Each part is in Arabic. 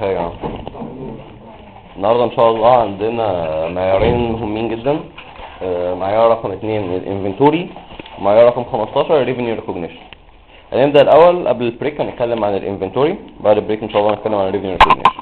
خير يا جماعة. النهارده ان شاء الله عندنا معيارين مهمين جدا. معيار رقم 2 الانفنتوري، ومعيار رقم 15 الريفينيو ريكوجنيشن. هنبدا الاول قبل البريك هنتكلم عن الانفنتوري، بعد البريك ان شاء الله هنتكلم عن الريفينيو ريكوجنيشن.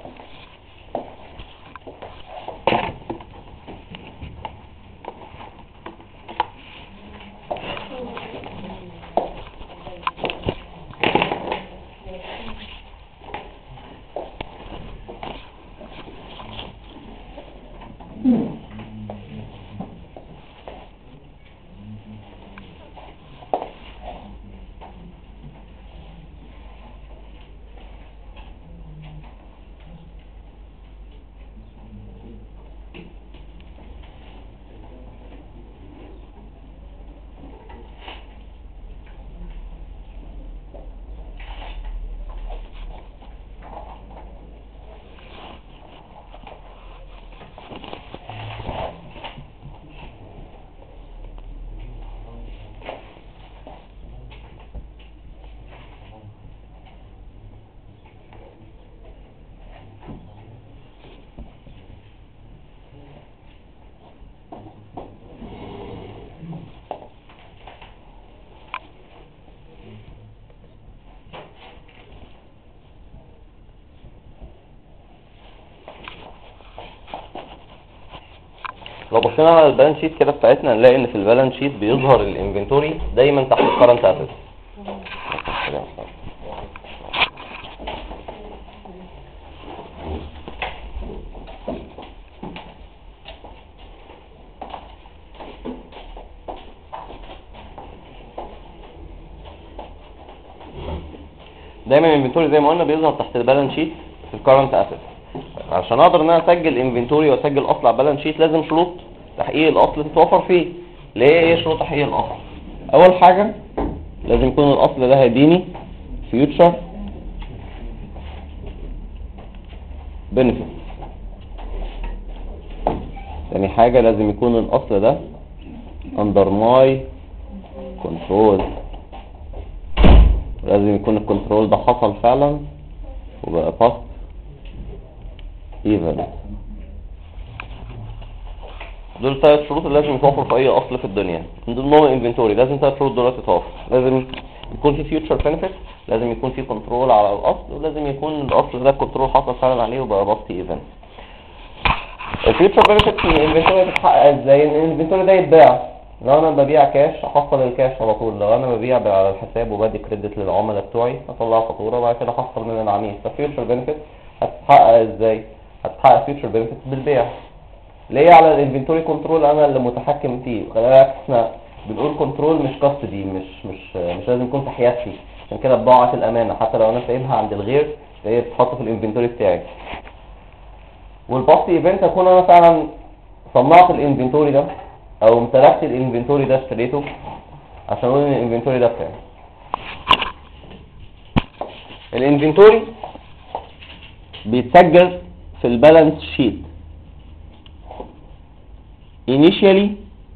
لو بصينا على البالانس شيت كده بتاعتنا هنلاقي ان في البالانس شيت بيظهر الانفنتوري دايما تحت الكرنت اسيتس. دايما الانفنتوري زي ما قلنا بيظهر تحت البالانس شيت في الكرنت اسيتس. عشان اقدر ان انا اسجل انفنتوري واسجل اصل على البالانس شيت لازم شروط تحقيق الاصل تتوفر فيه. ليه ايه شروط تحقيق الاصل؟ اول حاجه لازم يكون الاصل ده هيديني فيوتشر بنفيت. تاني حاجه لازم يكون الاصل ده اندر ماي كنترول، لازم يكون الكنترول ده حصل فعلا وبقى باست ايفن. دول 3 شروط اللي لازم يتوفر في اي اصل في الدنيا. من ضمنهم الانفنتوري لازم 3 شروط دول تتوفر. لازم يكون في فيوتشر بنفيت، لازم يكون في كنترول على الاصل، ولازم يكون الاصل ده الكنترول حصل فعلا عليه وبقى باست ايفن. الفيوتشر بنفيت في الانفنتوري بتتحقق ازاي؟ ان الانفنتوري ده يتباع. لو انا ببيع كاش احصل الكاش على طول، لو انا ببيع على الحساب وبدي كريدت للعملاء بتوعي اطلع فاتوره وبعد كده احصل من العميل. فالفيوتشر بنفيت هتتحقق ازاي؟ هتتحقق فيوتشر بنفيت بالبيع. ليه على الانفنتوري كنترول انا اللي متحكم فيه. خلي بالك احنا بنقول كنترول مش كاستدي، مش لازم يكون في حياتي. عشان كده بضاعه الامانه حتى لو انا سايبها عند الغير هي بتتحط في الانفنتوري بتاعي. والباست ايفنت اكون انا فعلا صنعت الانفنتوري ده او امتلكت الانفنتوري ده اشتريته عشان اقول ان الانفنتوري ده بتاعي. الانفنتوري بيتسجل في البالانس شيت initially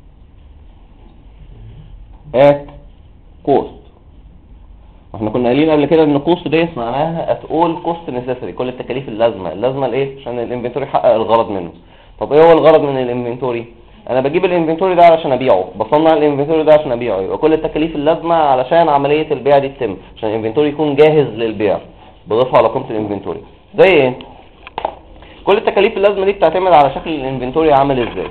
at cost. احنا كنا قايلين قبل كده ان cost دي معناها at all cost necessary، كل التكاليف اللازمه لايه؟ عشان الانفنتوري يحقق الغرض منه. طب ايه هو الغرض من الانفنتوري؟ انا بجيب الانفنتوري ده علشان ابيعه، بصنع الانفنتوري ده عشان ابيعه، يبقى كل التكاليف اللازمه علشان عمليه البيع دي تتم، عشان الانفنتوري يكون جاهز للبيع، بضيفها على قيمه الانفنتوري. زي ايه؟ كل التكاليف اللازمه دي بتعتمد على شكل الانفنتوري عامل ازاي.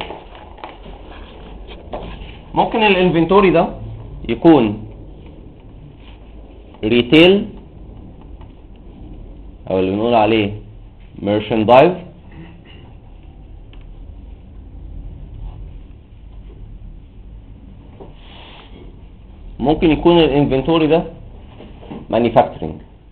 ممكن الانفنتوري ده يكون ريتيل او اللي بنقول عليه ميرشندايز، ممكن يكون الانفنتوري ده مانيفاكتورنج،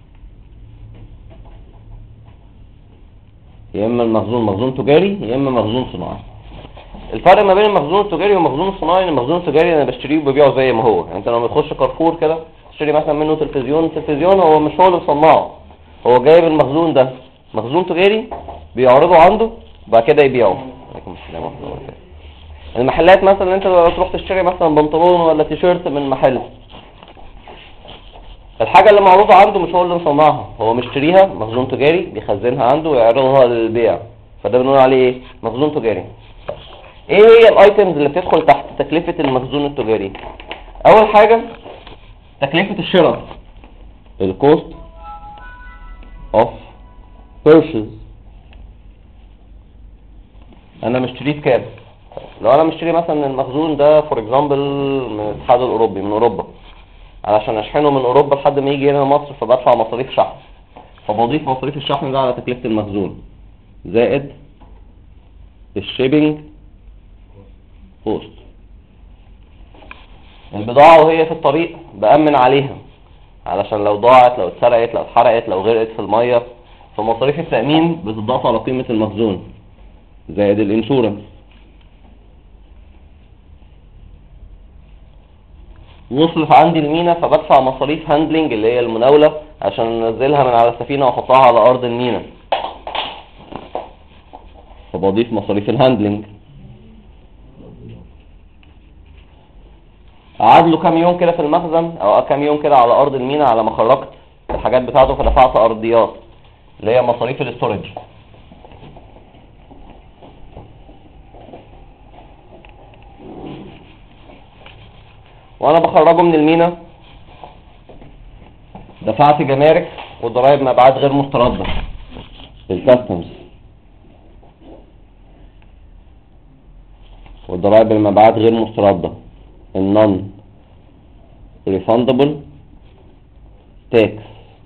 يا اما المخزون مخزون تجاري يا اما مخزون صناعي. الفرق ما بين المخزون التجاري والمخزون الصناعي ان المخزون التجاري انا بشتريه وببيعه زي ما هو. يعني انت لما تخش كارفور كده تشتري مثلا منه تلفزيون هو مش هو اللي مصنعه، هو جايب المخزون ده مخزون تجاري بيعرضه عنده وبعد كده يبيعه. عليكم السلام ورحمه الله وبركاته. المحلات مثلا انت تروح تشتري مثلا بنطلون ولا تيشيرت من محل، الحاجة اللي معروضة عنده مش هو اللي مصنعها، هو مشتريها مخزون تجاري بيخزنها عنده ويعرضها للبيع، فده بنقول عليه ايه؟ مخزون تجاري. ايه هي الايتمز اللي بتدخل تحت تكلفة المخزون التجاري؟ اول حاجة تكلفة الشراء، الكوست اوف purchase. انا مشتريه بكام؟ لو انا مشتري مثلا المخزون ده فور اكزامبل من الاتحاد الاوروبي، من اوروبا، علشان اشحنه من اوروبا لحد ما يجي هنا مصر، فبدفع مصاريف شحن، فبضيف مصاريف الشحن ده على تكلفة المخزون زائد الشيبنج كوست. البضاعة وهي في الطريق بأمن عليها، علشان لو ضاعت، لو اتسرقت، لو اتحرقت، لو غرقت في المية، فمصاريف التأمين بتضاف على قيمة المخزون زائد الانشورنس. وصلت عندي المينا، فبدفع مصاريف هاندلنج اللي هي المناولة عشان انزلها من على السفينة واحطها على ارض المينا، فبضيف مصاريف الهاندلنج. قعد له كام يوم كده في المخزن او كام يوم كده على ارض المينا على ما خرجت الحاجات بتاعته، فدفعت ارضيات اللي هي مصاريف الاستورج. وانا بخرجه من المينا دفعت جمارك وضرائب مبيعات غير مستردة، الكاستمز، وضرائب المبيعات غير مستردة، النون ريفاندبل تاكس.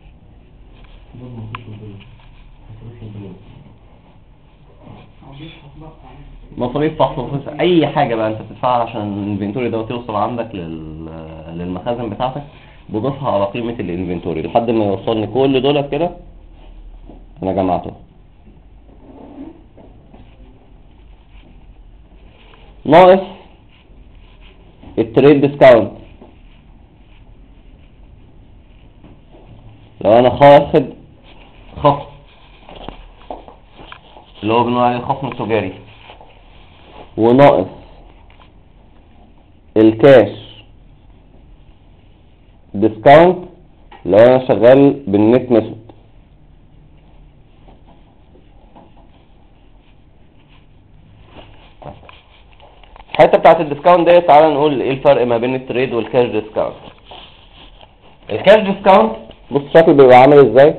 مصاريف فحص، اي حاجه بقى انت بتدفعها عشان الانفنتوري ده توصل عندك للمخازن بتاعتك، بضيفها على قيمه الانفنتوري لحد ما يوصلني كل دول كده انا جمعته. ناقص التريد ديسكاونت. لو انا واخد خصم اللي هو بنقول عليه الخصم التجاري، وناقص الكاش ديسكاونت لو انا شغال بالنت ميثود. الحته بتاعت الديسكاونت ديت تعالى نقول ايه الفرق ما بين التريد والكاش ديسكاونت. الكاش ديسكاونت بص الشكل بيبقى عامل ازاي،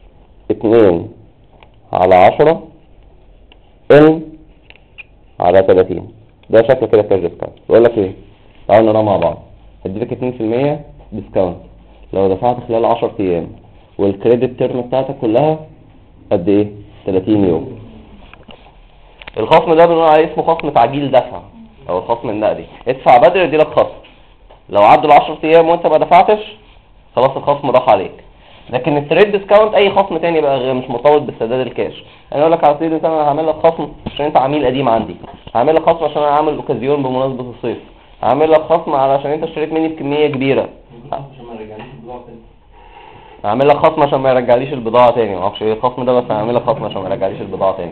2/10 ان على 30، ده شكل كده كاش ديسكاونت. يقول لك ايه؟ تعالوا نقرا مع بعض. هديلك 2% ديسكاونت لو دفعت خلال 10 ايام، والكريدت تيرم بتاعتك كلها قد ايه؟ 30 يوم. الخصم ده بنقول عليه اسمه خصم تعجيل دفع او الخصم النقدي. ادفع بدري يديلك خصم، لو عدوا ال10 ايام وانت ما دفعتش خلاص الخصم راح عليك. لكن التريد ديسكاونت اي خصم تاني بقى غير مش مرتبط بالسداد الكاش. انا اقول لك على سبيل المثال انا هعمل لك خصم عشان انت عميل قديم عندي، هعمل لك خصم عشان انا عامل اوكازيون بمناسبه الصيف، هعمل لك خصم علشان انت اشتريت مني بكميه كبيره، هعمل لك خصم عشان ما يرجعليش البضاعه تاني. ما اعرفش ايه الخصم ده، بس هعمل لك خصم عشان ما يرجعليش البضاعه تاني.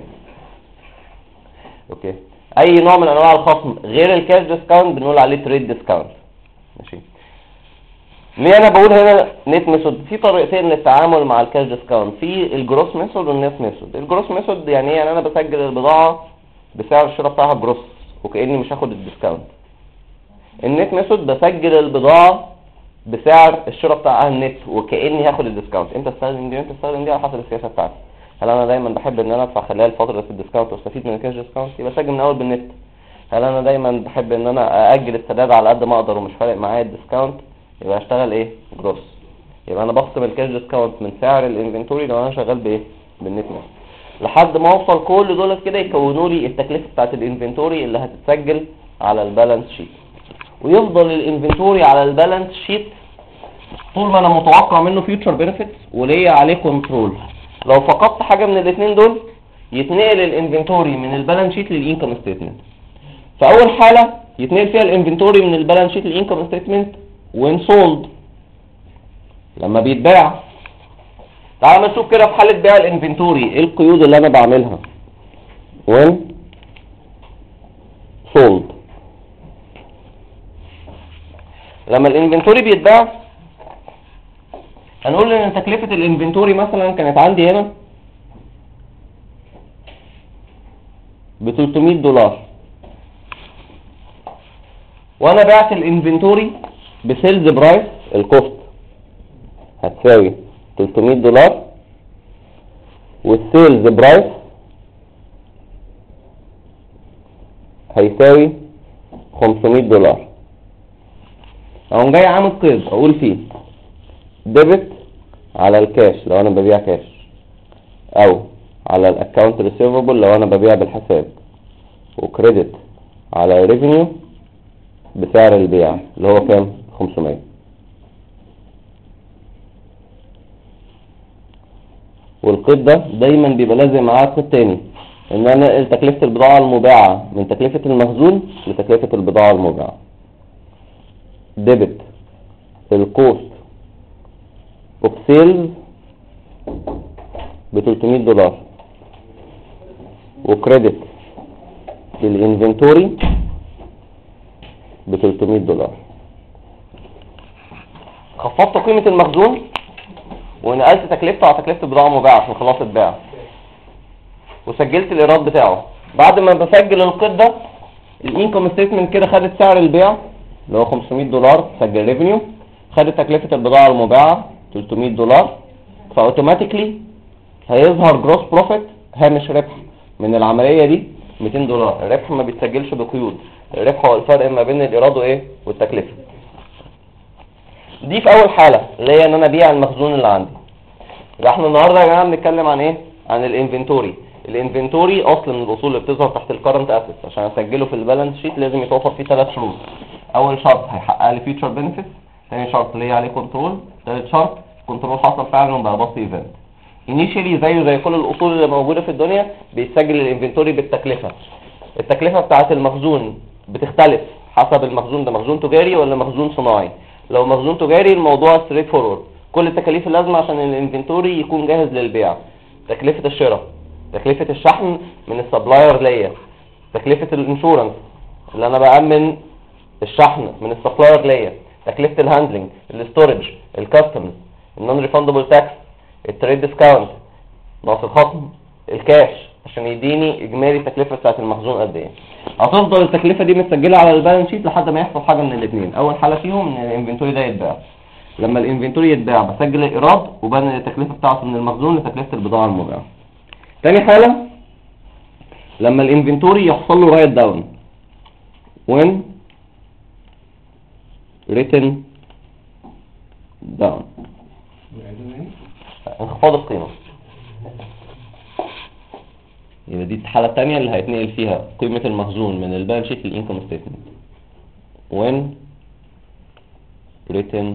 اوكي، اي نوع من انواع الخصم غير الكاش ديسكاونت بنقول عليه تريد ديسكاونت. ماشي. ليه انا بقول هنا نت ميثود؟ في طريقتين للتعامل مع الكاش ديسكاونت، في الجروس ميثود والنت ميثود. الجروس ميثود يعني ايه؟ يعني انا بسجل البضاعه بسعر الشراء بتاعها جروس وكاني مش هاخد الديسكاونت. النت ميثود بسجل البضاعه بسعر الشراء بتاعها النت وكاني هاخد الديسكاونت. انت تستخدم دي وانت تستخدم دي على حسب السياسه بتاعتك. هل انا دايما بحب ان انا ادفع خلال فتره الديسكاونت واستفيد من الكاش ديسكاونت؟ يبقى اسجل من اول بالنت. هل انا دايما بحب ان انا ااجل السداد على قد ما اقدر ومش فارق معايا الديسكاونت؟ يبقى اشتغل ايه؟ جروس. يبقى انا بخصم الكاش ديسكاونت من سعر الانفنتوري لو انا شغال بايه؟ بالنت ميثود، لحد ما اوصل كل دول كده يكونوا لي التكلفه بتاعت الانفنتوري اللي هتتسجل على البالانس شيت. ويفضل الانفنتوري على البالانس شيت طول ما انا متوقع منه فيوتشر بينيفيتس وليا عليه كنترول. لو فقدت حاجه من الاثنين دول يتنقل الانفنتوري من البالانس شيت للانكم ستيتمنت. فاول حاله يتنقل فيها الانفنتوري من البالانس شيت للانكم ستيتمنت وين سولد، لما بيتباع. تعال نشوف كده في حاله بيع الانفنتوري ايه القيود اللي انا بعملها. وين سولد، لما الانفنتوري بيتباع هنقول ان تكلفة الانفنتوري مثلا كانت عندي هنا ب $300 وانا بعت الانفنتوري بسيلز برايس الكوست هتساوي $300 والسيلز برايس هيساوي $500. اقوم جاي عامل قيد اقول فيه ديبت على الكاش لو انا ببيع كاش او على الاكونت ريسيفبل لو انا ببيع بالحساب وكريدت على الريفينيو بسعر البيع اللي هو كام 500. والقيد ده دايما بيبقى لازم معاه قيد تاني ان انا انقل تكلفة البضاعة المباعة من تكلفة المخزون لتكلفة البضاعة المباعة. ديبت الكوست اوف سيلز ب $300 وكريدت للانفنتوري ب $300. خفضت قيمة المخزون ونقلت تكلفته على تكلفة البضاعة المباعة عشان خلاص اتباع وسجلت الايراد بتاعه. بعد ما بسجل القيد ده الانكم ستيتمنت كده خدت سعر البيع اللي هو $500 سجل ريفينيو خدت تكلفة البضاعة المباعة $300 فاوتوماتيكلي هيظهر جروس بروفيت هامش ربح من العملية دي $200. الربح ما بيتسجلش بقيود، الربح هو الفرق ما بين الايراد وايه والتكلفة. دي في اول حالة اللي هي ان انا ابيع المخزون اللي عندي. يبقى احنا النهارده يا جماعه بنتكلم عن ايه؟ عن الانفنتوري. الانفنتوري اصل من الاصول اللي بتظهر تحت الكرنت اسيتس عشان اسجله في البالانس شيت لازم يتوفر فيه 3 شروط. اول شرط هيحقق لي فيوتشر بنفيت، ثاني شرط ليه عليه كنترول، ثالث شرط كنترول حصل فعلا وبقى باص ايفنت. انيشالي زيه زي كل الاصول اللي موجوده في الدنيا بيتسجل الانفنتوري بالتكلفه. التكلفه بتاعه المخزون بتختلف حسب المخزون ده مخزون تجاري ولا مخزون صناعي. لو مخزون تجاري الموضوع ستريت فورورد، كل التكاليف اللازمه عشان الانفنتوري يكون جاهز للبيع. تكلفه الشراء، تكلفه الشحن من السبلاير ليا، تكلفه الانشورنس اللي انا بامن الشحن من السبلاير ليا، تكلفه الهاندلنج، الاستورج، الكاستمز، النون ريفاندبل تاكس، التريد ديسكاونت، ناقص الخصم، الكاش عشان يديني اجمالي التكلفه بتاعه المخزون قد ايه. هتفضل التكلفه دي متسجله على البالانس شيت لحد ما يحصل حاجه من الاثنين. اول حاله فيهم ان الانفنتوري ده يتباع. لما الانفنتوري يتباع بسجل الايراد وبنقل التكلفه بتاعته من المخزون لتكلفه البضاعه المباعه. تاني حاله لما الانفنتوري يحصل له رايت داون when written down انخفاض القيمه. يبقى دي الحاله الثانيه اللي هيتنقل فيها قيمه المخزون من البالانس شيت للانكم ستيتمنت when written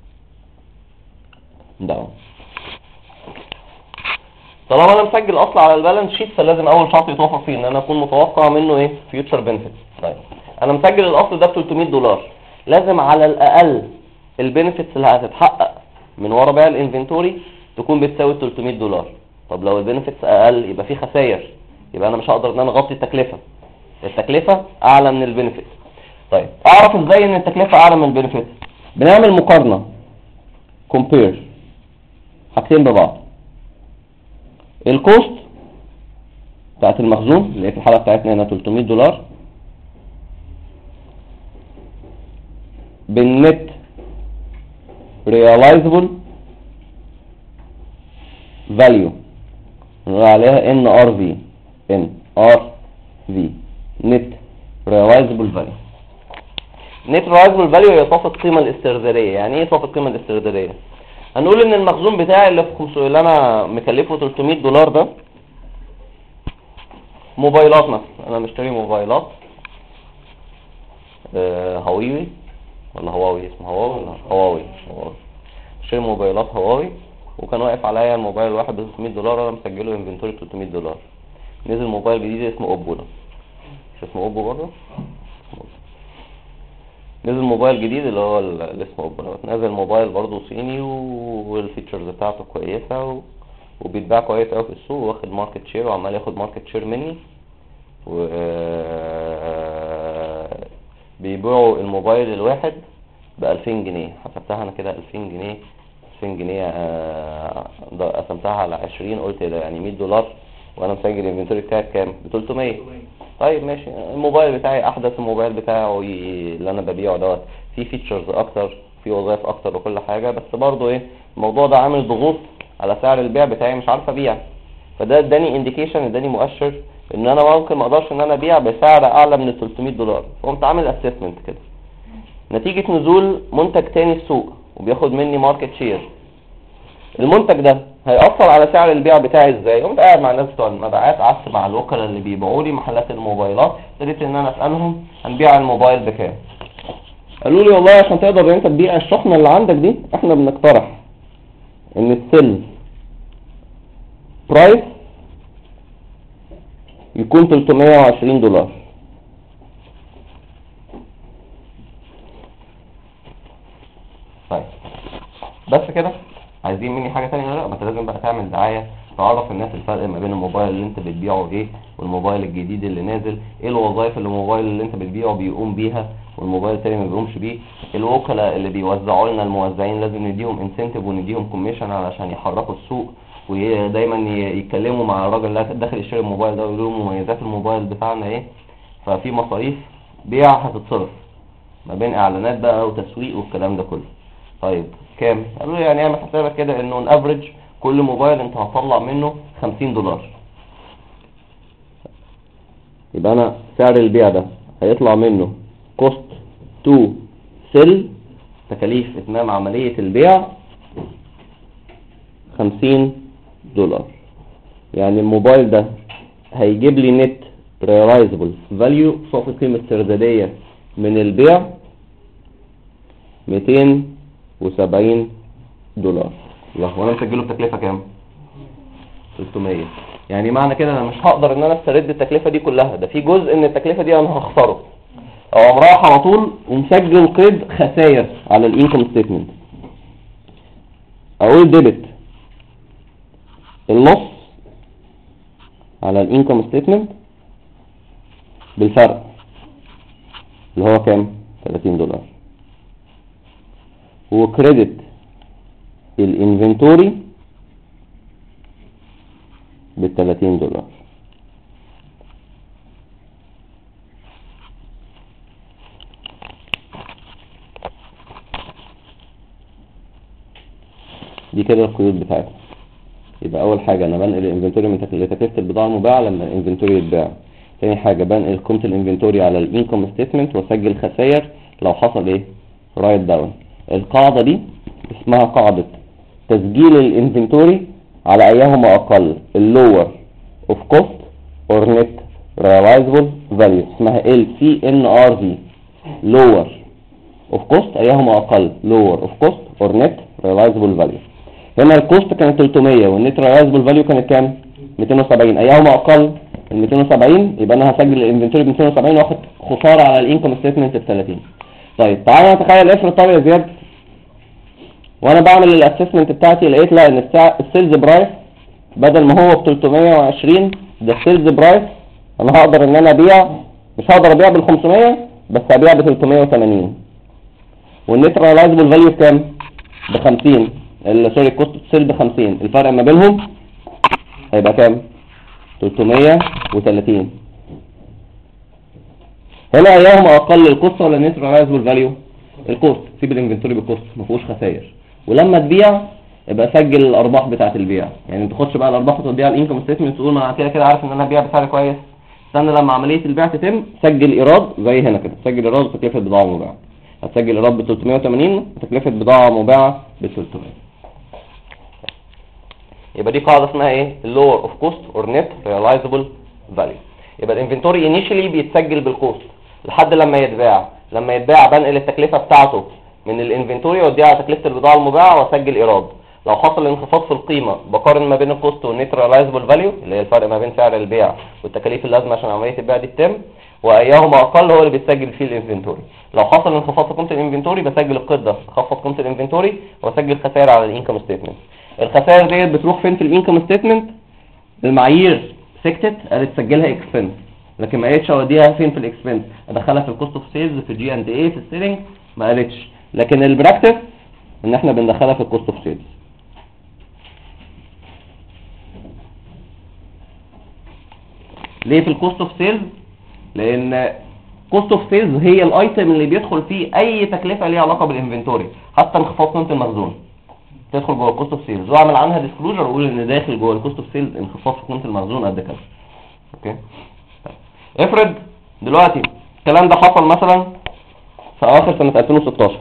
down. طالما انا مسجل اصل على البالانس شيت فلازم اول شرط يتوفر فيه ان انا اكون متوقع منه ايه فيوتشر بنفيت. طيب انا مسجل الاصل ده ب $300، لازم على الاقل البنفيتس اللي هتتحقق من ورا بيع الانفنتوري تكون بتساوي $300. طب لو البنفيتس اقل يبقى في خسائر، يبقى انا مش هقدر ان انا اغطي التكلفه اعلى من البنفيتس. طيب اعرف ازاي ان التكلفه اعلى من البنفيتس؟ بنعمل مقارنه كومبير حاجتين ببعض. الكوست بتاعت المخزون اللي هي في الحاله بتاعتنا هنا $300 بالنت ريلايزبل فاليو نقول عليها NRV نت ريلايزبل فاليو. نت ريلايزبل فاليو هي صافي القيمه الاسترداديه. يعني ايه صافي القيمه الاسترداديه؟ هنقول ان المخزون بتاعي اللي انا مكلفه $300 ده موبايلات مثلا. انا مشتري موبايلات هواوي ولا هواوي اسمه هواوي ولا هواوي مشتري موبايلات هواوي وكان واقف عليا الموبايل الواحد ب $300 انا مسجله انفنتوري $300. نزل موبايل جديد اسمه اوبو ده مش اسمه اوبو برضه نزل موبايل جديد اللي هو اللي اسمه اوبو دوت. نزل موبايل برضه صيني والفيتشرز بتاعته كويسه وبيتباع كويس قوي في السوق واخد ماركت شير وعمال ياخد ماركت شير مني بيبيعوا الموبايل الواحد ب 2000 جنيه. حسبتها انا كده 2000 جنيه 2000 جنيه قسمتها على 20 قلت ده يعني $100 وانا مسجل الانفنتوري بتاعي بكام؟ ب 300. طيب ماشي، الموبايل بتاعي احدث الموبايل بتاعه اللي انا ببيعه دوت فيه فيتشرز اكتر، فيه وظائف اكتر وكل حاجه، بس برضه ايه الموضوع ده عامل ضغوط على سعر البيع بتاعي، مش عارف ابيع. فده اداني انديكيشن، اداني مؤشر ان انا ممكن ما اقدرش ان انا ابيع بسعر اعلى من $300. فقمت عامل اسسمنت كده نتيجه نزول منتج تاني السوق وبياخد مني ماركت شير. المنتج ده هيأثر على سعر البيع بتاعي ازاي؟ قمت قاعد مع الناس بتوع المبيعات، قعدت مع الوكلاء اللي بيبيعوا لي محلات الموبايلات، ابتديت ان انا اسالهم هنبيع الموبايل بكام. قالوا لي والله عشان تقدر انت تبيع الشحنه اللي عندك دي احنا بنقترح ان السيل برايس يكون $320. طيب بس كده عايزين مني حاجه ثانيه؟ لا، ما انت لازم بقى تعمل دعايه، تعرف الناس الفرق ما بين الموبايل اللي انت بتبيعه ايه والموبايل الجديد اللي نازل، ايه الوظائف اللي الموبايل اللي انت بتبيعه بيقوم بيها والموبايل التاني ما بيقومش بيه. الوكلاء اللي بيوزعوا لنا الموزعين لازم نديهم انسنتيف ونديهم كوميشن علشان يحركوا السوق، ودايما يتكلموا مع الراجل اللي داخل يشتري الموبايل ده ويقولوا له مميزات الموبايل بتاعنا ايه. ففي مصاريف بيع هتتصرف ما بين اعلانات بقى وتسويق والكلام ده كله. طيب كام؟ قالوا لي يعني اعمل حسابك كده انه الافريج كل موبايل انت هتطلع منه $50. يبقى انا سعر البيع ده هيطلع منه كوست تو سيل، تكاليف اتمام عملية البيع $50. يعني الموبايل ده هيجيب لي نت ريلايزبل فاليو فوق القيمة السردادية من البيع $270. الله، وانا مسجله بتكلفة كام؟ 300. يعني معنى كده انا مش هقدر ان انا استرد التكلفة دي كلها، ده في جزء ان التكلفة دي انا هخسره، او رايح على طول ومسجل قيد خسائر على الانكم ستيتمنت. اقول ديبت النص على الانكم ستيتمنت بالفرق اللي هو كام؟ $30. وكريدت الانفنتوري $30. دي كده القيود بتاعتها. يبقى اول حاجه انا بنقل الانفنتوري من تكلفه البضاعه المباعه لما الانفنتوري يتباع. تاني حاجه بنقل قيمه الانفنتوري على الانكم ستيتمنت واسجل خسائر لو حصل ايه؟ رايت داون. القاعده دي اسمها قاعده تسجيل الانفنتوري على ايهما اقل، اللور اوف كوست اور نت ريلايزبل فاليو، اسمها LCNRV، lower of cost ايهما اقل، lower of cost or net realizable value. هنا الكوست كانت 300 والنت realizable value كانت كام؟ 270. ايهما اقل؟ ال 270. يبقى انا هسجل الانفنتوري ب 270 واخد خساره على الانكم ستيتمنت ب 30. طيب تعالى نتخيل افرض طب يا زياد وانا بعمل الاسسمنت بتاعتي لقيت لا ان السيلز برايس بدل ما هو ب 320 ده السيلز برايس انا هقدر ان انا ابيع، مش هقدر ابيع بال 500 بس ابيع ب 380، والنت ريلايزبل فاليو بكام؟ ب 50. سوري كوست سيل ب 50. الفرق ما بينهم هيبقى كام؟ 330. هنا ايهما اقل، الكوست ولا النت ريلايزبل فاليو؟ الكوست. سيب الانفنتوري بالكوست ما فيهوش خسائر، ولما تبيع يبقى سجل الارباح بتاعه البيع. يعني ما تاخدش بقى الارباح وتوديها على الانكم ستيتمنت تقول ما انا كده كده عارف ان انا ابيع بسعر كويس، استنى لما عمليه البيع تتم سجل ايراد زي هنا كده، سجل ايراد بتكلفه بضاعه مباعه، هتسجل ايراد ب 380 وتكلفه بضاعه مباعه ب 300. يبقى دي قاعده اسمها ايه؟ اللور اوف كوست اور نت ريلايزبل فاليو. يبقى الانفنتوري انيشالي بيتسجل بالكوست لحد لما يتباع، لما يتباع بنقل التكلفه بتاعته من الانفنتوري واديها على تكلفه البضاعه المباعه واسجل ايراد. لو حصل انخفاض في القيمه بقارن ما بين الكوست والنت ريلايزبل فاليو اللي هي الفرق ما بين سعر البيع والتكاليف اللازمه عشان عمليه البيع دي تتم، وايهما اقل هو اللي بيتسجل فيه الانفنتوري. لو حصل انخفاض في قيمه الانفنتوري بسجل القيد ده، اخفض قيمه الانفنتوري واسجل خسائر على الانكم ستيتمنت. الخسائر ديت بتروح فين في الانكم ستيتمنت؟ المعايير سكتت قالت تسجلها اكسبنس، لكن ما قالتش اوديها فين في الاكسبنس، ادخلها في الكوست اوف سيلز في الجي اند اي في السيلينج، ما قالتش. لكن البراكتس ان احنا بندخلها في الكوست اوف سيلز. ليه في الكوست اوف سيلز؟ لان كوست اوف سيلز هي الايتم اللي بيدخل فيه اي تكلفه ليها علاقه بالانفنتوري، حتى انخفاض قيمه المخزون تدخل جوه الكوست اوف سيلز، واعمل عنها ديسكلوجر واقول ان داخل جوه الكوست اوف سيلز انخفاض في قيمه المخزون قد كده. اوكي، افرض دلوقتي الكلام ده حصل مثلا في اواخر سنه 2016.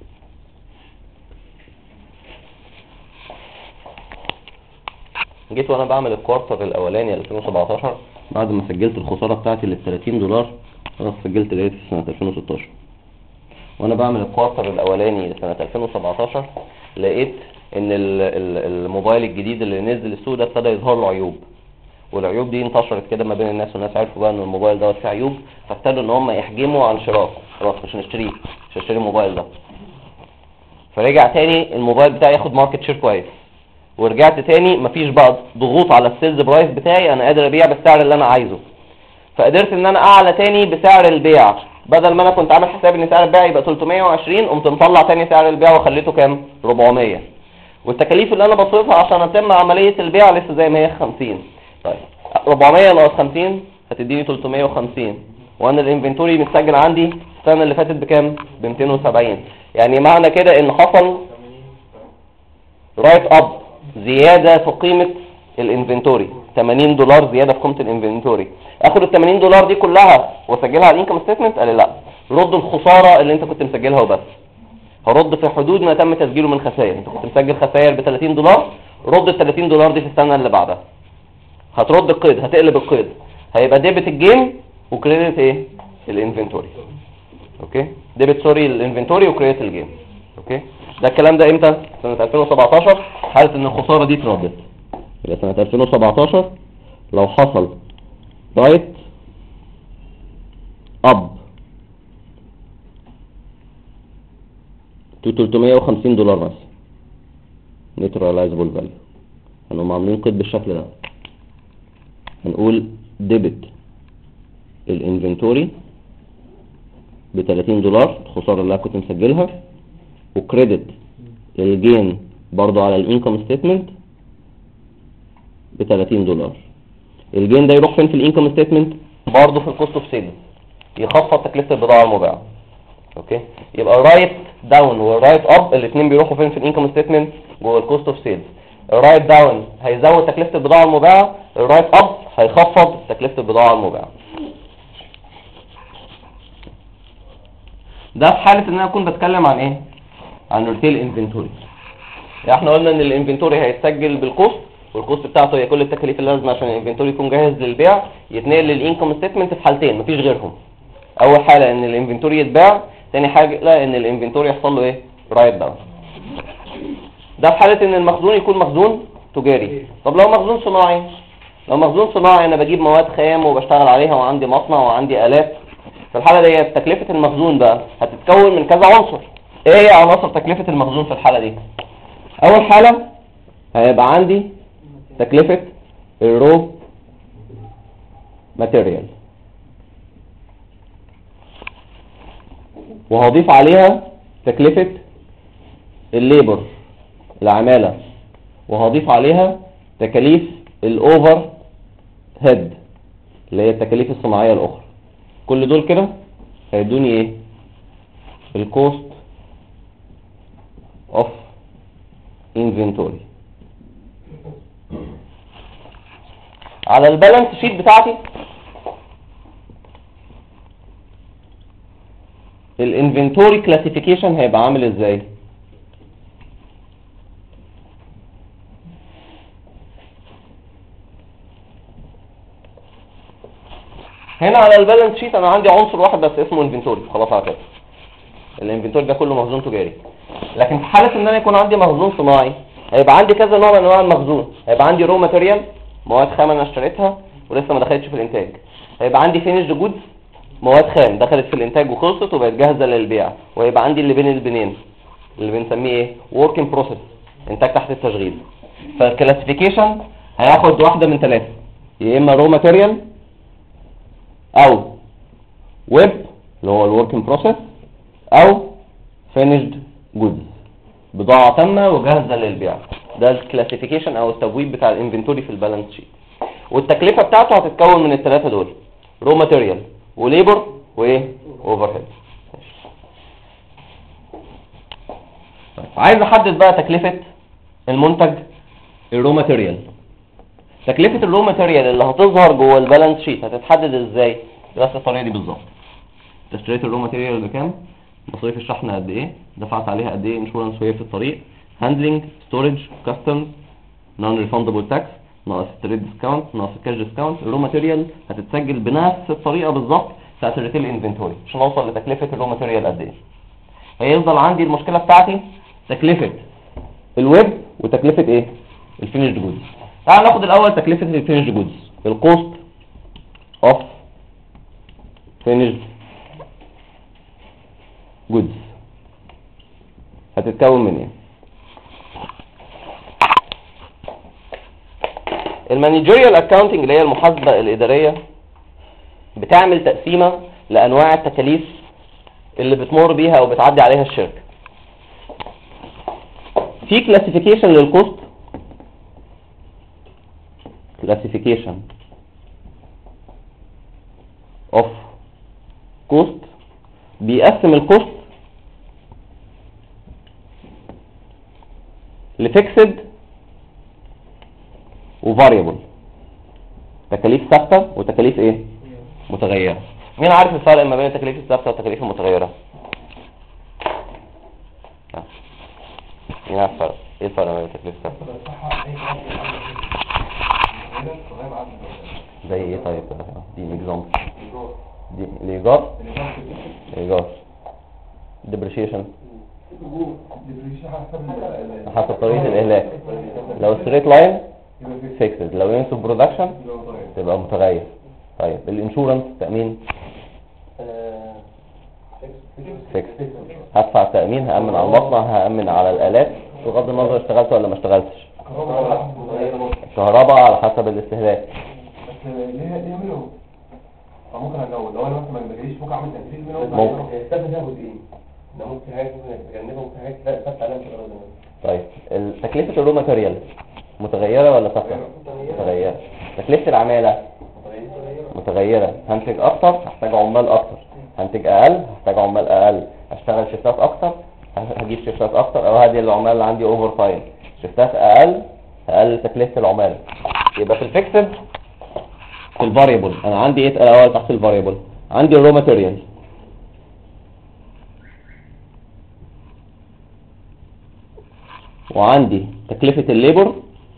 جيت وانا بعمل الكوارتر الاولاني 2017 بعد ما سجلت الخساره بتاعتي لل $30، خلاص سجلت لقيت في سنه 2016. وانا بعمل الكوارتر الاولاني لسنه 2017 لقيت ان الموبايل الجديد اللي نزل السوق ده ابتدى يظهر له عيوب، والعيوب دي انتشرت كده ما بين الناس، والناس عرفوا بقى ان الموبايل دوت فيه عيوب، فابتدوا ان هم يحجموا عن شراء. خلاص مش هنشتريه، مش هشتري الموبايل ده. فرجع تاني الموبايل بتاعي ياخد ماركت شير كويس، ورجعت تاني مفيش بقى ضغوط على السيلز برايس بتاعي، انا قادر ابيع بالسعر اللي انا عايزه، فقدرت ان انا اعلى تاني بسعر البيع. بدل ما انا كنت عامل حساب ان سعر البيع يبقى 320، قمت مطلع تاني سعر البيع وخليته كام؟ 400. والتكاليف اللي انا بصرفها عشان اتم عمليه البيع لسه زي ما هي 50. طيب 400 ناقص 50 هتديني 350، وانا الانفنتوري متسجل عندي السنه اللي فاتت بكام؟ ب 270. يعني معنى كده ان حصل رايت اب زياده في قيمه الانفنتوري، $80 زياده في قيمه الانفنتوري. اخد ال $80 دي كلها واسجلها على الانكم ستيتمنت؟ قال لي لا، رد الخساره اللي انت كنت مسجلها وبس. هرد في حدود ما تم تسجيله من خسائر. انت كنت مسجل خسائر ب $30، رد ال $30 دي في السنه اللي بعدها. هترد القيد، هتقلب القيد، هيبقى ديبت الجيم وكريدت ايه؟ الانفنتوري. اوكي، ديبت سوري الانفنتوري وكريدت الجيم. اوكي، ده الكلام ده امتى؟ سنه 2017 حاله ان الخساره دي اتردت. يبقى سنه 2017 لو حصل رايت اب تو $350 مثلا نيوتراليزبل فاليو، هنقوم عاملين قيد بالشكل ده، هنقول ديبت الانفنتوري ب $30 الخساره اللي انا كنت مسجلها، وكريدت الجين برضو على الانكم ستيتمنت ب $30. الجين ده يروح فين في الانكم ستيتمنت؟ برضو في الكوست اوف سيلز، يخفض تكلفه البضاعه المباعه. اوكي، يبقى الرايت داون والرايت اب الاثنين بيروحوا فين في الانكم ستيتمنت؟ جوه الكوست اوف سيلز. الرايت داون هيزود تكلفه البضاعه المباعه، الرايت اب هيخفض تكلفه البضاعه المباعه. ده في حاله ان انا اكون بتكلم عن ايه؟ عن ريتيل انفنتوري. يعني احنا قلنا ان الانفنتوري هيتسجل بالكوست، والكوست بتاعته هي كل التكاليف اللازمه عشان الانفنتوري يكون جاهز للبيع، يتنقل للانكم ستيتمنت في حالتين مفيش غيرهم. اول حاله ان الانفنتوري يتباع، تاني حاجه لا ان الانفنتوري يحصل له ايه؟ رايت داون. ده في حاله ان المخزون يكون مخزون تجاري. طب لو مخزون صناعي، لو مخزون صناعي انا بجيب مواد خام وبشتغل عليها وعندي مصنع وعندي آلات، في الحاله دي تكلفه المخزون بقى هتتكون من كذا عنصر. ايه هي عناصر تكلفه المخزون في الحاله دي؟ اول حاله هيبقى عندي تكلفه الرو ماتيريال، وهضيف عليها تكلفة الليبر العمالة، وهضيف عليها تكاليف الاوفر هيد اللي هي التكاليف الصناعية الاخرى. كل دول كده هيدوني ايه؟ الكوست اوف انفنتوري. على البالانس شيت بتاعتي الانفنتوري كلاسيفيكيشن هيبقى عامل ازاي؟ هنا على البالانس شيت انا عندي عنصر واحد بس اسمه انفنتوري، خلاص على كده. الانفنتوري ده كله مخزون تجاري. لكن في حاله ان انا يكون عندي مخزون صناعي هيبقى عندي كذا نوع من انواع المخزون. هيبقى عندي رو ماتيريال، مواد خام انا اشتريتها ولسه ما دخلتش في الانتاج. هيبقى عندي فينيشد جودز، مواد خام دخلت في الانتاج وخلصت وبقت جاهزه للبيع. وهيبقى عندي اللي بين البنين اللي بنسميه ايه؟ ورك ان بروسيس، انتاج تحت التشغيل. فالكلاسيفيكيشن هياخد واحده من ثلاثه، يا اما رو ماتيريال او ويب اللي هو الورك ان بروسيس او فينيشد جودز. بضاعة تامة وجاهزة للبيع. ده الكلاسيفيكيشن او التبويب بتاع الانفنتوري في البالانس شيت. والتكلفة بتاعته هتتكون من الثلاثة دول: رو ماتيريال وليبر وايه اوفر هيد. عايز احدد بقى تكلفة المنتج الرو ماتيريال. تكلفة الرو ماتيريال اللي هتظهر جوه البالانس شيت هتتحدد ازاي؟ بنفس الطريقة دي بالظبط. اشتريت الرو ماتيريال بكام؟ مصاريف الشحن قد ايه؟ دفعت عليها قد ايه انشورنس وهي في الطريق؟ هاندلنج، ستورج، كاستمز، نون ريفاندبل تاكس، ناقص التريد ديسكاونت، ناقص الكاش ديسكاونت. الرو ماتيريال هتتسجل بنفس الطريقة بالظبط بتاعت الريتيل انفنتوري عشان اوصل لتكلفة الرو ماتيريال قد ايه. هيفضل عندي المشكلة بتاعتي تكلفة الويب وتكلفة ايه؟ الفينيشد جودز. تعال ناخد الاول تكلفة الفينيشد جودز. الكوست اوف فينيشد جودز هتتكون من ايه؟ المانجيريال اكاونتنج اللي هي المحاسبة الادارية بتعمل تقسيمة لانواع التكاليف اللي بتمر بيها او بتعدي عليها الشركة. في كلاسيفيكيشن للكوست، كلاسيفيكيشن اوف كوست بيقسم الكوست لفيكسد وفاريبل، تكاليف ثابته وتكاليف ايه متغيره. مين عارف الفرق ما بين التكاليف الثابته والتكاليف المتغيره؟ مين عارف الفرق؟ ايه الفرق ما بين التكاليف الثابته؟ زي ايه طيب؟ دي اكزامبل. دي الايجار، ديبريشيشن حسب طريقه الاهلاك. لو ستريت لاين فيكسد، لو يونت برودكشن تبقى متغير. طيب الانشورنس تامين فيكسد، هدفع تامين، هامن على المصنع، هامن على الالات بغض النظر اشتغلت ولا ما اشتغلتش. الكهرباء على حسب الاستهلاك. ليه منهم؟ ممكن ازود لو انا مثلا ما بجريش ممكن اعمل تنفيذ منهم. ممكن الثابت ده جزئين، ده ممكن حاجه ممكن تجنبها وممكن حاجه لا ثابت عليها مش قادر. طيب تكلفه الرو ماتيريال متغيره ولا ثابته؟ متغيره. تكلفه العماله متغيره. هنتج اكتر هحتاج عمال اكتر، هنتج اقل هحتاج عمال اقل، هشتغل شيفتات اكتر هجيب شيفتات اكتر، او هدي العمال اللي عندي اوفر تايم. شيفتات اقل هقلل تكلفه العمال. يبقى في الفيكسد في الفاريبل انا عندي ايه الاول تحت الفاريبل؟ عندي الرو ماتيريال وعندي تكلفة الليبر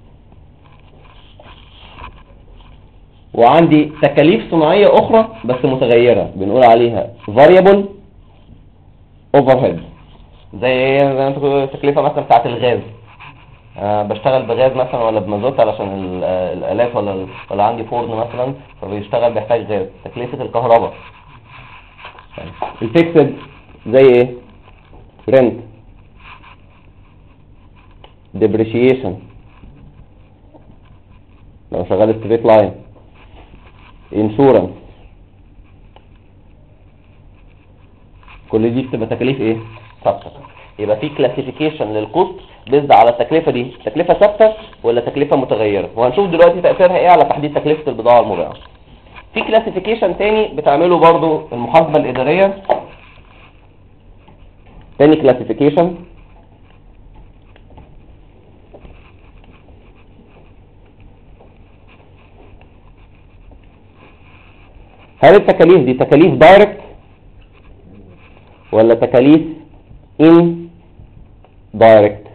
وعندي تكاليف صناعية اخرى بس متغيرة بنقول عليها variable overhead. زي ايه؟ زي التكلفة مثلا بتاعت الغاز، بشتغل بغاز مثلا ولا بمازوت علشان الالات ولا عندي فرن مثلا فبيشتغل بيحتاج غاز. تكلفة الكهرباء. الفيكسد زي ايه؟ رنت، ديبريشيشن لو شغال ستريت لاين، انشورنس، كل دي بتبقى تكاليف ايه؟ ثابته. يبقى في كلاسيفيكيشن للكوست بيزد على التكلفه دي، تكلفه ثابته ولا تكلفه متغيره، وهنشوف دلوقتي تاثيرها ايه على تحديد تكلفه البضاعه المباعه. في كلاسيفيكيشن تاني بتعمله برضو المحاسبه الاداريه، تاني كلاسيفيكيشن هل التكاليف دي تكاليف دايركت ولا تكاليف ان دايركت؟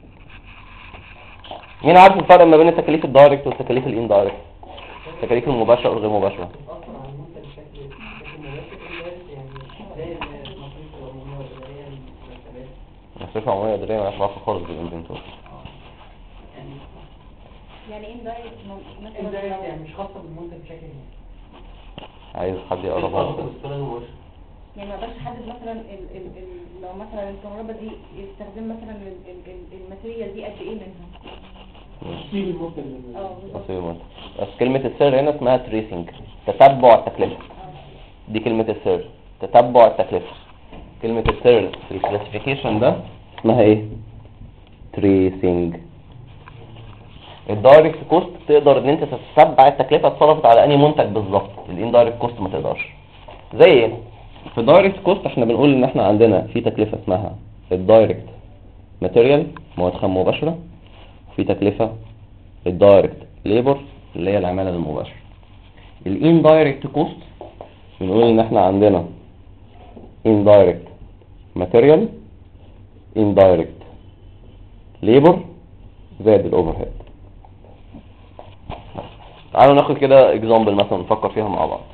مين عارف الفرق ما بين التكاليف الدايركت والتكاليف الان دايركت؟ التكاليف المباشره والغير مباشره. مصاريف عموميه اداريه ما علاقه خالص بالانفنتوري. يعني ان دايركت مثلا يعني مش خاصه بالمنتج بشكل عايز حد يقربها. يعني ما اقدرش احدد مثلا لو مثلا الكهرباء دي يستخدم مثلا الماتيريال دي قد ايه منها. تفصيل المنتج. بالظبط. بس كلمه السر هنا اسمها تريسنج، تتبع التكلفه. دي كلمه السر، تتبع التكلفه. كلمه السر في الكلاسيفيكيشن ده اسمها ايه؟ tracing. الدايركت كوست تقدر ان انت تتتبع التكلفه اتصرفت على انهي منتج بالظبط، الاندايركت كوست ما تقدرش. زي ايه؟ في الدايركت كوست احنا بنقول ان احنا عندنا في تكلفه اسمها الدايركت ماتيريال، مواد خام مباشره، وفي تكلفه الدايركت ليبر اللي هي العماله المباشره. الاندايركت كوست بنقول ان احنا عندنا indirect material indirect labor زائد الاوفر هيد. تعالوا ناخد كده اكزامبل مثلا نفكر فيها مع بعض.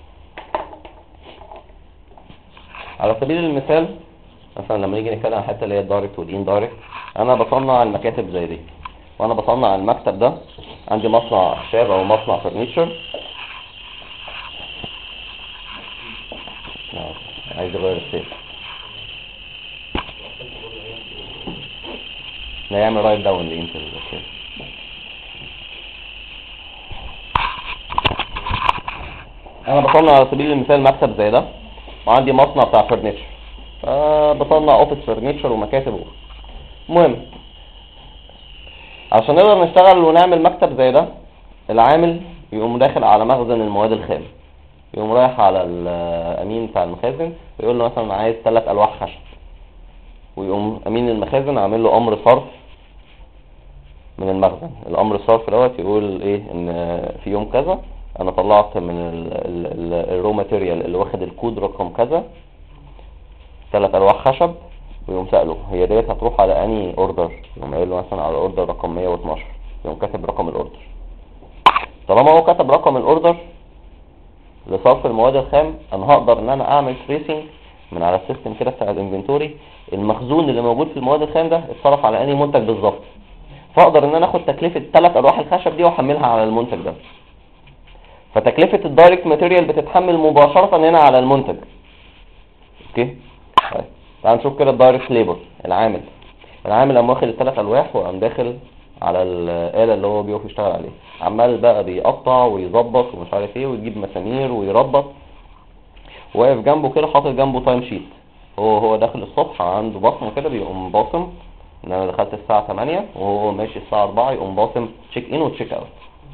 على سبيل المثال مثلا لما نيجي نتكلم عن الحته اللي هي الدايركت والاندايركت، انا بصنع المكاتب زي دي، وانا بصنع المكتب ده عندي مصنع اخشاب او مصنع فرنيتشر. عايز اغير السيف، نعمل رايت داون لانتر. انا بصنع على سبيل المثال مكتب زي ده، وعندي مصنع بتاع فرنيتشر، بصنع اوفيس فرنيتشر ومكاتب. المهم عشان نقدر نشتغل ونعمل مكتب زي ده، العامل يقوم داخل على مخزن المواد الخام، يقوم رايح على الامين بتاع المخازن ويقول له مثلا عايز 3 ألواح خشب، ويقوم امين المخازن عامل له امر صرف من المخزن. الامر الصرف دوت يقول ايه؟ ان في يوم كذا انا طلعت من الرو ماتيريال اللي واخد الكود رقم كذا 3 ألواح خشب، ويقوم سأله هي ديت هتروح على اني اوردر، يقوم قايل له مثلا على اوردر رقم 112، يقوم كاتب رقم الاوردر. طالما هو كتب رقم الاوردر لصرف المواد الخام، انا هقدر ان انا اعمل تريسنج من على السيستم كده بتاع الانفنتوري المخزون اللي موجود في المواد الخام ده اتصرف على انهي منتج بالظبط، فاقدر ان انا اخد تكلفه 3 ألواح الخشب دي واحملها على المنتج ده. فتكلفه الدايركت ماتيريال بتتحمل مباشره هنا على المنتج. اوكي طيب تعال نشوف كده الدايركت ليبر. العامل قام واخد ال3 ألواح وقام داخل على الآلة اللي هو بيقف يشتغل عليها، عمال بقى بيقطع ويظبط ومش عارف ايه ويجيب مسامير ويربط، واقف جنبه كده حاطط جنبه تايم شيت. هو داخل الصبح عنده بصمه كده، بيقوم باصم ان انا دخلت الساعه 8 وهو ماشي الساعه 4 يقوم باصم تشيك ان وتشيك اوت.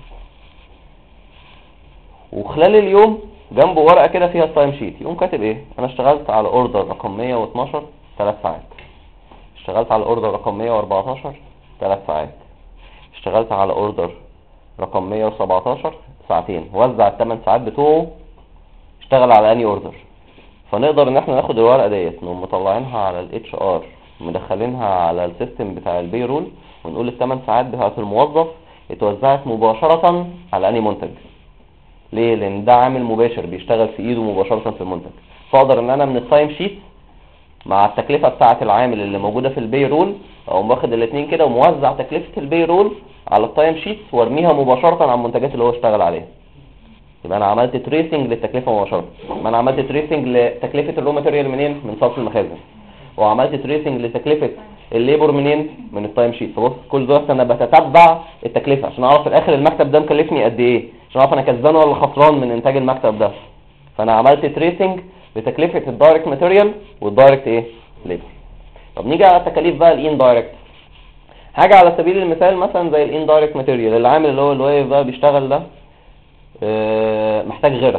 وخلال اليوم جنبه ورقه كده فيها التايم شيت، يقوم كاتب ايه؟ انا اشتغلت على اوردر رقم 112 3 ساعات، اشتغلت على اوردر رقم 114 3 ساعات، اشتغلت على اوردر رقم 117 ساعتين، وزع ال8 ساعات بتوعه اشتغل على اني اوردر. فنقدر ان احنا ناخد الورقه ديت نقوم مطلعينها على الاتش ار، مدخلينها على السيستم بتاع البي رول، ونقول ال8 ساعات بتاعه الموظف اتوزعت مباشره على اني منتج. ليه؟ لان ده عامل مباشر بيشتغل في ايده مباشره في المنتج. فاقدر ان انا من التايم شيت مع التكلفه بتاعه العامل اللي موجوده في البي رول اقوم واخد الاثنين كده وموزع تكلفه البي رول على التايم شيت وارميها مباشره على المنتجات اللي هو اشتغل عليها. يبقى انا عملت تريسنج للتكلفه مباشره. يبقى انا عملت تريسنج لتكلفه الرو ماتيريال منين؟ من صرف المخازن. وعملت تريسنج لتكلفه الليبر منين؟ من التايم شيت. فبص كل ده انا بتتبع التكلفه عشان اعرف في الاخر المكتب ده مكلفني قد ايه، عشان اعرف انا كسبان ولا خسران من انتاج المكتب ده. فانا عملت تريسنج لتكلفه الدايركت ماتيريال والدايركت ايه؟ ليبر. طب نيجي على التكاليف بقى الاندايركت. حاجه على سبيل المثال مثلا زي الاندايركت ماتيريال، العامل اللي هو اللي واقف بقى بيشتغل ده محتاج غيره.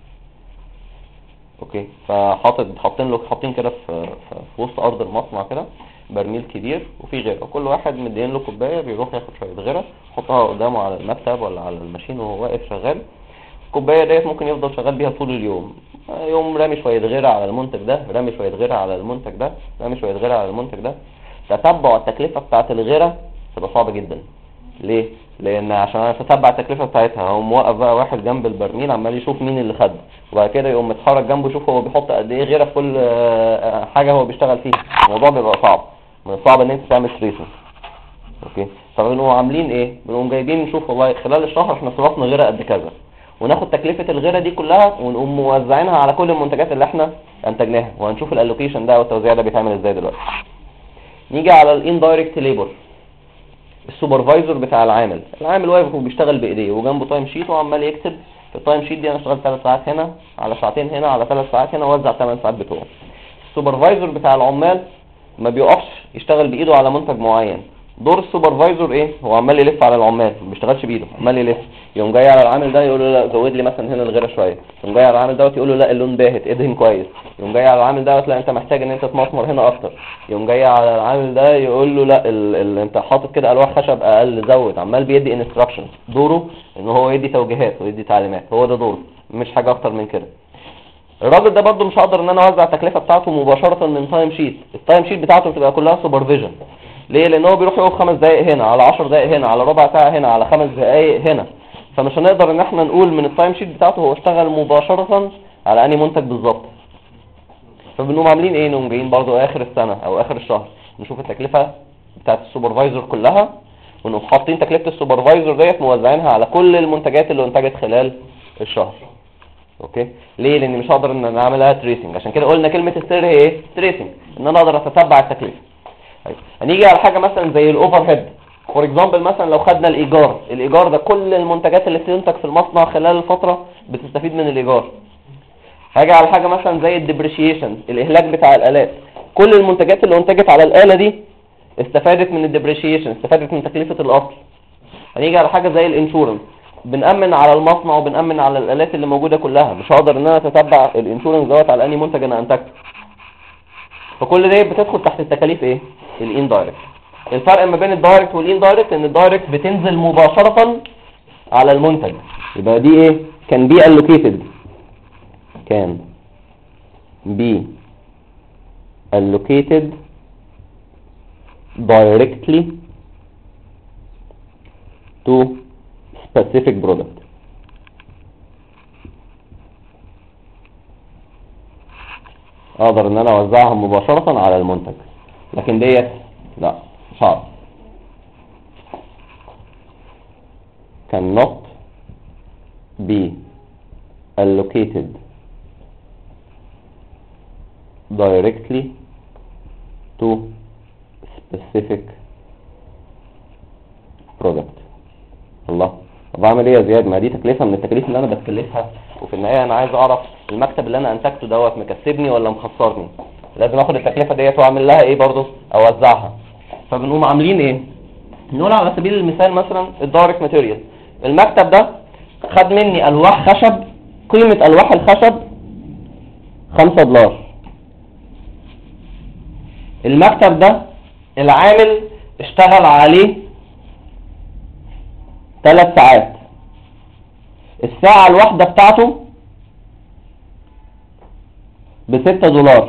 اوكي، حاطين كده في وسط ارض المصنع كده برميل كبير وفي غيره، وكل واحد مدين له كوبايه بيروح ياخد شويه غيره يحطها قدامه على المكتب ولا على الماشين وهو واقف شغال. الكوبايه ديت ممكن يفضل شغال بيها طول اليوم، يوم رامي شويه غيره على المنتج ده، رامي شويه غيره على المنتج ده، رامي شويه غيره على المنتج ده. تتبع التكلفه بتاعه الغيره تبقى صعبه جدا. ليه؟ لان عشان انا اتتبع التكلفه بتاعتها هقوم موقف بقى واحد جنب البرميل عمال يشوف مين اللي خد، وبعد كده يقوم متحرك جنبه يشوف هو بيحط قد ايه غيره في كل حاجه هو بيشتغل فيها. الموضوع بيبقى صعب، من الصعب ان انت تعمل تريسنج. اوكي، فبنقوم عاملين ايه؟ بنقوم جايبين نشوف والله خلال الشهر احنا صرفنا غيره قد كذا، وناخد تكلفه الغيره دي كلها ونقوم موزعينها على كل المنتجات اللي احنا انتجناها، وهنشوف الالوكيشن ده والتوزيع ده بيتعمل ازاي دلوقتي. نيجي على الاندايركت ليبر. السوبرفايزر بتاع العامل واقف وبيشتغل بايديه وجنبه تايم شيت وعمال يكتب في التايم شيت دي انا اشتغلت 3 ساعات هنا على ساعتين هنا على 3 ساعات هنا، ووزع 8 ساعات بتوعه. السوبرفايزر بتاع العمال ما بيقفش يشتغل بايده على منتج معين، دور السوبرفايزر ايه؟ هو عمال يلف على العمال، ما بيشتغلش بايده، عمال يلف، يقوم جاي على العامل ده يقول له لا زود لي مثلا هنا الغيره شويه، يقوم جاي على العامل دوت يقول له لا اللون باهت ادهن كويس، يقوم جاي على العامل دوت لا انت محتاج ان انت تمسمر هنا اكتر، يقوم جاي على العامل ده يقول له لا انت حاطط كده الواح خشب اقل زود، عمال بيدي انستراكشنز. دوره ان هو يدي توجيهات ويدي تعليمات، هو ده دوره، مش حاجه اكتر من كده. الراجل ده برضو مش هقدر ان انا اوزع التكلفه بتاعته مباشره من تايم شيت، التايم شيت بتاعته بتبقى كلها سوبرفيجن. ليه؟ لان هو بيروح يقف 5 دقائق هنا، على 10 دقائق هنا، على ربع ساعه هنا، على 5 دقائق هنا، فمش هنقدر ان احنا نقول من التايم شيت بتاعته هو اشتغل مباشره على انهي منتج بالظبط. فبنقوم عاملين ايه؟ نقوم جايين برضو اخر السنه او اخر الشهر نشوف التكلفه بتاعت السوبرفايزر كلها، ونقوم حاطين تكلفه السوبرفايزر ديت موزعينها على كل المنتجات اللي انتجت خلال الشهر. اوكي؟ ليه؟ لان مش هقدر ان انا اعملها تريسنج، عشان كده قلنا كلمه السر هي ايه؟ تريسنج، ان انا اقدر اتتبع التكلفه. هنيجي على حاجه مثلا زي الاوفر هيد. فور اكزامبل مثلا لو خدنا الايجار ده كل المنتجات اللي بتنتج في المصنع خلال الفتره بتستفيد من الايجار. هاجي على حاجه مثلا زي الديبريشيشن، الاهلاك بتاع الالات، كل المنتجات اللي انتجت على الاله دي استفادت من الديبريشيشن، استفادت من تكلفه الاصل. هنيجي على حاجه زي الانشورنس، بنأمن على المصنع وبنأمن على الالات اللي موجوده كلها، مش هقدر ان انا اتتبع الانشورنس دوت على انهي منتج انا انتجته. فكل دي بتدخل تحت التكاليف ايه؟ الاندايركت. الفرق ما بين الدايركت والاندايركت ان الدايركت بتنزل مباشره على المنتج، يبقى دي ايه؟ كان بي allocated directly to specific product. اقدر ان انا اوزعها مباشرة على المنتج، لكن ديت لا صعب. cannot be allocated directly to specific product. الله، طب اعمل ايه يا زياد؟ ما دي تكلفه من التكاليف اللي انا بتكلفها، وفي النهايه انا عايز اعرف المكتب اللي انا انتجته دوت مكسبني ولا مخسرني. لازم اخد التكلفه ديت واعمل لها ايه برضه؟ اوزعها. فبنقوم عاملين ايه؟ نقول على سبيل المثال مثلا الدايركت ماتيريال، المكتب ده خد مني الواح خشب، قيمه الواح الخشب $5. المكتب ده العامل اشتغل عليه 3 ساعات، الساعة الواحدة بتاعته $6،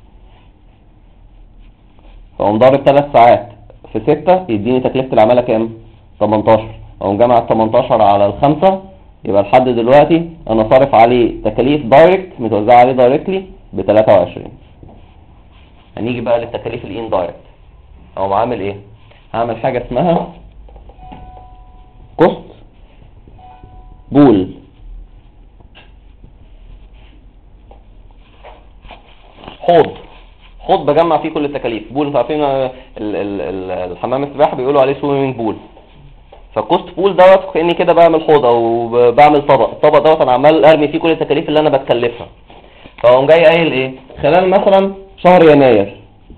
فاقوم ضارب 3 ساعات في 6 يديني تكلفة العمالة كام؟ 18. اقوم جمع 18 على 5، يبقى لحد دلوقتي انا صارف عليه تكاليف دايركت متوزعة عليه دايركتلي ب23. هنيجي بقى للتكاليف الان دايركت، اقوم عامل ايه؟ هعمل حاجة اسمها كوست بول. حوض بجمع فيه كل التكاليف. بول انتوا عارفين الحمام السباحه بيقولوا عليه سويمنج بول. فالكوست بول دوت كاني كده بعمل حوض او بعمل طبق، الطبق دوت انا عمال ارمي فيه كل التكاليف اللي انا بتكلفها. فاقوم جاي قايل ايه؟ خلال مثلا شهر يناير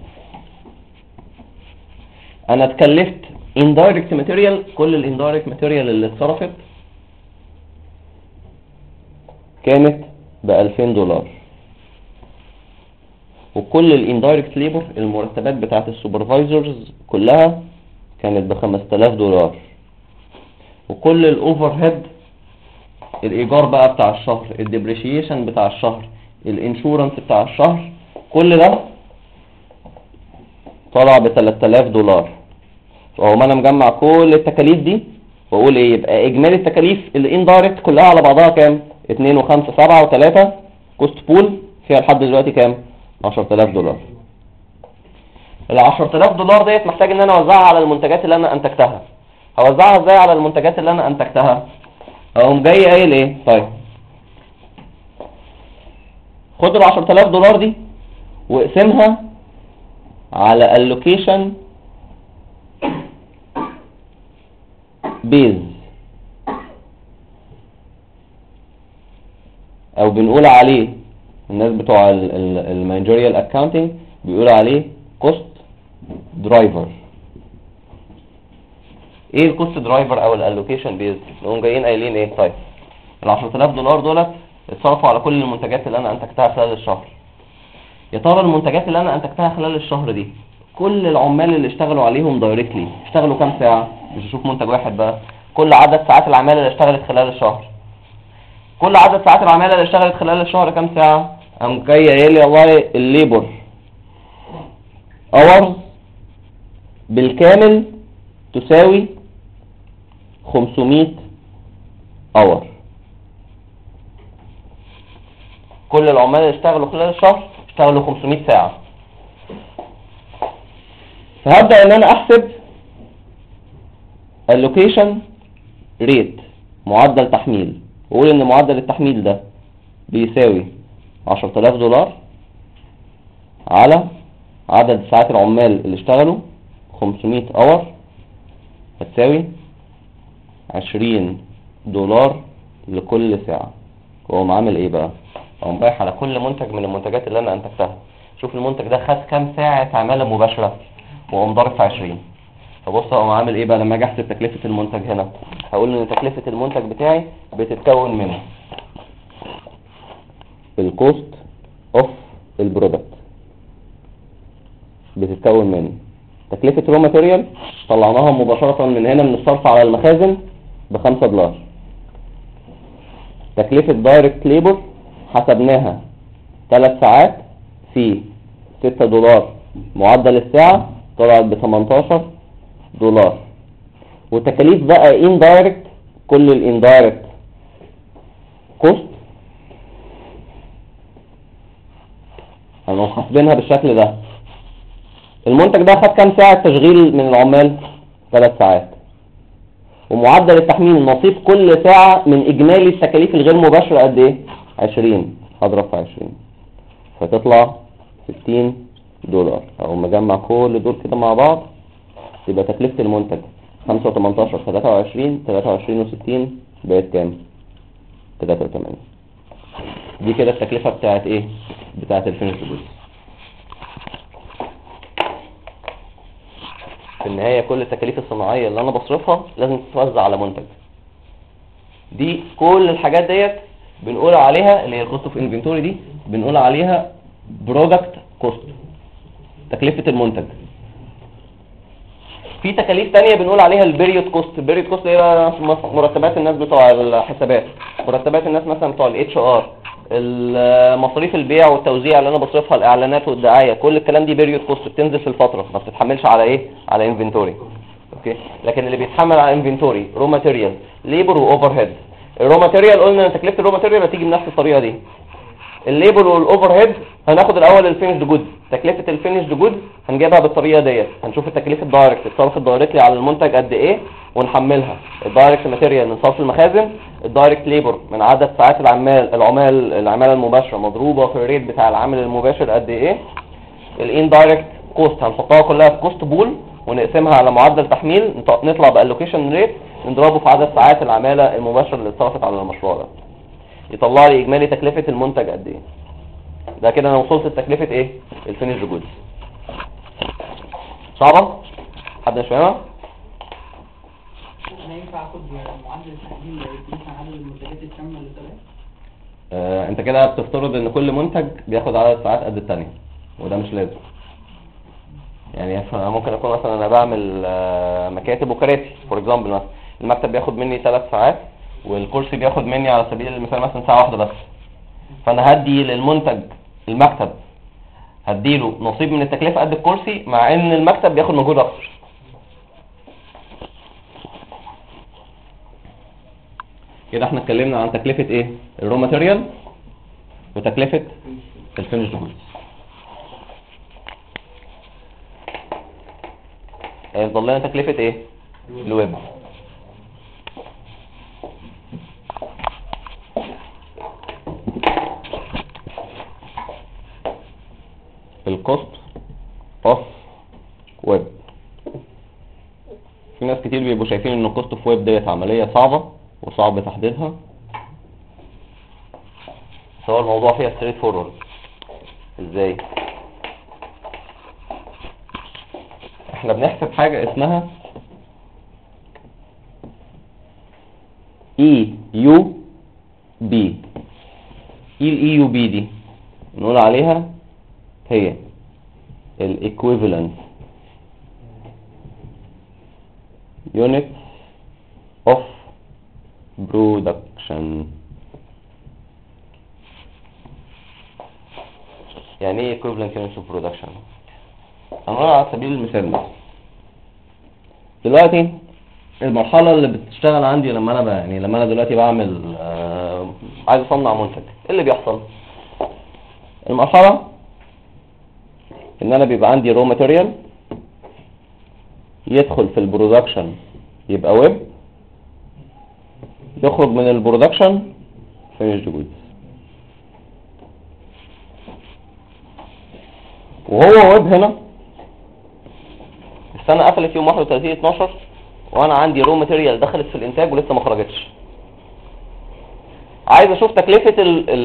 انا اتكلفت indirect material، كل الindirect material اللي اتصرفت كانت $2000، وكل الindirect labor المرتبات بتاعت السوبرفايزرز كلها كانت $5000، وكل الاوفر هيد الايجار بقى بتاع الشهر، الديبريشيشن بتاع الشهر، الانشورنس بتاع الشهر، كل ده طلع $3000. فهو انا مجمع كل التكاليف دي واقول ايه؟ يبقى اجمالي التكاليف الاندايركت كلها على بعضها كام؟ 2 و5 7 و3 كوست بول فيها لحد دلوقتي كام؟ $10000. $10000 ديت محتاج ان انا اوزعها على المنتجات اللي انا انتجتها. هوزعها ازاي على المنتجات اللي انا انتجتها؟ اقوم جاي قايل ايه؟ طيب خد $10000 دي واقسمها على allocation بيز، او بنقول عليه الناس بتوع المانجيريال اكاونتنج بيقولوا عليه كوست درايفر. ايه الكوست درايفر او الالوكيشن بيز؟ نقوم جايين قايلين ايه؟ طيب ال 10000 دولار دولت اتصرفوا على كل المنتجات اللي انا انتجتها خلال الشهر. يا ترى المنتجات اللي انا انتجتها خلال الشهر دي كل العمال اللي اشتغلوا عليهم دايركتلي اشتغلوا كام ساعه؟ مش هشوف منتج واحد بقى، كل عدد ساعات العماله اللي اشتغلت خلال الشهر. كل عدد ساعات العماله اللي اشتغلت خلال الشهر كام ساعه؟ قام جاي قايل لي والله الليبر اور بالكامل تساوي 500 اور. كل العمال اللي اشتغلوا خلال الشهر اشتغلوا 500 ساعة. فهبدأ ان انا احسب allocation rate معدل تحميل، واقول ان معدل التحميل ده بيساوي 10000 دولار على عدد ساعات العمال اللي اشتغلوا 500 اور، هتساوي 20 دولار لكل ساعة. واقوم عامل ايه بقى؟ اقوم رايح على كل منتج من المنتجات اللي انا انتجتها، شوف المنتج ده خد كام ساعة عمالة مباشرة، واقوم ضارب في 20. فبص اقوم عامل ايه بقى لما اجي احسب تكلفة المنتج هنا؟ هقول ان تكلفة المنتج بتاعي بتتكون من الكوست اوف البرودكت، بتتكون من تكلفة رو ماتيريال طلعناها مباشرة من هنا من الصرف على المخازن ب5 دولار، تكلفة دايركت ليبر حسبناها 3 ساعات في 6 دولار معدل الساعة طلعت ب18 دولار، وتكاليف بقى indirect كل indirect كوست هنقوم حاسبينها بالشكل ده. المنتج ده خد كام ساعة تشغيل من العمال؟ 3 ساعات، ومعدل التحميل نصيب كل ساعة من إجمالي التكاليف الغير مباشرة قد إيه؟ 20. هضرب في 20 فتطلع 60 دولار. أو مجمع كل دول كده مع بعض يبقى تكلفة المنتج 5 و18 23 23 و60 بقت كام؟ 83. دي كده التكلفة بتاعت إيه؟ بتاعت الفينش جودز. في النهاية كل التكاليف الصناعية اللي انا بصرفها لازم تتوزع على منتج. دي كل الحاجات ديت بنقول عليها اللي هي الكوست اوف انفنتوري، دي بنقول عليها برودكت كوست، تكلفة المنتج. في تكاليف تانية بنقول عليها البيريود كوست. البيريود كوست هي مرتبات الناس بتوع الحسابات، مرتبات الناس مثلا بتوع الاتش ار، المصاريف البيع والتوزيع اللي انا بصرفها، الاعلانات والدعايه، كل الكلام دي بيريود كوست بتنزل في الفتره، ما بتتحملش على ايه؟ على انفنتوري. اوكي، لكن اللي بيتحمل على انفنتوري رو ماتيريال، ليبر واوفر هيد. الرو ماتيريال قلنا ان تكلفه الرو ماتيريال هتيجي بنفس الطريقه دي. الليبر والاوفر هيد هناخد الاول الفينيشد جود، تكلفه الفينيشد جود هنجيبها بالطريقه ديت، هنشوف التكلفه الدايركت اتصرفت دايركتلي على المنتج قد ايه ونحملها. الدايركت ماتيريال من صرف المخازن، الدايركت ليبر من عدد ساعات العماله المباشره مضروبه في الريت بتاع العامل المباشر قد ايه. الاندايركت كوست هنحطها كلها في كوست بول ونقسمها على معدل تحميل، نطلع بالالوكيشن ريت نضربه في عدد ساعات العماله المباشره اللي اتصرفت على المشروع ده، يطلع لي اجمالي تكلفه المنتج قد ايه. ده كده انا وصلت لتكلفه ايه؟ الفينيش جودز. صعبه؟ حد مش فاهمها؟ انا ينفع اخد معدل التحميل يقيس عدد المنتجات الكامله اللي طلعت؟ انت كده بتفترض ان كل منتج بياخد عدد ساعات قد الثانيه، وده مش لازم. يعني ممكن اكون مثلا انا بعمل مكاتب وكراسي فور اكزامبل، مثلا المكتب بياخد مني 3 ساعات والكرسي بياخد مني على سبيل المثال مثلا ساعه واحده بس، فانا هدي للمنتج المكتب هديله نصيب من التكلفه قد الكرسي، مع ان المكتب بياخد مجهود اكتر. كده احنا اتكلمنا عن تكلفه ايه؟ الرو ماتيريال وتكلفه الفينيش جودز. هيفضل لنا تكلفه ايه؟ الويب. الكوست اوف ويب. في ناس كتير بيبقوا شايفين ان الكوست اوف ويب ديت عمليه صعبه وصعب تحديدها، سواء الموضوع فيها ستريت فورورد. ازاي؟ احنا بنحسب حاجه اسمها يو بي. ايه الاي يو بي دي؟ نقول عليها هي الايكويفالنت يونت اوف برودكشن. يعني ايه equivalent units of production؟ هنقول على سبيل المثال ده. دلوقتي المرحلة اللي بتشتغل عندي لما انا دلوقتي بعمل عايز اصنع منتج، ايه اللي بيحصل؟ المرحلة ان انا بيبقى عندي raw material يدخل في البرودكشن يبقى ويب، يخرج من البرودكشن finished goods. وهو ويب هنا السنة قفلت يوم 31/12 وانا عندي رو ماتيريال دخلت في الانتاج ولسه ما خرجتش. عايز اشوف تكلفة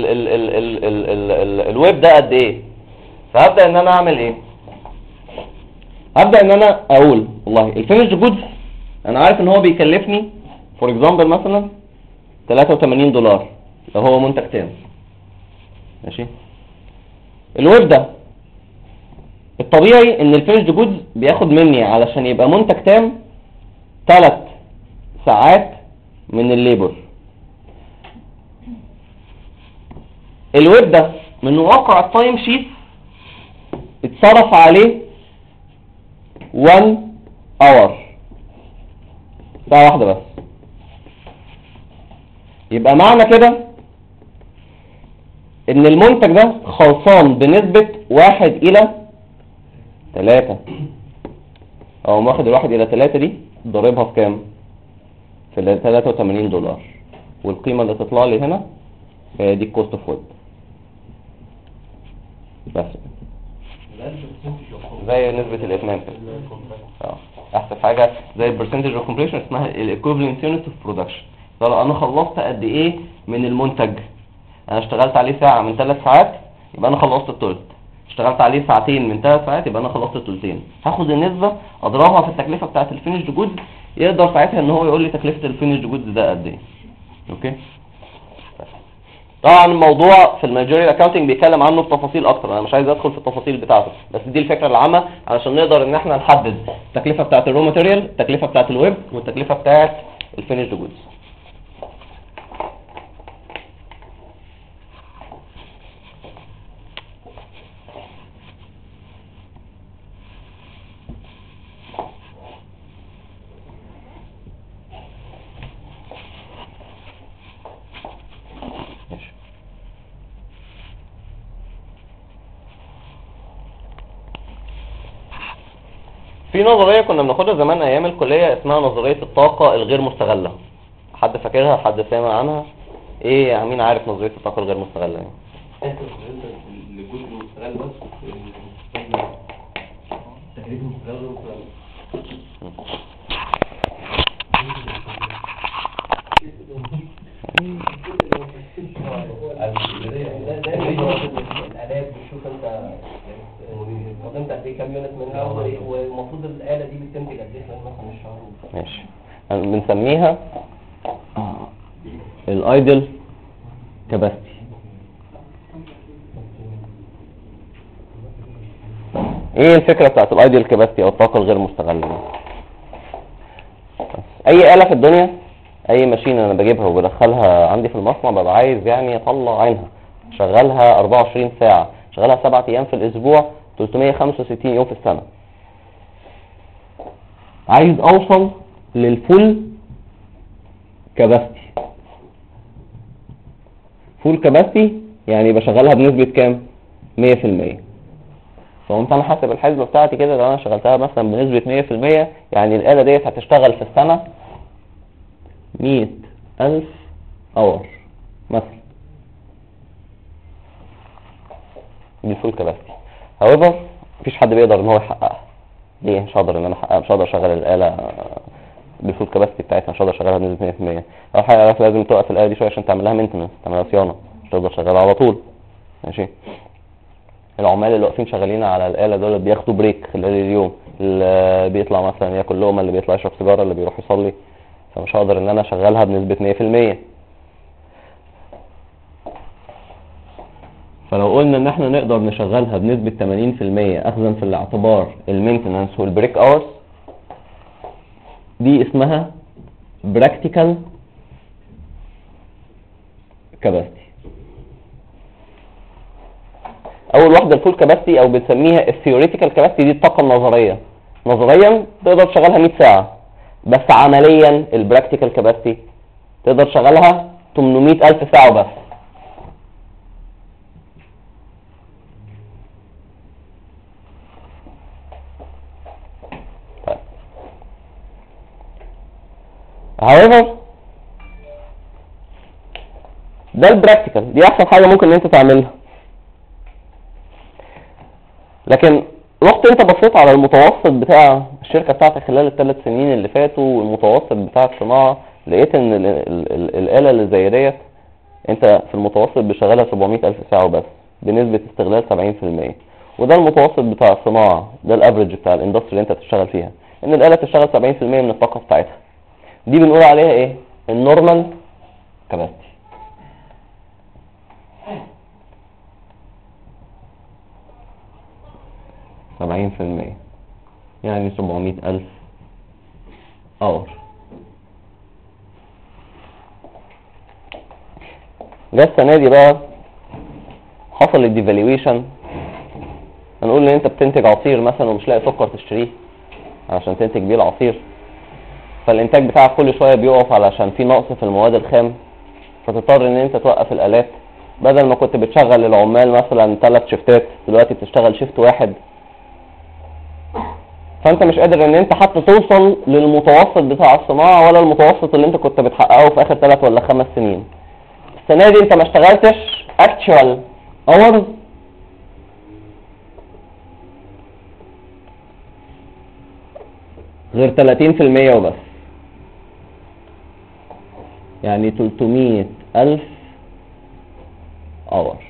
الويب ده قد ايه. فهبدأ ان انا اعمل ايه؟ هبدأ ان انا اقول والله الفينيش جودز انا عارف ان هو بيكلفني فور اكزامبل مثلا $83 لو هو منتج تام. ماشي. الويب ده الطبيعي ان الفينيش جودز بياخد مني علشان يبقى منتج تام 3 ساعات من الليبر. الويب ده من واقع التايم شيت اتصرف عليه 1 اور، ساعة واحدة بس. يبقى معنى كده ان المنتج ده خلصان بنسبة 1:3. او واخد 1:3 دي ضاربها في كام؟ في $83. والقيمة اللي تطلع لي هنا هي دي الكوست اوف ويب بس. زي نسبة الاتمام كده. احسن حاجة زي البرسنتج اوف كومبليشن اسمها الايكويفالنت يونت اوف برودكشن. طب انا خلصت قد ايه من المنتج؟ انا اشتغلت عليه ساعة من 3 ساعات يبقى انا خلصت الثلث. اشتغلت عليه ساعتين من 3 ساعات يبقى انا خلصت الثلثين. هاخد النسبة اضربها في التكلفة بتاعت الفينيش جودز، يقدر ساعتها ان هو يقول لي تكلفة الفينيش جودز ده قد ايه. اوكي. طبعا الموضوع في المانجيريال اكاونتنج بيتكلم عنه بتفاصيل اكتر، انا مش عايز ادخل في التفاصيل بتاعته، بس دي الفكره العامه علشان نقدر ان احنا نحدد التكلفه بتاعه الرو ماتيريال، التكلفه بتاعه الويب، والتكلفه بتاعه الفينيشد جودز. في نظرية كنا بناخدها زمان ايام الكلية اسمها نظرية الطاقة الغير مستغلة. حد فاكرها؟ حد سامع عنها؟ ايه مين عارف نظرية الطاقة الغير مستغلة يعني؟ الجزء المستغل بس تكليف المستغل الآلات بتشوف انت قدمت قد ايه كام يونت منها، والمفروض الآلة دي بتنتج قد ايه خلال مثلا الشهر. ماشي. بنسميها الايدل كاباسيتي. ايه الفكرة بتاعت الايدل كاباسيتي او الطاقة الغير مستغلة؟ اي آلة في الدنيا، اي ماشين انا بجيبها وبدخلها عندي في المصنع ببقى عايز يعني اطلع عينها، شغلها 24 ساعة، شغلها 7 ايام في الاسبوع، 365 يوم في السنة. عايز اوصل للفول كاباسيتي. فول كاباسيتي يعني بشغلها بنسبة كام؟ 100%. فقمت انا حاسب الحسبة بتاعتي كده، لو انا شغلتها مثلا بنسبة 100% يعني الآلة ديت هتشتغل في السنة 100,000 اور مثلا. دي الفول كاباسيتي. however مفيش حد بيقدر ان هو يحققها. ليه مش هقدر ان انا احققها؟ مش هقدر اشغل الآلة بالفول كاباسيتي بتاعتها، مش هقدر اشغلها بنسبة 100%. اول حاجة لازم توقف الآلة دي شوية عشان تعملها مينتنس، تعملها صيانة، مش هتقدر تشغلها على طول. ماشي. العمال اللي واقفين شغالين على الآلة دول بياخدوا بريك خلال اليوم، اللي بيطلع مثلا ياكل لقمة، اللي بيطلع يشرب سيجارة، اللي بيروح يصلي. فمش هقدر ان انا اشغلها بنسبة 100%. فلو قلنا ان احنا نقدر نشغلها بنسبة 80% اخذا في الاعتبار المينتنانس والبريك اورز، دي اسمها براكتيكال كاباسيتي. اول واحدة الفول كاباسيتي او بنسميها الثيوريتيكال كاباسيتي، دي الطاقة النظرية. نظريا تقدر تشغلها 100 ساعة، بس عمليا البراكتيكال كاباسيتي تقدر تشغلها 800,000 ساعة بس. however ده البراكتيكال، دي احسن حاجة ممكن ان انت تعملها. لكن رحت انت بصيت على المتوسط بتاع الشركة بتاعتك خلال ال3 سنين اللي فاتوا والمتوسط بتاع الصناعة، لقيت ان الآلة اللي زي ديت انت في المتوسط بشغلها 700,000 ساعة وبس بنسبة استغلال 70%. وده المتوسط بتاع الصناعة، ده الافريج بتاع الاندستري اللي انت بتشتغل فيها، ان الآلة تشتغل 70% من الطاقة بتاعتها. دي بنقول عليها ايه؟ النورمال كاباسيتي. سبعين في المية يعني 700,000 اور. ده السنة دي بقى حصل الديفالويشن. هنقول ان انت بتنتج عصير مثلا ومش لاقي سكر تشتريه عشان تنتج بيه العصير، فالانتاج بتاعك كل شوية بيقف علشان في نقص في المواد الخام، فتضطر ان انت توقف الالات. بدل ما كنت بتشغل العمال مثلا 3 شيفتات، دلوقتي بتشتغل شيفت واحد. فانت مش قادر ان انت حتى توصل للمتوسط بتاع الصناعة ولا المتوسط اللي انت كنت بتحققه في اخر 3 ولا 5 سنين. السنة دي انت ما اشتغلتش actual hours غير 30% وبس، يعني 300,000 اور.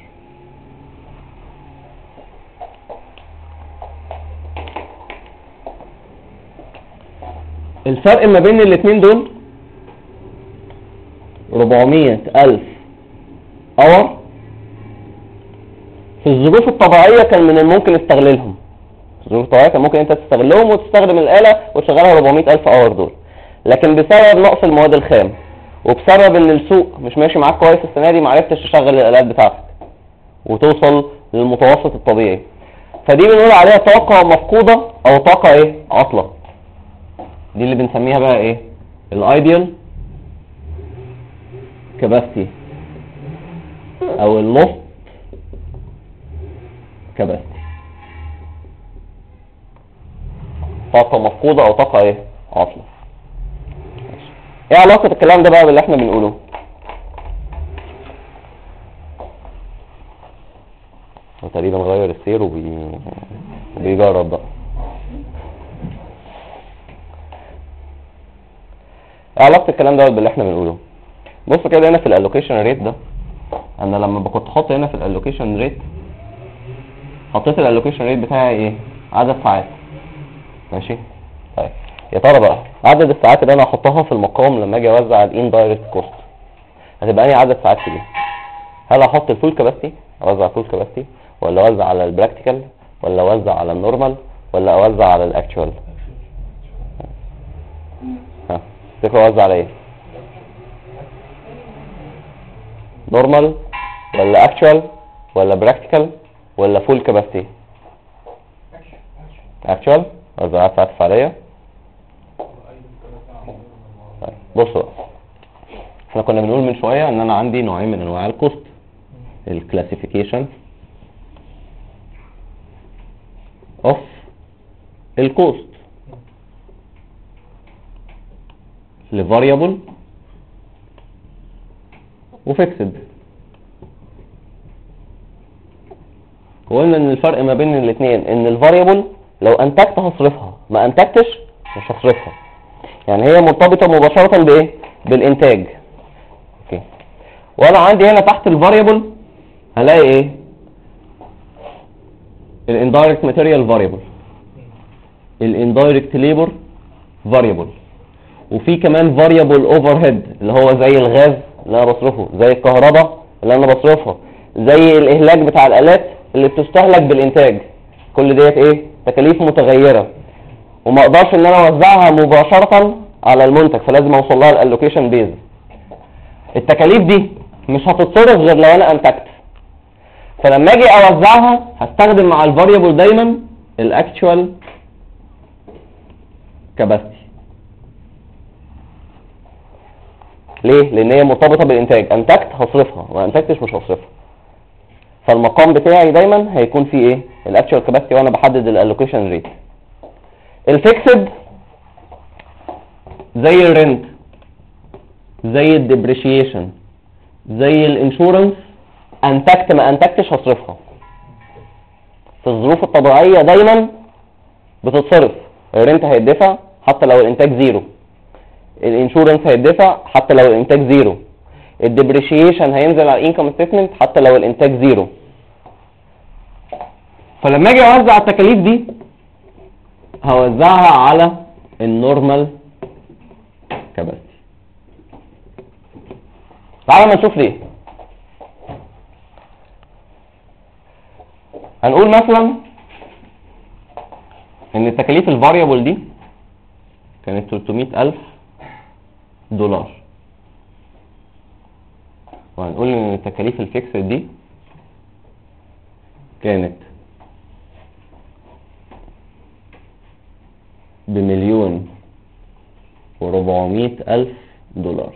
الفرق ما بين الاثنين دول 400,000 اور. في الظروف الطبيعية كان من الممكن استغلالهم، في الظروف الطبيعية كان ممكن انت تستغلهم وتستخدم الآلة وتشغلها 400,000 اور دول. لكن بسبب نقص المواد الخام وبسبب ان السوق مش ماشي معاك كويس السنة دي، معرفتش تشغل الآلات بتاعتك وتوصل للمتوسط الطبيعي. فدي بنقول عليها طاقة مفقودة او طاقة ايه؟ عطلة. دي اللي بنسميها بقى ايه؟ الايديال كاباسيتي او اللوست كاباسيتي. طاقة مفقودة او طاقة ايه؟ عطلة. ايه علاقة الكلام ده بقى باللي احنا بنقوله؟ تقريبا غير السير وبيجرب بقى. ايه علاقة الكلام ده باللي احنا بنقوله؟ بص كده هنا في الالوكيشن ريت ده، انا لما كنت احط هنا في الالوكيشن ريت حطيت الالوكيشن ريت بتاعي ايه؟ عدد ساعات. ماشي؟ طيب يا ترى بقى عدد الساعات اللي انا هحطها في المقام لما اجي اوزع الاندايركت كوست هتبقى انهي عدد ساعات فيه؟ هل احط الفول كاباسيتي، اوزع فول كاباسيتي، ولا اوزع على البراكتيكال، ولا اوزع على النورمال، ولا اوزع على الاكتوال؟ ها تفكر اوزع على ايه؟ نورمال ولا اكتوال ولا براكتيكال ولا فول كاباسيتي؟ اكتوال اوزع ساعات فعاليه. طيب بصوا بقى، احنا كنا بنقول من شويه ان انا عندي نوعين من انواع الكوست، الكلاسيفيكيشن اوف الكوست لفاريبل وفيكسد. وقلنا ان الفرق ما بين الاثنين ان الفاريبل لو انتجت هصرفها، ما انتجتش مش هصرفها، يعني هي مرتبطه مباشره بايه؟ بالانتاج. اوكي. وانا عندي هنا تحت الفاريبل هلاقي ايه؟ الاندايركت ماتيريال فاريبل، الاندايركت ليبر فاريبل، وفي كمان فاريبل اوفر هيد اللي هو زي الغاز اللي انا بصرفه، زي الكهرباء اللي انا بصرفها. زي الاهلاك بتاع الالات اللي بتستهلك بالانتاج، كل ديت ايه؟ تكاليف متغيره، وما اقدرش ان انا اوزعها مباشره على المنتج، فلازم اوصل لها الالوكيشن بيز. التكاليف دي مش هتتصرف غير لو انا انتجت، فلما اجي اوزعها هستخدم مع الفاريبل دايما الاكتوال كاباسيتي. ليه؟ لان هي مرتبطه بالانتاج، انتجت هصرفها، ما انتجتش مش هصرفها. فالمقام بتاعي دايما هيكون فيه ايه؟ الاكتوال كاباسيتي وانا بحدد الالوكيشن ريت. الفيكسد زي الرنت، زي الديبريشيشن، زي الانشورنس، انتجت ما انتجتش هصرفها. في الظروف الطبيعيه دايما بتتصرف، الرنت هيدفع حتى لو الانتاج زيرو، الانشورنس هيدفع حتى لو الانتاج زيرو، الديبريشيشن هينزل على الانكم ستيتمنت حتى لو الانتاج زيرو. فلما اجي اوزع التكاليف دي هوزعها على النورمال كاباسيتي. تعالى ما نشوف ليه. هنقول مثلا ان التكاليف الفاريبل دي كانت 300,000 دولار، وهنقول ان التكاليف الفيكسد دي كانت ب1,400,000 دولار.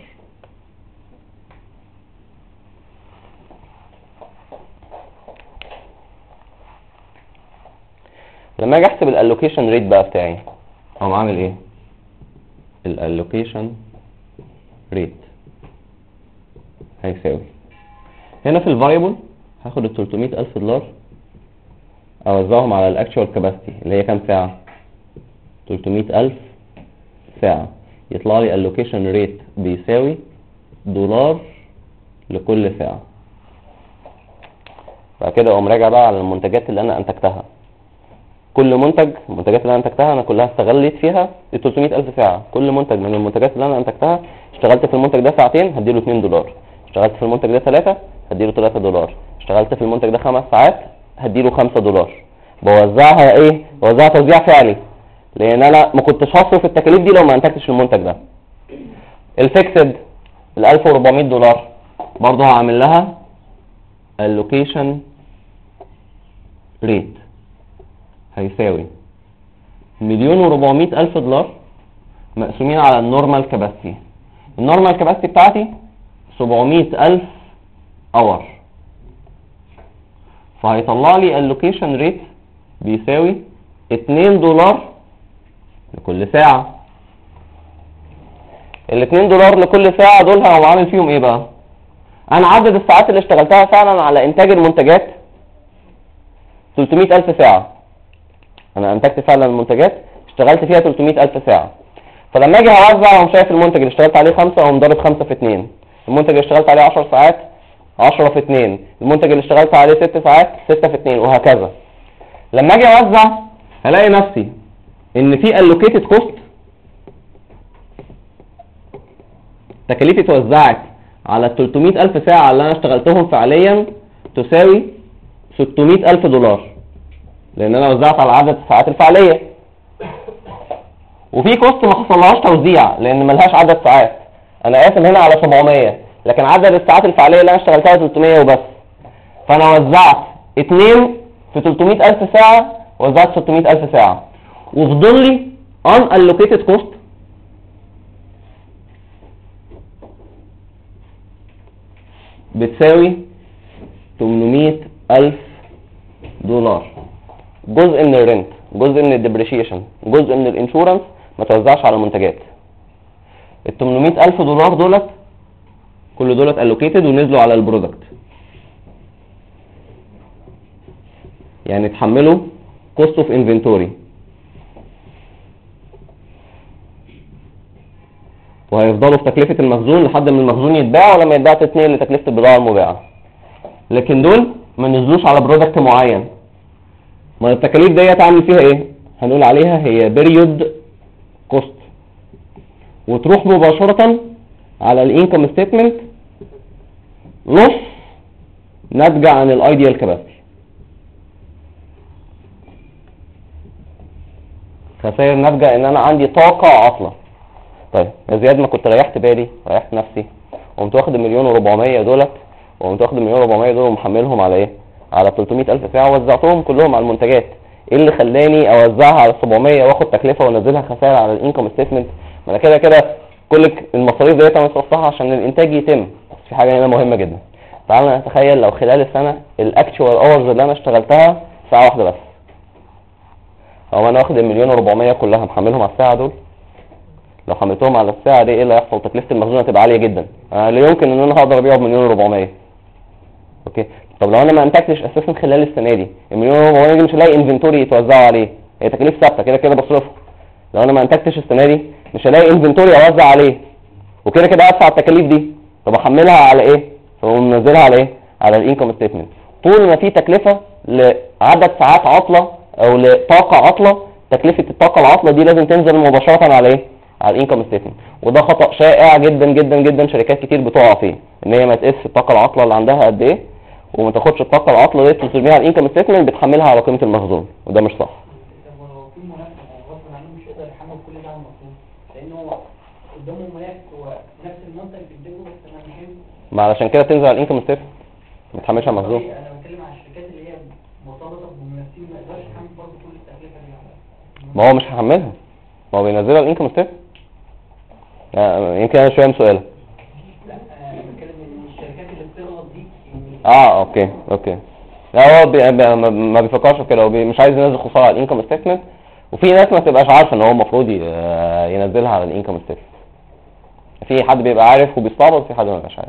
لما اجي احسب الالوكيشن ريت بقى بتاعي هقوم عامل ايه؟ الالوكيشن ريت هيساوي هنا في الفاريبل هاخد ال 300,000 دولار اوزعهم على الاكتوال كاباسيتي اللي هي كام ساعه؟ 300,000 ساعه، يطلع لي الالوكيشن ريت بيساوي دولار لكل ساعه. بعد كده اقوم راجع بقى على المنتجات اللي انا انتجتها. كل منتج، المنتجات اللي انا انتجتها انا كلها استغليت فيها ال 300,000 ساعه. كل منتج من المنتجات اللي انا انتجتها اشتغلت في المنتج ده ساعتين هديله 2 دولار، اشتغلت في المنتج ده 3 هديله 3 دولار، اشتغلت في المنتج ده 5 ساعات هديله 5 دولار. بوزعها ايه؟ بوزعها توزيع فعلي، لان انا ما كنتش هصرف التكاليف دي لو ما انتجتش المنتج ده. الفيكسد ال 1400 دولار برضه هعمل لها allocation rate هيساوي 1,400,000 دولار مقسومين على النورمال كاباسيتي. النورمال كاباسيتي بتاعتي 700,000 اور، فهيطلع لي allocation rate بيساوي 2 دولار لكل ساعة. ال 2 دولار لكل ساعة دول هقوم عامل فيهم ايه بقى؟ انا عدد الساعات اللي اشتغلتها فعلا على انتاج المنتجات 300,000 ساعة. انا انتجت فعلا المنتجات اشتغلت فيها 300,000 ساعة. فلما اجي هوزع اقوم شايف المنتج اللي اشتغلت عليه 5 اقوم ضارب 5 في 2، المنتج اللي اشتغلت عليه 10 ساعات 10 في 2، المنتج اللي اشتغلت عليه 6 ساعات 6 في 2، وهكذا. لما اجي اوزع هلاقي نفسي ان في allocated cost تكاليفي اتوزعت على 300,000 ساعة اللي انا اشتغلتهم فعليا تساوي 600,000 دولار، لان انا وزعت على عدد الساعات الفعلية. وفي كوست ما حصلهاش توزيع لان ملهاش عدد ساعات، انا قاسم هنا على 700 لكن عدد الساعات الفعلية اللي انا اشتغلتها 300 وبس، فانا وزعت 2 في 300,000 ساعة وزعت 600,000 ساعة، وفضل لي unallocated cost بتساوي 800,000 دولار. جزء من الرنت، جزء من الديبريشيشن، جزء من الانشورنس ما توزعش على المنتجات. ال 800,000 دولار دولت كل دولت allocated ونزلوا على البرودكت، يعني اتحملوا cost of inventory، وهيفضلوا في تكلفة المخزون لحد ما المخزون يتباع، ولما يتباع تتنقل لتكلفة البضاعة المباعة. لكن دول ما نزلوش على برودكت معين. ما التكاليف ديت هعمل فيها ايه؟ هنقول عليها هي بيريود كوست، وتروح مباشرة على الانكم ستيتمنت نص ناتجه عن الايديال كاباسيتي. خسائر ناتجه ان انا عندي طاقه عاطله. طيب يا زياد ما كنت ريحت بالي ريحت نفسي وقمت واخد ال1,400,000 دولت وقمت واخد ال1,400,000 دول ومحملهم على ايه؟ على 300,000 ساعه ووزعتهم كلهم على المنتجات. ايه اللي خلاني اوزعها على 700 واخد تكلفه وانزلها خسائر على الانكم ستيتمنت؟ ما انا كده كده كل المصاريف ديت انا صرفتها عشان الانتاج يتم. بس في حاجه هنا مهمه جدا. تعالى نتخيل لو خلال السنه الاكتشوال اورز اللي انا اشتغلتها ساعه واحده بس. هو انا واخد ال1,400,000 كلها محملهم على الساعه دول. لو حملتهم على الساعه دي ايه اللي هيحصل؟ تكلفه المخزون هتبقى عاليه جدا. لا يمكن ان انا هقدر ابيعه ب1,400,000. اوكي. طب لو انا ما انتجتش اساسا خلال السنه دي ال1,400,000 دي مش هلاقي انفنتوري يتوزعوا عليه. هي تكاليف ثابته كده كده بصرفها. لو انا ما انتجتش السنه دي مش هلاقي انفنتوري اوزع عليه وكده كده ادفع التكاليف دي. طب احملها على ايه؟ فمنزلها على ايه؟ على الانكم ستيتمنت. طول ما في تكلفه لعدد ساعات عطله او لطاقه عطله، تكلفه الطاقه العطله دي لازم تنزل مباشره على ايه؟ على الانكم ستيتمنت. وده خطا شائع جدا جدا جدا شركات كتير بتقع فيه، ان هي ما تقيسش الطاقه العطله اللي عندها قد ايه وما تاخدش الطاقه العطله دي ترميها على الانكم ستيتمنت بتحملها على قيمه المخزون، وده مش صح. هو في منافسه غصب عنه مش هيقدر يحمل كل ده على المخزون لان هو قدامه منافس هو نفس المنتج بيديه بس انا مهم. ما علشان كده تنزل على الانكم ستيتمنت ما تحملش على المخزون. انا بتكلم على الشركات اللي هي مرتبطه بمنافسين ما يقدرش يحمل برضه كل التكلفه دي على ما هو مش هحملها، ما هو بينزلها على الانكم ستيتمنت. يمكن انا شويه سؤالك. لا انا بتكلم ان الشركات اللي بتغلط دي اوكي. لا هو ما بيفكرش في كده، هو مش عايز ينزل خساره على الانكم ستيتمنت، وفي ناس ما تبقاش عارفه ان هو المفروض ينزلها على الانكم ستيتمنت. في حد بيبقى عارف وبيستعبط وفي حد ما بيبقاش عارف.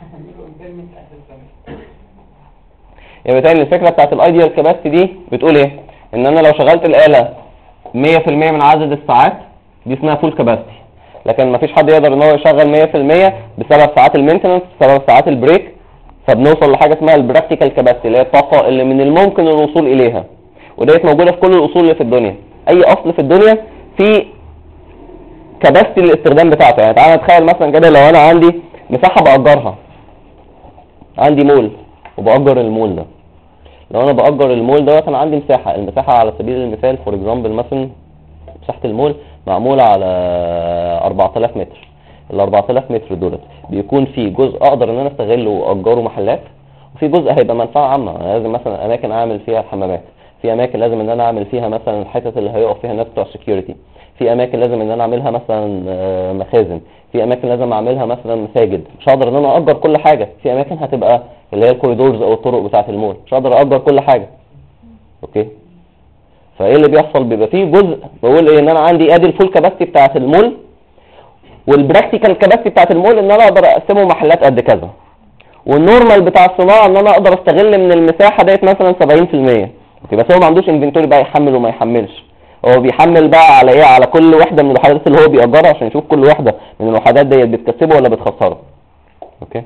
يبقى تاني الفكره بتاعت الايديال كاباسيتي دي بتقول ايه؟ ان انا لو شغلت الاله 100% من عدد الساعات دي اسمها فول كاباسيتي، لكن ما فيش حد يقدر ان هو يشغل 100% بسبب ساعات المينتنس بسبب ساعات البريك، فبنوصل لحاجه اسمها البراكتيكال كاباسيتي اللي هي الطاقه اللي من الممكن الوصول اليها، وديت موجوده في كل الاصول اللي في الدنيا. اي اصل في الدنيا في كاباسيتي الاستخدام بتاعته. يعني تعالى نتخيل مثلا كده لو انا عندي مساحه باجرها، عندي مول وباجر المول ده. لو انا باجر المول دوت انا عندي المساحه على سبيل المثال فور اكزامبل مثلا مساحه المول معموله على 4000 متر. ال 4000 متر دولت بيكون في جزء اقدر ان انا استغله واجره محلات، وفي جزء هيبقى منفعه عامه. لازم مثلا اماكن اعمل فيها الحمامات، في اماكن لازم ان انا اعمل فيها مثلا الحتت اللي هيقف فيها الناس بتوع السكيورتي، في اماكن لازم ان انا اعملها مثلا مخازن، في اماكن لازم اعملها مثلا مساجد. مش هقدر ان انا اجر كل حاجه، في اماكن هتبقى اللي هي الكوريدورز او الطرق بتاعه المول، مش هقدر اجر كل حاجه. اوكي. فايه اللي بيحصل؟ بيبقى فيه جزء بقول ايه ان انا عندي ادي الفول كاباسيتي بتاعه المول، والبراكتيكال كاباسيتي بتاعه المول ان انا اقدر اقسمه محلات قد كذا، والنورمال بتاع الصناعه ان انا اقدر استغل من المساحه ديت مثلا 70%. اوكي. بس هو ما عندوش انفنتوري بقى يحمل وما يحملش، هو بيحمل بقى على ايه؟ على كل واحده من الوحدات اللي هو بيأجرها عشان يشوف كل واحده من الوحدات ديت بتكسبه ولا بتخسره. اوكي.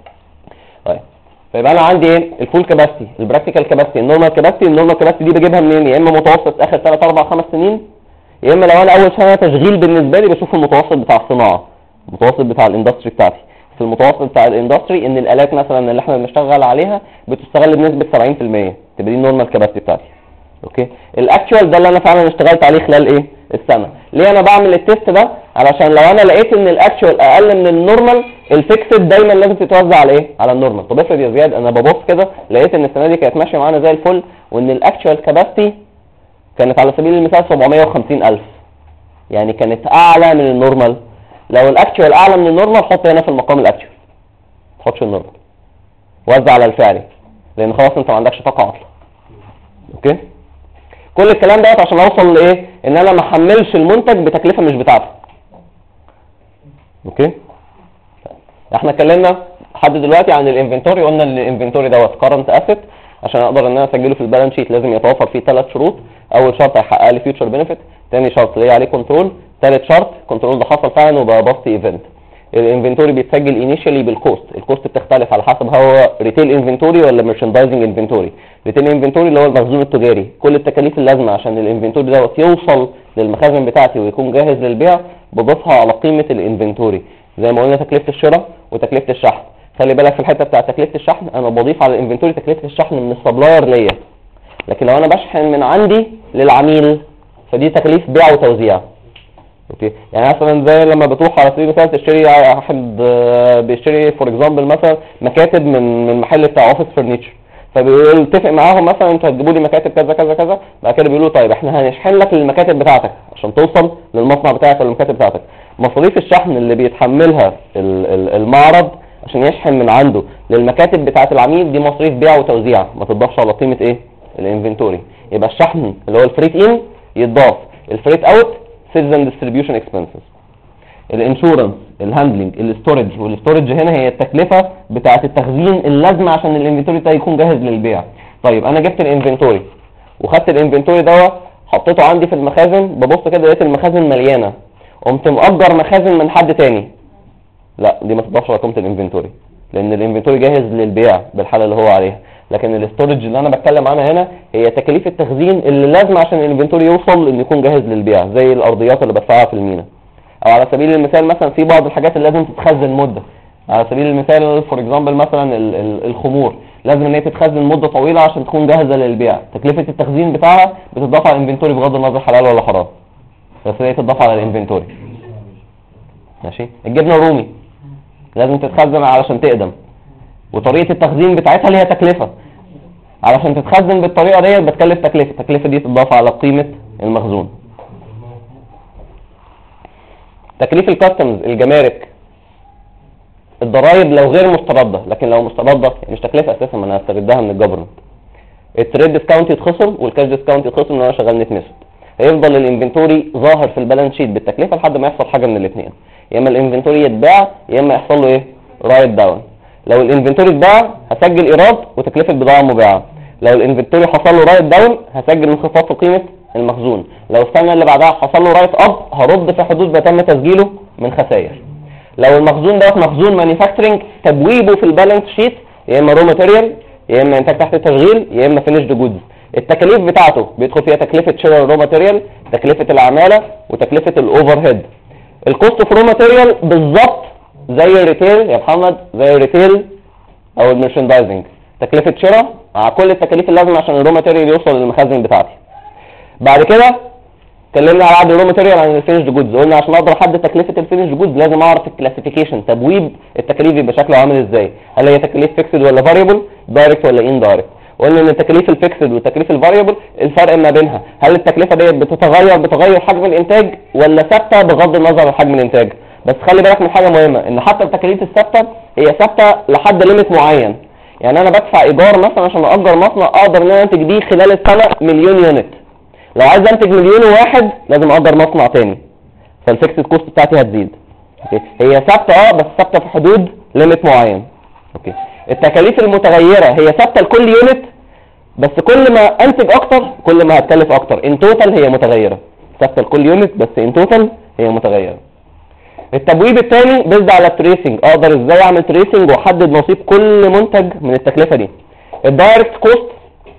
طيب فيبقى انا عندي ايه؟ الفول كاباسيتي، البراكتيكال كاباسيتي، النورمال كاباسيتي. النورمال كاباسيتي دي بجيبها منين؟ يا اما متوسط اخر 3 4 5 سنين، يا اما لو انا اول سنه تشغيل بالنسبه لي بشوف المتوسط بتاع الصناعه، المتوسط بتاع الاندستري بتاعتي. في المتوسط بتاع الاندستري ان الالات مثلا اللي احنا بنشتغل عليها بتستغل بنسبه 70%، تبقى دي النورمال كاباسيتي بتاعتي. اوكي. الاكتوال ده اللي انا فعلا اشتغلت عليه خلال ايه؟ السنه. ليه انا بعمل التيست ده؟ علشان لو انا لقيت ان الاكتوال اقل من النورمال، الفيكسد دايما لازم تتوزع على ايه؟ على النورمال. طب افرض يا زياد انا ببص كده لقيت ان السنه دي كانت ماشيه معانا زي الفل، وان الاكتوال كاباسيتي كانت على سبيل المثال 750,000، يعني كانت اعلى من النورمال. لو الاكتوال اعلى من النورمال حط هنا في المقام الاكتوال، ما تحطش النورمال، وزع على الفعلي، لان خلاص انت ما عندكش طاقه عطله. اوكي. كل الكلام ده عشان اوصل لايه؟ ان انا ما احملش المنتج بتكلفه مش بتاعته. اوكي. احنا اتكلمنا لحد دلوقتي عن الانفنتوري، قلنا ان الانفنتوري دوت كارنت اسيت، عشان اقدر ان انا اسجله في البالانس شيت لازم يتوفر فيه 3 شروط. اول شرط هيحقق لي فيوتشر بنفيت، ثاني شرط ليه عليه كنترول، ثالث شرط كنترول ده حصل فعلا وبقى باست ايفنت. الانفنتوري بيتسجل انيشالي بالكوست، الكوست بتختلف على حسب هو ريتيل انفنتوري ولا ميرشندايزنج انفنتوري. ريتيل انفنتوري اللي هو المخزون التجاري، كل التكاليف اللازمه عشان الانفنتوري دوت يوصل للمخازن بتاعتي ويكون جاهز للبيع بضيفها على قيمه الانفنتوري، زي ما قلنا تكلفه الشراء وتكلفه الشحن. خلي بالك في الحته بتاعه تكلفه الشحن، انا بضيف على الانفنتوري تكلفه الشحن من السبلاير ليا، لكن لو انا بشحن من عندي للعميل فدي تكاليف بيع وتوزيع. اوكي، يعني مثلا زي لما بتروح على سبيل المثال تشتري، واحد بيشتري فور اكزامبل مثلا مكاتب من محل بتاع اوفيس فرنيتشر، فبيقول اتفق معاهم مثلا انتوا هتجيبوا لي مكاتب كذا كذا كذا، بعد كده بيقولوا طيب احنا هنشحن لك المكاتب بتاعتك عشان توصل للمصنع بتاعك ولا المكاتب بتاعتك. مصاريف الشحن اللي بيتحملها المعرض عشان يشحن من عنده للمكاتب بتاعت العميل دي مصاريف بيع وتوزيع، ما تضافش على قيمه ايه؟ الانفنتوري. يبقى الشحن اللي هو الفريت ان يتضاف، الفريت اوت سيلز اند ديستريبيوشن اكسبنسز. الانشورنس، الهاندلنج، الاستورج، والاستورج هنا هي التكلفه بتاعه التخزين اللازمه عشان الانفنتوري ده يكون جاهز للبيع. طيب انا جبت الانفنتوري وخدت الانفنتوري ده حطيته عندي في المخازن، ببص كده لقيت المخازن مليانه، قمت مأجر مخازن من حد تاني، لا دي ما تضافش على قيمه الانفنتوري، لان الانفنتوري جاهز للبيع بالحاله اللي هو عليها. لكن الاستورج اللي انا بتكلم عنها هنا هي تكاليف التخزين اللي لازمه عشان الانفنتوري يوصل انه يكون جاهز للبيع، زي الارضيات اللي بدفعها في المينا. او على سبيل المثال مثلا في بعض الحاجات اللي لازم تتخزن مده، على سبيل المثال فور اكزامبل مثلا الخمور لازم ان هي تتخزن مده طويله عشان تكون جاهزه للبيع، تكلفه التخزين بتاعها بتضاف على الانفنتوري بغض النظر حلال ولا حرام، بس هي تضاف على الانفنتوري. ماشي. الجبنه الرومي لازم تتخزن علشان تقدم، وطريقه التخزين بتاعتها ليها تكلفه، علشان تتخزن بالطريقه ديت بتكلف تكلفه، التكلفه دي تضاف على قيمه المخزون. تكليف الكاستمز، الجمارك، الضرائب لو غير مسترده، لكن لو مسترده مش تكلفه اساسا، ما انا هستردها من الجفرمنت. التريد ديسكاونت يتخصم والكاش ديسكاونت يتخصم لو انا شغال نت ميثود. هيفضل الانفنتوري ظاهر في البالانس شيت بالتكلفه لحد ما يحصل حاجه من الاثنين، يا اما الانفنتوري يتباع يا اما يحصل له ايه؟ رايت داون. لو الانفنتوري اتباع هسجل ايراد وتكلفه بضاعه مباعه، لو الانفنتوري حصل له رايت داون هسجل انخفاض في قيمه المخزون، لو السنه اللي بعدها حصل له رايت اب هرد في حدود ما تم تسجيله من خسائر. لو المخزون ده مخزون مانيفاكتشرنج تبويبه في البالانس شيت يا اما رو ماتيريال يا اما انتاج تحت التشغيل يا اما فينيشد جودز، التكاليف بتاعته بيدخل فيها تكلفه شراء الرو ماتيريال، تكلفه العماله، وتكلفه الاوفر هيد. الكوست اوف رو ماتيريال بالظبط زي الريتيل يا محمد، زي الريتيل او الميرشندايزنج، تكلفه شراء مع كل التكاليف اللازمه عشان الرو ماتيريال يوصل للمخازن بتاعتي. بعد كده اتكلمنا على عقد الرو ماتيريال عن الفينيشد جودز، قلنا عشان اقدر احدد تكلفه الفينيشد جودز لازم اعرف الكلاسيفيكيشن، تبويب التكاليف يبقى شكله عامل ازاي، هل هي تكاليف فيكسد ولا فاريبل، دايركت ولا ان دايركت. وقلنا ان التكاليف الفيكسد والتكاليف الفاريبل الفرق ما بينها هل التكلفه ديت بتتغير حجم الانتاج ولا ثابته بغض النظر عن حجم الانتاج. بس خلي بالك من حاجه مهمه، ان حتى التكاليف الثابته هي ثابته لحد ليميت معين. يعني انا بدفع ايجار مثلا عشان ااجر مصنع اقدر ان انا انتج بيه خلال السنه 1,000,000 يونت، لو عايز انتج 1,000,001 لازم ااجر مصنع تاني، فالفيكسد كوست بتاعتي هتزيد. اوكي، هي ثابته بس ثابته في حدود ليميت معين. اوكي، التكاليف المتغيره هي ثابته لكل يونت، بس كل ما انتج اكتر كل ما هتكلف اكتر، ان توتال هي متغيره، ثابته لكل يونت بس ان توتال هي متغيره. التبويب الثاني بيزد على التريسنج، اقدر ازاي اعمل تريسنج واحدد نصيب كل منتج من التكلفه دي. الدايركت كوست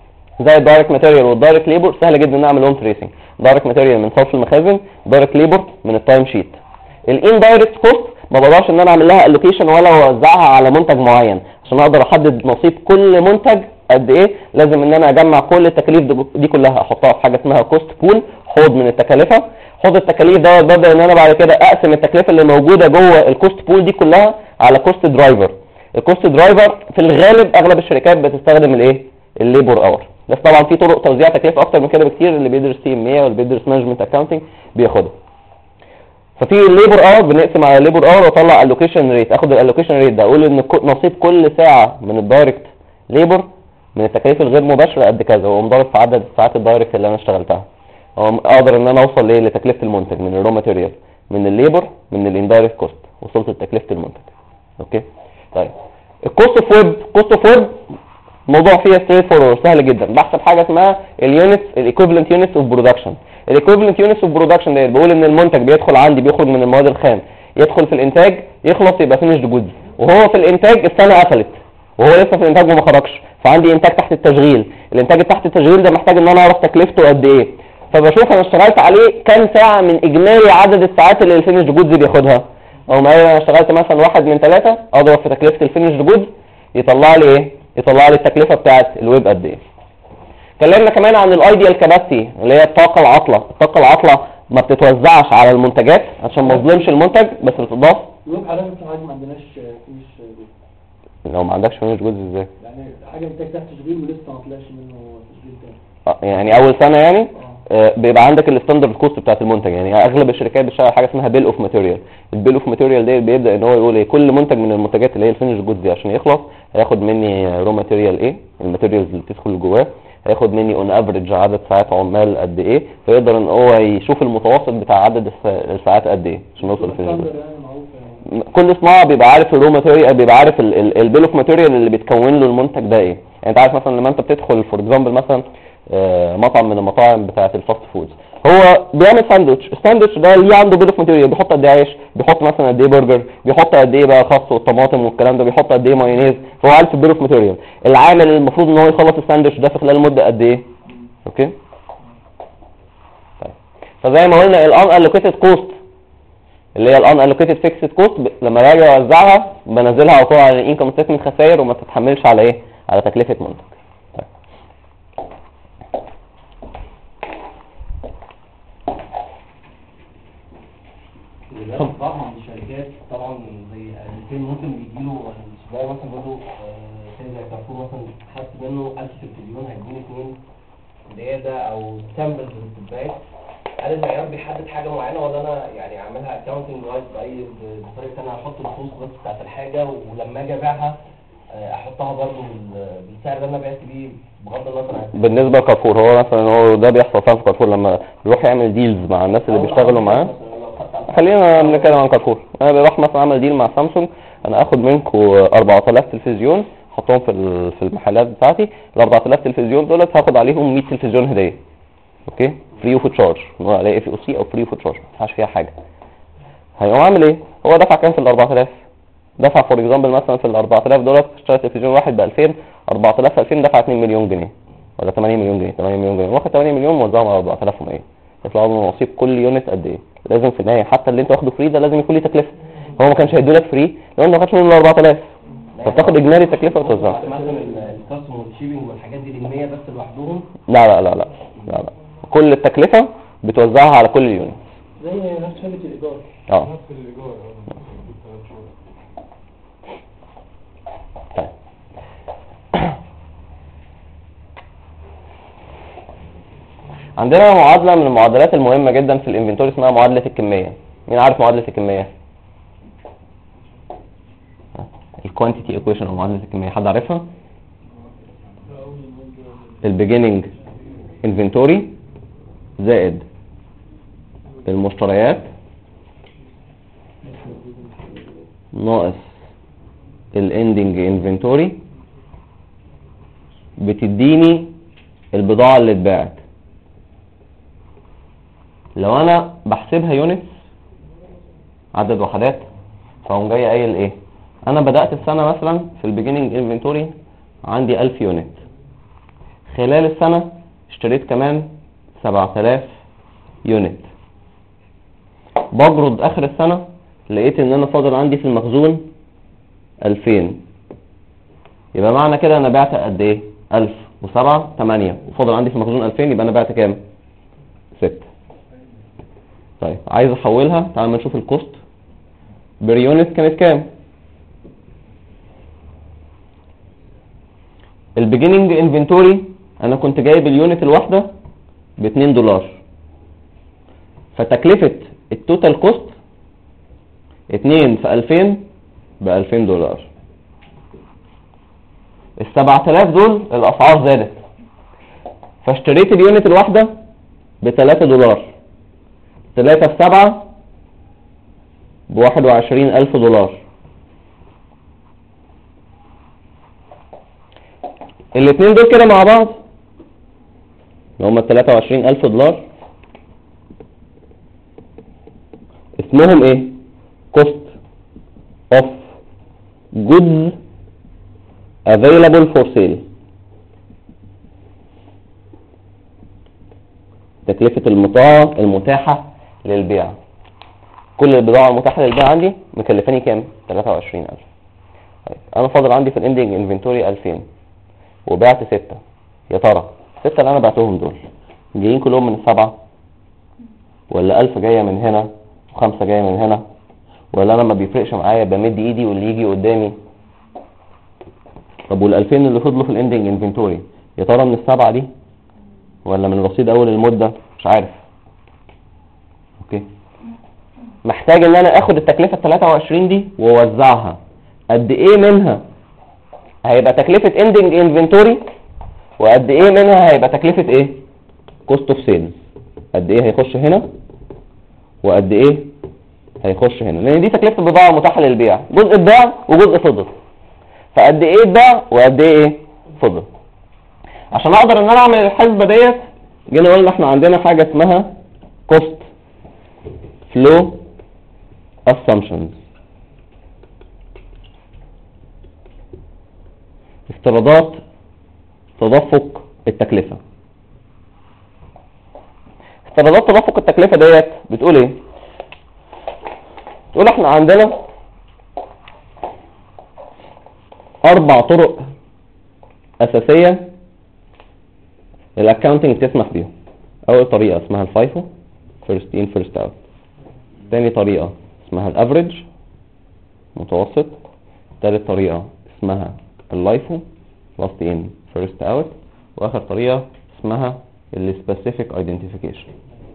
زي الدايركت ماتيريال والدايركت ليبر سهل جدا نعمل لهم تريسنج، دايركت ماتيريال من صرف المخازن، دايركت ليبر من التايم شيت. الان دايركت كوست ما بقدرش ان انا اعمل لها الوكيشن ولا اوزعها على منتج معين، عشان اقدر احدد نصيب كل منتج قد ايه لازم ان انا اجمع كل التكاليف دي كلها احطها في حاجه اسمها كوست بول، حوض من التكلفه. حوض التكاليف ده ببدا ان انا بعد كده اقسم التكلفه اللي موجوده جوه الكوست بول دي كلها على كوست درايفر. الكوست درايفر في الغالب اغلب الشركات بتستخدم الايه؟ الليبر اور، بس طبعا في طرق توزيع تكلفه اكتر من كده بكتير، اللي بيدرس CMA واللي بيدرس مانجمنت اكاونتنج بياخدها. ففي الليبر اور بنقسم على الليبر اور واطلع الوكيشن ريت، اخد الالوكيشن ريت ده اقول ان نصيب كل ساعه من الدايركت ليبر من التكاليف الغير مباشره قد كذا، ومضارب في عدد ساعات الدايركت اللي انا اشتغلتها. اقدر ان انا اوصل لتكلفه المنتج من الرو ماتيريال من الليبر من الاندايركت كوست، وصلت لتكلفه المنتج. اوكي طيب الكوست اوف ويب، كوست اوف ويب موضوع فيها ستريت فورورد سهل جدا، بحسب حاجه اسمها اليونتس الايكويفالنت يونتس اوف برودكشن. الايكويفالنت يونتس اوف برودكشن ده بقول ان المنتج بيدخل عندي بيخرج من المواد الخام، يدخل في الانتاج يخلص يبقى فينيشد جودز، وهو في الانتاج السنه قفلت وهو لسه في الانتاج وما خرجش، فعندي انتاج تحت التشغيل، الانتاج تحت التشغيل ده محتاج ان انا اعرف تكلفته قد ايه، فبشوف انا اشتغلت عليه كام ساعه من اجمالي عدد الساعات اللي الفينيشد جودز بياخدها، او ما انا اشتغلت مثلا 1 من 3 اضرب في تكلفه الفينش جود يطلع لي ايه؟ يطلع لي التكلفه بتاعه الويب قد ايه. اتكلمنا كمان عن الايديال كاباسيتي اللي هي الطاقه العاطله. الطاقه العاطله ما بتتوزعش على المنتجات عشان ما اظلمش المنتج، بس بتضاف. الويب حاليا في حاجه ما عندناش فيش لو ما عندكش فينش جود ازاي؟ يعني حاجه محتاج تحت تشغيل ولسه ما طلعش منه تشغيل تاني. يعني اول سنه يعني بيبقى عندك الستاندرد كوست بتاعت المنتج. يعني اغلب الشركات بتشتغل حاجه اسمها بيل اوف ماتيريال. البيل اوف ماتيريال ده بيبدا ان هو يقول ايه؟ كل منتج من المنتجات اللي هي الفينش جود دي عشان يخلص هياخد مني رو ماتيريال ايه، الماتيريالز اللي بتدخل جواه، هياخد مني اون افريج عدد ساعات عمال قد ايه، فيقدر ان هو يشوف المتوسط بتاع عدد الساعات قد ايه عشان يوصل للفينش جود. كل صناعه بيبقى عارف الرو ماتيريال، بيبقى عارف البيل اوف ماتيريال اللي بيتكون له المنتج ده ايه. يعني انت عارف مثلا لما انت بتدخل فور اكزامبل مثلا مطعم من المطاعم بتاعه الفاست فودز، هو بيعمل ساندوتش، الساندوتش ده ليه عنده بيل اوف ماتيريال، بيحط قد ايه عيش، بيحط مثلا قد ايه برجر، بيحط قد ايه بقى خس والطماطم والكلام ده، بيحط قد ايه مايونيز، فهو عارف البيل اوف ماتيريال. العامل المفروض ان هو يخلص الساندوتش ده في خلال مده قد ايه. اوكي طيب. فزي ما قلنا الان الوكيتد كوست اللي هي الان الوكيتد فيكسد كوست لما باجي اوزعها بنزلها على طول على الانكم ستيتمنت خسائر وما تتحملش على ايه؟ على تكلفه منتج. طبعا عند الشركات طبعا زي الاثنين ممكن بيجيله السباير مثلا برضه زي كارفور مثلا خدت منه 1000 في التليون هيديني 2 زياده او سامبلز للسباير. هل المعيار بيحدد حاجه معينه ولا انا يعني اعملها اكونتنج وايز باي بطريقه انا احط الفلوس بس بتاعت الحاجه ولما اجي ابيعها احطها برضه بالسعر اللي انا بعت بيه بغض النظر عن بالنسبه لكارفور هو مثلا هو ده بيحصل فعلا في كارفور لما يروح يعمل ديلز مع الناس اللي بيشتغلوا معاه. خلينا نتكلم عن كارفور. انا بروح مثلا اعمل ديل مع سامسونج، انا اخد منكم 4000 تلفزيون احطهم في المحلات بتاعتي. ال 4000 تلفزيون دولت هاخد عليهم 100 تلفزيون هديه. اوكي فري اوف تشارج، نقول عليه اف او سي او فري اوف تشارج، ما فيهاش فيها حاجه. هيقوم عامل ايه؟ هو دفع كام في ال 4000؟ دفع فور اكزامبل مثلا في ال 4000 دولت اشترى تلفزيون واحد ب 2000، 4000 في 2000 دفع 2 مليون جنيه ولا 8 مليون جنيه، 8 مليون جنيه، واخد 8 مليون موزعهم على 4100 يطلعوا له نصيب كل يونت قد ايه؟ لازم في النهايه حتى اللي انت واخده فري ده لازم يكون ليه تكلفه. هو ما كانش هيدولك فري لو انت ما خدتش منه ال 4000 فبتاخد اجمالي التكلفه وتوزعها. مثلا الكاستمر والشيبنج والحاجات دي للمية بس لوحدهم؟ لا لا لا لا لا لا كل التكلفه بتوزعها على كل اليونت زي نفس شهاده الايجار. نفس الايجار طيب. عندنا معادله من المعادلات المهمه جدا في الانفنتوري اسمها معادله الكميه. مين عارف معادله الكميه؟ الكوانتيتي ايكويشن او معادله الكميه، حد عارفها؟ البيجيننج انفنتوري زائد المشتريات ناقص الاندنج انفنتوري بتديني البضاعه اللي اتباعت. لو انا بحسبها يونتس عدد وحدات فاقوم جاي قايل ايه؟ انا بدات السنه مثلا في البيجيننج انفنتوري عندي 1000 يونت، خلال السنه اشتريت كمان 7000 يونت، بجرد اخر السنه لقيت ان انا فاضل عندي في المخزون 2000. يبقى معنى كده انا بعت قد ايه؟ 1000 و7 8 وفاضل عندي في المخزون 2000، يبقى انا بعت كام؟ 6. طيب عايز احولها، تعال نشوف الكوست بير يونت كانت كام. البيجيننج انفنتوري انا كنت جايب اليونت الواحده ب$2، فتكلفه التوتال كوست 2 في 2000 ب$2000. ال7000 دول الاسعار زادت فاشتريت اليونت الواحده ب$3، 3 في 7 ب$21,000. الاثنين دول كده مع بعض اللي هم $23,000 اسمهم ايه؟ cost of goods available for sale. تكلفة المتاحة للبيع. كل البضاعه المتاحه للبيع عندي مكلفاني كام؟ 23000. طيب انا فاضل عندي في الاندنج انفنتوري 2000 وبعت 6. يا ترى 6 اللي انا بعتهم دول جايين كلهم من السبعه، ولا 1000 جايه من هنا و5 جايه من هنا، ولا انا ما بيفرقش معايا بمد ايدي واللي يجي قدامي؟ طب وال2000 اللي فضلوا في الاندنج انفنتوري يا ترى من السبعه دي ولا من رصيد اول المده؟ مش عارف. اوكي، محتاج ان انا اخد التكلفه 23 دي واوزعها. قد ايه منها هيبقى تكلفه اندنج انفنتوري، وقد ايه منها هيبقى تكلفه ايه؟ كوست اوف سيلز. قد ايه هيخش هنا وقد ايه هيخش هنا، لان دي تكلفه البضاعه المتاحه للبيع، جزء اتباع وجزء فضل. فقد ايه اتباع وقد ايه فضل. عشان اقدر ان انا اعمل الحسبه ديت جينا قلنا احنا عندنا حاجه اسمها كوست فلو assumptions، افتراضات تدفق التكلفه. افتراضات تدفق التكلفه ديت بتقول ايه؟ بتقول احنا عندنا 4 طرق اساسيه الاكاونتنج بتسمح بيهم. اول طريقه اسمها الفايفو، فيرست ان فيرست اوت. ثاني طريقه اسمها الافريج، متوسط. ثالث طريقه اسمها اللايفو، لاست ان فيرست اوت. واخر طريقه اسمها السبيسيفيك ايدنتيفيكيشن.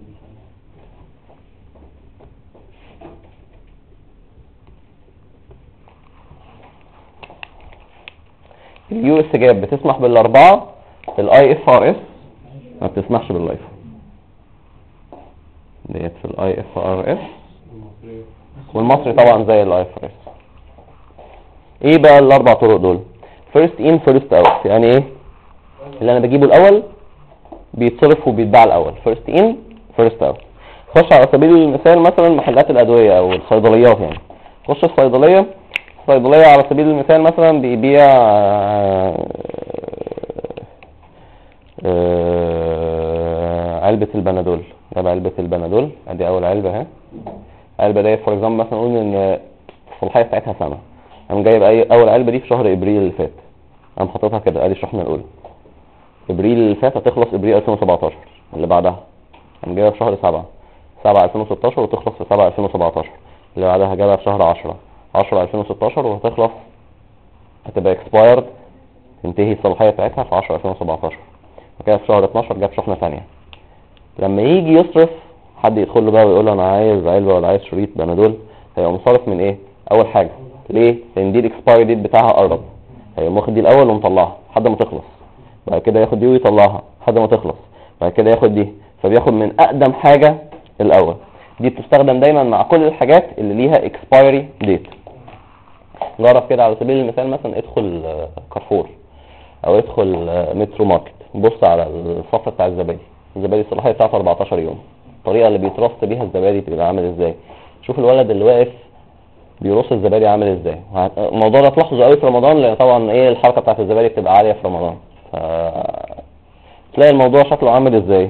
اليو اس جاب بتسمح بالاربعه، الاي اف ار اس ما بتسمحش باللايفو ديت في الاي اف ار اس، والمصري طبعا زي الاي اف ار اس. ايه بقى الاربع طرق دول؟ فيرست ان فيرست اوت، يعني ايه؟ اللي انا بجيبه الاول بيتصرف وبيتباع الاول، فيرست ان فيرست اوت. خش على سبيل المثال مثلا محلات الادويه او الصيدليات، يعني خش الصيدليه على سبيل المثال مثلا بيبيع علبه البنادول. جاب علبه البنادول، ادي اول علبه اهي. علبه ديت فور اكزامبل مثلا نقول ان الصلاحيه بتاعتها سنه، قام جايب اول علبه دي في شهر ابريل اللي فات، قام حاططها كده ادي الشحنه الاولى. ابريل اللي فات هتخلص ابريل 2017 اللي بعدها، قام جايبها في شهر 7 2016 وتخلص في 7 2017. اللي بعدها جابها في شهر 10 2016 وهتخلص، هتبقى اكسبايرد، تنتهي الصلاحيه بتاعتها في 10 2017. وكده في شهر 12 جاب شحنه ثانيه. لما يجي يصرف حد يدخل له بقى ويقول له انا عايز علبه ولا عايز شريط بنادول، هيبقى مصرف من ايه؟ اول حاجه. ليه؟ لان دي الاكسبايري ديت بتاعها قرب، هيقوم واخد دي الاول ومطلعها لحد ما تخلص، بعد كده ياخد دي ويطلعها لحد ما تخلص، بعد كده ياخد دي، فبياخد من اقدم حاجه الاول. دي بتستخدم دايما مع كل الحاجات اللي ليها اكسبايري ديت. جرب كده على سبيل المثال مثلا ادخل كارفور او ادخل مترو ماركت، بص على الصف بتاع الزبادي الصلاحيه بتاعته 14 يوم. الطريقه اللي بيترص بيها الزبادي بتبقى عامل ازاي؟ شوف الولد اللي واقف بيرص الزبادي عامل ازاي. الموضوع ده تلاحظه قوي في رمضان، لان طبعا ايه الحركه بتاعت الزبادي بتبقى عاليه في رمضان، تلاقي الموضوع شكله عامل ازاي.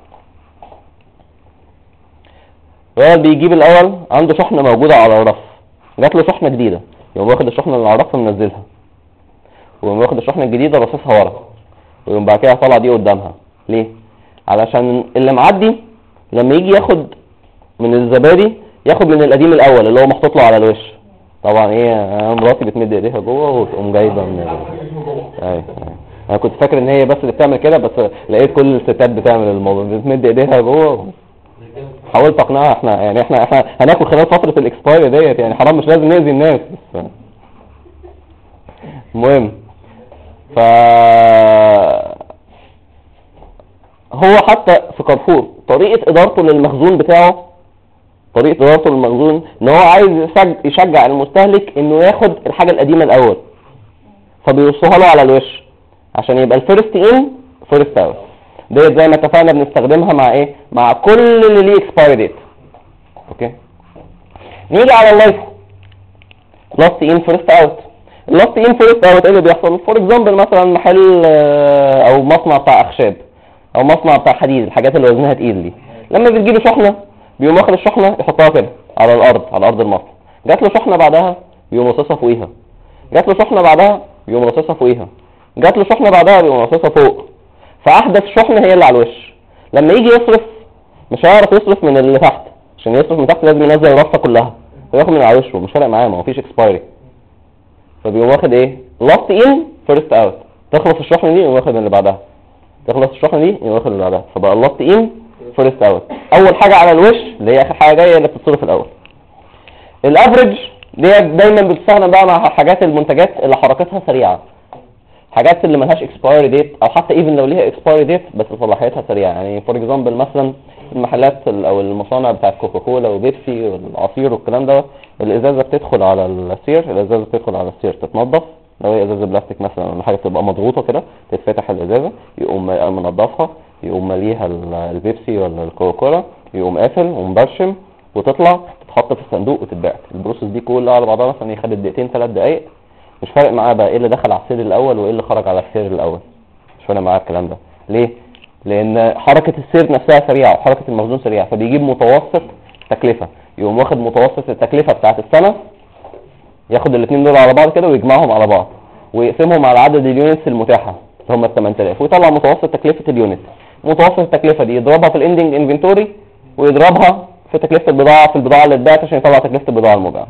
الولد بيجيب الاول عنده شحنه موجوده على الرف، جات له شحنه جديده، يقوم واخد الشحنه اللي على الرف منزلها، ويقوم واخد الشحنه الجديده رصصها ورا، ويقوم بعد كده طالع دي قدامها. ليه؟ علشان اللي معدي لما يجي ياخد من الزبادي ياخد من القديم الاول اللي هو محطوط له على الوش. طبعا ايه، مراتي بتمد ايديها جوه وتقوم جايبه من ايوه انا كنت فاكر ان هي بس اللي بتعمل كده، بس لقيت كل الستات بتعمل الموضوع، بتمد ايديها جوه. حاولت اقنعها احنا هناكل خلال فتره الاكسبايري ديت، يعني حرام مش لازم ناذي الناس. بس المهم هو حتى في كارفور طريقه ادارته للمخزون بتاعه، ان هو عايز يشجع المستهلك انه ياخد الحاجه القديمه الاول، فبيوصوها له على الوش عشان يبقى الفيرست ان فيرست اوت. ديت زي ما اتفقنا بنستخدمها مع ايه؟ مع كل اللي ليه اكسبايري ديت. اوكي، نيجي على اللايف لاست ان فيرست اوت. اللاست ان فيرست اوت ايه اللي بيحصل؟ فور اكزامبل مثلا محل او مصنع بتاع اخشاب او مصنع بتاع حديد، الحاجات اللي وزنها تقيل دي، لما بتجيله شحنه بيقوم واخد الشحنه يحطها كده على ارض المصنع. جات له شحنه بعدها يقوم رصصها فوقيها، جات له شحنه بعدها يقوم رصصها فوقيها، جات له شحنه بعدها يقوم رصصها فوق. فاحدث شحنه هي اللي على الوش. لما يجي يصرف مش هيعرف يصرف من اللي تحت، عشان يصرف من تحت لازم ينزل الرصه كلها، فياخد من على وشه، مش فارق معاه، ما فيش اكسبايري. فبيقوم واخد ايه؟ لاست ان فيرست اوت. تخلص الشحنه دي يقوم واخد اللي بعدها، تخلص الشحنه دي يقوم واخد اللي بعدها، فبقى لاست ان فيرست اوت. اول حاجه على الوش اللي هي اخر حاجه جايه اللي بتتصرف الاول. الافريج دي دايما بتستخدم بقى مع حاجات المنتجات اللي حركتها سريعه، حاجات اللي ملهاش اكسبايري ديت، او حتى ايفن لو ليها اكسبايري ديت بس صلاحيتها سريعه. يعني فور اكزامبل مثلا المحلات او المصانع بتاعت كوكاكولا وبيبسي والعصير والكلام ده، الازازه بتدخل على السير تتنضف، لو هي ازازه بلاستيك مثلا ولا حاجه تبقى مضغوطه كده، تتفتح الازازه يقوم منضفها، يقوم ماليها البيبسي ولا الكوكاكولا، يقوم قافل ومبرشم وتطلع تتحط في الصندوق وتتباع. البروسيس دي كلها على بعضها مثلا ياخد دقيقتين 3 دقائق، مش فارق معاه بقى ايه اللي دخل على السير الاول وايه اللي خرج على السير الاول، مش فارق معاه الكلام ده. ليه؟ لان حركه السير نفسها سريعه وحركه المخزون سريعه، فبيجيب متوسط تكلفه، يقوم واخد متوسط التكلفه بتاعه السنه، ياخد الاثنين دول على بعض كده ويجمعهم على بعض ويقسمهم على عدد اليونتس المتاحه اللي هم ال 8000، ويطلع متوسط تكلفه اليونت. متوسط التكلفه دي يضربها في الاندنج انفنتوري ويضربها في تكلفه البضاعه في البضاعه اللي اتباعت عشان يطلع تكلفه البضاعه المباعه.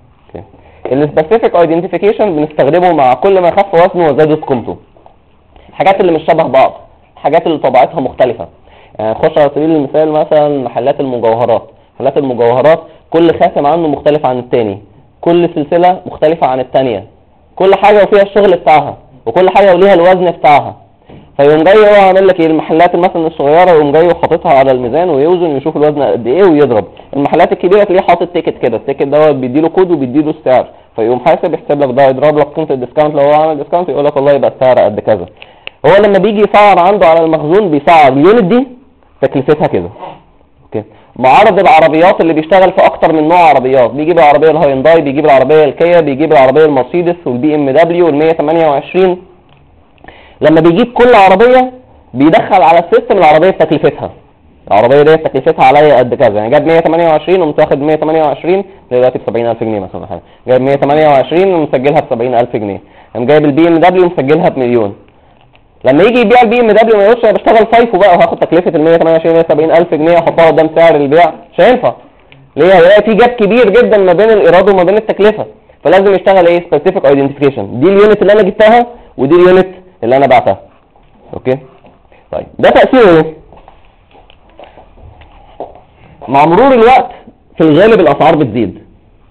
السبيسيفيك ايدنتيفيكيشن بنستخدمه مع كل ما خف وزنه وزادت قيمته. الحاجات اللي مش شبه بعض، الحاجات اللي طبيعتها مختلفه. يعني تخش على سبيل المثال مثلا محلات المجوهرات، كل خاتم عنه مختلف عن الثاني، كل سلسله مختلفه عن الثانيه، كل حاجه وفيها الشغل بتاعها، وكل حاجه وليها الوزن بتاعها. فيقوم جاي هو عامل لك ايه؟ المحلات مثلا الصغيره يقوم جاي وحاططها على الميزان ويوزن ويشوف الوزن قد ايه ويضرب. المحلات الكبيره تلاقيه حاطط تيكت كده، التيكت دوت بيديله كود وبيديله السعر، فيقوم حاسب يحسب لك ده، يضرب لك قيمه الديسكاونت، لو هو عامل ديسكاونت يقول لك والله يبقى السعر قد كذا. هو لما بيجي يسعر عنده على المخزون بيسعر اليونت دي تكلفتها كده. اوكي. معرض العربيات اللي بيشتغل في اكتر من نوع عربيات، بيجيب العربيه الهاينداي، بيجيب العربيه الكيا، بيجيب العربيه المرسيدس والبي ام دبليو وال128. لما بيجيب كل عربيه بيدخل على السيستم العربيه بتكلفتها، العربيه دي تكلفتها عليا قد كذا. يعني جاب 128 وقمت واخد 128 دلوقتي ب 70000 جنيه مثلا حاجه، جايب 128 ومسجلها ب 70000 جنيه، قام جايب البي ام دبليو ومسجلها بمليون. لما يجي يبيع البي ام دبليو ما يقولش انا بشتغل فايفو بقى وهاخد تكلفه ال 128 170,000 جنيه واحطها قدام سعر البيع، مش هينفع. ليه؟ هيلاقي في جاب كبير جدا ما بين الايراد وما بين التكلفه، فلازم يشتغل ايه؟ سبيسيفيك ايدنتيفيكيشن، دي اليونت اللي انا جبتها ودي اليونت اللي انا بعتها. اوكي؟ طيب ده تاثيره ايه؟ مع مرور الوقت في الغالب الاسعار بتزيد.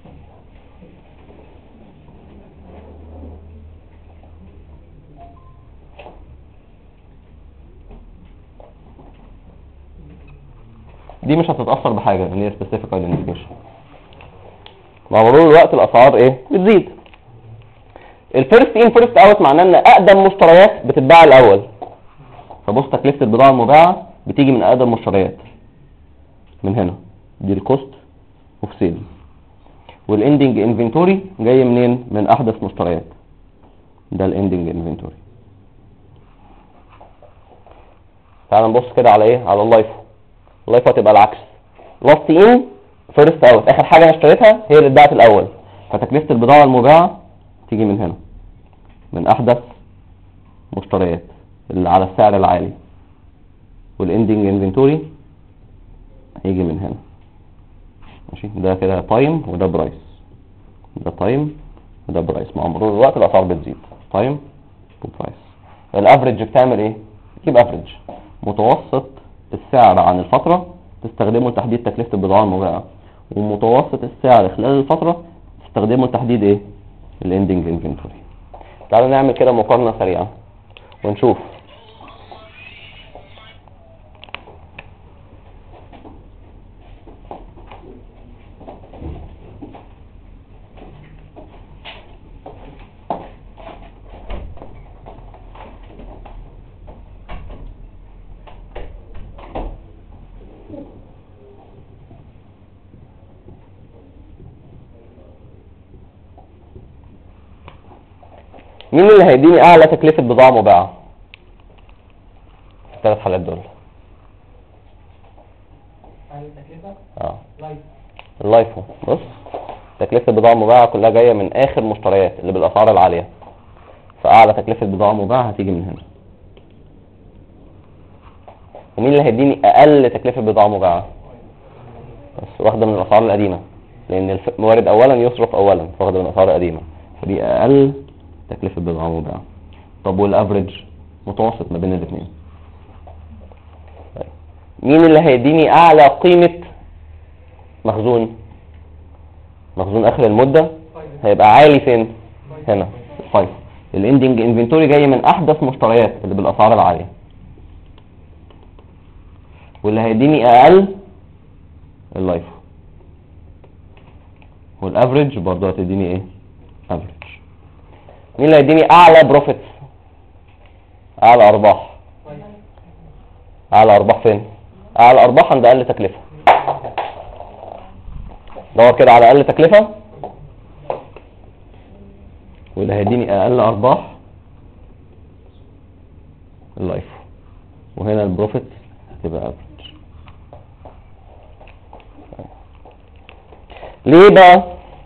دي مش هتتأثر بحاجة اللي هي specific identification. مع مرور الوقت الأسعار ايه؟ بتزيد. الفيرست ان فيرست اوت معناه ان اقدم مشتريات بتتباع الاول. فبص تكلفة البضاعة المباعة بتيجي من اقدم مشتريات. من هنا دي الكوست اوف سيل. والاندنج انفنتوري جاي منين؟ من احدث مشتريات. ده الاندنج انفنتوري. تعال نبص كده على ايه؟ على اللايفو. اللايفو هتبقى العكس. لاست ان فيرست اوت، اخر حاجه انا اشتريتها هي اللي اتباعت الاول، فتكلفه البضاعه المباعه تيجي من هنا، من احدث مشتريات اللي على السعر العالي. والاندنج انفنتوري هيجي من هنا. ماشي؟ ده كده تايم وده برايس. ده تايم وده برايس. مع مرور الوقت الاسعار بتزيد. تايم وبرايس. الافريج بتعمل ايه؟ تجيب افريج متوسط السعر عن الفترة تستخدمه لتحديد تكلفة البضاعة المباعة، ومتوسط السعر خلال الفترة تستخدمه لتحديد ايه؟ الاندنج انفنتوري. تعالوا نعمل كده مقارنة سريعة ونشوف. مين اللي هيديني اعلى تكلفة بضاعة مباعة؟ الثلاث حالات دول. اعلى تكلفة؟ اه لايف. اللايفو. بص تكلفة البضاعة المباعة كلها جاية من اخر مشتريات اللي بالاسعار العالية، فاعلى تكلفة بضاعة مباعة هتيجي من هنا. ومين اللي هيديني اقل تكلفة بضاعة مباعة؟ بس واخدة من الاسعار القديمة، لان الموارد اولا يصرف اولا، فواخدة من الاسعار القديمة، فدي اقل تكلفة بضاعة مباعة. طب والافريج متوسط ما بين الاثنين. طيب مين اللي هيديني اعلى قيمة مخزون؟ مخزون اخر المدة هيبقى عالي فين؟ هنا الفايف. الاندنج انفنتوري جاي من احدث مشتريات اللي بالاسعار العالية، واللي هيديني اقل اللايف. والافريج برضه هتديني ايه؟ افريج. مين اللي هيديني اعلى بروفيتس؟ اعلى ارباح. اعلى ارباح فين؟ اعلى ارباح عند اقل تكلفة. دور كده على اقل تكلفة، واللي هيديني اقل ارباح اللايف. وهنا البروفيت هتبقى افريج. ليه بقى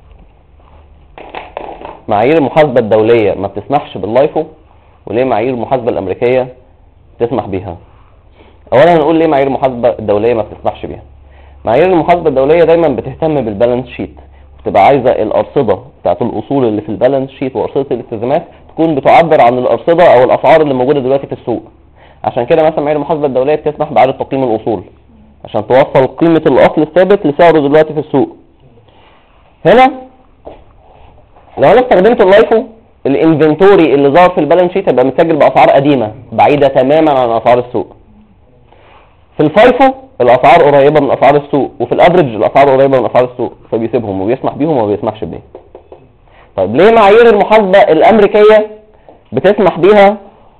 معايير المحاسبة الدولية ما بتسمحش باللايفو، وليه معايير المحاسبة الامريكية تسمح بيها؟ اولا هنقول ليه معايير المحاسبة الدولية ما بتسمحش بيها. معايير المحاسبة الدولية دايما بتهتم بالبالانس شيت، وتبقى عايزة الارصدة بتاعت الاصول اللي في البالانس شيت وارصدة الالتزامات تكون بتعبر عن الارصدة او الاسعار اللي موجودة دلوقتي في السوق. عشان كده مثلا معايير المحاسبة الدولية بتسمح بإعادة تقييم الاصول عشان توصل قيمة الاصل الثابت لسعره دلوقتي في السوق. هنا لو انا استخدمت اللايفو، الانفنتوري اللي ظهر في البالانس شيت هيبقى متسجل باسعار قديمة بعيدة تماما عن اسعار السوق. في الفايفو الاسعار قريبة من اسعار السوق، وفي الافريج الاسعار قريبة من اسعار السوق، فبيسيبهم وبيسمح بيهم وما بيسمحش بيه. طيب ليه معايير المحاسبة الامريكية بتسمح بيها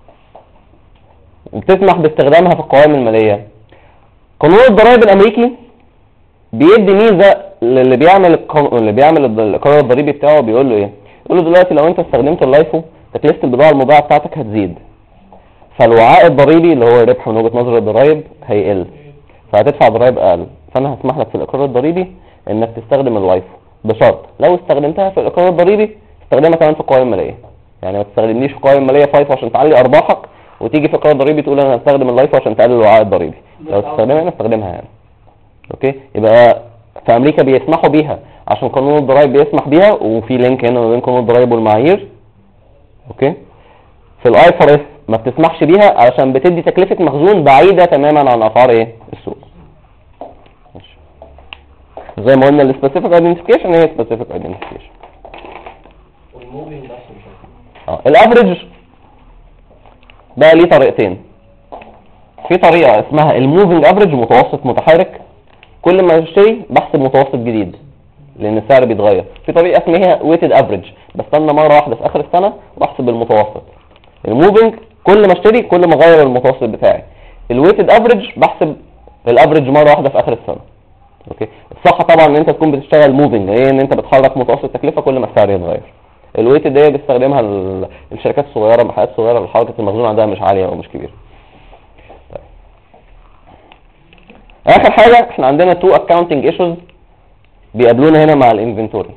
وبتسمح باستخدامها في القوائم المالية؟ قانون الضرائب الامريكي بيدي ميزة اللي بيعمل القرار الضريبي بتاعه. بيقول له ايه؟ يقول له دلوقتي لو انت استخدمت اللايفو تكلفة البضاعة المباعة بتاعتك هتزيد، فالوعاء الضريبي اللي هو الربح من وجهة نظر الضرائب هيقل، فهتدفع ضرائب اقل. فانا هسمح لك في الاقرار الضريبي انك تستخدم اللايفو، بشرط لو استخدمتها في الاقرار الضريبي تستخدمها كمان في القوائم المالية. يعني ما تستخدمنيش في القوائم المالية فايفو عشان تعلي ارباحك وتيجي في الاقرار الضريبي تقول انا هستخدم اللايفو عشان تقلل الوعاء الضريبي. لو تستخدمها هنا استخدمها يعني. اوكي، يبقى في امريكا بيسمحوا بيها عشان قانون الضرائب بيسمح بيها، وفي لينك هنا ما بين قانون الضرائب والمعايير. اوكي، في الاي ار اس ما بتسمحش بيها عشان بتدي تكلفة مخزون بعيدة تماما عن اسعار ايه؟ السوق. زي ما قلنا السبيسيفيك ايدنتيفيكيشن هي سبيسيفيك ايدنتيفيكيشن. والموفينج بس مش الافريج بقى ليه طريقتين. في طريقة اسمها الموفينج افريج، متوسط متحرك، كل ما اشتري بحسب متوسط جديد لان السعر بيتغير. في طريقة اسمها ويتد افريج، بستنى مرة واحدة في اخر السنة واحسب المتوسط. الموفينج كل ما اشتري كل ما اغير المتوسط بتاعي. الويتد افريج بحسب الافريج مرة واحدة في اخر السنة. اوكي، الصح طبعا ان انت تكون بتشتغل موفينج، ايه ان انت بتحرك متوسط تكلفة كل ما السعر يتغير. الويتد دي بتستخدمها الشركات الصغيرة، المحلات الصغيرة اللي حركة المخزون عندها مش عالية او مش كبيرة. طيب. اخر حاجة احنا عندنا تو اكاونتنج ايشوز بيقابلونا هنا مع الانفنتوري.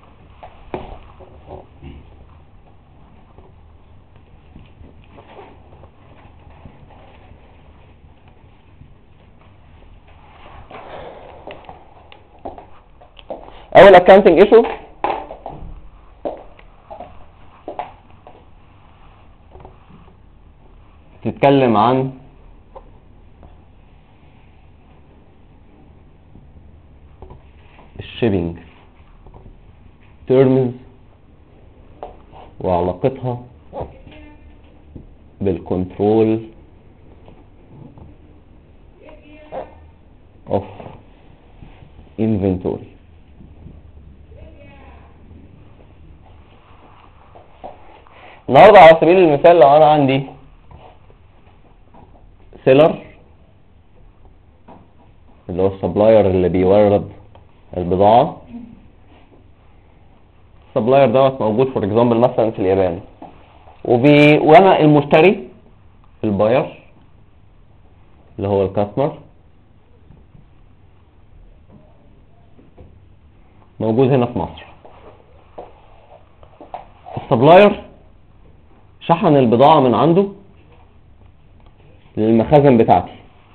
اول اكاونتنج ايشو تتكلم عن الشيبينج تيرمز وعلاقتها بالكنترول اوف انفنتوري. النهارده على سبيل المثال لو انا عندي سيلر اللي هو السبلاير اللي بيورد البضاعة، السبلاير دوت موجود فور اكزامبل مثلا في اليابان، وانا المشتري الباير اللي هو الكاستمر، موجود هنا في مصر. السبلاير شحن البضاعة من عنده للمخازن بتاعتي.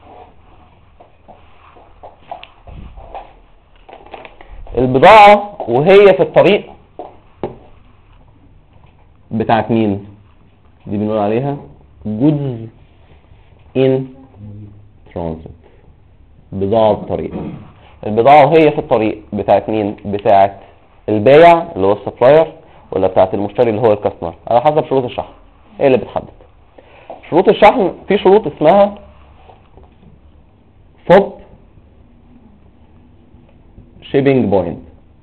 البضاعة وهي في الطريق بتاعت مين؟ دي بنقول عليها goods in transit، بضاعة الطريق. البضاعة وهي في الطريق بتاعت مين؟ بتاعت البايع اللي هو السبلاير، ولا بتاعت المشتري اللي هو الكاستمر، على حسب شروط الشحن. ايه اللي بتحدد شروط الشحن؟ في شروط اسمها FOB shipping point،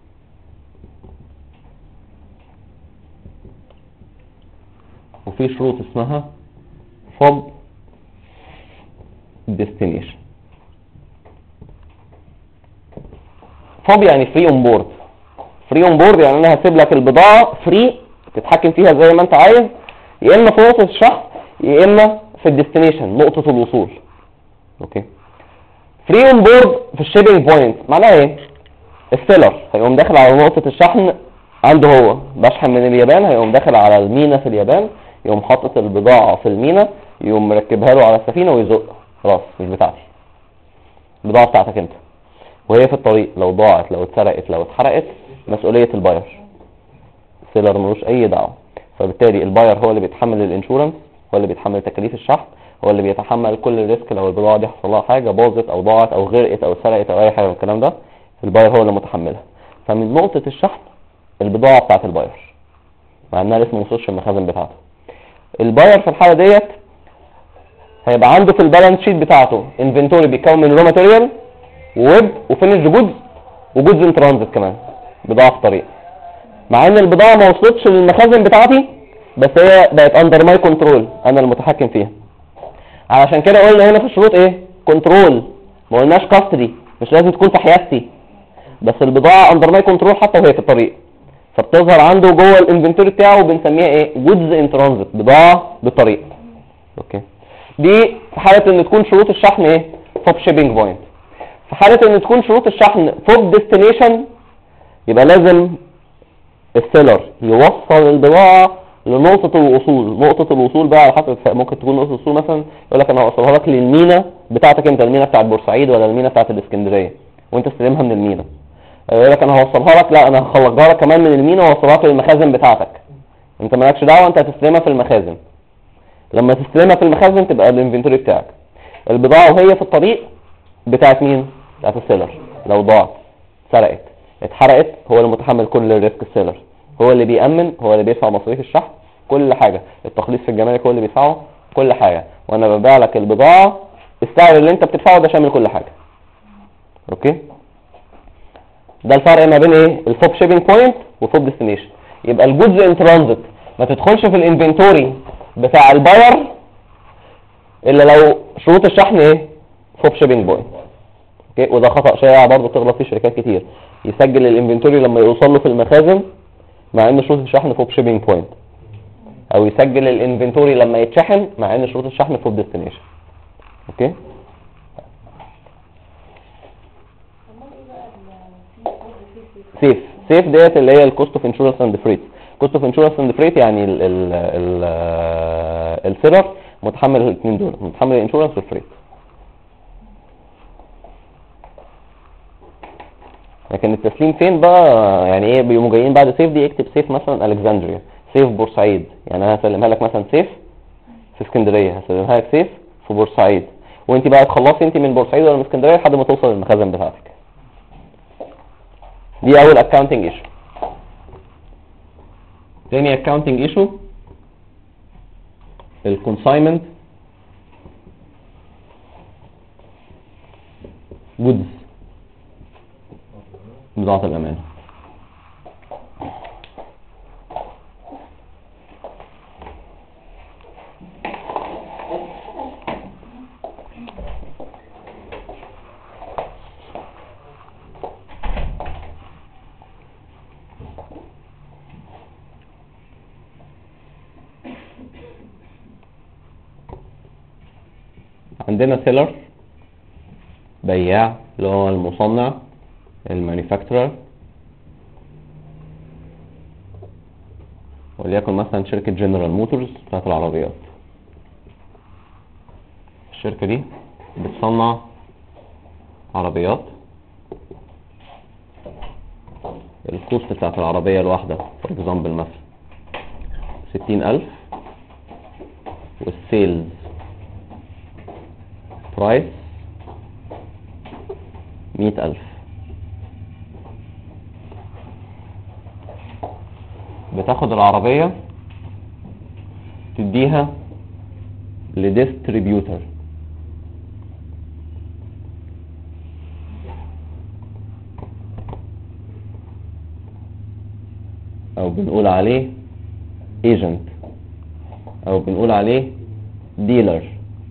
وفي شروط اسمها FOB destination. FOB يعني free on board. free on board يعني انا هسيب لك البضاعة فري تتحكم فيها زي ما انت عايز، يا اما في نقطة الشحن يا اما في الديستنيشن نقطة الوصول. اوكي. فري اون بورد في الشيبنج بوينت معناها ايه؟ السيلر هيقوم داخل على نقطة الشحن عنده، هو بشحن من اليابان، هيقوم داخل على المينا في اليابان، يقوم حاطط البضاعة في المينا، يقوم مركبها له على السفينة ويزق. خلاص مش بتاعتي، البضاعة بتاعتك انت، وهي في الطريق لو ضاعت لو اتسرقت لو اتحرقت مسؤولية الباير. السيلر ملوش اي دعوة. فبالتالي الباير هو اللي بيتحمل الانشورنس، هو اللي بيتحمل تكاليف الشحن، هو اللي بيتحمل كل الريسك لو البضاعة دي حصل لها حاجة، باظت او ضاعت او غرقت او اتسرقت او اي حاجة من الكلام ده، الباير هو اللي متحملها. فمن نقطة الشحن البضاعة بتاعت الباير، مع انها لسه موصلش المخازن بتاعته. الباير في الحالة ديت هيبقى عنده في البالانس شيت بتاعته انفنتوري بيتكون من رو ماتيريال وويب وفينش جودز وجودز ان ترانزيت كمان، بضاعة في طريق. مع ان البضاعة ما وصلتش للمخازن بتاعتي بس هي بقت اندر ماي كنترول، انا المتحكم فيها. علشان كده قلنا هنا في الشروط ايه؟ كنترول، ما قلناش كاستدي، مش لازم تكون في حياتي، بس البضاعة اندر ماي كنترول حتى وهي في الطريق، فبتظهر عنده جوه الانفنتوري بتاعه وبنسميها ايه؟ جودز ان ترانزيت، بضاعة بالطريق. اوكي. دي في حالة ان تكون شروط الشحن ايه؟ فوب شيبنج بوينت. في حالة ان تكون شروط الشحن فوب ديستنيشن يبقى لازم السيلر يوصل البضاعة لنقطة الوصول. نقطة الوصول بقى على حسب، ممكن تكون نقطة الوصول مثلا يقول لك انا هوصلها لك للمينا بتاعتك انت، المينا بتاعت بورسعيد ولا المينا بتاعت الاسكندرية، وانت استلمها من المينا. يقول لك انا هوصلها لك، لا انا هخلصها لك كمان من المينا وهوصلها لك للمخازن بتاعتك، انت مالكش دعوة، انت هتستلمها في المخازن. لما تستلمها في المخازن تبقى الانفنتوري بتاعك. البضاعة وهي في الطريق بتاعت مين؟ بتاعت السيلر. لو ضاعت، سرقت، اتحرقت، هو اللي متحمل كل الريسك. السيلر هو اللي بيأمن، هو اللي بيدفع مصاريف الشحن، كل حاجة، التخليص في الجمارك هو اللي بيدفعه، كل حاجة، وانا ببيع لك البضاعة السعر اللي انت بتدفعه ده شامل كل حاجة. اوكي. ده الفرق ما بين ايه؟ الفوب شيبنج بوينت وفوب ديستنيشن. يبقى الجودز ان ترانزيت ما تدخلش في الانفنتوري بتاع الباير الا لو شروط الشحن ايه؟ فوب شيبنج بوينت. اوكي. وده خطأ شائع برضه بتغلط فيه شركات كتير، يسجل الانفنتوري لما يوصل له في المخازن مع ان شروط الشحن فوب شيبنج بوينت، او يسجل الانفنتوري لما يتشحن مع ان شروط الشحن فوب ديستنيشن. اوكي. سيف ديت اللي هي الكوست اوف انشورنس اند فريت. كوست اوف انشورنس اند فريت يعني السيلر متحمل الاثنين دول، متحمل الانشورنس والفريت. لكن التسليم فين بقى؟ يعني ايه بيقوموا جايين بعد سيف دي يكتب سيف مثلا الكسندريا، سيف بورسعيد، يعني انا هسلمها لك مثلا سيف في اسكندريه، هسلمها لك سيف في بورسعيد، وانت بقى تخلصي انت من بورسعيد ولا من اسكندريه لحد ما توصل للمخازن بتاعتك. دي اول اكاونتنج ايشو. تاني اكاونتنج ايشو الكونساينمنت جودز، بضاعة الأمان. عندنا سيلر بياع اللي هو المصنع المانيفاكتورر، وليكن مثلا شركة جنرال موتورز بتاعت العربيات. الشركة دي بتصنع عربيات، الكوست بتاعت العربية الواحدة فور اكزامبل مثلا 60,000، والسيلز برايس 100,000. بتاخد العربية تديها لديستريبيوتر، او بنقول عليه ايجنت، او بنقول عليه ديلر.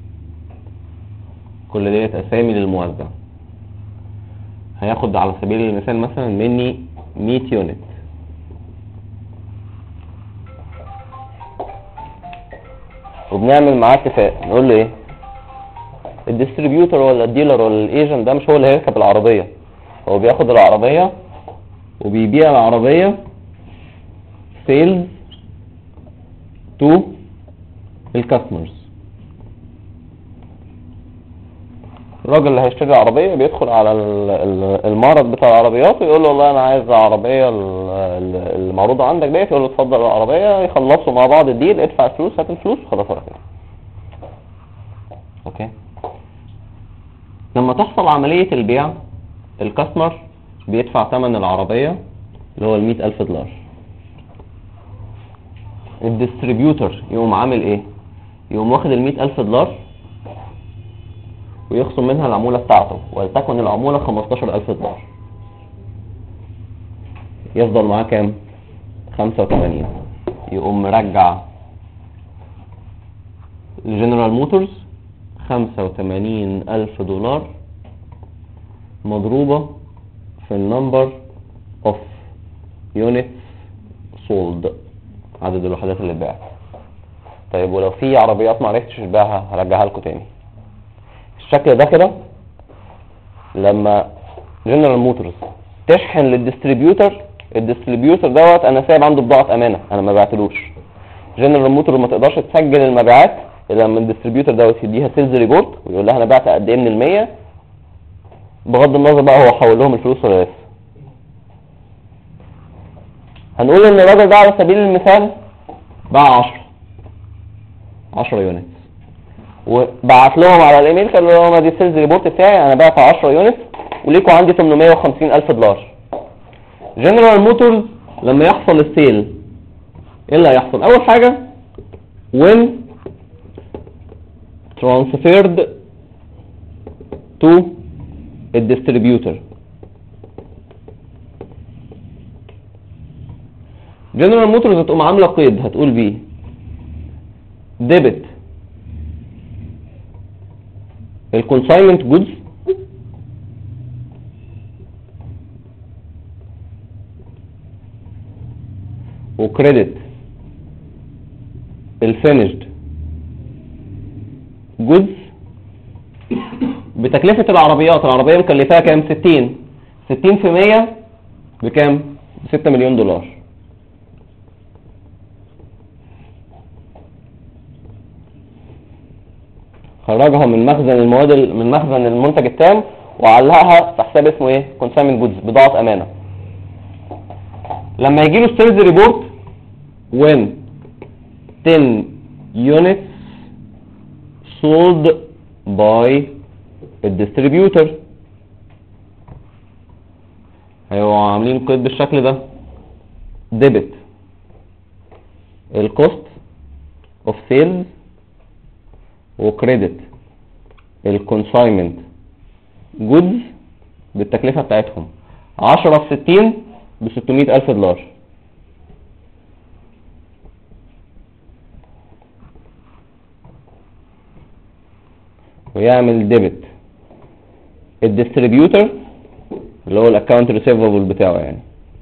كل ديت اسامي للموزع. هياخد على سبيل المثال مثلا مني 100 يونت، وبنعمل معاه اتفاق. نقول له ايه؟ الديستريبيوتر ولا الديلر ولا الايجنت ده مش هو اللي هيركب العربية، هو بياخد العربية وبيبيع العربية سيلز تو الكاستمرز. الراجل اللي هيشتري العربية بيدخل على المعرض بتاع العربيات ويقول له والله انا عايز العربية المعروضة عندك ديت، يقول له اتفضل العربية، يخلصوا مع بعض الديل، ادفع الفلوس هات الفلوس وخلاص على كده. اوكي. لما تحصل عملية البيع الكاستمر بيدفع ثمن العربية اللي هو $100,000. الديستريبيوتر يقوم عامل ايه؟ يقوم واخد $100,000 ويخصم منها العمولة بتاعته، ولتكن العمولة $15,000. يفضل معاه كام؟ 85. يقوم مرجع لجنرال موتورز $85,000 مضروبة في النمبر اوف يونتس سولد، عدد الوحدات اللي اتباعت. طيب ولو في عربيات معرفتش تبيعها هرجعها لكم تاني. الشكل ده كده لما جنرال موتورز تشحن للديستريبيوتر، الديستريبيوتر دوت انا سايب عنده بضاعة امانة انا ما بعتلوش. جنرال موتور ما تقدرش تسجل المبيعات الا لما الديستريبيوتر دوت يديها سيلز ريبورت ويقول لها انا بعت قد ايه من ال100، بغض النظر بقى هو حول لهم الفلوس ولا لسه. هنقول ان الراجل ده على سبيل المثال باع 10 يونت، وبعت لهم على الايميل قال لهم ادي السيلز ريبورت بتاعي انا بعت 10 يونت وليكوا عندي $850,000. جنرال موتورز لما يحصل السيل ايه اللي هيحصل؟ اول حاجه when transferred to الديستريبيوتر، جنرال موتورز هتقوم عامله قيد هتقول بيه ديبت الكونساينمنت جودز وكريدت الفينيشد جودز بتكلفة العربيات. العربية مكلفاها كام؟ 60 في 100 بكام؟ ب$6 مليون. خرجها من مخزن المواد من مخزن المنتج التام وعلقها في حساب اسمه ايه؟ consignment goods، بضاعة امانة. لما يجي له السيلز ريبورت when 10 units sold by الديستريبيوتر، هيبقوا عاملين قيد بالشكل ده debit الكوست اوف سيلز وكريدت الكونساينمنت جودز بالتكلفة بتاعتهم. 10 في 60 ب$600,000. ويعمل ديبت الديستريبيوتر اللي هو الاكونت ريسيفبل بتاعه يعني،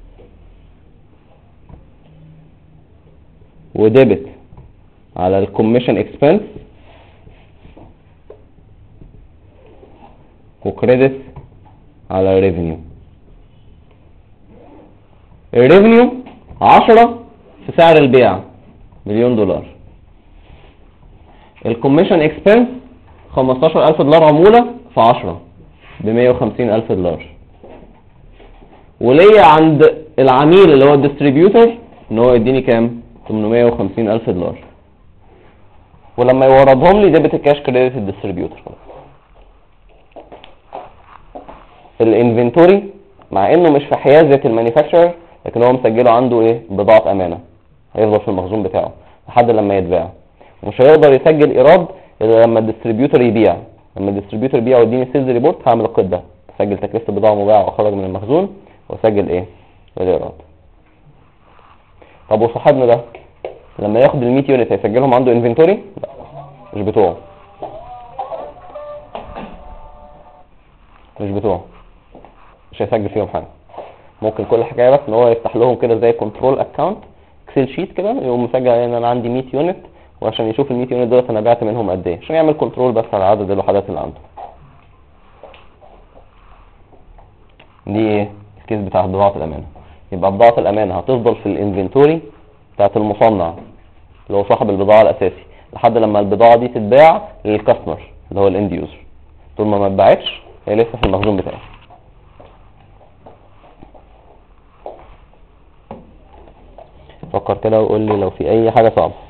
وديبت على الكوميشن اكسبنس وكريدت على الريفينيو. الريفينيو 10 في سعر البيع $1,000,000. الكوميشن اكسبنس $15,000 عمولة في 10 $150,000. وليا عند العميل اللي هو الديستريبيوتر ان هو يديني كام؟ $850,000. ولما يوردهم لي ديبت الكاش كريدت الديستريبيوتر. الانفنتوري مع انه مش في حيازة المانيفاكتشر لكن هو مسجله عنده ايه؟ بضاعة امانة هيفضل في المخزون بتاعه لحد لما يتباع، ومش هيقدر يسجل ايراد الا لما الديستريبيوتر يبيع. لما الديستريبيوتر يبيع ويديني سيلز ريبورت هعمل القيد ده، اسجل تكلفة البضاعة المباعة واخرج من المخزون واسجل ايه؟ الايراد. طب وصاحبنا ده لما ياخد ال 100 يونت هيسجلهم عنده انفنتوري؟ لا مش بتوعه، مش هيسجل فيهم حاجه. ممكن كل حكايه بس ان هو يفتح لهم كده زي كنترول اكاونت اكسل شيت كده يقوم مسجل ان انا عندي 100 يونت، وعشان يشوف ال 100 يونت دول انا بعت منهم قد ايه، عشان يعمل كنترول بس على عدد الوحدات اللي عنده. دي ايه الكيس بتاع بضاعه الامانه. يبقى بضاعه الامانه هتفضل في الانفنتوري بتاعت المصنع اللي هو صاحب البضاعه الاساسي لحد لما البضاعه دي تتباع للكاستمر اللي هو الاند يوزر. طول ما اتباعتش هي لسه في المخزون بتاعي. فكر كده وقول لي لو في اي حاجه صعبه.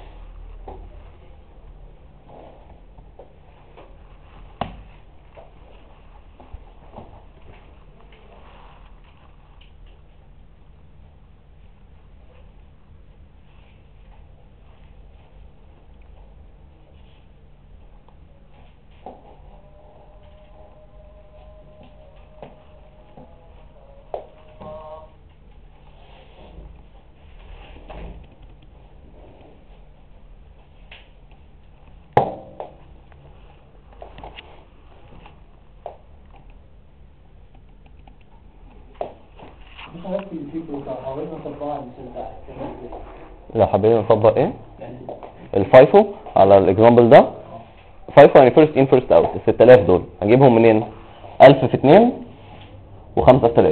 مش عارف الفكرة بتاع حاولنا نطبقها المثال ده لو حابين نطبق ايه الفايفو على الاكزامبل ده. فايفو يعني فيرست ان فيرست اوت. ال 6000 دول هجيبهم منين؟ 1000 في 2 و5 في 3.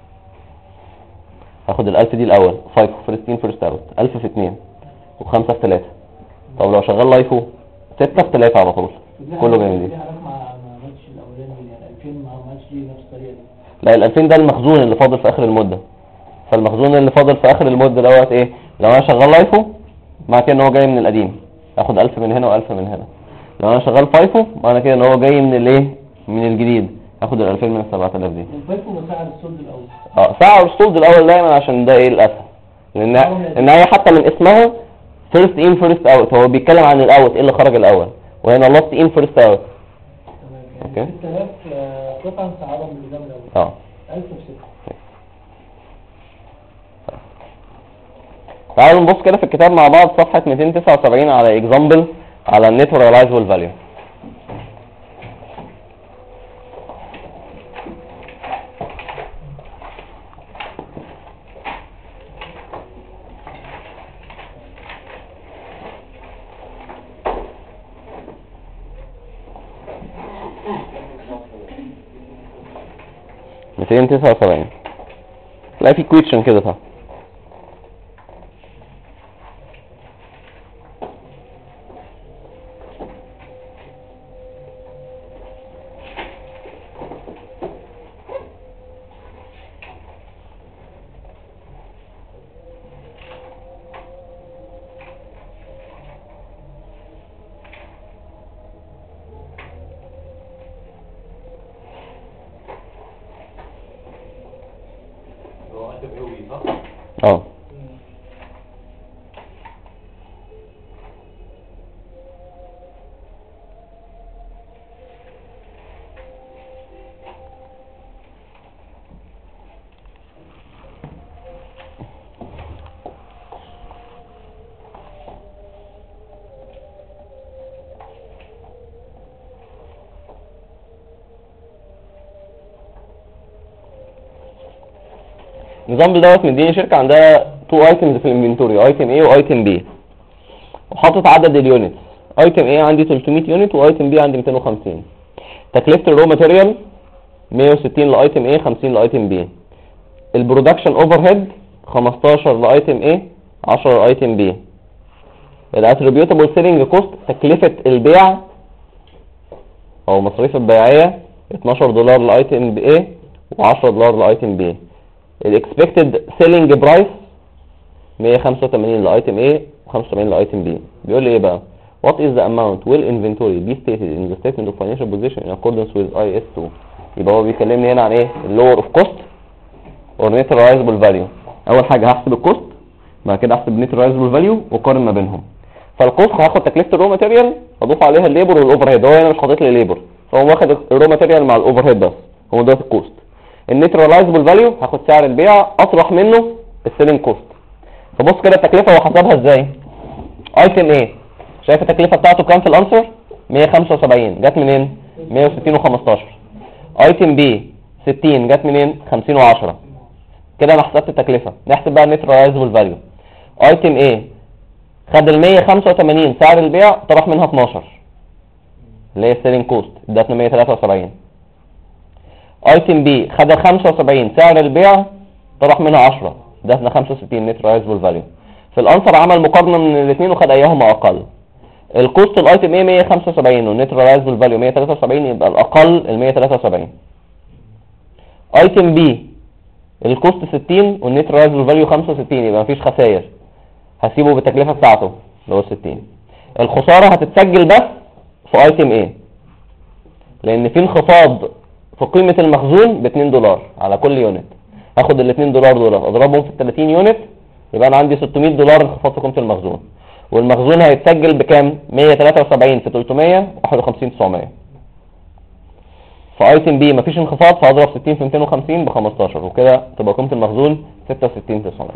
هاخد ال 1000 دي الاول فايفو فيرست ان فيرست اوت 1000 في 2 و5 في 3. طب لو شغال لايفو 6 في 3 على طول كله جاي من دي. دي حضرتك ما عملتش الاولاني يعني 2000 ما عملتش دي نفس الطريقه دي. لا ال 2000 ده المخزون اللي فاضل في اخر المده. فالمخزون اللي فاضل في اخر المده دوت ايه؟ لو انا شغال لايفو معنى كده ان هو جاي من القديم اخد 1000 من هنا و1000 من هنا. لو انا شغال فايفو معنى كده ان هو جاي من الايه؟ من الجديد اخد ال 2000 من ال 7000 دي. الفايفو مساعد السولد الاول. ساعه السولد الاول دايما عشان ده ايه الاسهل، لان هي حتى من اسمها فيرست ان فيرست اوت هو بيتكلم عن الاوت ايه اللي خرج الاول، وهنا لاست ان فيرست اوت. تمام يعني 6000 قطعه نسعرهم من القدام الاول. 1000 في 6. تعالوا نبص كده في الكتاب مع بعض صفحة 279 على example على النت realizable value. ميتين تسعة وسبعين تلاقي في question كده صح. النظام دوت مديني شركه عندها 2 ايتمز في الانفنتوري، ايتم A وايتم B، وحاطط عدد اليونتس. ايتم A عندي 300 يونت وايتم B عندي 250. تكلفه الرو ماتيريال 160 لايتم A 50 لايتم B. البرودكشن اوفر هيد 15 لايتم A 10 ايتم بي. الاتريبيوتابل سيلينج كوست تكلفة البيع او مصاريف البيعية $12 لايتم بي و$10 لايتم بي. الاكسبكتد سيلينج برايس 185 لايتم A و85 لايتم B. بيقول لي ايه بقى؟ What is the amount will inventory be stated in the statement of financial position in accordance with IS2. يبقى هو بيكلمني هنا عن ايه؟ lower of cost or net realizable value. اول حاجه هحسب الكوست، بعد كده احسب net realizable value واقارن ما بينهم. فالكوست هاخد تكلفه الرو ماتيريال اضيف عليها الليبر والاوفر هيد. هو هنا مش حاطط لي ليبر، فهو واخد الرو ماتيريال مع الاوفر هيد بس، هو ده الكوست. النت ريلايزبل فاليو هاخد سعر البيع اطرح منه السيلينج كوست. فبص كده التكلفه هو حسبها ازاي. ايتم ايه شايف التكلفه بتاعته كام في الانسر؟ 175 جت منين؟ 160 و15. ايتم بي 60 جت منين؟ 50 و10. كده انا حسبت التكلفه. نحسب بقى النت ريلايزبل فاليو. ايتم ايه خد ال 185 سعر البيع طرح منها 12 اللي هي السيلينج كوست ادتنا 173. ايتم بي خد ال 75 سعر البيع طرح منها 10 ادتنا 65 نت ريلايزبل فاليو. في الانسر عمل مقارنه من الاثنين وخد ايهما اقل. الكوست الايتم ايه 175 والنت ريلايزبل فاليو 173 يبقى الاقل ال 173. ايتم بي الكوست 60 والنت ريلايزبل فاليو 65 يبقى مفيش خسائر، هسيبه بالتكلفه بتاعته اللي هو 60. الخساره هتتسجل بس في ايتم ايه لان في انخفاض في قيمه المخزون ب $2 على كل يونت. هاخد ال $2 دول اضربهم في 30 يونت يبقى انا عندي $600 انخفاض في قيمه المخزون. والمخزون هيتسجل بكام؟ 173 في 300 51,900. في ايتم بي مفيش انخفاض فهضرب 60 في 250 ب 15 وكده تبقى قيمه المخزون 66,900.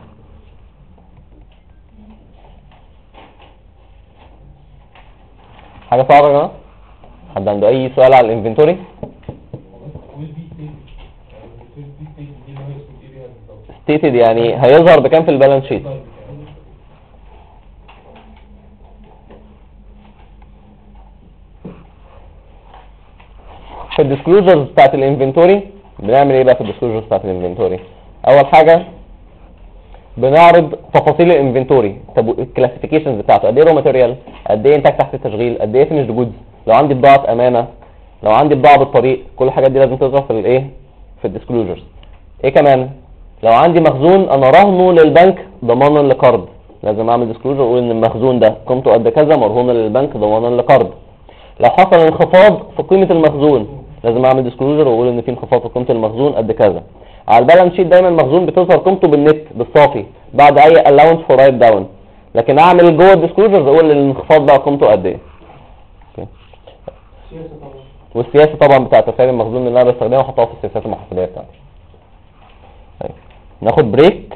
حاجه صعبه يا جماعه؟ حد عنده اي سؤال على الانفنتوري؟ ستيتد يعني هيظهر بكام في البالانس شيت. في الديسكلوجرز بتاعت الانفنتوري بنعمل ايه بقى في الديسكلوجرز بتاعت الانفنتوري؟ اول حاجه بنعرض تفاصيل الانفنتوري، طب الكلاسيفيكيشنز بتاعته قد ايه رو ماتيريال، قد ايه انتاج تحت التشغيل، قد ايه فينيشد جودز، لو عندي بضاعه امانه، لو عندي بضاعه بالطريق، كل الحاجات دي لازم تظهر في الايه في الديسكلوجرز. ايه كمان؟ لو عندي مخزون انا راهنه للبنك ضمانا لقرض لازم اعمل ديسكلوجر اقول ان المخزون ده قيمته قد كذا مرهونه للبنك ضمانا لقرض. لو حصل انخفاض في قيمه المخزون لازم اعمل ديسكلوجر واقول ان في انخفاض في قيمه المخزون قد كذا. على البالانس شيت دايما المخزون بتظهر قيمته بالنت بالصافي بعد اي الاونس فور رايت داون، لكن اعمل جوه الديسكلوجرز اقول ان الانخفاض بقى قيمته قد ايه. والسياسه طبعا بتاعه تسعير المخزون اللي انا بستخدمها واحطها في السياسات المحاسبيه بتاعتي. طيب ناخد بريك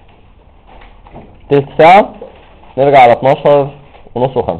تلت ساعه نرجع على 12 ونص و5.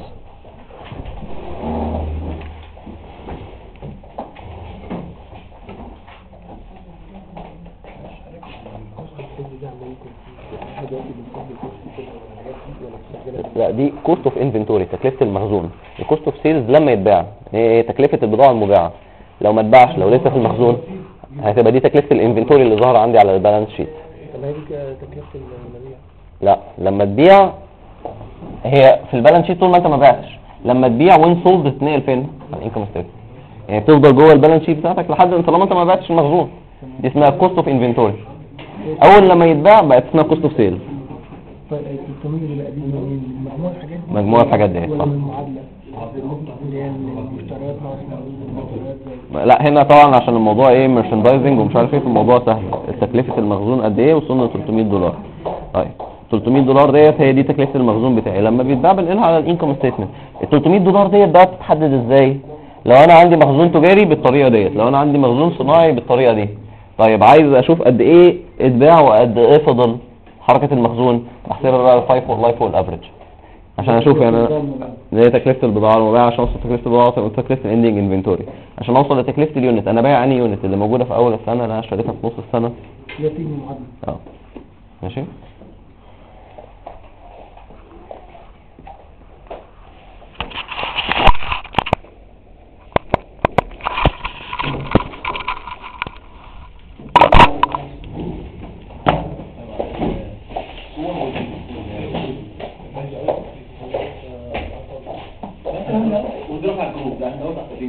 لا دي كوست اوف انفنتوري تكلفه المخزون. الكوست اوف سيلز لما يتباع هي تكلفه البضاعه المباعه، لو ما اتباعش لو لسه في المخزون هتبقى دي تكلفه الانفنتوري اللي ظاهره عندي على البالانس شيت. طب هي دي تكلفه المبيع؟ لا لما تبيع هي في البالانس شيت طول ما انت ما بعتش، لما تبيع وين سولد بتتنقل فين؟ على الانكم ستيتمنت، يعني بتفضل جوه البالانس شيت بتاعتك لحد طالما انت ما بعتش المخزون. دي اسمها كوست اوف انفنتوري. اول لما يتباع بقت اسمها كوست اوف سيلز. طيب التمويل اللي بقى دي مجموعة الحاجات دي مجموعة الحاجات دي ولا صح. المعادلة اللي هي المشتريات ناقص لا هنا طبعا عشان الموضوع ايه ميرشندايزنج ومش عارف ايه، في الموضوع سهل. تكلفة المخزون قد ايه؟ وصلنا $300. طيب $300 ديت هي دي تكلفة المخزون بتاعي لما بيتباع بنقلها على الانكم ستيتمنت. ال $300 ديت بقى بتتحدد ازاي؟ لو انا عندي مخزون تجاري بالطريقة ديت، لو انا عندي مخزون صناعي بالطريقة دي. طيب عايز اشوف قد ايه اتباع وقد ايه فضل حركة المخزون، احسبها بقى الفايف واللايف والافريج عشان اشوف يعني اللي هي تكلفة البضاعة المبيعة عشان اوصل تكلفة البضاعة وتكلفة الاندنج انفنتوري عشان اوصل لتكلفة اليونت. انا بايع انهي يونت اللي موجودة في اول السنة اللي انا اشتريتها في نص السنة. هي تيجي معادلة. ماشي.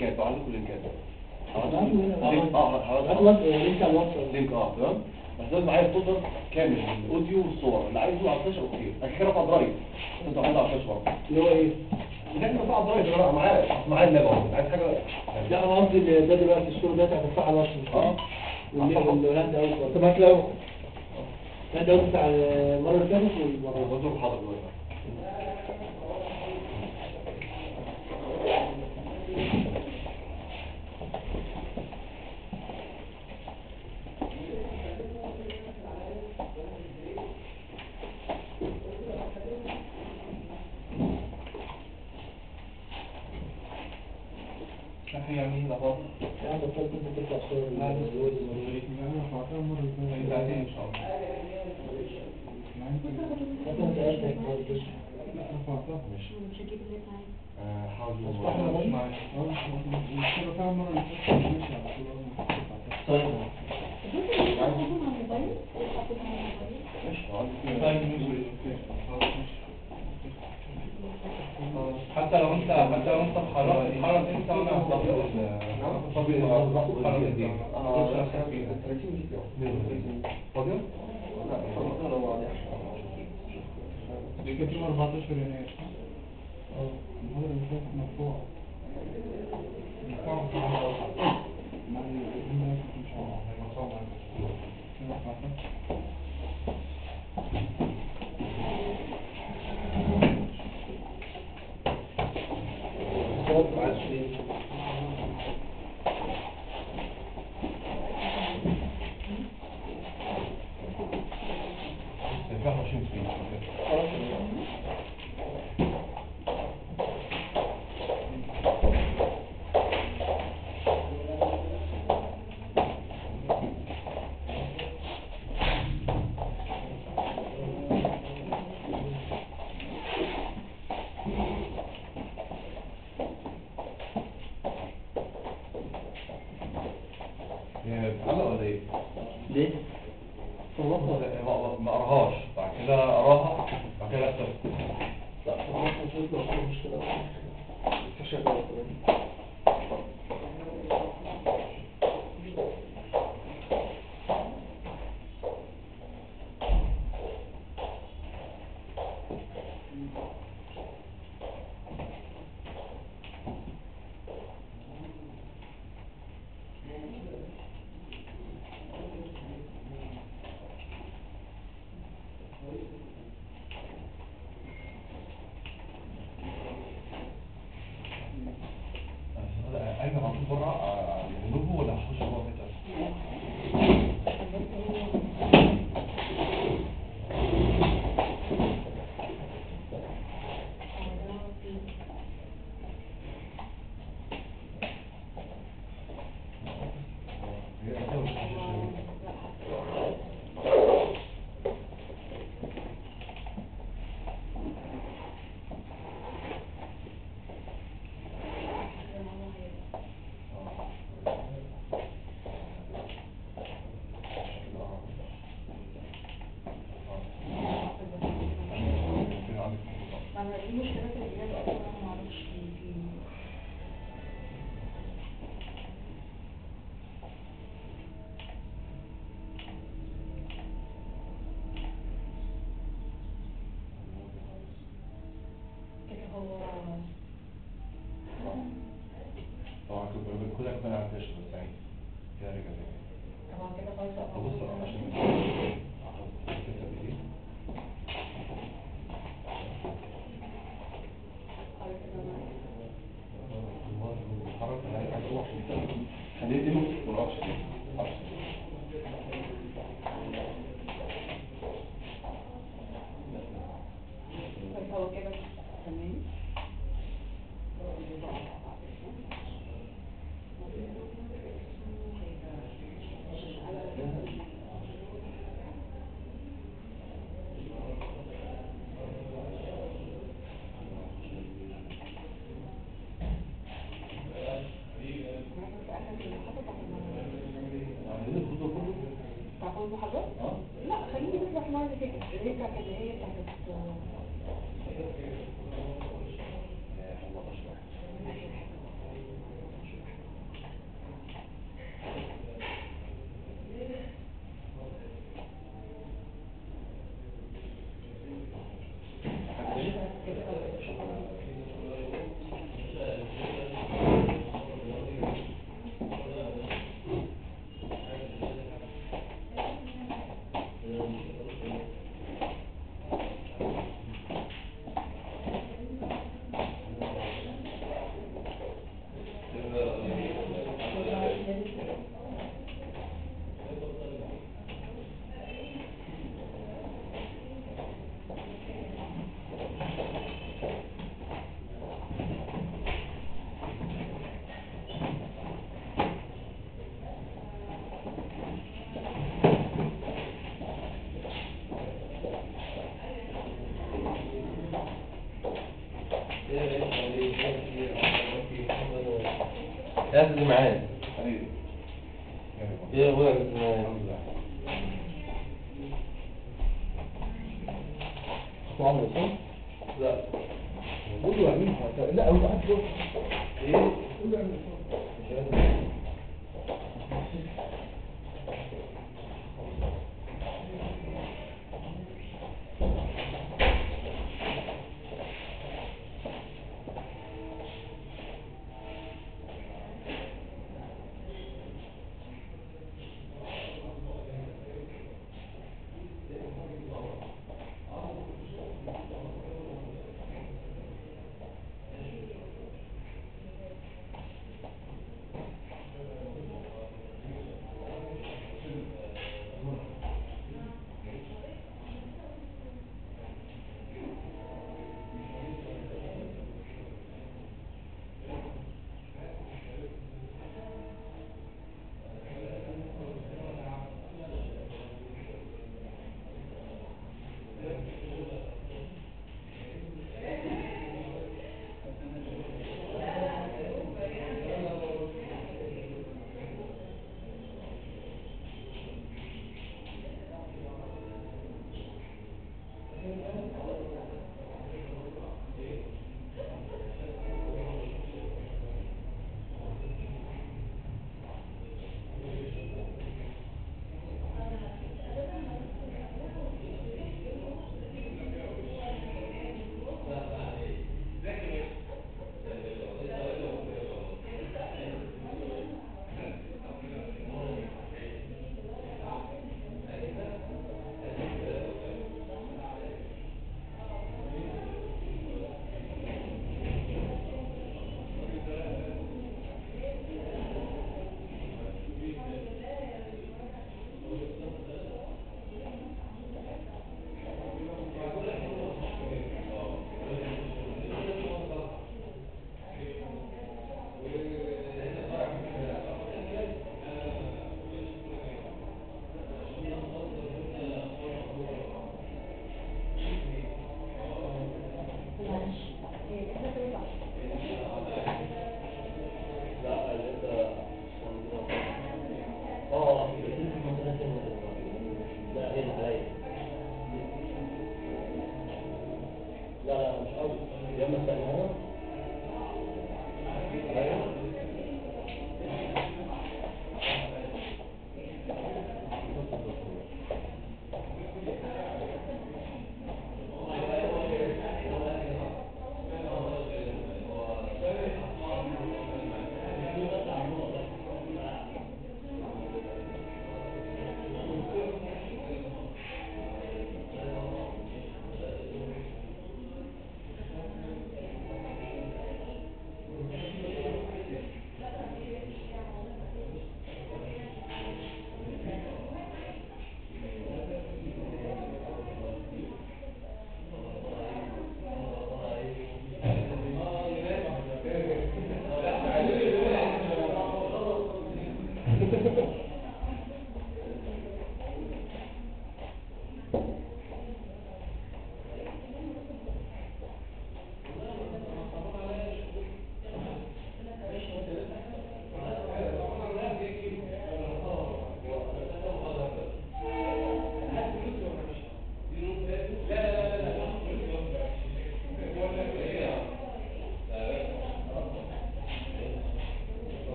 لينكات، بعمل لكم لينكات. لينك على الواتساب. لينك تمام. بس لازم معايا فولدر كامل الاوديو والصور اللي عايزه على الفلاش او كتير. اخيرا على درايف. انت عايز على الفلاش برضه. اللي هو ايه؟ اللي احنا بنرفعه على درايف انا معايا اللاب اهو. عايز حاجه لا انا قصدي ده دلوقتي الصورة ده هترفعها على الواتساب. والهاند اوت. طب هتلاقوا الهاند اوت بتاع المرة اللي فاتت والمرة بزور حاضر دلوقتي. يعني لغايه يعني بطلت انت تطلع صور الويز ساعتين ان شاء الله. مش هجيب اللي انت عايزه. حاضر. حتى لو انت اتحركت انت وانا هتحرك دي فاضي؟ دي كانت يوم 14 يناير. المحاضرة اللي فاتت مرفوعة. مع الناس ان شاء الله هيمصور بتعلق ولا ايه؟ ليه؟ ما اقراهاش بعد كده اقراها بعد كده اكتب. لا طبعا مش هيطلع فيه مشكلة شغالة اين هنطلب بره اللوجو ولا هخش جوه كده؟ طبعا كل ده كنا عارفين بس يعني كده رجع تاني. طبعا كده خلاص. بص عشان خليه دي نقطة هو كده تمام. تعرفوا المحاضرات؟ لا خليني بس احنا اللي فكرة اللي بتاعت اللي هي بتاعت اخد معاك حبيبي ايه يا ابويا الحمد لله. أخو عمرو صح؟ لا قول له يعمل لا هو قاعد فوق. ايه؟ قول له يعمل فوق.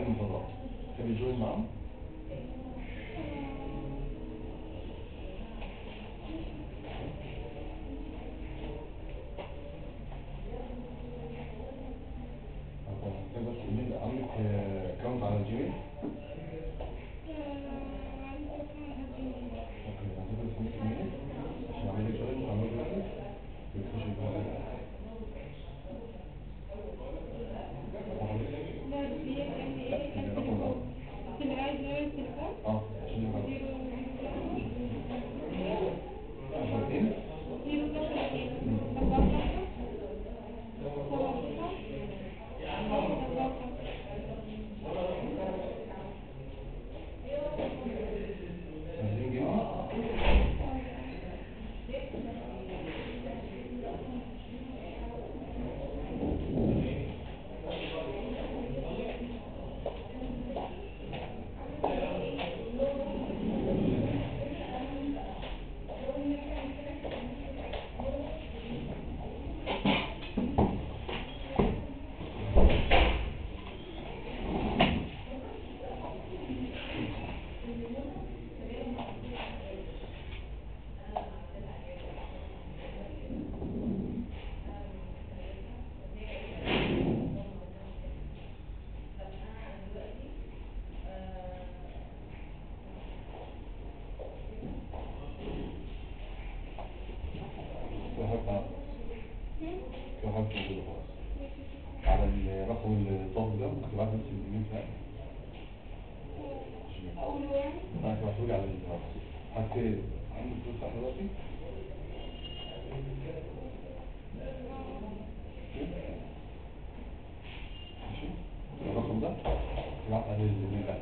المحاضرات تبي جوين معاهم؟ تقدر تقول لي عندك اكونت على الجيميل؟ اوكي هتقدر تسمي ايميلك عشان اعمل لك جوين وتعمل دلوقتي وتخش على الرقم الطاقم ده ممكن تبعت نفس الايميل بتاعك انا هبعته لي على الرقم عندك فلوس صح دلوقتي ماشي الرقم ده تبعت عليه الايميل بتاعك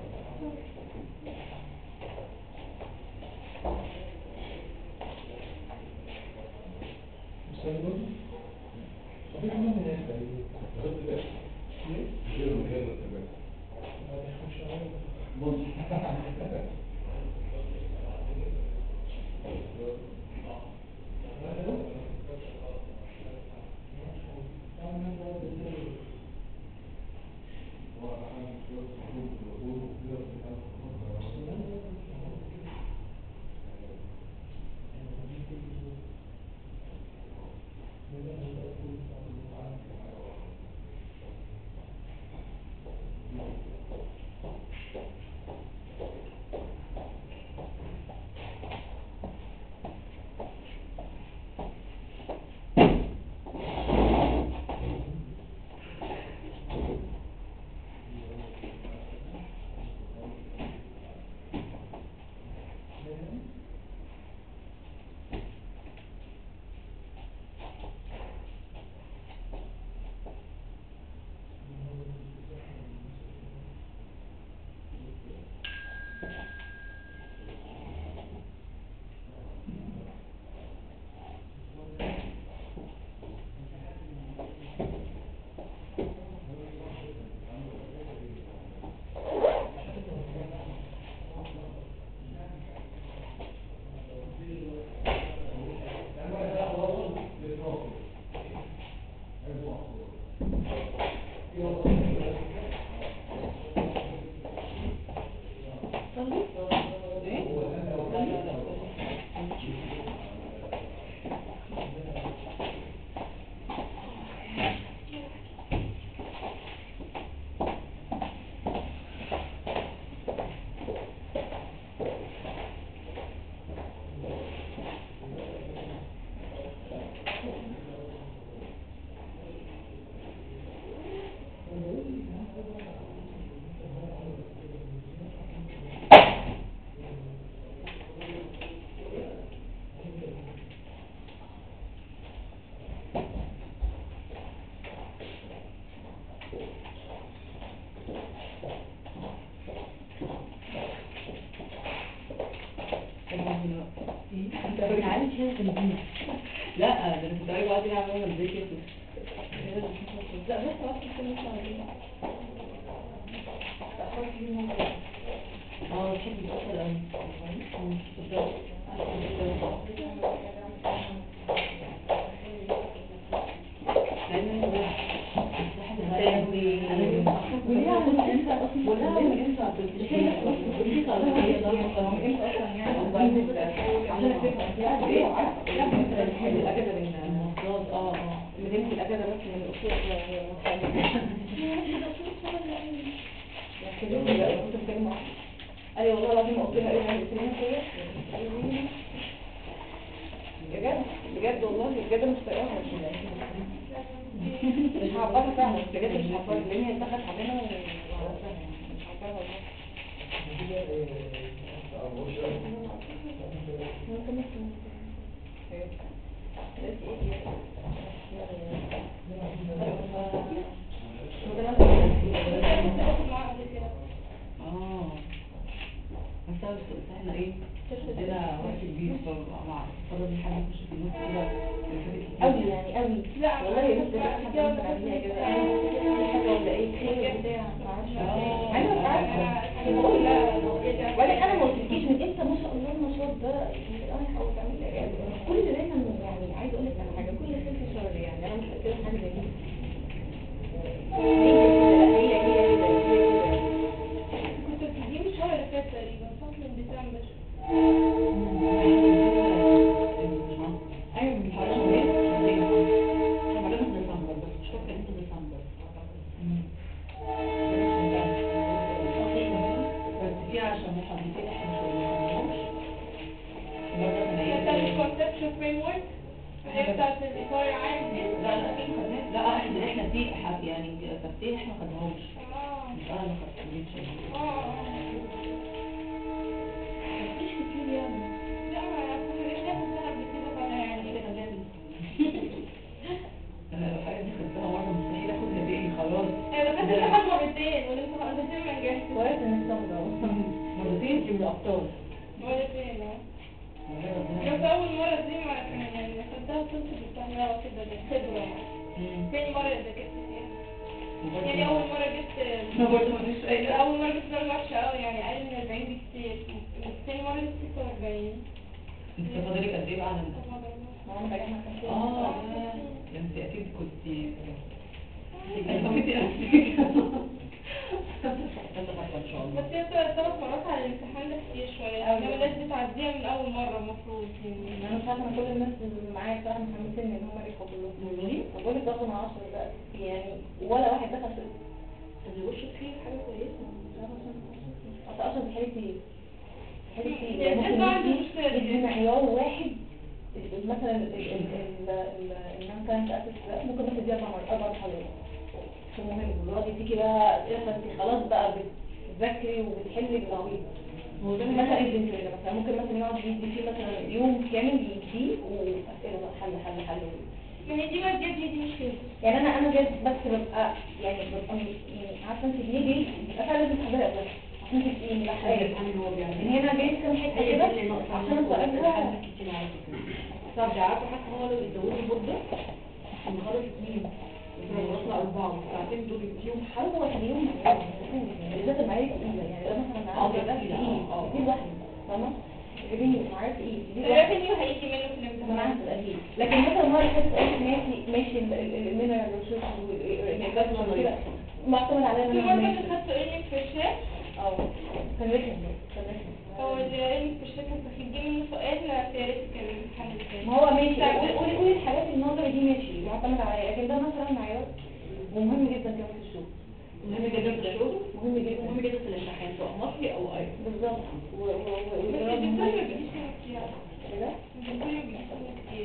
لا ده انا كنت عايزه اقعد العب وانا بذاكر لا بس اصلا كل شويه اه شكلي بطل قوي وليه عملت انت اصلا ايوه والله العظيم قلت لها ايه بجد بجد والله بجد مش طايقاها مش هعبرها فعلا بجد مش هعبرها لان هي دخلت علينا وعرفتها مش هعبرها بس احنا ايه عندنا وقت كبير مع فضل الحاجة مش في النص كده قوي يعني قوي لا والله يا بس حاجه ممكن اعملها كده حاجه ولا ايه خير بتاع انا عارفه ولا انا ما قلتلكيش ان انت ما شاء الله النشاط ده انا هحاول اعمل كل ده يعني عايزه اقول لك على حاجه كل خير في شر يعني انا مش فاكره حاجه زي كده هي كنت بتديني الشهر اللي فات تقريبا صح من ديسمبر ايوه من حوالي شهرين طبعا لازم ديسمبر بس مش فاكره امتى ديسمبر بس في عشان محاضرتين احنا مش بنعملهمش مره بتاعت ثانيه الكونسبشن فريم ورك اللي بتاعت الاطار العام دي لا اكيد خدناها لا احنا في يعني تفتيح احنا ما خدناهمش مش انا اللي خدت مفيش كتير يعني لا ما حاجات خدتها قبل كده فانا يعني انا لو الحاجات دي خدتها مره مستحيل اخدها تاني خلاص انا دخلت الامتحان مرتين والامتحان ما نجحتش كويس ان انت مرتين دي من الابطال مرتين بس اول مره دي ما يعني خدتها كنت بستعملها كده خبره تاني مره ذاكرت فيها يعني اول مره جبت برضه مفيش اي اول مره جبت درجه وحشه قوي يعني اقل من 40 بكتير تاني مره جبت 46 انت فاضلك قد ايه بقى على ده انت اكيد كنت بس هي 3 مرات على الامتحان ده كتير شويه انما الناس بتعديها من اول مره المفروض يعني انا مش عارفه كل الناس اللي معايا بصراحه متحمسين ان هم يدخلوا كلهم بقول لك ضغط مع 10 دلوقتي يعني ولا واحد دخل في طب يوشك فيه حاجه كويسه مش عارفه اصلا بحالي كتير يعني ممكن يدي معيار واحد مثلا النان كانت اساس ممكن بس دي 4 محاضرات مهم الراجل فيكي بقى انت خلاص بقى بتذاكري وبتحلي بالعبيط مثلا البنتين مثلا ممكن مثلا يقعد يدي فيه مثلا يوم كامل يديه واسئله بقى حل ما هي دي بقى بجد دي مشكله يعني انا جد بس ببقى يعني عارفه انت بيجي بيبقى فعلا لازم تحضري قبلها عشان تبقي ملاحقه من هنا جاي كام حته كده عشان اسالها طب ده عارفه حتى هو لو بيزودوا مده المحاضره 2 وصلنا 4 ساعتين دول فيهم هو اليوم بالذات المعايير تقيله يعني لو مثلا عاوزه ده دي لوحده فاهمه جايبين معايير تقيل الريفينيو هيجي منه في الامتحان اكيد لكن مثلا مره فاتت قلت ماشي المينرال ريسورس والاجابات كده معتمد عليها في مره اللي خدت ايرنينج في الشات كان رخم هو الايرنينج في الشات كنت هتجي منه سؤال ثيوريتيكال الامتحان الثاني ما هو ماشي قولي الحاجات النظري دي ماشي معتمد عليها لكن ده مثلا معيار ومهم جدا كمان في الشغل مهم جدا في الشغل مهم جدا في الامتحان سواء مصري او اي بالظبط بس الدكتور ما بيجيش منه كتير كده الدكتور ما بيجيش منه كتير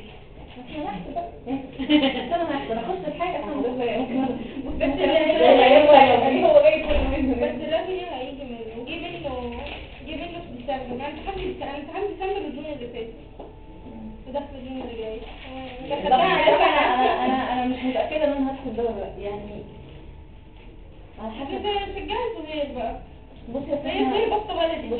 انا اخش الحاجه الحمد لله ممكن بس هو جاي كل منه بس الريفينيو هيجي منه جه منه في ديسمبر انا امتحان ديسمبر الجون اللي فات ودخل الجون اللي جاي انا مش متاكده ان انا هدخل ده ولا لا يعني على حسب شجعي زهير بقى بصي يا زهير بس بلدي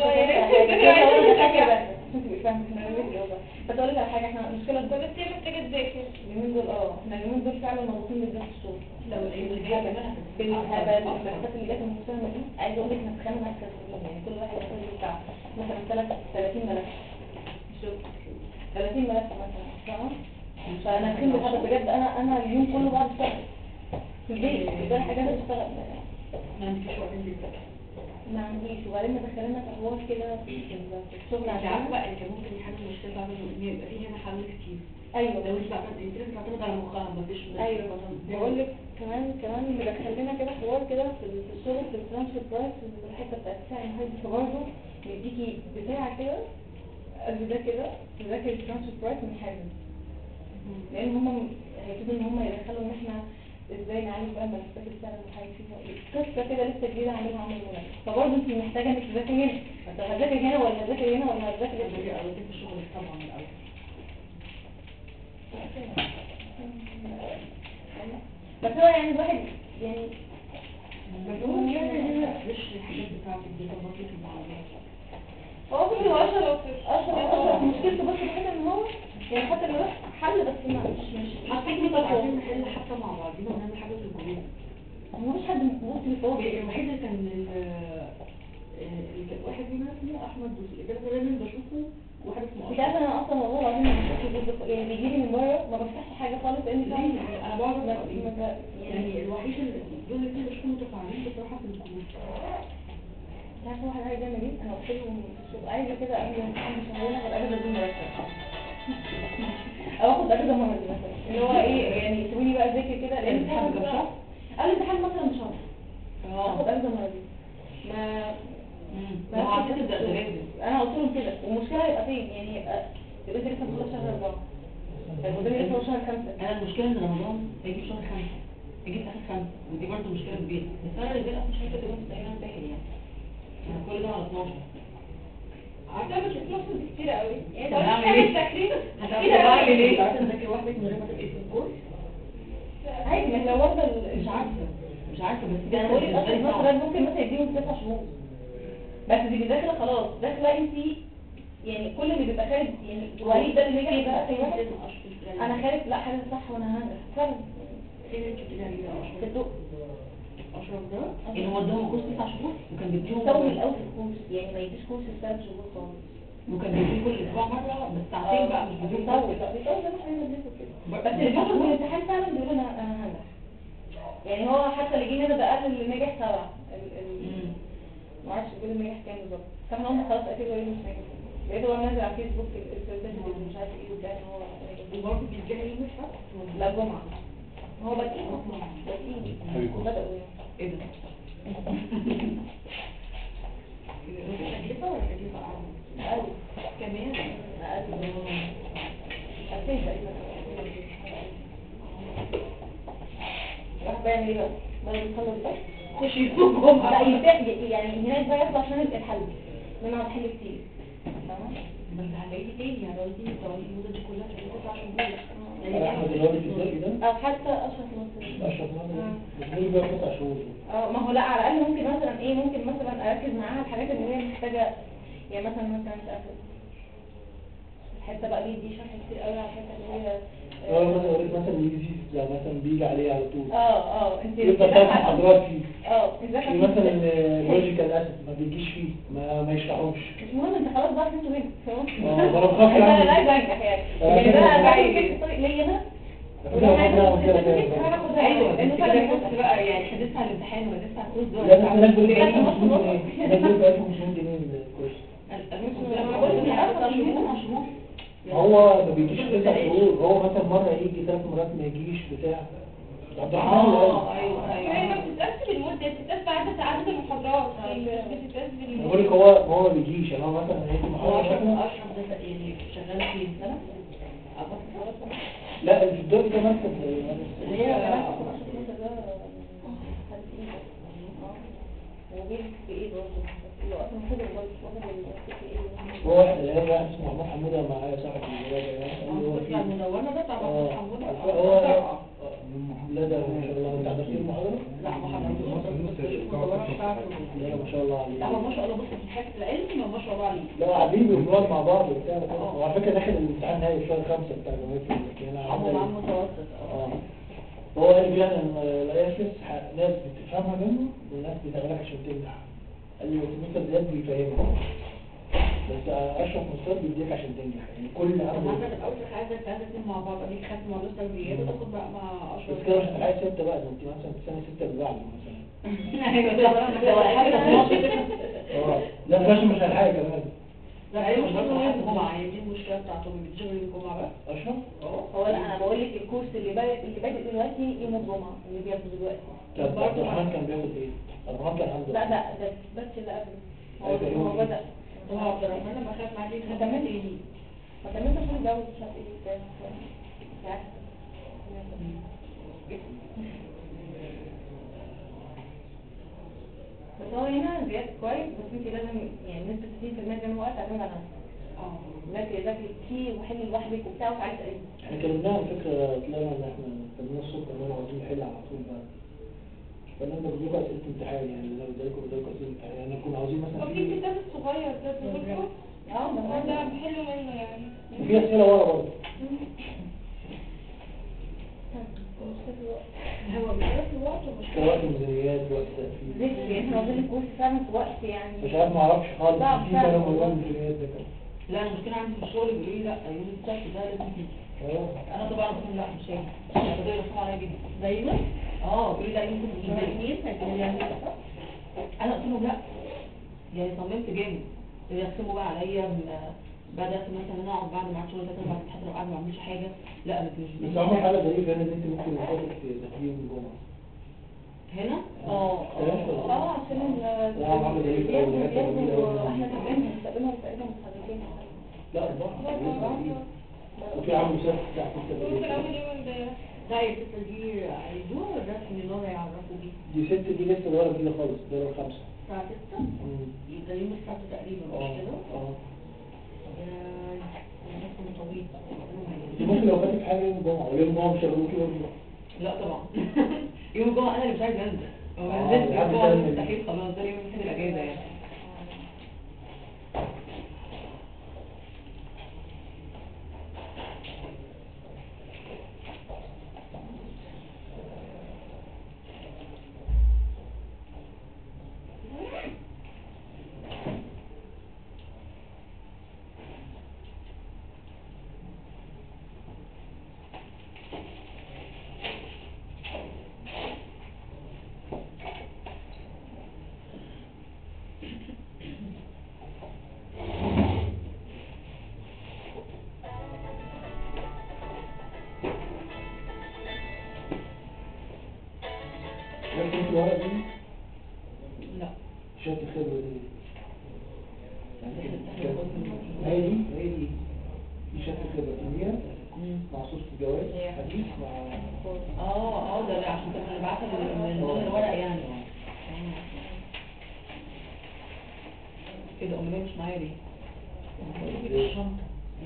بس اقول لك على حاجه احنا المشكله بس هي محتاجه تذاكر اليومين دول احنا اليومين دول فعلا مضغوطين جدا في الشغل لو الايام اللي جايه بالهبل المكتبات اللي جت المساهمه دي عايزه اقول لك احنا اتخانقنا مع الكاتبين يعني كل واحد ياخد بتاع مثلا 30 ملف الشغل 30 ملف مثلا فاهمه فانا كنت بحب بجد انا اليوم كله بقعد اشتغل في البيت ده حاجه انا اشتغل ما عندكش وقت ما عنديش، وبعدين مدخلنا في حوار كده في الشغل انت عشان عارفه اللي كان ممكن يحل المشكله فعلا ان يبقى في هنا حل كتير. ايوه لو انت بتعتمد على مخها مفيش ايوه بقول لك كمان مدخل لنا كده حوار كده في الشغل في الترانسفير برايس في الحته بتاعت السعر المحاسب، فبرضه بيديكي بتاع كده قد ده كده تذاكر الترانسفير برايس من حاجه، لان هم هيبتدوا ان هم يدخلوا ان احنا ازاي نعالج بقى ملفات السعر المحاسب فيها قصه كده لسه جديده عاملها منى، فبرضه انت محتاجه انك تذاكري هنا، انت هتذاكري هنا ولا هتذاكري هنا ولا هتذاكري في الشغل طبعا الاول. بس هو يعني الواحد يعني مجنون يعني مش الحاجات بتاعت الداتا بطلت المعلومات. هو كل اشرف مشكلته بس الحته ان هو يعني حتى لو حل بس مش حاسين ان عايزين نحل حتى مع بعضينا ونعمل حاجه في الجروب. هو مش حد ممكن يفوق الوحيد اللي كان واحد منهم اسمه احمد دوسي، ده دايما بشوفه واحد اسمه مش عارفه انا اصلا والله العظيم يعني بيجي لي من بره ما بفتحش حاجه خالص لان انا بقعد يعني الوحيد اللي دول الاثنين بشوفهم متفاعلين بصراحه في الجروب. مش عارفه واحد عايز يعمل ايه، انا قلت لهم في الشغل عايزه كده قبل الامتحان بشهرين اخد اجازه بدون مرتب او اخد اجازه مرتب مثلا اللي هو ايه يعني سيبوني بقى اذاكر كده لان الامتحان كام شهر قبل الامتحان مثلا بشهر اخد اجازه مرتب ما عارفه تبدا تراجع. انا قلت لهم كده والمشكله هيبقى فين يعني يبقى انت لسه بتخلص شهر 4 المدير لسه شهر 5. انا المشكله ان رمضان هيجي في شهر 5 هيجي في اخر 5 ودي برضه مشكله كبيره، بس انا اللي اصلا شايفه دلوقتي تقريبا سهل يعني انا كل ده على 12 اعتقد في نص كتير قوي يعني طب لو نعمل مش ايه؟ تكليف هتعمل ايه؟ عشان اذاكر واحده من غير ما تبقي في الكورس عادي ما لو واخده مش عارفه بس انا بقول لك اصلا مثلا ممكن مثلا يديهم 9 شهور بس دي داخله خلاص داخله انت يعني كل اللي بيبقى خارج يعني الوحيد ده اللي نجح بقى في واحد انا خارج لا حاجه صح وانا هنجح فعلا فين انت بتقولي عليه في الدق اشرف ده اللي هو اداهم كورس 9 شهور وكان بيديهم طول الاول في الكورس يعني ما يديش كورس 3 شهور خالص وكان بيديهم كل اسبوع مره بس ساعتين بقى مش بيديهم بيطول لا بيطول زي ما احنا بندرسه كده بس اللي بياخد من الامتحان فعلا بيقول انا هنجح يعني هو حتى اللي جه هنا ده قال اللي نجح 7 ما اعرفش بيقول اللي نجح كام بالظبط فاحنا قلنا خلاص اكيد هو مش ناجح لقيته هو نازل على فيسبوك السيرتيفيكت مش عارف ايه وبتاع ان هو وبرضه بيديها يوم السبت لا جمعه هو بادئين اصلا بادئين بدأوا يعني ايه ده؟ تكلفه ولا تكلفه اعلى؟ اقل كمان اقل 2000 تقريبا راح بيعمل ايه بقى؟ بدل ما يخلص ده خش يوم جمعه لا يفتح يعني هناك بقى يطلع عشان الحل ان انا هحل كتير فاهمه؟ بس هتلاقيه تاني يعني لو دي بتقعدي المده دي كلها عشان 9 شهور احمد الوالد في الزرق ده او حتى اشرف مصر اشرف مصر بتقول بقى 9 شهور ما هو لا على الاقل ممكن مثلا ايه ممكن مثلا اركز معاها الحاجات اللي هي محتاجه يعني مثلا تقفل الحته بقى دي شرح كتير قوي على الحته اللي هي مثلا اوريك مثلا يجي زي مثلا بيجي عليه على طول انت يبقى فاهم محاضرات فيه في في مثلا اللوجيكال اسيد ما بيجيش فيه ما يشرحوش مش مهم انت خلاص بقى انتوا هنا فاهم ده انا بخاف انا يعني عايز انجح يعني ده انا بعمل كده الطريق ليا انا ولو عايز ايوه لانه فعلا بص بقى يعني احنا لسه على الامتحان ولا لسه على الكورس دول لا انا بقول لك 1500 جنيه انا بقول لك 1500 جنيه الكورس لما بقول لك 9 شهور هو ما بيجيش 9 شهور هو مثلا مره يجي 3 مرات ما يجيش بتاع ايوه هي ما بتتقاس بالمده بتتقاس عدد المحاضرات مش بتتقاس بقول لك هو ما بيجيش يعني هو مثلا هيجي محاضره مثلا اشرف ده يعني شغال في سنه لا في الدور ده مكتب اللي هي هو واحد اللي هو واحد اسمه محمود حموده معايا صاحب الولاده يعني هو في المدونه ده بتاع محمود حموده هو لا ده ما شاء الله انت حضرتي المحاضره؟ لا ما حضرتوش لا ما شاء الله عليه لا ما شاء الله بص في حته العلم ما شاء الله عليه لا قاعدين بنقعد مع بعض وبتاع وعلى فكره داخل الامتحان نهائي في شهر 5 بتاع جامعه انا هو معاه متوسط هو قال لي يعني ان الايافس ناس بتفهمها منه والناس بتعملها عشان تنجح قال لي مستر زياد بيفهمها بس اشرف مستر بيديك عشان تنجح يعني كل اللي طب عنده انت الاول عايزك تقدم مع بعض اديك خدت مع دكتور غياب وتاخد بقى مع اشرف بس كده مش هتلاقي 6 بقى ده انت مثلا في سنه 6 اللي بعده مثلا ايوه الجمعة، هي دي المشكلة بتاعتهم، بتشغل الجمعة بس. اشرف هو لا انا بقول لك الكورس اللي بادئ دلوقتي يوم الجمعه اللي بياخده دلوقتي. طب عبد الرحمن كان بياخد ايه؟ عبد الرحمن كان عنده لا ده بس اللي قبله أيوة. هو بدأ. هو عبد الرحمن لما خاف معاك ما كملتش عشان الجو مش عارف ايه بتاع يعني. بس هو هنا زياد كويس، بس انت لازم يعني نسبة 60% من الوقت تعتمد على نفسك. ذاكري كتير وحلي لوحدك وبتاع وتعالي تقريبا. احنا كلمناها على فكرة، طلعنا ان احنا كلمنا الصبح ان احنا عاوزين نحل على طول بقى. فانا بديكوا اسئلة امتحان يعني، انا بديكوا اسئلة امتحان يعني، كنا عاوزين مثلا وفي كتاب صغير ده بنقوله ده بحله منه يعني. في اسئلة ورا برضه. هو بيدرس الوقت مشكلة وقت الميزانيات وقت التقفيل. زي يعني احنا عاوزين الكورس فعلا في وقت يعني مش عارف ما اعرفش خالص صعب في فعلا كلام والله. ولا الميزانيات ده كده. لا المشكلة عندي في الشغل بيقولوا لي لا يوم السبت ده لازم تيجي. انا طبعا قلت لهم لا مش هاجي، بدأوا يرخموا عليا جدا. دايما بيقولوا لي لا يوم السبت مش هاجي. مين هيكونوا يعني انا قلت لهم لا، يعني صممت جامد يرخموا بقى عليا. بدأت مثلا ان انا اقعد بعد ما الشغل ده بعد حتى لو قاعد ما بعملش حاجة. لا انت مش بس عمر حاجة غريبة هنا ان انت ممكن يوقفك تدخلي يوم الجمعة. هنا عشان احنا كمان بنستخدمهم تقريبا متحركين. لا أربعة. وفي عامل مسافة بتاع ممكن اول يوم امبارح. لا يا ستة دي عايزوها الرسم اللي هو يعرفوا بيه دي ست دي لسه ورا جديدة خالص، ده 5. الساعة 6 يبقى يوم السبت تقريبا مش كده؟ الرسم طويل. دي ممكن لو فاتك حاجة يوم الجمعة، ولا يوم الجمعة مش هيقولوا كده برضه. لا طبعا. يوم الجمعة انا اللي مش عايز انزل. لو نزلت يوم الجمعة مستحيل خلاص، ده يوم الوحيد الاجازة يعني. لكن انت الورقة دي لا. شهادة الخبرة دي. هي دي شهادة الخبرة دي مع صوص الجواز حديث مع ده لا عشان كده انا بعتها من ضمن الورق يعني. كده امال مش معايا ليه؟ مش في الشنطة.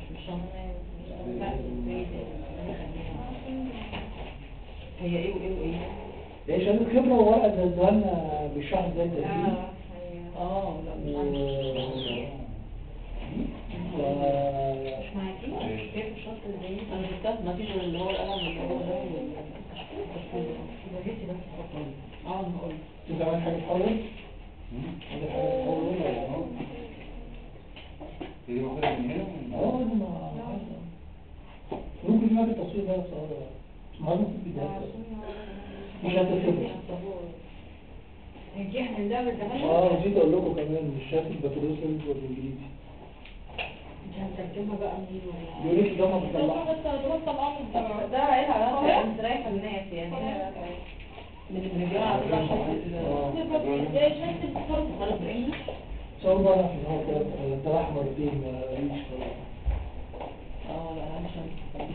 هي ايه وايه وايه؟ هي شهادة خبرة وورقة نزلوها لنا بالشهر ده التقديم. لا مش عارفة. مش معاكي؟ ايه في الشنطة ازاي؟ انا جبتها ما فيش غير اللي هو القلم اللي هو ده جبتي بس فقط. انا هقول انت عملت حاجة تحول؟ عندك حاجة تحول ولا دي واخدة من هنا؟ ممكن في مادة التصوير ده بصراحة ما لازم في البداية مش هتفرق. نجيح من ده بالزمان. نسيت اقول لكم كمان الشهادة البكالوريوس بالانجليزي. انت هترجمها بقى منين ولا؟ يقول لك الجامعة بتطلعها. ده عيب على نفسك، انت رايحة الناس يعني. من الجامعة بتطلع شهادة بالانجلش؟ صور بقى في النهار انت رايح مرتين ما ليش خلاص. لا عشان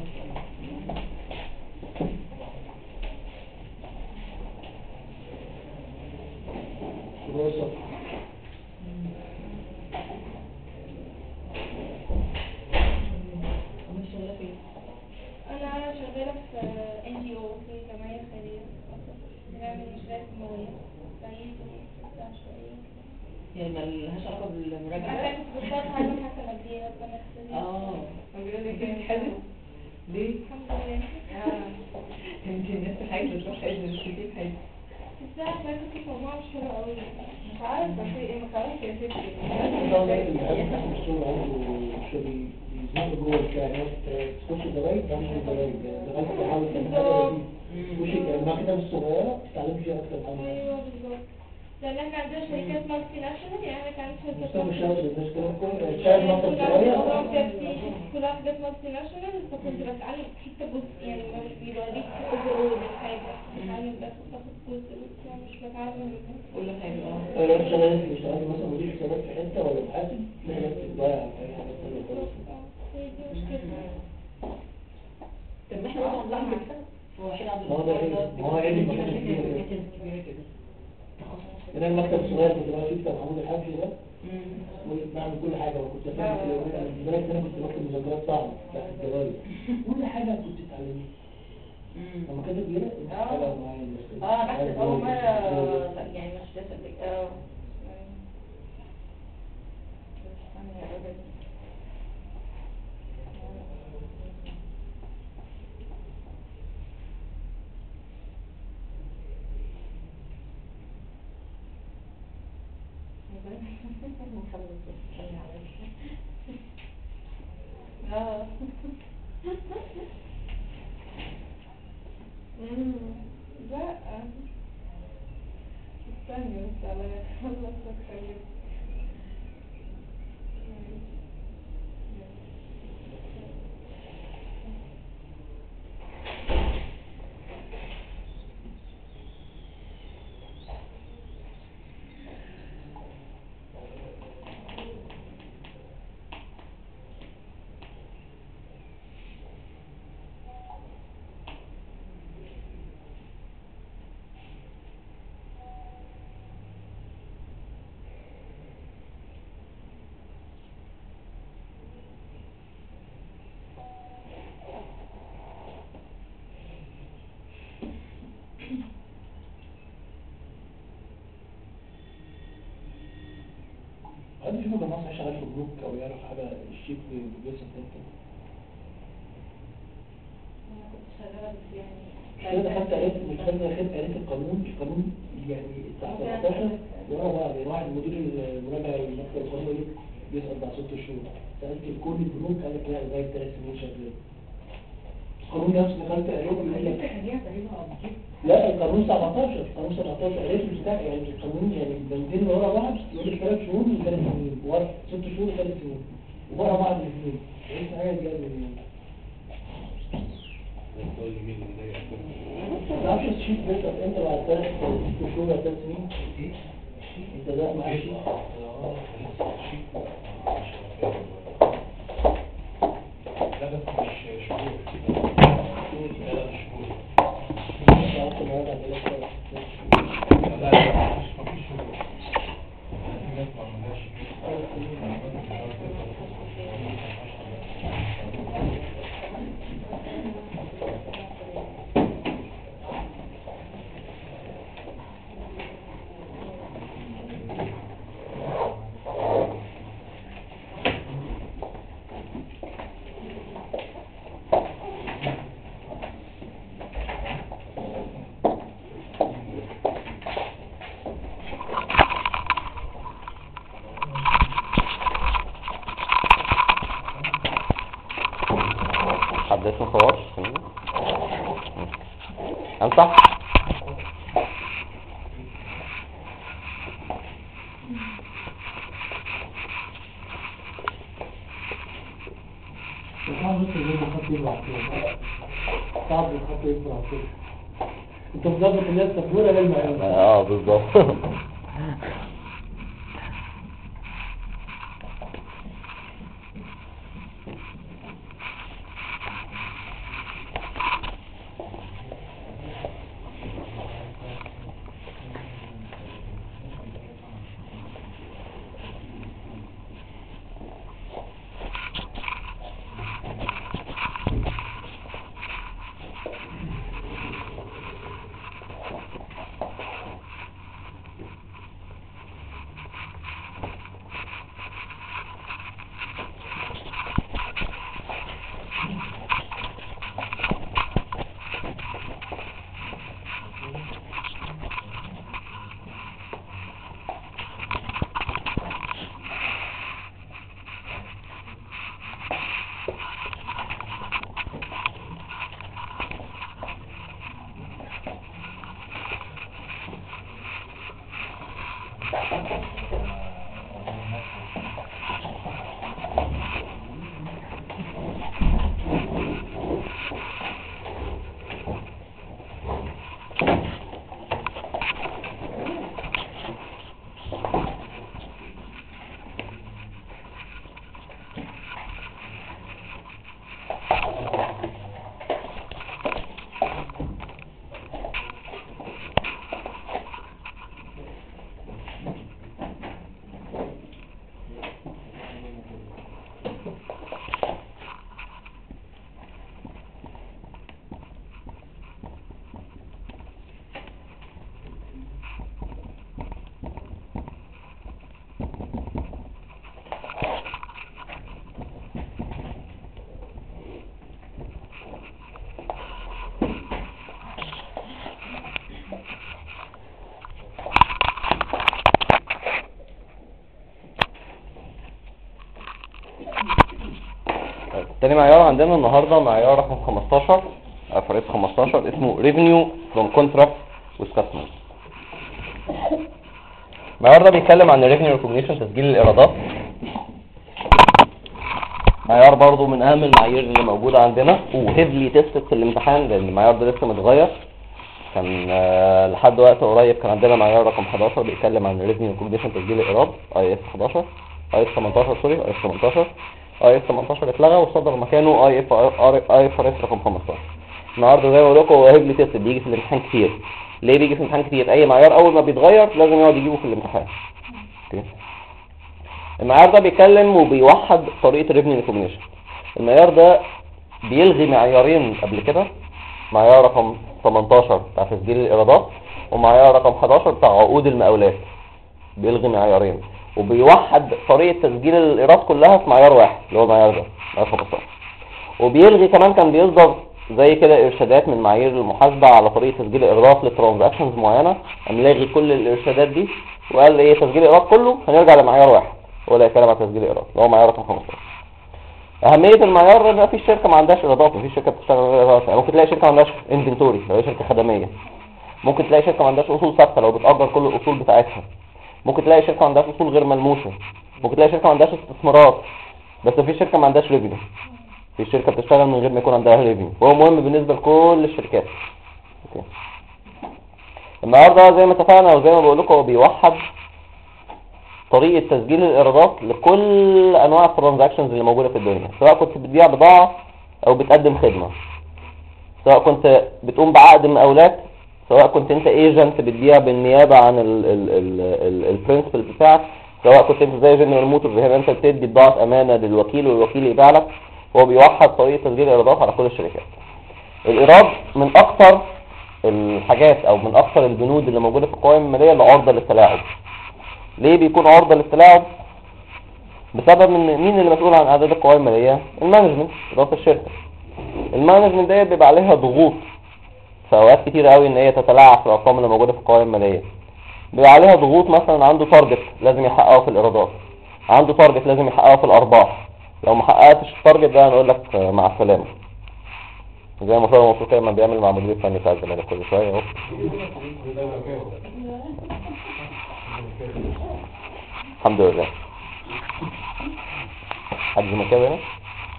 دراسة. انا شغالة في NGO في جمعية خيرية بنعمل مشاريع سماوية بعيد بتاع شوية. يعني ما لهاش علاقة بالمراجعة؟ انا كنت بشتغل حاجة حتى مادية بيقول لك حلو ليه؟ الحمد لله. انت الناس حاجة بتروح حاجة مش كتير حاجة. الساعة فاتت كنت مجموعة مش حلوة قوي. مش عارفة في ايه، ما خلاص يا ستي. الشغل عنده شغل بيزنقوا جوه الكائنات تخش الضرايب ده مش الضرايب لغاية تحاول تعمل حاجة دي. وش المكتبة الصغيرة تتعلم فيها أكتر حاجة. ايوه بالظبط. لان احنا عندنا شركات مالتي ناشونال، يعني احنا كان شركات مستوى مالتي الشغل الناس كده يعني شايف مصر كلها شوية موضوع بيبسي كلها حاجات مالتي ناشونال، فكنت بتعلم حتة جزء، يعني مش بيوريك اوفر من حاجة، بتعلم بس باخد جزء بس، يعني مش بتعلم كل حاجة لو اشتغلت مثلا مدير حسابات في حتة ولا محاسب في حاجات بتضيع في أي حاجة تانية خالص. هي دي مشكلة. طب ما احنا برضه عندنا كده هو حين عبد ما هو ده إيه؟ ما هو إيه اللي مكتوب فيه كده؟ كبيرة كده هنا المكتب الصغير كنت بقى فيه بتاع محمود الحافي ده بعمل كل حاجة، وكنت أفهم بالك أنا كنت بكتب مذكرات صعبة بتاعت الجرايد، كل حاجة كنت اتعلمها. لما كانت كبيرة حاجة معينة بس كده. بحث أول مرة يعني مش تصدق لا استني بس على خلص واتكلم. حد فيكم كان مصر شغال في بنوك أو يعرف حاجة الشيك بيوصف امتى؟ أنا كنت شغالة بس يعني مش كده دخلت قريت القانون يعني بتاع 17 ورا بعض، يعني واحد مدير المراجعة المكتب القانوني بيسأل بعد 6 شهور، سألت كل البنوك قال لك لا لغاية 3 سنين شغال. القانون نفسه دخلت قريته بيقول لك لا القانون 17 قريته بتاع يعني القانون يعني البندين ورا بعض يقول لك 3 شهور و3 سنين، ورا 6 شهور و3 سنين ورا بعض الاثنين. ايه حاجة جاية من ما تعرفش الشيك بيسأل انت بعد 3 شهور ولا 3 سنين؟ انت ده معاك شيك؟ لا بس مش شهور. لا مش شهور. لا مفيش شهور. في ناس ما عملهاش. حد اسمه خواص امسح صعب بس زي ما خط يبقى كده، صعب الخط يبقى كده. انت مظبط اللي هي السبوره للمعيار. بالظبط. تاني معيار عندنا النهارده معيار رقم 15 فريق 15 اسمه revenue from contract with customers. المعيار ده بيتكلم عن revenue recognition تسجيل الايرادات. معيار برضو من اهم المعايير اللي موجوده عندنا وهيفلي تيستد في الامتحان لان المعيار ده لسه متغير. كان لحد وقت قريب كان عندنا معيار رقم 11 بيتكلم عن revenue recognition تسجيل الايراد IAS 11 IAS 18 سوري IAS 18 IAS 18 اتلغى وصدر مكانه IFRS رقم 15. النهارده زي ما بقول لكم هو هيفلي تيستد بيجي في الامتحان كتير. ليه بيجي في الامتحان كتير؟ اي معيار اول ما بيتغير لازم يقعد يجيبه في الامتحان. اوكي. المعيار ده بيتكلم وبيوحد طريقه الريفنيو ريكوجنيشن. المعيار ده بيلغي معيارين قبل كده، معيار رقم 18 بتاع تسجيل الايرادات ومعيار رقم 11 بتاع عقود المقاولات. بيلغي معيارين وبيوحد طريقه تسجيل الايراد كلها في معيار واحد اللي هو المعيار ده معيار 15. وبيلغي كمان كان بيصدر زي كده ارشادات من معايير المحاسبه على طريقه تسجيل الايرادات لترانزاكشنز معينه، قام لاغي كل الارشادات دي وقال ايه تسجيل الايراد كله هنرجع لمعيار واحد ولا يتكلم عن تسجيل الايراد اللي هو معيار رقم 15. اهميه المعيار ان مفيش شركه ما عندهاش ايرادات، مفيش شركه بتشتغل غير ايرادات. يعني ممكن تلاقي شركه ما عندهاش انفنتوري لو هي شركه خدميه، ممكن تلاقي شركه ما عندهاش اصول ثابته لو بتأجر كل الاصول بتاعتها، ممكن تلاقي شركه ما عندهاش اصول غير ملموسه، ممكن تلاقي شركه ما عندهاش استثمارات، بس مفيش شركه ما عندهاش ريفينيو. في شركه بتشتغل من غير ما يكون عندها ريفينيو وهو مهم بالنسبه لكل الشركات. اوكي. النهارده زي ما اتفقنا وزي ما بقول لكم هو بيوحد طريقه تسجيل الايرادات لكل انواع الترانزاكشنز اللي موجوده في الدنيا، سواء كنت بتبيع بضاعه او بتقدم خدمه، سواء كنت بتقوم بعقد مقاولات، سواء كنت انت ايجنت بتبيع بالنيابه عن البرنسبل بتاعك، سواء كنت انت زي جنرال موتورز هنا انت بتدي بضاعه امانه للوكيل والوكيل يبيع لك. هو بيوحد طريقه تسجيل الايرادات على كل الشركات. الايراد من اكثر الحاجات او من اكثر البنود اللي موجوده في القوائم الماليه اللي عرضه للتلاعب. ليه بيكون عرضه للتلاعب؟ بسبب ان مين اللي مسؤول عن اعداد القوائم الماليه؟ المانجمنت، اداره الشركه. المانجمنت ديت بيبقى عليها ضغوط في اوقات كتير قوي ان هي تتلاعب في الارقام اللي موجوده في القوائم الماليه. بيبقى عليها ضغوط مثلا عنده تارجت لازم يحققه في الايرادات، عنده تارجت لازم يحققه في الارباح. لو ما حققتش التارجت ده هنقول لك مع السلامه. زي ما فاهم مبسوط لما بيعمل مع مدير الفني بتاع الزمالك كل شويه اهو. الحمد لله. حد زملكاوي هنا؟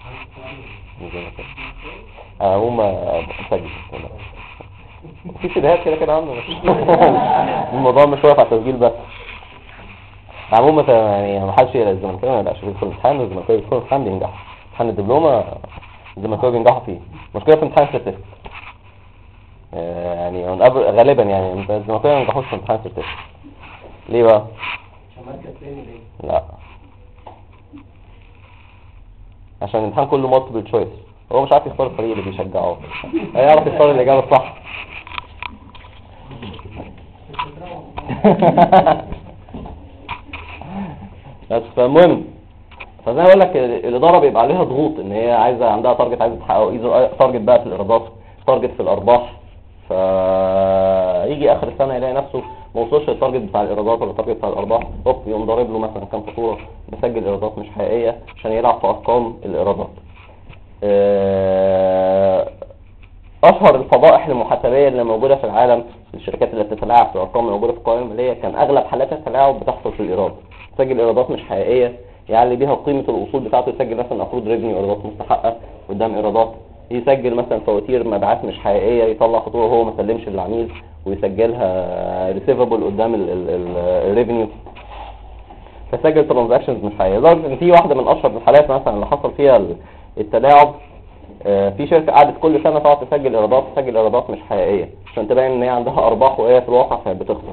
هقوم اسجل. في سيديهات كده كده عنده. الموضوع مش واقف على التسجيل بس. عموما يعني ما حدش يقلق الزملكاوي ما يبقاش بيدخل امتحان، الزملكاوي بيدخل امتحان بينجح. امتحان الدبلومه الزملكاوي بينجحوا فيه. المشكله في امتحان السيرتيفيكت. يعني غالبا يعني الزملكاوي ما بينجحوش في امتحان السيرتيفيكت. ليه بقى؟ لا. عشان الامتحان كله مالتيبل تشويس. هو مش عارف يختار الفريق اللي بيشجعه. هيعرف يختار الاجابه الصح. بس فالمهم فزي ما بقول لك الاداره بيبقى عليها ضغوط ان هي عايزه عندها تارجت عايزه تحققه، اذا تارجت بقى في الايرادات، تارجت في الارباح، فيجي اخر السنه يلاقي نفسه ما وصلش للتارجت بتاع الايرادات ولا التارجت بتاع الارباح، هوب يقوم ضارب له مثلا كام فاتوره مسجل ايرادات مش حقيقيه عشان يلعب في ارقام الايرادات. اشهر الفضائح المحاسبيه اللي موجوده في العالم، الشركات اللي بتتلاعب في الارقام الموجوده في القوائم الماليه، كان اغلب حالات التلاعب بتحصل في الايراد، تسجل ايرادات مش حقيقيه يعلي بيها قيمه الاصول بتاعته، يسجل مثلا افرود ريفينيو ايرادات مستحقه قدام ايرادات، يسجل مثلا فواتير مبيعات مش حقيقيه، يطلع فاتوره وهو ما سلمش للعميل ويسجلها ريسيفبل قدام الريفينيو، فسجل ترانزاكشنز مش حقيقيه. لدرجه ان في واحده من اشهر الحالات مثلا اللي حصل فيها التلاعب، في شركه قعدت كل سنه تقعد تسجل ايرادات مش حقيقيه عشان تبين ان هي عندها ارباح وهي في الواقع كانت بتخسر.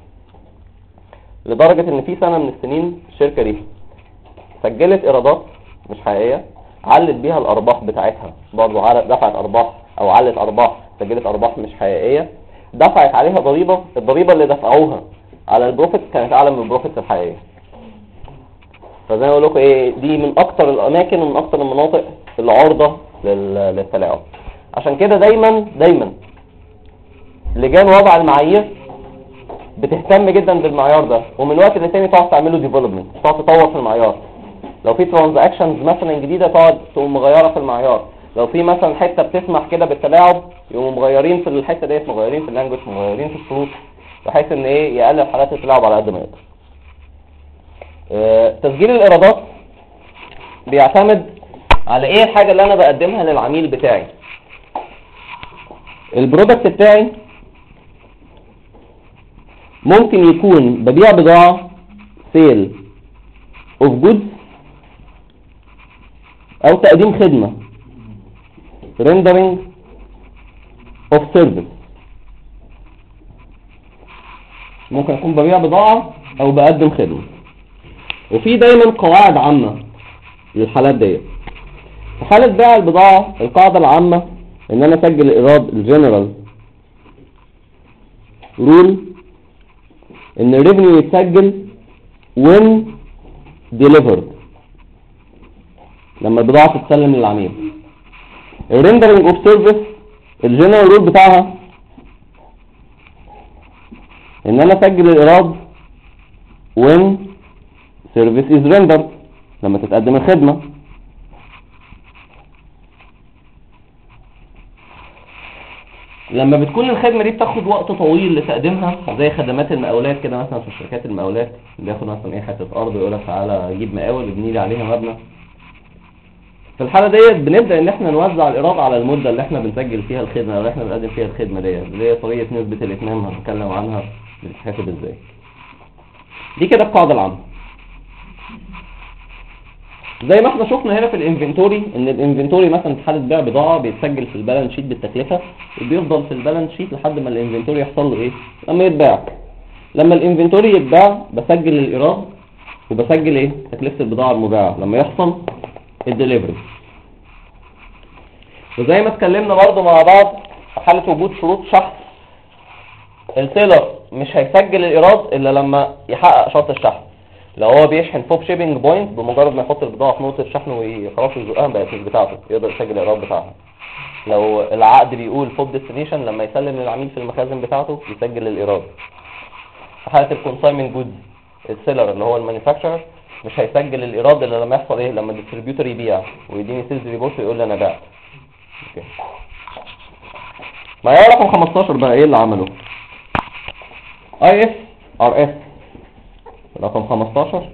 لدرجه ان في سنه من السنين الشركه دي سجلت ايرادات مش حقيقيه، علت بيها الارباح بتاعتها، برضه دفعت ارباح او علت ارباح، سجلت ارباح مش حقيقيه، دفعت عليها ضريبه، الضريبه اللي دفعوها على البروفيت كانت اعلى من البروفيت الحقيقيه. فزي ما بقول لكم ايه، دي من اكتر الاماكن ومن اكتر المناطق اللي عرضه للتلاعب. عشان كده دايما لجان وضع المعايير بتهتم جدا بالمعيار ده، ومن وقت للتاني تقعد تعمله ديفلوبمنت، تقعد تطور في المعيار. لو في ترانزاكشنز مثلا جديده تقعد تقوم مغيره في المعيار، لو في مثلا حته بتسمح كده بالتلاعب يقوموا مغيرين في الحته ديت، مغيرين في اللانجوج، مغيرين في الشروط، بحيث ان ايه يقلل حالات التلاعب على قد ما يقدر. تسجيل الايرادات بيعتمد على ايه الحاجه اللي انا بقدمها للعميل بتاعي. البرودكت بتاعي ممكن يكون ببيع بضاعه سيل اوف جودز او تقديم خدمه rendering of service. ممكن اكون ببيع بضاعه او بقدم خدمه، وفي دايما قواعد عامه للحالات ديت. في حاله بيع البضاعه القاعده العامه ان انا اسجل ايراد الجنرال رول ان الريفينيو يتسجل when delivered، لما البضاعه تتسلم للعميل. الريندرنج اوف سيرفيس الجنرال رول بتاعها ان انا اسجل الايراد when service is rendered، لما تتقدم الخدمه. لما بتكون الخدمه دي بتاخد وقت طويل لتقديمها، زي خدمات المقاولات كده مثلا، في شركات المقاولات بياخد مثلا ايه حته ارض ويقول لك تعالى جيب مقاول ابني لي عليها مبنى. في الحاله ديت بنبدا ان احنا نوزع الايراد على المده اللي احنا بنسجل فيها الخدمه، اللي احنا بنقدم فيها الخدمه ديت، اللي هي طريقه نسبه الاتمام هنتكلم عنها بتتحسب ازاي. دي كده القاعده العامه. زي ما احنا شفنا هنا في الانفنتوري، ان الانفنتوري مثلا في حاله بيع بضاعه بيتسجل في البالانس شيت بالتكلفه، وبيفضل في البالانس شيت لحد ما الانفنتوري يحصل له ايه؟ لما يتباع. لما الانفنتوري يتباع بسجل الايراد وبسجل ايه؟ تكلفه البضاعه المباعه لما يحصل الدليفري. وزي ما اتكلمنا برضو مع بعض في حاله وجود شروط شحن، السيلر مش هيسجل الايراد الا لما يحقق شرط الشحن. لو هو بيشحن فوب شيبنج بوينت، بمجرد ما يحط البضاعه في نقطه الشحن وخلاص يزقها بقت مش بتاعته، يقدر يسجل الايراد بتاعها. لو العقد بيقول فوب ديستنيشن، لما يسلم للعميل في المخازن بتاعته يسجل الايراد. في حاله الكونساينمنت جود، السيلر اللي هو المانيفاكتشر مش هيسجل الايراد الا لما يحصل ايه؟ لما الديستريبيوتور يبيع ويديني سيلز ريبورت ويقول لي انا بعت. اوكي. معايا رقم 15 بقى ايه اللي عمله؟ IFRS رقم 15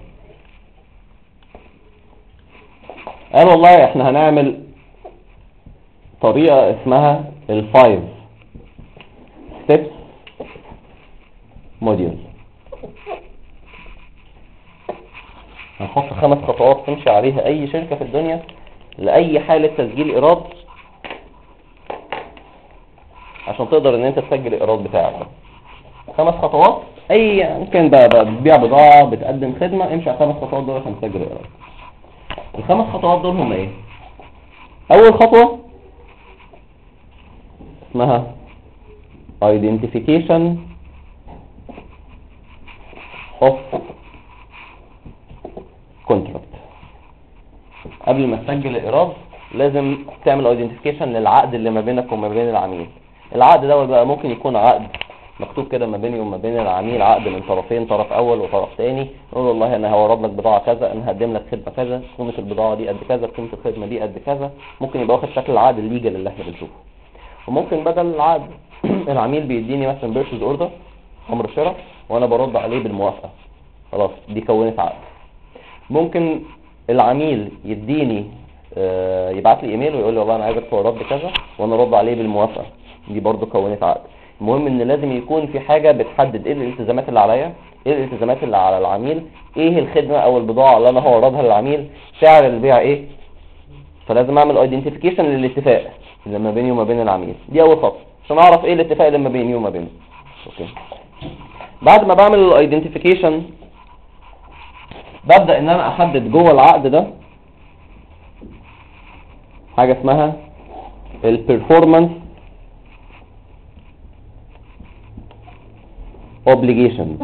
قال والله احنا هنعمل طريقة اسمها ال5 steps module. هنحط 5 خطوات تمشي عليها اي شركة في الدنيا لأي حالة تسجيل ايراد عشان تقدر ان انت تسجل الايراد بتاعك. 5 خطوات، اي ممكن بتبيع بضاعة، بتقدم خدمة، امشي على 5 خطوات دول عشان تسجل الايراد. ال5 خطوات دول هم ايه؟ اول خطوة اسمها identification of contract. قبل ما تسجل الايراد لازم تعمل identification للعقد اللي ما بينك وما بين العميل. العقد ده بقى ممكن يكون عقد مكتوب كده ما بيني وما بين العميل، عقد من طرفين، طرف اول وطرف ثاني، نقول والله انا هورد لك بضاعه كذا، انا هقدم لك خدمه كذا، قيمه البضاعه دي قد كذا، قيمه الخدمه دي قد كذا. ممكن يبقى واخد شكل العقد الليجل اللي احنا بنشوفه. وممكن بدل العقد العميل بيديني مثلا بيرشيز اوردر، امر شراء، وانا برد عليه بالموافقه، خلاص دي كونت عقد. ممكن العميل يديني يبعت لي ايميل ويقول لي والله انا عايزك تورد بكذا وانا ارد عليه بالموافقه، دي برضو كونت عقد. المهم ان لازم يكون في حاجه بتحدد ايه الالتزامات اللي عليا، ايه الالتزامات اللي على العميل، ايه الخدمه او البضاعه اللي انا هوردها للعميل، سعر البيع ايه. فلازم اعمل ايدنتيفيكيشن للاتفاق اللي ما بيني وما بين العميل. دي اول خطوه عشان اعرف ايه الاتفاق اللي ما بيني وما بينه. اوكي. بعد ما بعمل الايدنتيفيكيشن ببدا ان انا احدد جوه العقد ده حاجه اسمها البرفورمانس obligation.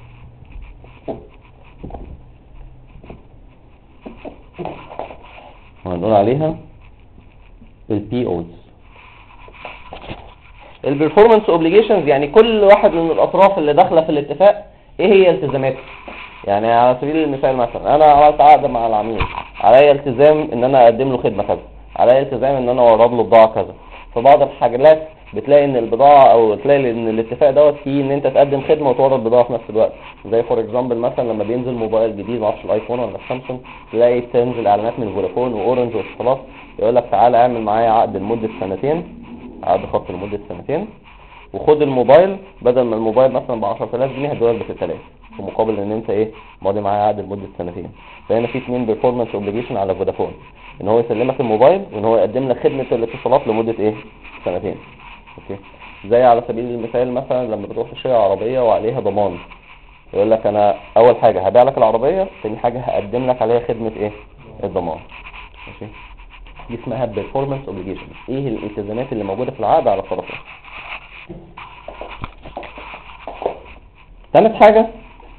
هنقول عليها الPOs. البرفورمانس اوبليجيشنز يعني كل واحد من الاطراف اللي داخله في الاتفاق ايه هي التزاماته. يعني على سبيل المثال مثلا انا عملت عقد مع العميل، عليا التزام ان انا اقدم له خدمه كذا، عليا التزام ان انا اورد له بضاعه كذا. في بعض الحاجات بتلاقي ان البضاعه او تلاقي ان الاتفاق دوت فيه ان انت تقدم خدمه وتورد بضاعه في نفس الوقت. زي فور اكزامبل مثلا لما بينزل موبايل جديد، معرفش الايفون ولا السامسونج، تلاقي تنزل اعلانات من فودافون واورنج واتصالات يقول لك تعالى اعمل معايا عقد لمده سنتين، عقد خط لمده سنتين، وخد الموبايل بدل ما الموبايل مثلا ب 10000 جنيه هدولك ب 6000 في مقابل ان انت ايه ماضي معايا عقد لمده سنتين. فهنا في 2 بيرفورمانس اوبليجيشن على فودافون، ان هو يسلمك الموبايل وان هو يقدم لك خدمه الاتصالات لمده ايه سنتين. اوكي. زي على سبيل المثال مثلا لما بتروح تشتري عربيه وعليها ضمان، يقول لك انا اول حاجه هبيع لك العربيه، ثاني حاجه هقدم لك عليها خدمه ايه الضمان. ماشي. دي اسمها بيرفورمانس اوبليجيشن، ايه الالتزامات اللي موجوده في العقد على الطرفين. ثالث حاجه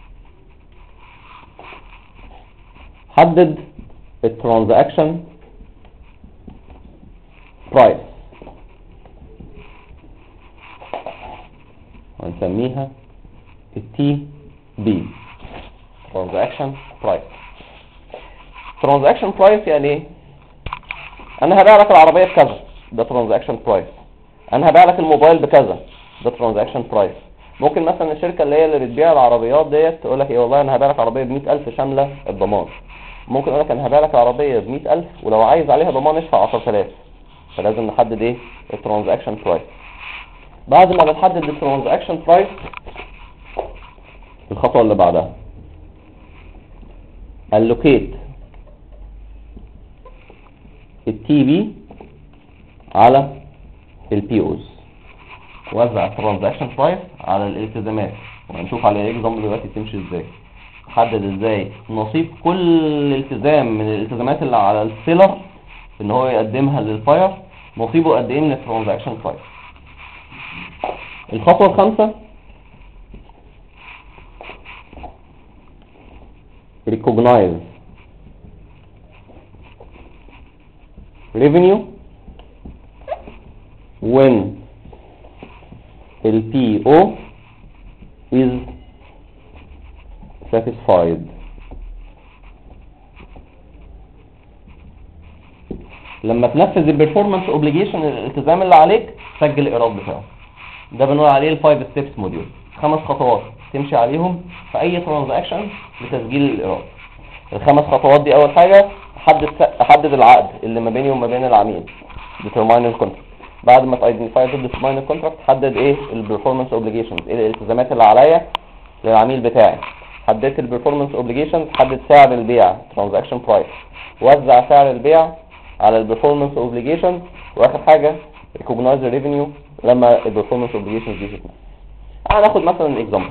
حدد الترانزاكشن برايس، ونسميها التي بي ترانزاكشن برايس. ترانزاكشن برايس يعني ايه؟ انا هبيع لك العربيه بكذا، ده ترانزاكشن برايس. انا هبيع لك الموبايل بكذا، ده ترانزاكشن برايس. ممكن مثلا الشركه اللي هي اللي بتبيع العربيات ديت تقول لك ايه والله انا هبيع لك عربيه ب 100000 شامله الضمان. ممكن اقول لك انا هبيع لك العربيه ب 100000 ولو عايز عليها ضمان ادفع 10000. فلازم نحدد ايه الترانزاكشن برايس. بعد ما بنحدد الترانزاكشن برايس، الخطوه اللي بعدها allocate التي بي على البي اوز، وزع الترانزاكشن برايس على الالتزامات، وهنشوف على الاكزامبل دلوقتي تمشي ازاي. حدد ازاي نصيب كل التزام من الالتزامات اللي على السيلر ان هو يقدمها للباير، نصيبه قد ايه من الترانزاكشن برايس. الخطوه الخامسه recognize revenue when the PO is satisfied. لما تنفذ البرفورمانس اوبليجيشن الالتزام اللي عليك سجل الايراد بتاعه. ده بنقول عليه الفايف ستيبس موديول، 5 خطوات تمشي عليهم في اي ترانزاكشن لتسجيل الايراد. ال5 خطوات دي اول حاجه احدد العقد اللي ما بيني وما بين العميل، determine الكونتراكت. بعد ما تايدنتيفاي determine الكونتراكت حدد ايه البرفورمانس اوبليجيشنز، ايه الالتزامات اللي عليا للعميل بتاعي. حددت البرفورمانس اوبليجيشنز، حدد سعر البيع ترانزاكشن برايس، وزع سعر البيع على البرفورمانس اوبليجيشنز، واخر حاجه recognize الريفينيو لما البرفورمانس اوبليجيشنز دي تتنفذ. هناخد مثلا اكزامبل.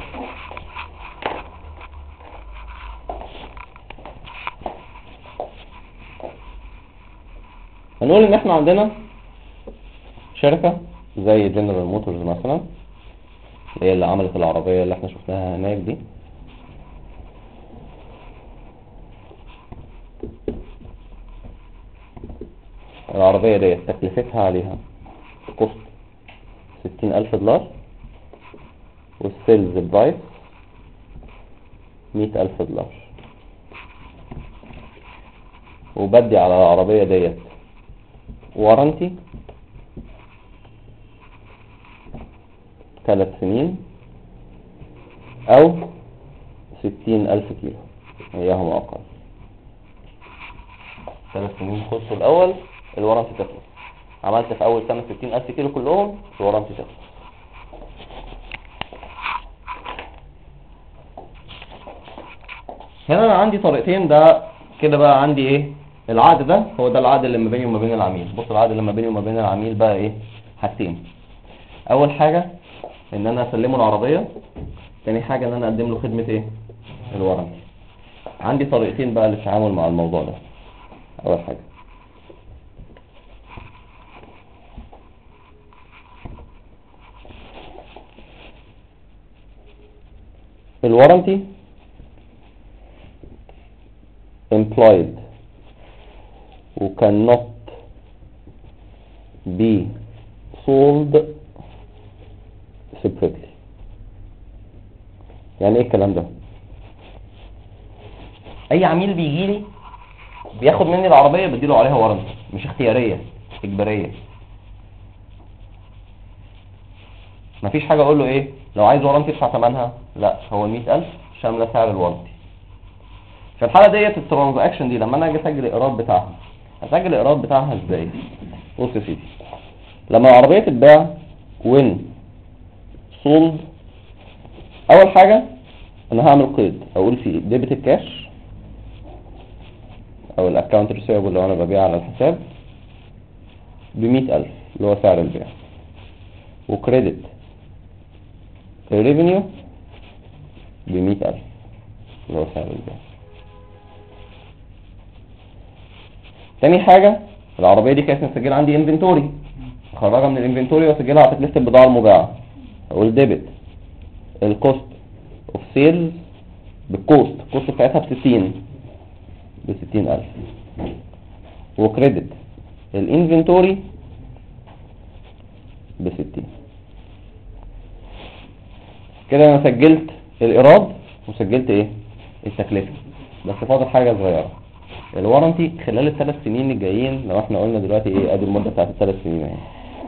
هنقول ان احنا عندنا شركة زي جنرال موتورز مثلا، اللي هي اللي عملت العربية اللي احنا شفناها هناك دي. العربية دي تكلفتها عليها كوست $60,000 والسيلز برايس $100,000، وبدي على العربية ديت وارنتي 3 سنين او 60,000 كيلو اياهم اقل. 3 سنين خلصوا الاول، الورنتي تخلص. عملت في اول سنة 60,000 كيلو كلهم، الورنتي تخلص. هنا انا عندي طريقتين. ده كده بقى عندي ايه العقد ده، هو ده العقد اللي ما بيني وما بين العميل. بص العقد اللي ما بيني وما بين العميل بقى ايه حاجتين. اول حاجة ان انا اسلمه العربية، تاني حاجة ان انا اقدم له خدمة ايه الورنتي. عندي طريقتين بقى للتعامل مع الموضوع ده. اول حاجة الورنتي implied و cannot be sold separately. يعني ايه الكلام ده؟ اي عميل بيجي لي بياخد مني العربيه بديله عليها ورنتي، مش اختياريه، اجباريه. مفيش حاجه اقول له ايه لو عايز ورنتي ادفع ثمنها، لا، هو 100,000 شامله سعر الورنتي. في الحاله ديت الترانزاكشن دي لما انا اجي اسجل الايراد بتاعها، هسجل الايراد بتاعها ازاي؟ بص يا سيدي، لما العربيه تتباع وين سولد، اول حاجه انا هعمل قيد اقول فيه ديبت الكاش او الاكونت ريسيفبل لو انا ببيع على الحساب ب100,000 اللي هو سعر البيع، وكريدت الريفينيو ب100,000 اللي هو سعر البيع. تاني حاجة العربية دي كانت مسجلة عندي انفنتوري، اخرجها من الانفنتوري واسجلها على تكلفة البضاعة المباعة، اقول ديبت الكوست اوف سيلز الكوست بتاعتها ب60,000 وكريدت الانفنتوري ب60. كده انا سجلت الايراد وسجلت ايه التكلفة، بس فاضل حاجة صغيرة، الوارنتي خلال ال3 سنين الجايين. لو احنا قلنا دلوقتي ايه ادي المدة بتاعت ال3 سنين اهي،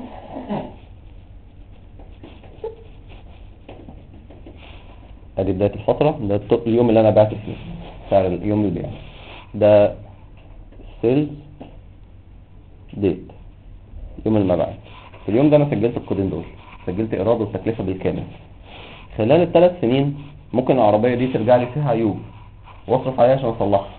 ادي بداية الفترة، ده اليوم اللي انا بعت فيه سعر اليوم البيع، ده سيلز ديت يوم المبيعات. في اليوم ده انا سجلت الكودين دول، سجلت ايراد والتكلفة بالكامل. خلال ال3 سنين ممكن العربية دي ترجع لي فيها عيوب واصرف عليها عشان اصلحها.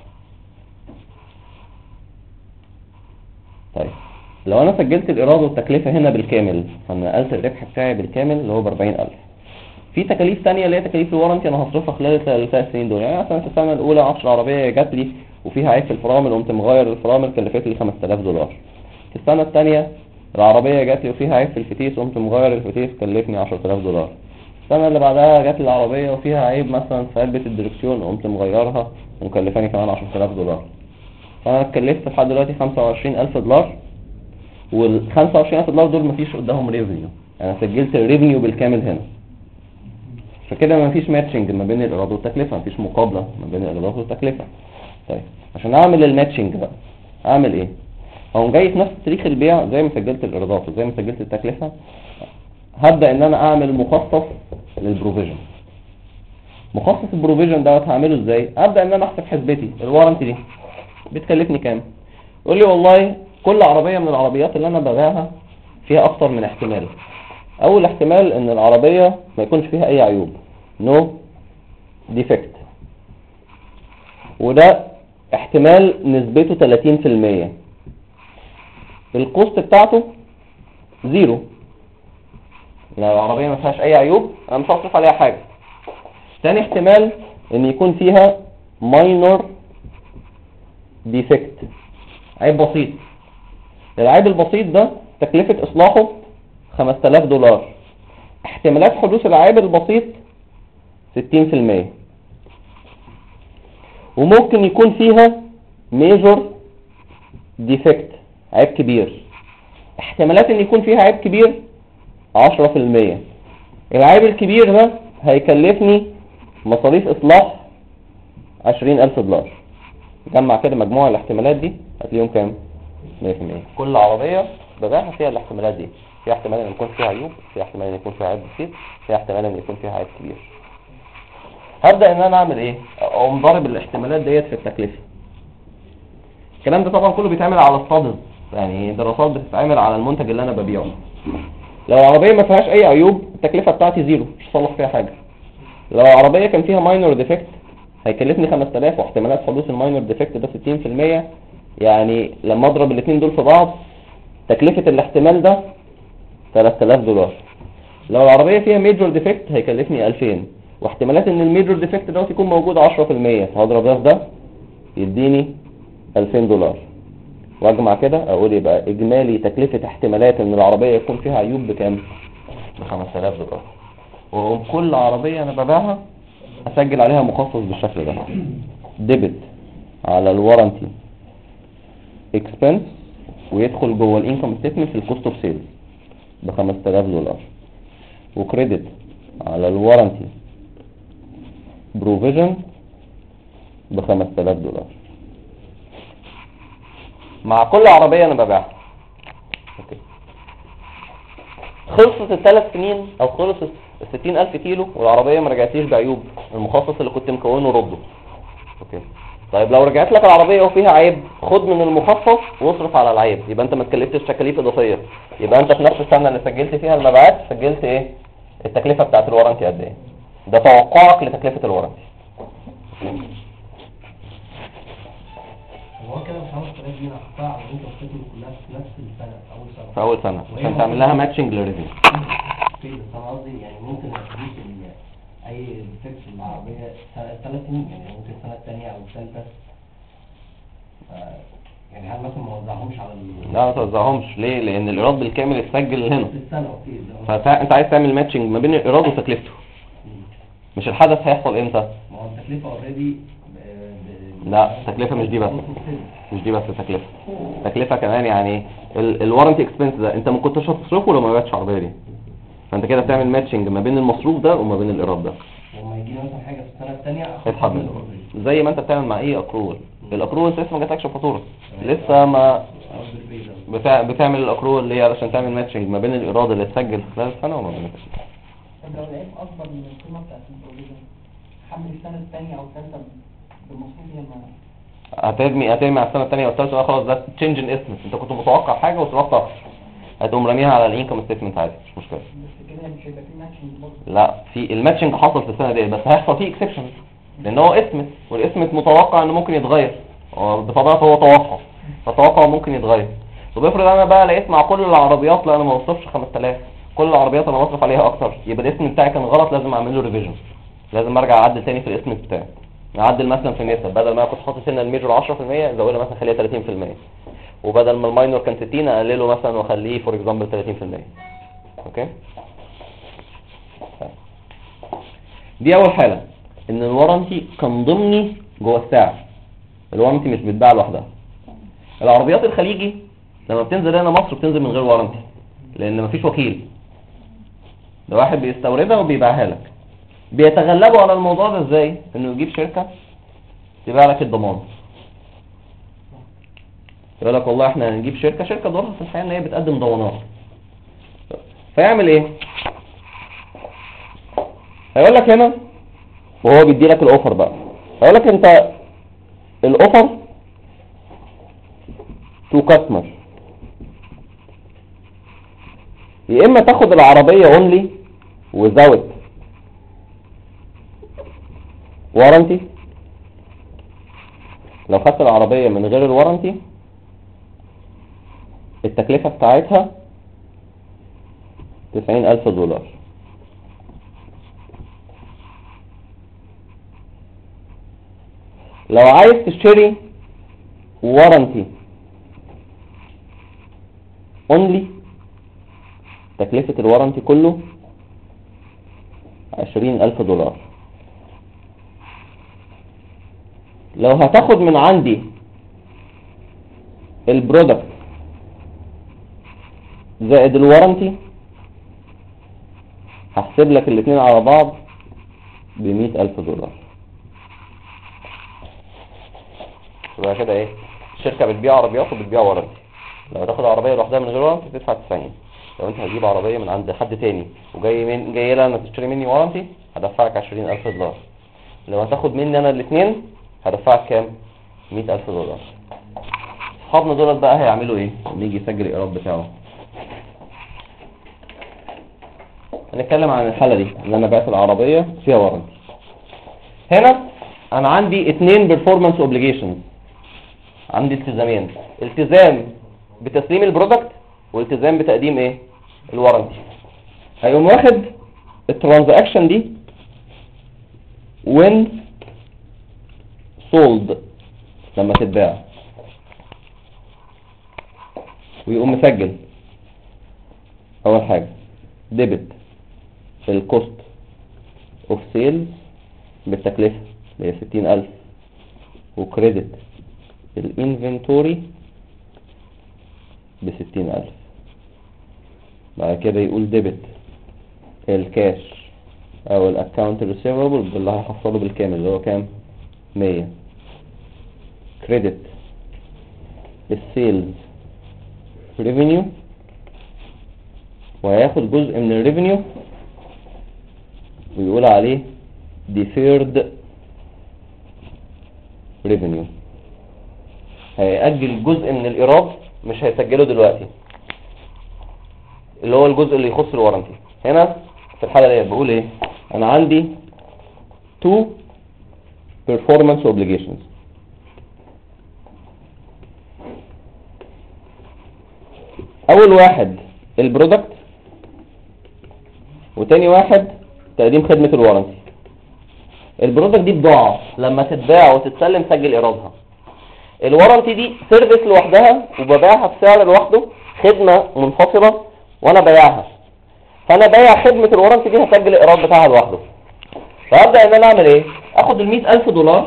طيب لو انا سجلت الايراد والتكلفة هنا بالكامل، فنقلت الربح بتاعي بالكامل اللي هو ب40,000، في تكاليف تانية اللي هي تكاليف الورنتي انا هصرفها خلال ال3 سنين دول. يعني مثلا في السنة الاولى 10 العربية جات لي وفيها عيب في الفرامل، قمت مغير الفرامل كلفت لي $5,000. في السنة الثانية العربية جات لي وفيها عيب في الفتيس، قمت مغير الفتيس كلفني $10,000. السنة اللي بعدها جات لي العربية وفيها عيب مثلا في علبة الدركسيون، قمت مغيرها ومكلفاني كمان $10,000. فانا اتكلفت لحد دلوقتي $25,000، وال$25,000 دول مفيش قدامهم ريفينيو، انا سجلت الريفينيو بالكامل هنا. فكده مفيش ماتشنج ما بين الايراد والتكلفة، مفيش مقابلة ما بين الايراد والتكلفة. طيب عشان اعمل الماتشنج بقى اعمل ايه؟ اقوم جاي في نفس تاريخ البيع زي ما سجلت الايرادات وزي ما سجلت التكلفة، هبدأ ان انا اعمل مخصص للبروفيجن. مخصص البروفيجن دوت هعمله ازاي؟ ابدأ ان انا احسب حسبتي الوارنتي دي بتكلفني كام. يقول لي والله كل عربية من العربيات اللي انا ببيعها فيها اكتر من احتمال. اول احتمال ان العربية ما يكونش فيها اي عيوب، نو ديفكت، وده احتمال نسبته 30%. الكوست بتاعته زيرو، لو العربية ما فيهاش اي عيوب انا مش هصرف عليها حاجة. تاني احتمال ان يكون فيها minor defect، عيب بسيط. العيب البسيط ده تكلفة اصلاحه $5,000. احتمالات حدوث العيب البسيط 60%. وممكن يكون فيها major defect، عيب كبير، احتمالات ان يكون فيها عيب كبير 10%. العيب الكبير ده هيكلفني مصاريف اصلاح $20,000. جمع كده مجموع الاحتمالات دي هتلاقيهم كام؟ 100%. كل عربية ببيعها فيها الاحتمالات دي، فيها احتمال ان يكون فيها عيوب، فيها احتمال ان يكون فيها عيب بسيط، فيها احتمال ان يكون فيها عيب كبير. هبدأ ان انا اعمل ايه؟ اقوم ضارب الاحتمالات ديت في التكلفة. الكلام ده طبعا كله بيتعمل على الصادم، يعني دراسات بتتعمل على المنتج اللي انا ببيعه. لو العربية ما فيهاش اي عيوب التكلفة بتاعتي زيرو، مش هصلح فيها حاجة. لو العربية كان فيها ماينور ديفكت هيكلفني 5000، واحتمالات حدوث الماينور ديفكت ده 60%. يعني لما اضرب الاثنين دول في بعض تكلفة الاحتمال ده $3,000. لو العربية فيها ميجور ديفكت هيكلفني 2000، واحتمالات ان الميجور ديفكت دوت يكون موجود 10%، فهضرب ده في ده يديني $2,000. واجمع كده اقول يبقى اجمالي تكلفة احتمالات ان العربية يكون فيها عيوب بكام؟ $5,000. وكل عربية انا ببيعها اسجل عليها مخصص بالشكل ده، ديبت على الوارنتي اكسبنس، ويدخل جوه الانكم ستيتمنت في الكوست اوف سيلز $5,000، وكريدت على الوارنتي بروفيجن $5000. مع كل عربية انا ببيعها. اوكي. خلصت ال3 سنين او خلصت ال60,000 كيلو والعربية ما رجعتليش بعيوب، المخصص اللي كنت مكونه رده. اوكي. طيب لو رجعت لك العربية وفيها عيب، خد من المخصص واصرف على العيب، يبقى انت ما اتكلفتش تكاليف اضافية. يبقى انت في نفس السنة اللي سجلت فيها المبيعات سجلت ايه؟ التكلفة بتاعت الورنتي قد ايه؟ ده توقعك لتكلفة الورنتي. هو كده ال 5000 جنيه هحطها على الانت بتاعتي كلها في نفس السنه اول سنه. في اول سنة عشان تعمل لها ماتشنج للريفيو. كده بس انا قصدي يعني ممكن اديك اي فيكس العربيه 3 سنين، يعني ممكن السنه الثانيه او الثالثه. يعني هل مثلا ما وزعهمش على لا ما توزعهمش. ليه؟ لان الايراد بالكامل اتسجل هنا، في السنه. اوكي فانت عايز تعمل ماتشنج ما بين الايراد وتكلفته. مش الحدث هيحصل امتى؟ ما هو التكلفه اوريدي. لا التكلفه مش دي بس، مش دي بس التكلفه. التكلفه كمان يعني الوارنتي اكسبنس ده انت ما كنتش هتصرفه لو ما بعتش العربيه دي، فانت كده بتعمل ماتشنج ما بين المصروف ده وما بين الايراد ده. لما يجي لي مثلا حاجه في السنه الثانيه هيتحط زي ما انت بتعمل مع اي اكرول. الاكرول لسه ما جاتلكش فاتوره، لسه ما بتعمل الاكرول ليه؟ علشان تعمل ماتشنج ما بين الايراد اللي اتسجل خلال السنه وما بين السنه. طب لو لقيت اكبر من القيمه بتاعت البروفيجن، حمل السنه الثانيه او الثالثه بالمصروف لما هترمي على السنه الثانيه والثالثه. خلاص ده تشينج ان اسمت، انت كنت متوقع حاجه وصرفت اكتر، هتقوم راميها على الانكم ستيتمنت عادي مش مشكله. بس كده مش هيبقى في ماتشنج برضه. لا في الماتشنج حصل في السنه دي، بس هيحصل فيه اكسبشن لان هو اسمت، والاسمت متوقع انه ممكن يتغير، بطبيعته هو توقع، فالتوقع ممكن يتغير. طب افرض انا بقى لقيت مع كل العربيات لا انا ما وصلتش 5000، كل العربيات انا بصرف عليها اكتر، يبقى الاسم بتاعي كان غلط، لازم اعمل له ريفيجن، لازم ارجع اعدل تاني في الاسم بتاعي. اعدل مثلا في النسب، بدل ما كنت حاطط هنا الميجور 10% ازودها مثلا خليها 30%، وبدل ما الماينور كان 60 اقلله مثلا واخليه فور اكزامبل 30%. اوكي. دي اول حاله، ان الورنتي كان ضمني جوه الساعه. الورنتي مش بتتباع لوحدها. العربيات الخليجي لما بتنزل هنا مصر بتنزل من غير ورنتي لان مفيش وكيل، ده واحد بيستوردها وبيبيعها لك. بيتغلبوا على الموضوع ده ازاي؟ انه يجيب شركه تبيع لك الضمان. يقول لك والله احنا هنجيب شركه دورها في الحقيقه ان هي بتقدم ضمانات. فيعمل ايه؟ هيقول لك هنا وهو بيدي لك الاوفر بقى، هيقول لك انت الاوفر تو كاستمر، يا اما تاخد العربيه اونلي without warranty. لو خدت العربيه من غير الوارنتي التكلفه بتاعتها $90,000. لو عايز تشتري وارنتي اونلي تكلفة الوارنتي كله $20,000. لو هتاخد من عندي البرودكت زائد الوارنتي هحسب لك الاثنين على بعض $100,000. يبقى كده ايه؟ الشركة بتبيع عربيات وبتبيع وارنتي. لو تاخد عربية لوحدها من غير وارنتي تدفع 90. لو انت هتجيب عربية من عند حد تاني جاي لها انك تشتري مني وارنتي هدفعك $20,000. لو هتاخد مني انا الاثنين هدفعك كام؟ $100,000. اصحابنا دول بقى هيعملوا ايه لما يجي يسجل الايراد بتاعه؟ هنتكلم عن الحالة دي اللي انا بعت العربية فيها وارنتي. هنا انا عندي 2 performance obligations، عندي التزامين، التزام بتسليم البرودكت والتزام بتقديم ايه؟ الوارنتي. هيقوم واخد الترانزاكشن دي when sold لما تتباع، ويقوم مسجل اول حاجة ديبت الكوست اوف سيل بالتكلفة اللي هي 60,000، وكريدت الانفنتوري ب60,000. بعد كده يقول ديبت الكاش او الاكاونت ريسيفبل اللي هيحصله بالكامل اللي هو كام؟ 100. كريدت السيلز ريفينيو، وهياخد جزء من الريفينيو ويقول عليه deferred revenue. هيأجل جزء من الإيراد مش هيسجله دلوقتي، اللي هو الجزء اللي يخص الورنتي. هنا في الحالة دي بقول ايه؟ انا عندي two performance obligations. اول واحد البرودكت، وتاني واحد تقديم خدمة الورنتي. البرودكت دي بضاعة لما تتباع وتتسلم سجل ايرادها. الورنتي دي سيرفيس لوحدها وببيعها بسعر لوحده، خدمة منفصلة وانا بيعها. فانا بايع خدمة الورنتي دي هسجل الايراد بتاعها لوحده. فابدأ ان انا اعمل ايه؟ اخد $100,000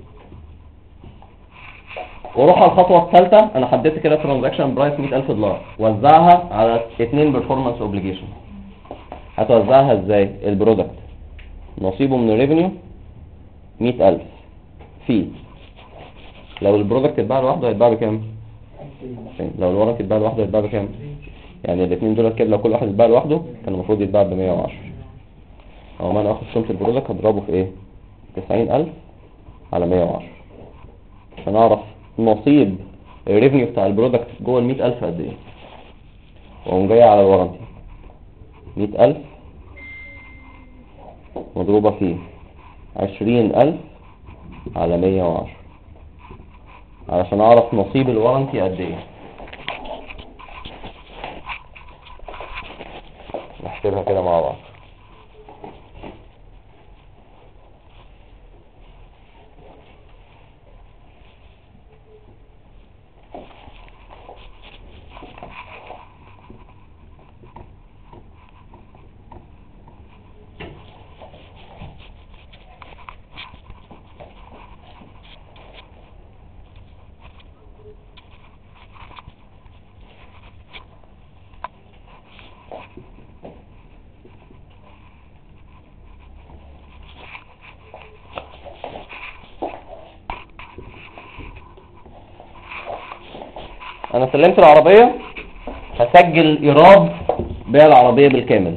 واروح على الخطوة الثالثة. انا حددت كده ترانزاكشن برايس $100,000 وزعها على 2 performance obligation. هتوزعها ازاي؟ البرودكت نصيبه من الريفينيو 100,000 فيه. لو البرودكت اتباع لوحده هيتباع بكام؟ لو الورنتي اتباع لوحده هيتباع بكام؟ يعني الاثنين دول كده لو كل واحد اتباع لوحده كان المفروض يتباع ب 110. او ما انا اخد قيمه البرودكت هضربه في ايه؟ 90,000 على 110 عشان اعرف نصيب الريفينيو بتاع البرودكت جوه ال 100,000 قد ايه. واقوم جاي على الورنتي 100,000 مضروبه في 20,000 على 110 علشان اعرف نصيب الورنتي قد ايه. نحسبها كده مع بعض. انا سلمت العربية، هسجل ايراد بيع العربية بالكامل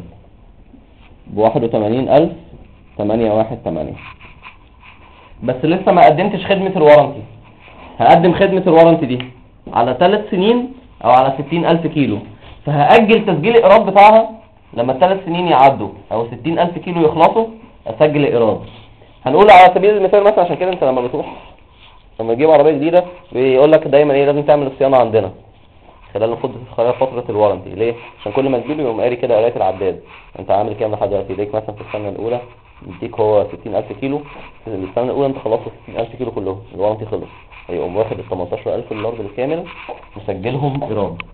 ب81,818. بس لسه ما قدمتش خدمة الورنتي. هقدم خدمة الورنتي دي على 3 سنين او على 60,000 كيلو. فهأجل تسجيل الايراد بتاعها لما ال3 سنين يعدوا او 60,000 كيلو يخلصوا اسجل الايراد. هنقول على سبيل المثال مثلا، عشان كده انت لما بتروح لما تجيب عربيه جديده بيقول لك دايما ايه؟ لازم تعمل الصيانه عندنا خلال فتره الورنتي. ليه؟ عشان كل ما تجيبه يقوم قاري كده قرايه العداد، انت عامل كام لحد دلوقتي. ليك مثلا في السنه الاولى يديك هو 60,000 كيلو، في السنه الاولى انت خلصت 60,000 كيلو كلهم، الورنتي خلص، هيقوم واخد ال $18,000 بالكامل مسجلهم ايراد.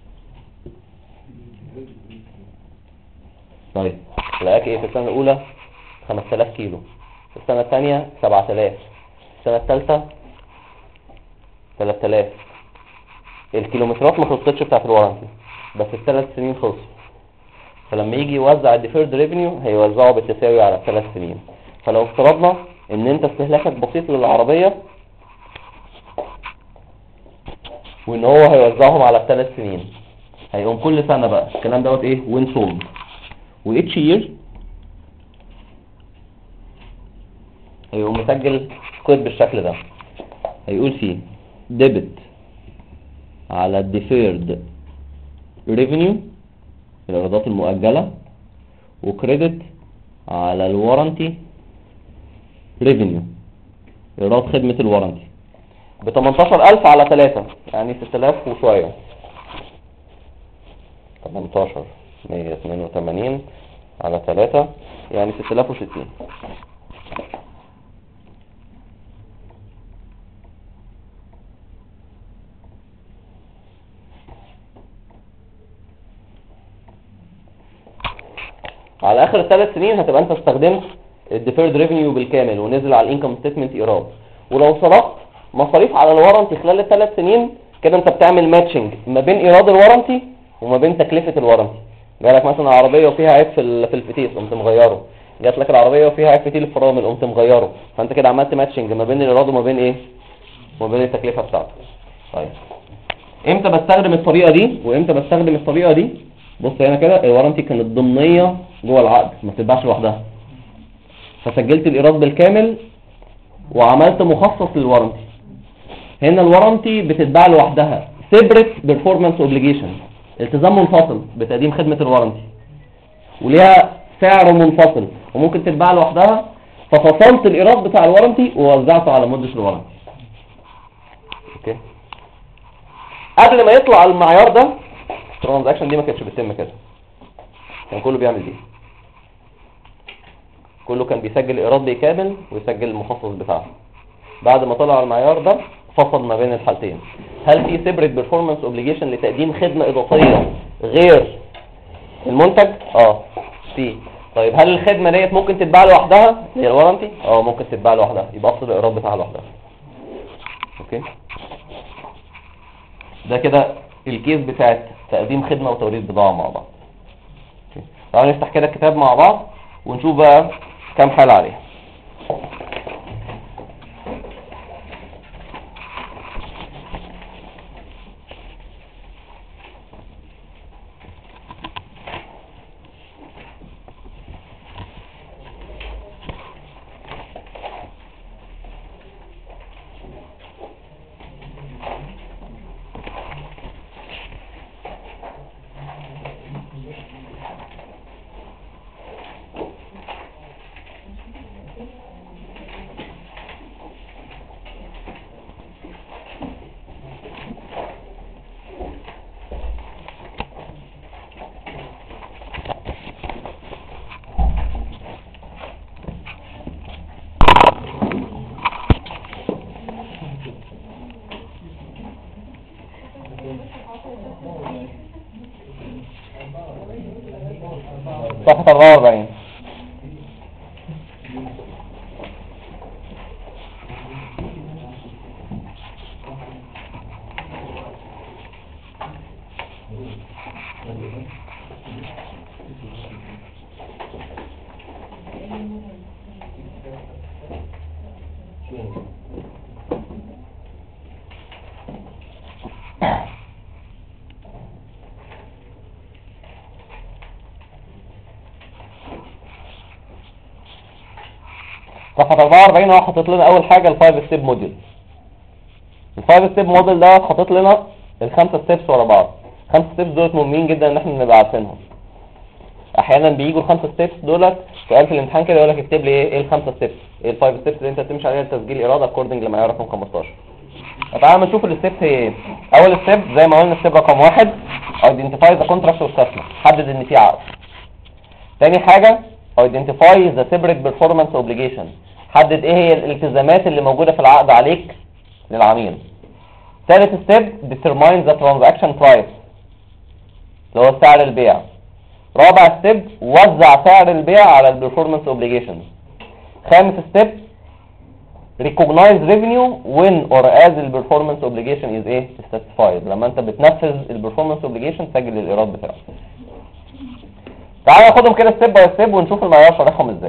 طيب لقاك ايه في السنه الاولى؟ 5,000 كيلو، في السنه الثانيه 7,000، السنه الثالثه 3,000. الكيلومترات ما خلصتش بتاعت الورنتي بس ال3 سنين خلصوا. فلما يجي يوزع الديفيرد ريفينيو هيوزعه بالتساوي على 3 سنين. فلو افترضنا ان انت استهلاكك بسيط للعربية وان هو هيوزعهم على 3 سنين، هيقوم كل سنة بقى الكلام دوت ايه؟ وين سولد. وإتش يير هيقوم مسجل كود بالشكل ده، هيقول فيه ديبت على الديفيرد ريفينيو الايرادات المؤجله، وكريدت على الورنتي ريفينيو ايراد خدمه الورنتي ب 18,000 على 3 يعني 6,000 وشويه. 18,182 على 3 يعني 6,060. على اخر ال3 سنين هتبقى انت استخدمت الديفيرد ريفينيو بالكامل ونزل على الانكم ستيتمنت ايراد. ولو صرفت مصاريف على الورنتي خلال ال3 سنين كده انت بتعمل ماتشنج ما بين ايراد الورنتي وما بين تكلفه الورنتي. جالك مثلا عربيه وفيها عيب في الفتيس قمت مغيره، جات لك العربيه وفيها عيب في تيل الفرامل قمت مغيره، فانت كده عملت ماتشنج ما بين الايراد وما بين ايه؟ وما بين التكلفه بتاعته. طيب امتى بستخدم الطريقه دي وامتى بستخدم الطريقه دي؟ بص هنا كده الوارنتي كانت ضمنيه جوه العقد ما بتتباعش لوحدها، فسجلت الايراد بالكامل وعملت مخصص للوارنتي. هنا الوارنتي بتتباع لوحدها separate performance obligation، التزام منفصل بتقديم خدمه الوارنتي وليها سعر منفصل وممكن تتباع لوحدها، ففصلت الايراد بتاع الوارنتي ووزعته على مده الوارنتي. اوكي، قبل ما يطلع المعيار ده الترانزاكشن دي ما كانتش بتتم كده، كان كله بيعمل دي، كله كان بيسجل ايراد بالكامل ويسجل المخصص بتاعه. بعد ما طلع المعيار ده فصل ما بين الحالتين. هل في سيبريت بيرفورمانس اوبليجيشن لتقديم خدمه اضافيه غير المنتج؟ في. طيب هل الخدمه ديت ممكن تتباع لوحدها زي الوارنتي؟ ممكن تتباع لوحدها، يبقى افصل الايراد بتاعها لوحدها. اوكي، ده كده الكيس بتاعت تقديم خدمه وتوريد بضاعه مع بعض. اوكي، تعالوا نفتح كده الكتاب مع بعض ونشوف بقى كام حاله عليها. صفحة 44. صفحة 44 هو حاطط لنا أول حاجة الفايف ستيب موديل. الفايف ستيب موديل ده حاطط لنا الخمسة ستيبس ورا بعض. الخمسة ستيبس دولت مهمين جدا إن احنا نبقى عارفينهم. أحيانا بييجوا الخمسة ستيبس دولت سؤال في الامتحان كده يقول لك اكتب لي إيه الخمسة ستيبس، إيه الفايف ستيبس اللي أنت بتمشي عليها لتسجيل إيراد أكوردنج لمعيار رقم 15. فتعالى نشوف الستيبس هي إيه. أول ستيب زي ما قلنا ستيب رقم 1 identify the contract with customer، حدد إن في عقد. تاني حاجة identify the separate performance obligation، حدد ايه هي الالتزامات اللي موجودة في العقد عليك للعميل. ثالث ستيب determine the transaction price اللي هو سعر البيع. رابع ستيب وزع سعر البيع على البرفورمانس اوبليجيشن. خامس ستيب recognize revenue when or as the performance obligation is ايه satisfied، لما انت بتنفذ البرفورمانس اوبليجيشن تسجل الايراد بتاعه. تعالى ناخدهم كده ستيب باي ستيب ونشوف المعيار شرحهم ازاي.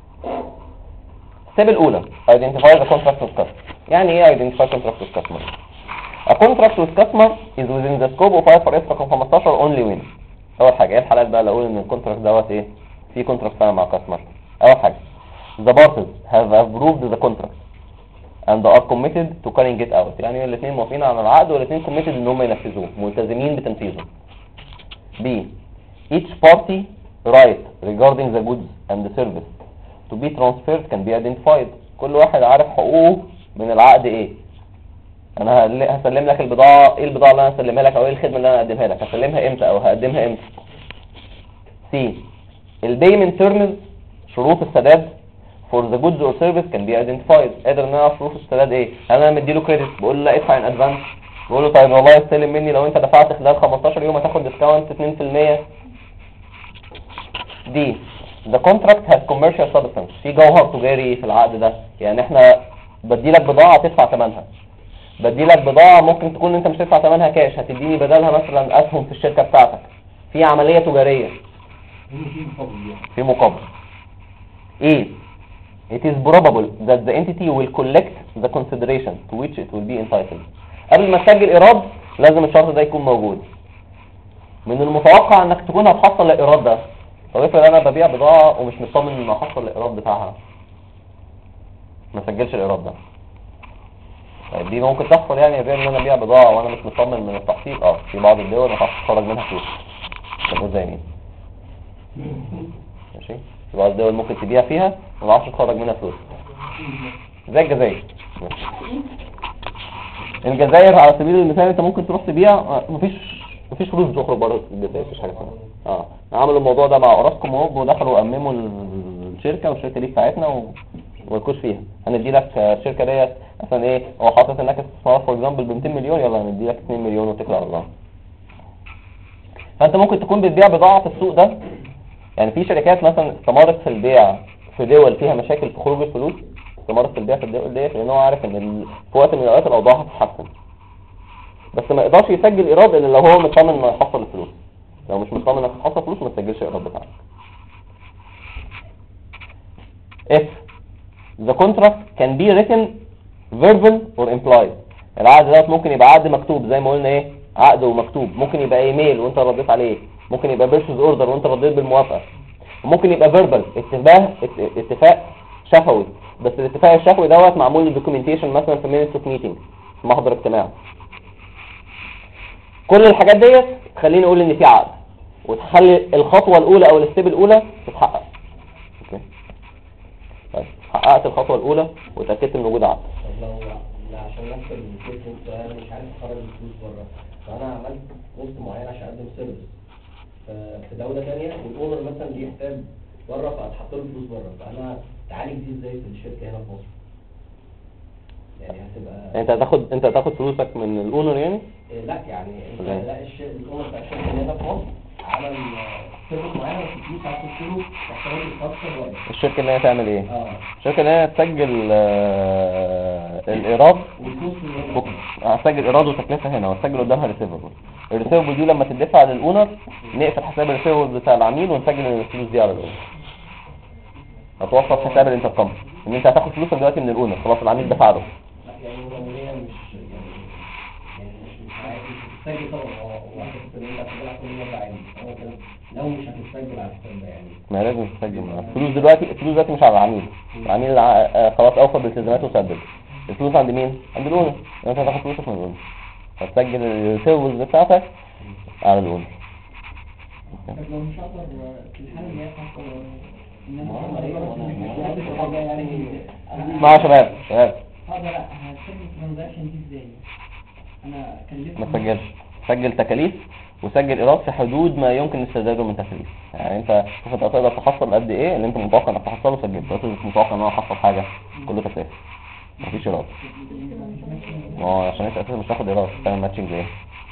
الستيب الاولى identify the contract with customer. يعني ايه identify contract with customer؟ A contract with customer is within the scope of IFRS رقم 15 only when. اول حاجه ايه الحالات بقى اللي اقول ان الكونتراكت دوت ايه في كونتراكت فعلا مع كاستمر؟ اول حاجه the parties have approved the contract and are committed to carrying it out، يعني الاثنين موافقين على العقد والاثنين committed ان هم ينفذوه، ملتزمين بتنفيذه. B each party right regarding the goods and the service to be transferred can be identified، كل واحد عارف حقوقه من العقد ايه. انا هسلم لك البضاعه، ايه البضاعه اللي انا هسلمها لك او ايه الخدمه اللي انا هقدمها لك، هسلمها امتى او هقدمها امتى. C البيمنت تيرمز، شروط السداد for the goods or service can be identified، قادر ان انا اعرف شروط السداد ايه. انا مديله كريدت بقول له لا ادفع ان ادفانس، بقول له طيب والله استلم مني لو انت دفعت خلال 15 يوم هتاخد ديسكاونت 2%. دي the contract has commercial substance، في جوهر تجاري في العقد ده، يعني احنا بديلك بضاعة تدفع ثمنها، بديلك بضاعة ممكن تكون انت مش تدفع ثمنها كاش، هتديني بدلها مثلا اسهم في الشركة بتاعتك، في عملية تجارية في مقابل. ايه it is probable that the entity will collect the consideration to which it will be entitled. قبل ما تسجل ايراد لازم الشرط ده يكون موجود. من المتوقع انك تكون هتحصل الايراد ده. طب افرض انا ببيع بضاعه ومش مطمن ان احصل الايراد بتاعها، ما سجلش الايراد ده. طيب دي ممكن تحصل يعني غير ان انا ابيع بضاعه وانا مش مطمن من التحصيل. في بعض الدول ما تعرفش تخرج منها فلوس. طب ازاي مين؟ ماشي؟ في بعض الدول ممكن تبيع فيها وما تعرفش تخرج منها فلوس. زي الجزائر. الجزائر على سبيل المثال انت ممكن تروح تبيع مفيش فلوس بتخرج بره الجزائر، مفيش حاجه اسمها. عملوا الموضوع ده مع اوراسكوم ودخلوا امموا الشركه، والشركه دي بتاعتنا ومالكوش فيها. هندي لك الشركه ديت مثلا ايه، هو حاطط انك استثمار فور اكزامبل ب 200 مليون، يلا هندي لك 2 مليون وتكل على الله. فانت ممكن تكون بتبيع بضاعه في السوق ده. يعني في شركات مثلا استمرت في البيع في دول فيها مشاكل في خروج الفلوس، استمرت في البيع في الدول ديت لان هو عارف ان في وقت من الاوقات الاوضاع هتتحسن، بس ما يقدرش يسجل ايراد الا لو هو مطمن انه يحصل الفلوس. لو مش مطمن انك تحصل فلوس ما تسجلش ايراد بتاعك. if the contract can be written verbal or implied. العقد ده ممكن يبقى عقد مكتوب زي ما قلنا ايه، عقد ومكتوب. ممكن يبقى ايميل وانت رديت عليه، ممكن يبقى purchase order وانت رديت بالموافقه، وممكن يبقى verbal اتفاق شفوي. بس الاتفاق الشفوي دوت معمول دوكيومنتيشن مثلا في minutes of meeting، في محضر اجتماع. كل الحاجات ديت تخليني اقول ان في عقد، وتخلي الخطوه الاولى او الستيب الاولى تتحقق. اوكي طيب حققت الخطوه الاولى وتاكدت ان وجود عقد. طب لو عشان نفس الكيس انا مش عارف اخرج الفلوس بره، فانا عملت كوست معين عشان اقدم سيرفيس في دوله ثانيه، والاونر مثلا ليه حساب بره فاتحط له فلوس بره، فانا تعالج دي ازاي في الشركه هنا في مصر؟ يعني هتبقى انت هتاخد فلوسك من الاونر يعني؟ لا يعني انت لا الاونر بتاع الشركه هنا في مصر عمل سيرفيس معينه بس الفلوس هتخش له تحتوي الخاصه بره. الشركه اللي هي تعمل ايه؟ الشركه اللي هي تسجل الايراد والفلوس، هتسجل ايراد وتكلفه هنا وتسجل قدامها ريسيفبل. الريسيفبل دي لما تدفع للاونر نقفل حساب الريسيفبل بتاع العميل ونسجل الفلوس دي على الاونر. هتوصف حساب الانتركم ان انت هتاخد فلوسك دلوقتي من الاونر، خلاص العميل دفع له. يعني هي مش هتسجل طبعا، هو هتسجل ان انت هتسجل على كل مره عادي، هو كده لو مش هتسجل على الحساب ده يعني ما لازم تسجل. الفلوس دلوقتي مش على العميل. العميل خلاص اوفى بالتزاماته وسدد. الفلوس عند مين؟ عند الاونر. انت هتاخد فلوسك من الاونر، هتسجل الريسيفبلز بتاعتك على الاونر. طب لو مش هقدر في الحاله اللي هي حصل مع شباب هقدر هسجل الترانزاكشن دي ازاي؟ انا كلفت ما تسجلش، سجل تكاليف وسجل ايراد في حدود ما يمكن استزاده من تكاليف. يعني انت شوف انت هتقدر تحصل قد ايه اللي انت متوقع انك تحصله سجله. انت مش متوقع ان انا احصل حاجه كله تكاليف، مفيش ايراد. ما هو عشان انت اساسا مش هتاخد ايراد تعمل ماتشنج ليه؟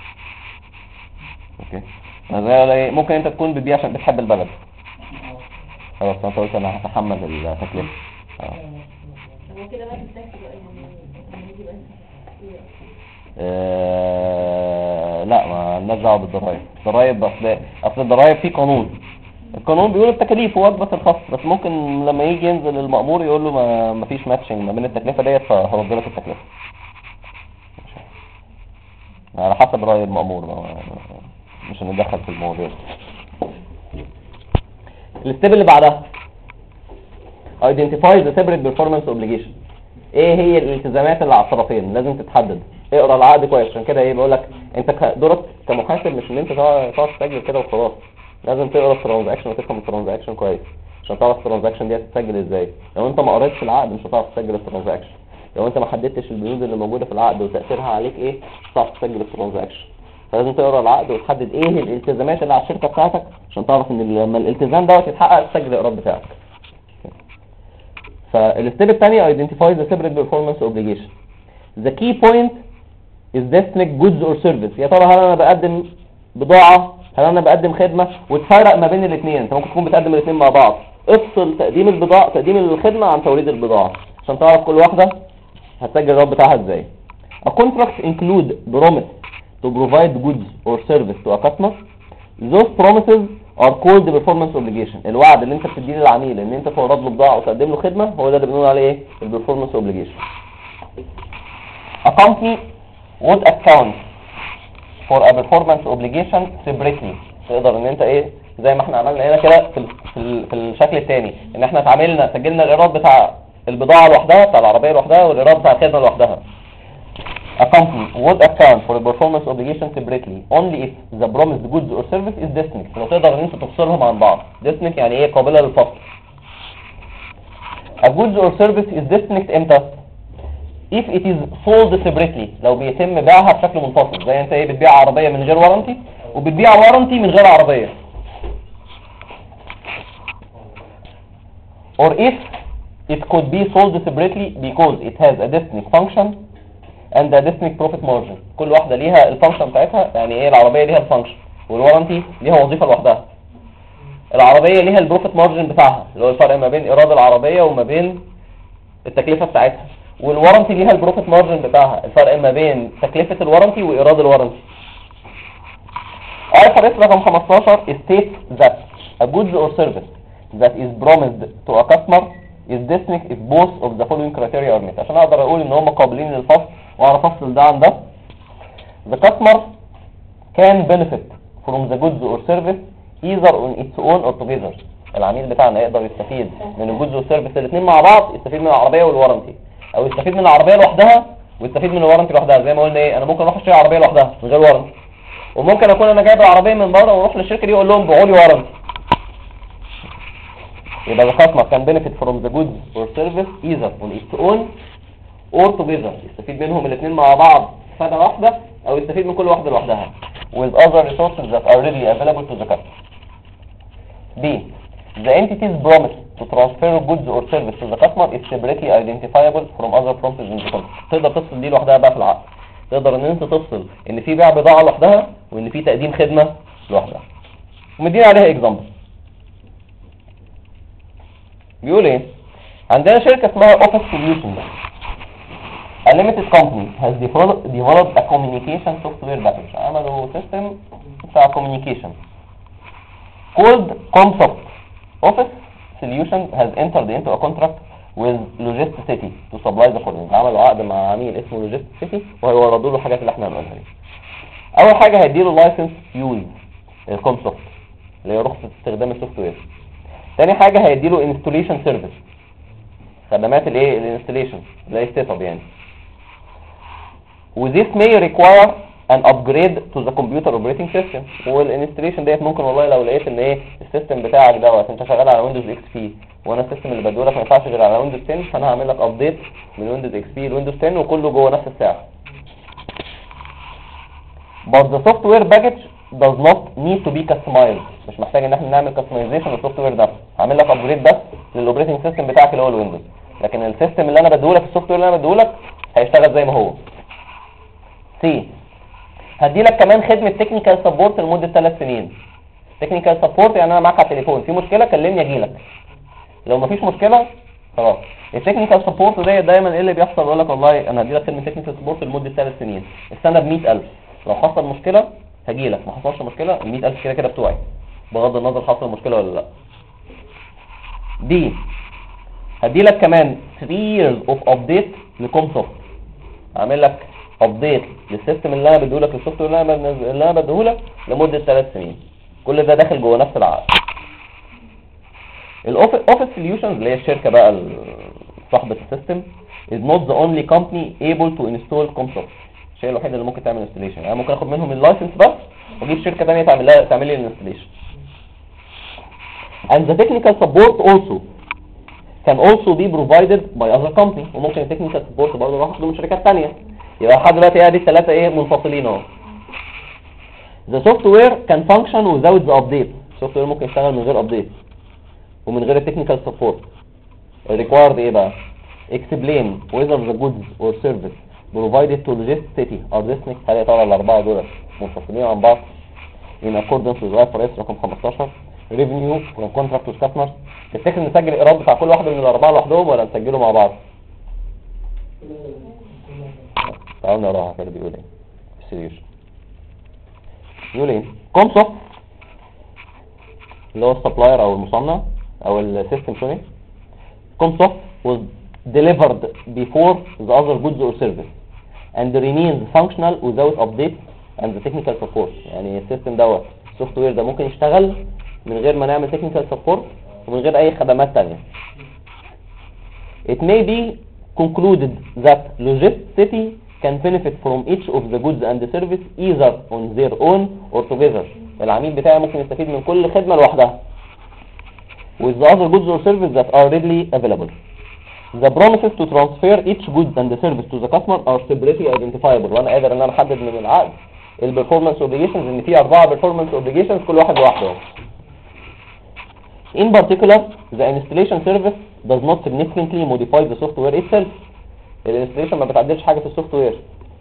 اوكي ممكن انت تكون بتبيع عشان بتحب البلد، خلاص انت قلت انا هتحمل التكلفه. هو كده بقى التاكس بقى يعني يجي بقى لا ما لناش دعوه بالضرايب. الضرايب اصل الضرايب في قانون، القانون بيقول التكاليف وجبه الخاص، بس ممكن لما يجي ينزل المأمور يقول له ما فيش ماتشنج ما بين التكلفه ديت فهرد لك التكلفه على حسب رأي المأمور، مش هندخل في المواضيع. الستيب اللي بعدها identify the separate performance obligation. ايه هي الالتزامات اللي على الطرفين لازم تتحدد. اقرا العقد كويس. عشان كده بيقول لك انت دورك كمحاسب مش ان انت تقعد تسجل كده وخلاص، لازم تقرا الترانزاكشن وتفهم الترانزاكشن كويس عشان تعرف الترانزاكشن دي هتتسجل ازاي. لو انت ما قريتش العقد مش هتعرف تسجل الترانزاكشن. لو انت ما حددتش البنود اللي موجوده في العقد وتاثيرها عليك ايه مش هتعرف تسجل الترانزاكشن. فلازم تقرا العقد وتحدد ايه الالتزامات اللي على الشركه بتاعتك عشان تعرف ان لما الالتزام دوت يتحقق تسجل الايراد بتاعك. فالستيب الثاني identify the separate performance obligation. The key point is destined goods or service. يا ترى هل انا بقدم بضاعه، هل انا بقدم خدمه، وتفرق ما بين الاثنين. انت ممكن تكون بتقدم الاثنين مع بعض. افصل تقديم البضاعه تقديم الخدمه عن توريد البضاعه عشان تعرف كل واحده هتسجل الايراد بتاعها ازاي. A contract include promise to provide goods or service to a customer. Those promises are called performance obligation. الوعد اللي انت بتديه للعميل ان انت تورد له بضاعه وتقدم له خدمه هو ده اللي بنقول عليه ايه؟ البرفورمانس obligation. A company would account for a performance obligation separately. تقدر ان انت ايه زي ما احنا عملنا هنا كده في الشكل الثاني ان احنا اتعاملنا سجلنا الايراد بتاع البضاعه لوحدها بتاع العربيه لوحدها والايراد بتاع الخدمه لوحدها. A company would account for a performance obligation separately only if the promised goods or service is distinct. لو تقدر ان انت تفصلهم عن بعض. distinct يعني ايه؟ قابله للفصل. A goods or service is distinct امتى؟ if it is sold separately. لو بيتم بيعها بشكل منفصل زي انت ايه بتبيع عربيه من غير وارنتي وبتبيع وارنتي من غير عربيه. or if it could be sold separately because it has a distinct function and a distinct profit margin. كل واحدة ليها الفانكشن بتاعتها. يعني ايه؟ العربية ليها الفانكشن والوارنتي ليها وظيفة لوحدها. العربية ليها البروفيت مارجن بتاعها اللي هو الفرق ما بين ايراد العربية وما بين التكلفة بتاعتها. والوارنتي ليها البروفيت مارجن بتاعها الفرق ما بين تكلفة الوارنتي وايراد الوارنتي. IFRS رقم 15 states that a goods or service that is promised to a customer is distinct if both of the following criteria are met. عشان اقدر اقول ان هم قابلين للفصل واعرف افصل ده عن ده. The customer can benefit from the goods or service either on its own or together. العميل بتاعنا يقدر يستفيد من الجودز والسيرفيس الاثنين مع بعض. يستفيد من العربيه والوارنتي او يستفيد من العربيه لوحدها ويستفيد من الوارنتي لوحدها. زي ما قلنا ايه انا ممكن اروح اشتري عربيه لوحدها من غير وارنتي وممكن اكون انا جايب العربيه من بره واروح للشركه دي اقول لهم بيعوا لي وارنتي. يبقى the customer can benefit from the goods or service either on its own or together. يستفيد منهم الاثنين مع بعض فئة واحدة او يستفيد من كل واحدة لوحدها with other resources that are readily available to the customer. B. The entity's promise to transfer goods or service to the customer is separately identifiable from other promises in the contract. تقدر تفصل دي لوحدها بقى في العقد. تقدر ان انت تفصل ان في بيع بضاعة لوحدها وان في تقديم خدمة لوحدها. ومدينا عليها اكزامبل. بيقول ايه؟ عندنا شركة اسمها Office Solutions. A limited company has developed a communication software package. عملوا system بتاع communication called ComSoft. Office Solutions has entered into a contract with Logisticity to supply the following. عملوا عقد مع عميل اسمه Logisticity وهيوردوا له الحاجات اللي احنا هنقولها دي. اول حاجة هيديله license use ComSoft اللي هي رخصة استخدام السوفت وير. تاني حاجة هيديله installation service خدمات الايه الانستليشن زي السيت اب يعني. وthis may require an upgrade to the computer operating system. والانستليشن ديت ممكن والله لو لقيت ان ايه السيستم بتاعك دوت انت شغال على ويندوز اكس بي وانا السيستم اللي بديه لك ما ينفعش غير على ويندوز 10 فانا هعمل لك ابديت من ويندوز اكس بي لويندوز 10 وكله جوه نفس الساعه. but the software package does not need to be customized. مش محتاج ان احنا نعمل customization للسوفت وير ده. هعمل لك ابجريد بس للاوبريتنج سيستم بتاعك اللي هو الويندوز لكن السيستم اللي انا بديه لك السوفت وير اللي انا بديه لك هيشتغل زي ما هو. سي هدي لك كمان خدمه تكنيكال سبورت لمده 3 سنين. تكنيكال سبورت يعني انا معاك على التليفون في مشكله كلمني اجي لك. لو مفيش مشكله خلاص. التكنيكال سبورت ده دايما ايه اللي بيحصل؟ يقول لك والله انا هدي لك خدمه تكنيكال سبورت لمده 3 سنين السنه ب 100,000. لو حصل مشكله هجي لك ما حصلش مشكله ال 100,000 كده كده بتوعي بغض النظر حصل مشكله ولا لا. دي هدي لك كمان 3 years of update لكومسوفت. اعمل لك ابديت للسيستم اللي انا بديه لك السوفت وير اللي انا بديه لك لمده 3 سنين. كل ده داخل جوه نفس العقد. الاوفيس سوليوشنز اللي هي الشركه بقى صاحبه السيستم is not the only company able to install ComSoft. الشيء الوحيد اللي ممكن تعمل انستليشن. يعني ممكن اخد منهم اللايسنس بس واجيب شركه ثانيه تعمل لي الانستليشن. and the technical support also can also be provided by other company. وممكن التكنيكال سبورت برضه اروح اخده من شركات ثانيه. يبقى لحد دلوقتي ادي الثلاثه ايه منفصلين اهو. the software can function without the update. السوفت وير ممكن يشتغل من غير ابديت ومن غير التكنيكال سبورت. required ايه بقى؟ explain whether the goods or service provided to Logisticity are distinct. هل يا ترى الاربعه دول منفصلين عن بعض؟ in accordance with IFRS رقم 15 revenue from contract to customer. تفتكر نسجل الايراد بتاع كل واحده من الاربعه لوحدهم ولا نسجله مع بعض؟ تعالوا نقراها كده بيقول ايه السوليوشن. بيقول ايه؟ ComSoft اللي هو السبلاير او المصنع او السيستم سوري. ComSoft was delivered before the other goods or service and remains functional without update and the technical support. يعني السيستم دوت السوفت وير ده ممكن يشتغل من غير ما نعمل technical support ومن غير اي خدمات تانية. It may be concluded that Logicity can benefit from each of the goods and the service either on their own or together. العميل بتاعي ممكن يستفيد من كل خدمة لوحدها with the other goods or services that are readily available. The promises to transfer each good and the service to the customer are separately identifiable. وانا قادر ان انا احدد من العقد البرفورمانس obligations ان في 4 performance obligations كل واحد لوحده. In particular, the installation service does not significantly modify the software itself. الانستليشن ما بتعدلش حاجة في السوفت وير.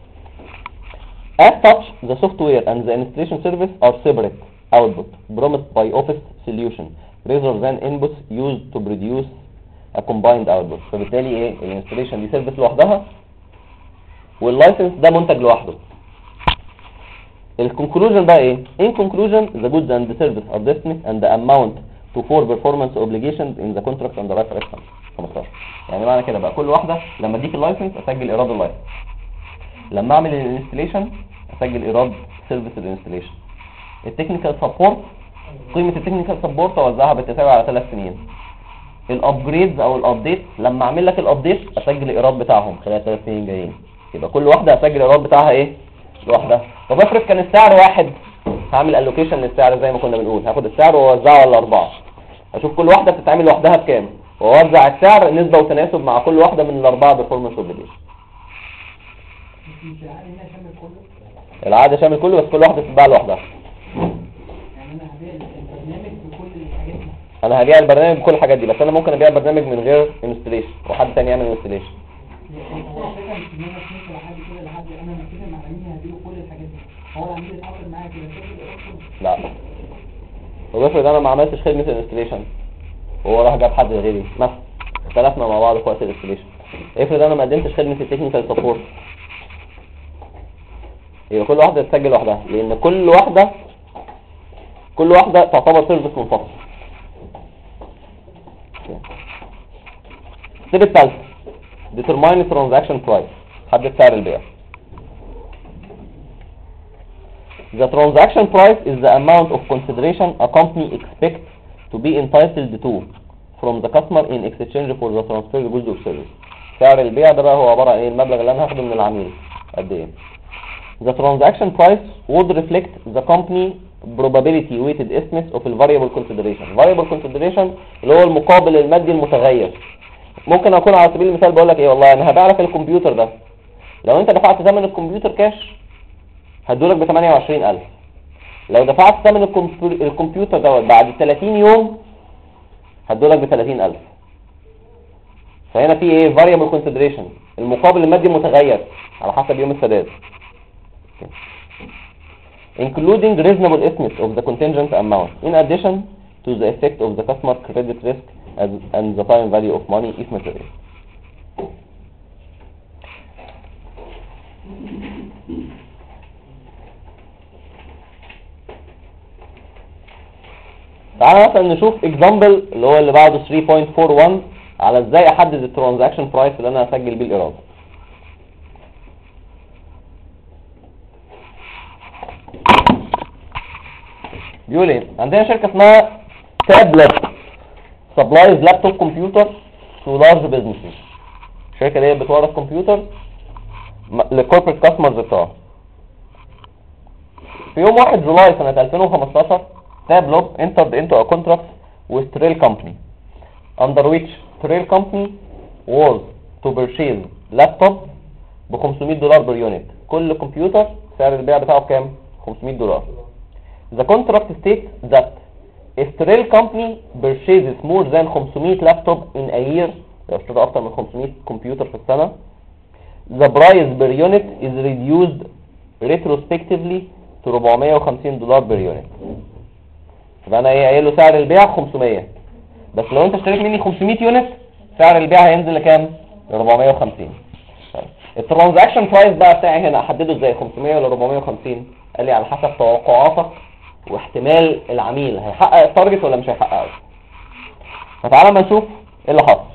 As such, the software and the installation service are separate output promised by Office solution rather than inputs used to produce a combined output. فبالتالي ايه الانستليشن دي سيرفيس لوحدها واللايسنس ده منتج لوحده. الكونكلوجن بقى ايه؟ In conclusion, the goods and the service are definite and the amount to 4 performance obligations in the contract and the reference 15. يعني معنى كده بقى كل واحدة لما اديك اللايسنس اسجل ايراد اللايسنس، لما اعمل الانستليشن اسجل ايراد سيرفيس الانستليشن. التكنيكال سبورت قيمة التكنيكال سبورت اوزعها بالتساوي على 3 سنين. الابجريدز او الابديت لما اعمل لك الابديت اسجل الايراد بتاعهم خلال 3 سنين جايين. يبقى كل واحدة اسجل الايراد بتاعها ايه؟ لوحدها. طب افرض كان السعر واحد، هعمل الوكيشن للسعر زي ما كنا بنقول، هاخد السعر واوزعه على 4، اشوف كل واحدة بتتعمل لوحدها بكام واوزع السعر نسبة وتناسب مع كل واحدة من ال4 performance obligation. العقد شامل كله بس كل واحدة تتباع لوحدها. يعني انا هبيع البرنامج بكل الحاجات دي. انا هبيع البرنامج بكل الحاجات دي، بس انا ممكن ابيع البرنامج من غير انستليشن وحد تاني يعمل انستليشن. هو الفكره مش ان انا اشوف لحد كده لحد انا متفق مع العميل هديله كل الحاجات دي. هو العميل اتعاقد معايا كده لا، هو افرض انا ما عملتش خدمة الانستليشن وهو راح جاب حد غيري مثلا، اختلفنا مع بعض في وقت الانستليشن. افرض انا ما قدمتش خدمة التكنيكال سبورت، يبقى كل واحدة تسجل لوحدها، لان كل واحدة تعتبر سيرفيس منفصل. الستيب الثالث determine transaction price، حدد سعر البيع. The transaction price is the amount of consideration a company expects to be entitled to from the customer in exchange for the transferred goods or service. سعر البيع ده بقى هو عبارة عن ايه؟ المبلغ اللي انا هاخده من العميل قد ايه. The transaction price would reflect the company probability weighted estimate of the variable consideration. Variable consideration اللي هو المقابل المادي المتغير. ممكن اكون على سبيل المثال بقول لك ايه، والله انا هبيع لك الكمبيوتر ده، لو انت دفعت ثمن الكمبيوتر كاش هدولك ب 28,000. لو دفعت ثمن الكمبيوتر دوت بعد 30 يوم هدولك ب 30,000. فهنا في ايه؟ variable consideration، المقابل المادي المتغير على حسب يوم السداد. Including reasonable estimate of the contingent amount in addition to the effect of the customer credit risk and the time value of money if material. تعالى مثلا نشوف example اللي هو اللي بعده 3.41 على ازاي احدد الترانزاكشن برايس اللي انا هسجل بيه الايراد. بيقول ايه؟ عندنا شركة اسمها تابلت سبلايز لابتوب كمبيوتر تو لارج بيزنسز. الشركة دي بتورد كمبيوتر للكوربريت كاستمرز بتوعها. في يوم 1 جولاي سنة 2015 تابلت entered into a contract with Trail Company under which Trail Company was to purchase laptop ب $500 per unit. كل كمبيوتر سعر البيع بتاعه بكام؟ $500. The contract states that if Trail Company purchases more than 500 laptop in a year، لو اشترى اكتر من 500 كمبيوتر في السنة، the price per unit is reduced retrospectively to $450 per unit. يبقى انا ايه قايل له سعر البيع 500، بس لو انت اشتريت مني 500 يونت سعر البيع هينزل لكام؟ ل 450. الترانزاكشن برايس بقى بتاعي هنا احدده ازاي؟ 500 ولا 450؟ قال لي على حسب توقعاتك واحتمال العميل هيحقق التارجت ولا مش هيحققه. فتعالى ما نشوف ايه اللي حصل.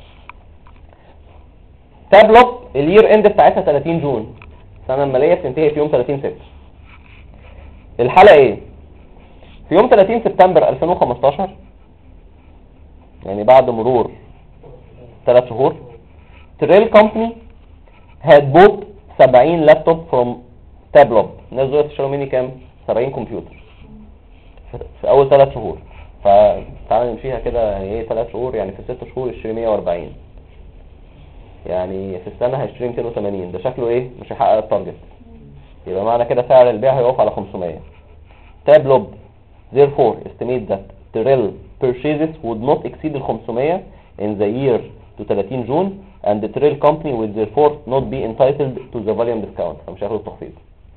تابلوب الير اند بتاعتها 30 جون، السنه الماليه بتنتهي في يوم 30 6. الحاله ايه؟ في يوم 30 سبتمبر 2015 يعني بعد مرور 3 شهور تريل كومباني had bought 70 لابتوب from تابلوب. الناس دول اشتروا مني كام؟ 70 كمبيوتر في اول 3 شهور. فتعالى نمشيها كده، يعني ايه 3 شهور؟ يعني في 6 شهور اشتري 140، يعني في السنه هيشتري 280. ده شكله ايه؟ مش هيحقق التارجت. يبقى معنى كده سعر البيع هيقف على 500. تابلوب therefore estimate that Tyrell purchases would not exceed ال 500 in the year to 30 June and the Tyrell company would therefore not be entitled to the volume discount. فمش هياخدوا التخفيض.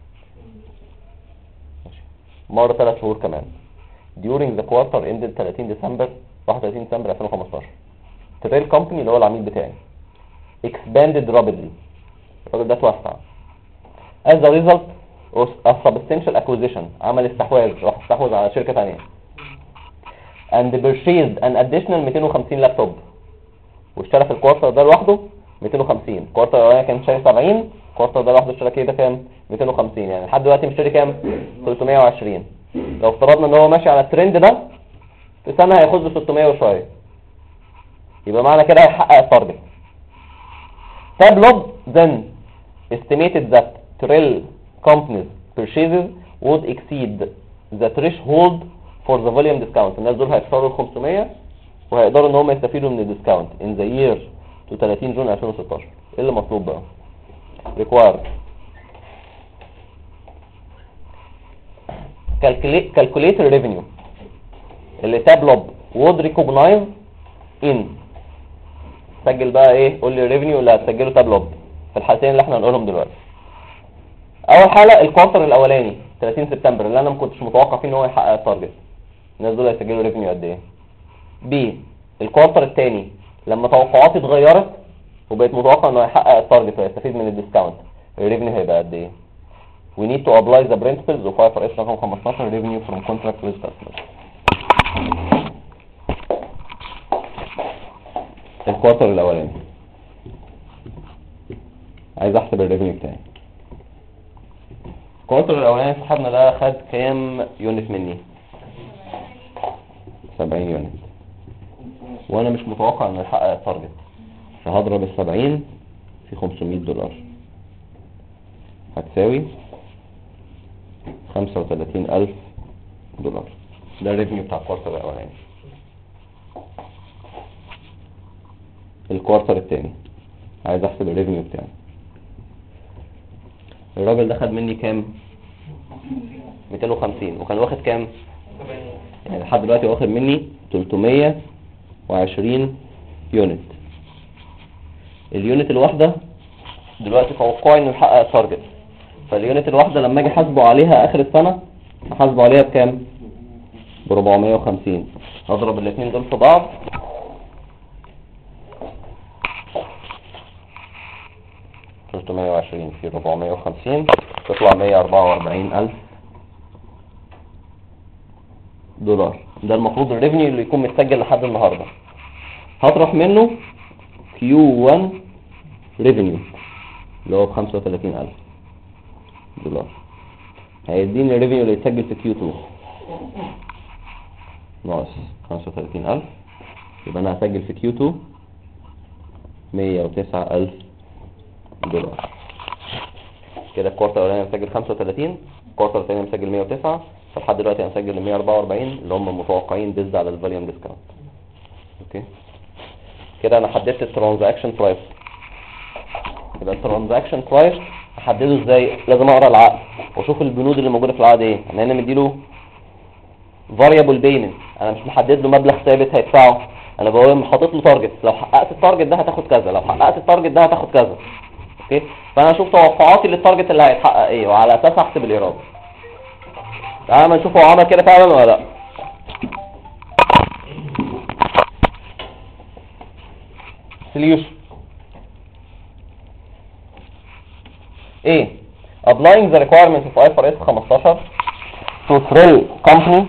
مر 3 شهور كمان. during the quarter ended 31 ديسمبر 2015 Tyrell company اللي هو العميل بتاعي expanded rapidly. الراجل ده توسع. as a result of a substantial acquisition، عمل استحواذ، راح استحوذ على شركة ثانية. and purchased an additional 250 لابتوب، واشترى في الكوارتر ده لوحده 250. الكوارتر الاولاني كان شاري 70، الكوارتر ده لوحده اشترى كده كام؟ 250. يعني لحد دلوقتي مشتري كام؟ 320. لو افترضنا ان هو ماشي على الترند ده في سنه هياخد له 600 وشويه، يبقى معنى كده هيحقق التارجت. تابلوب then estimated that Tyrell company's purchases would exceed the threshold for the volume discount. الناس دول هيكسروا ال 500 وهيقدروا ان هم يستفيدوا من الديسكاونت in the year to 30 جون 2016. ايه اللي مطلوب بقى؟ required calculate revenue اللي تابلوب would recognize in. سجل بقى ايه؟ قول لي الريفينيو اللي هتسجله تابلوب في الحالتين اللي احنا هنقولهم دلوقتي. اول حاله الكوارتر الاولاني 30 سبتمبر اللي انا ما كنتش متوقع فيه ان هو يحقق التارجت، الناس دول هيسجلوا ريفينيو قد ايه؟ بي الكوارتر الثاني لما توقعاتي اتغيرت وبقيت متوقع انه هيحقق التارجت ويستفيد من الديسكاونت، الريفينيو هيبقى قد ايه؟ we need to apply the principles of IFRS رقم 15 revenue from contract with customers. الكوارتر الاولاني عايز احسب الريفينيو بتاعي. الكوارتر الاولاني صاحبنا ده خد كام يونت مني؟ 70 يونت، وانا مش متوقع انه يحقق التارجت، فهضرب ال 70 في 500 دولار هتساوي 35,000 دولار. ده الريفينيو بتاع الكوارتر الاولاني. الكوارتر الثاني عايز احسب الريفينيو بتاعي. الراجل ده خد مني كام؟ 250 وكان واخد كام؟ يعني لحد دلوقتي واخد مني 320 يونت. اليونت الواحده دلوقتي توقعي انه يحقق التارجت، فاليونت الواحده لما اجي احاسبه عليها اخر السنه هحاسبه عليها بكام؟ ب 450. هضرب الاثنين دول في بعض .320 في 450 تطلع 144,000 دولار. ده المفروض الريفينيو اللي يكون متسجل لحد النهارده. هطرح منه Q1 ريفينيو اللي هو ب 35,000 دولار، هيديني الريفينيو اللي يتسجل في Q2 ناقص 35,000، يبقى انا هسجل في Q2 109,000 دولار. كده الكوارتر الاولاني مسجل 35، الكوارتر الثاني مسجل 109، فلحد دلوقتي هنسجل 144 اللي هم متوقعين بيزد على الفوليوم ديسكاونت. اوكي كده انا حددت الترانزاكشن برايس. يبقى الترانزاكشن برايس احدده ازاي؟ لازم اقرا العقد واشوف البنود اللي موجوده في العقد ايه. انا هنا مديله فاريبل بيمنت، انا مش محدد له مبلغ ثابت هيدفعه، انا بقول حاطط له تارجت، لو حققت التارجت ده هتاخد كذا، لو حققت التارجت ده هتاخد كذا. اوكي فانا اشوف توقعاتي للتارجت اللي هيتحقق ايه وعلى اساسها احسب الايراد. تعالى ما نشوف هو عمل كده فعلا ولا لا. سوليوشن ايه؟ applying the requirements of IFRS 15 to Thrill company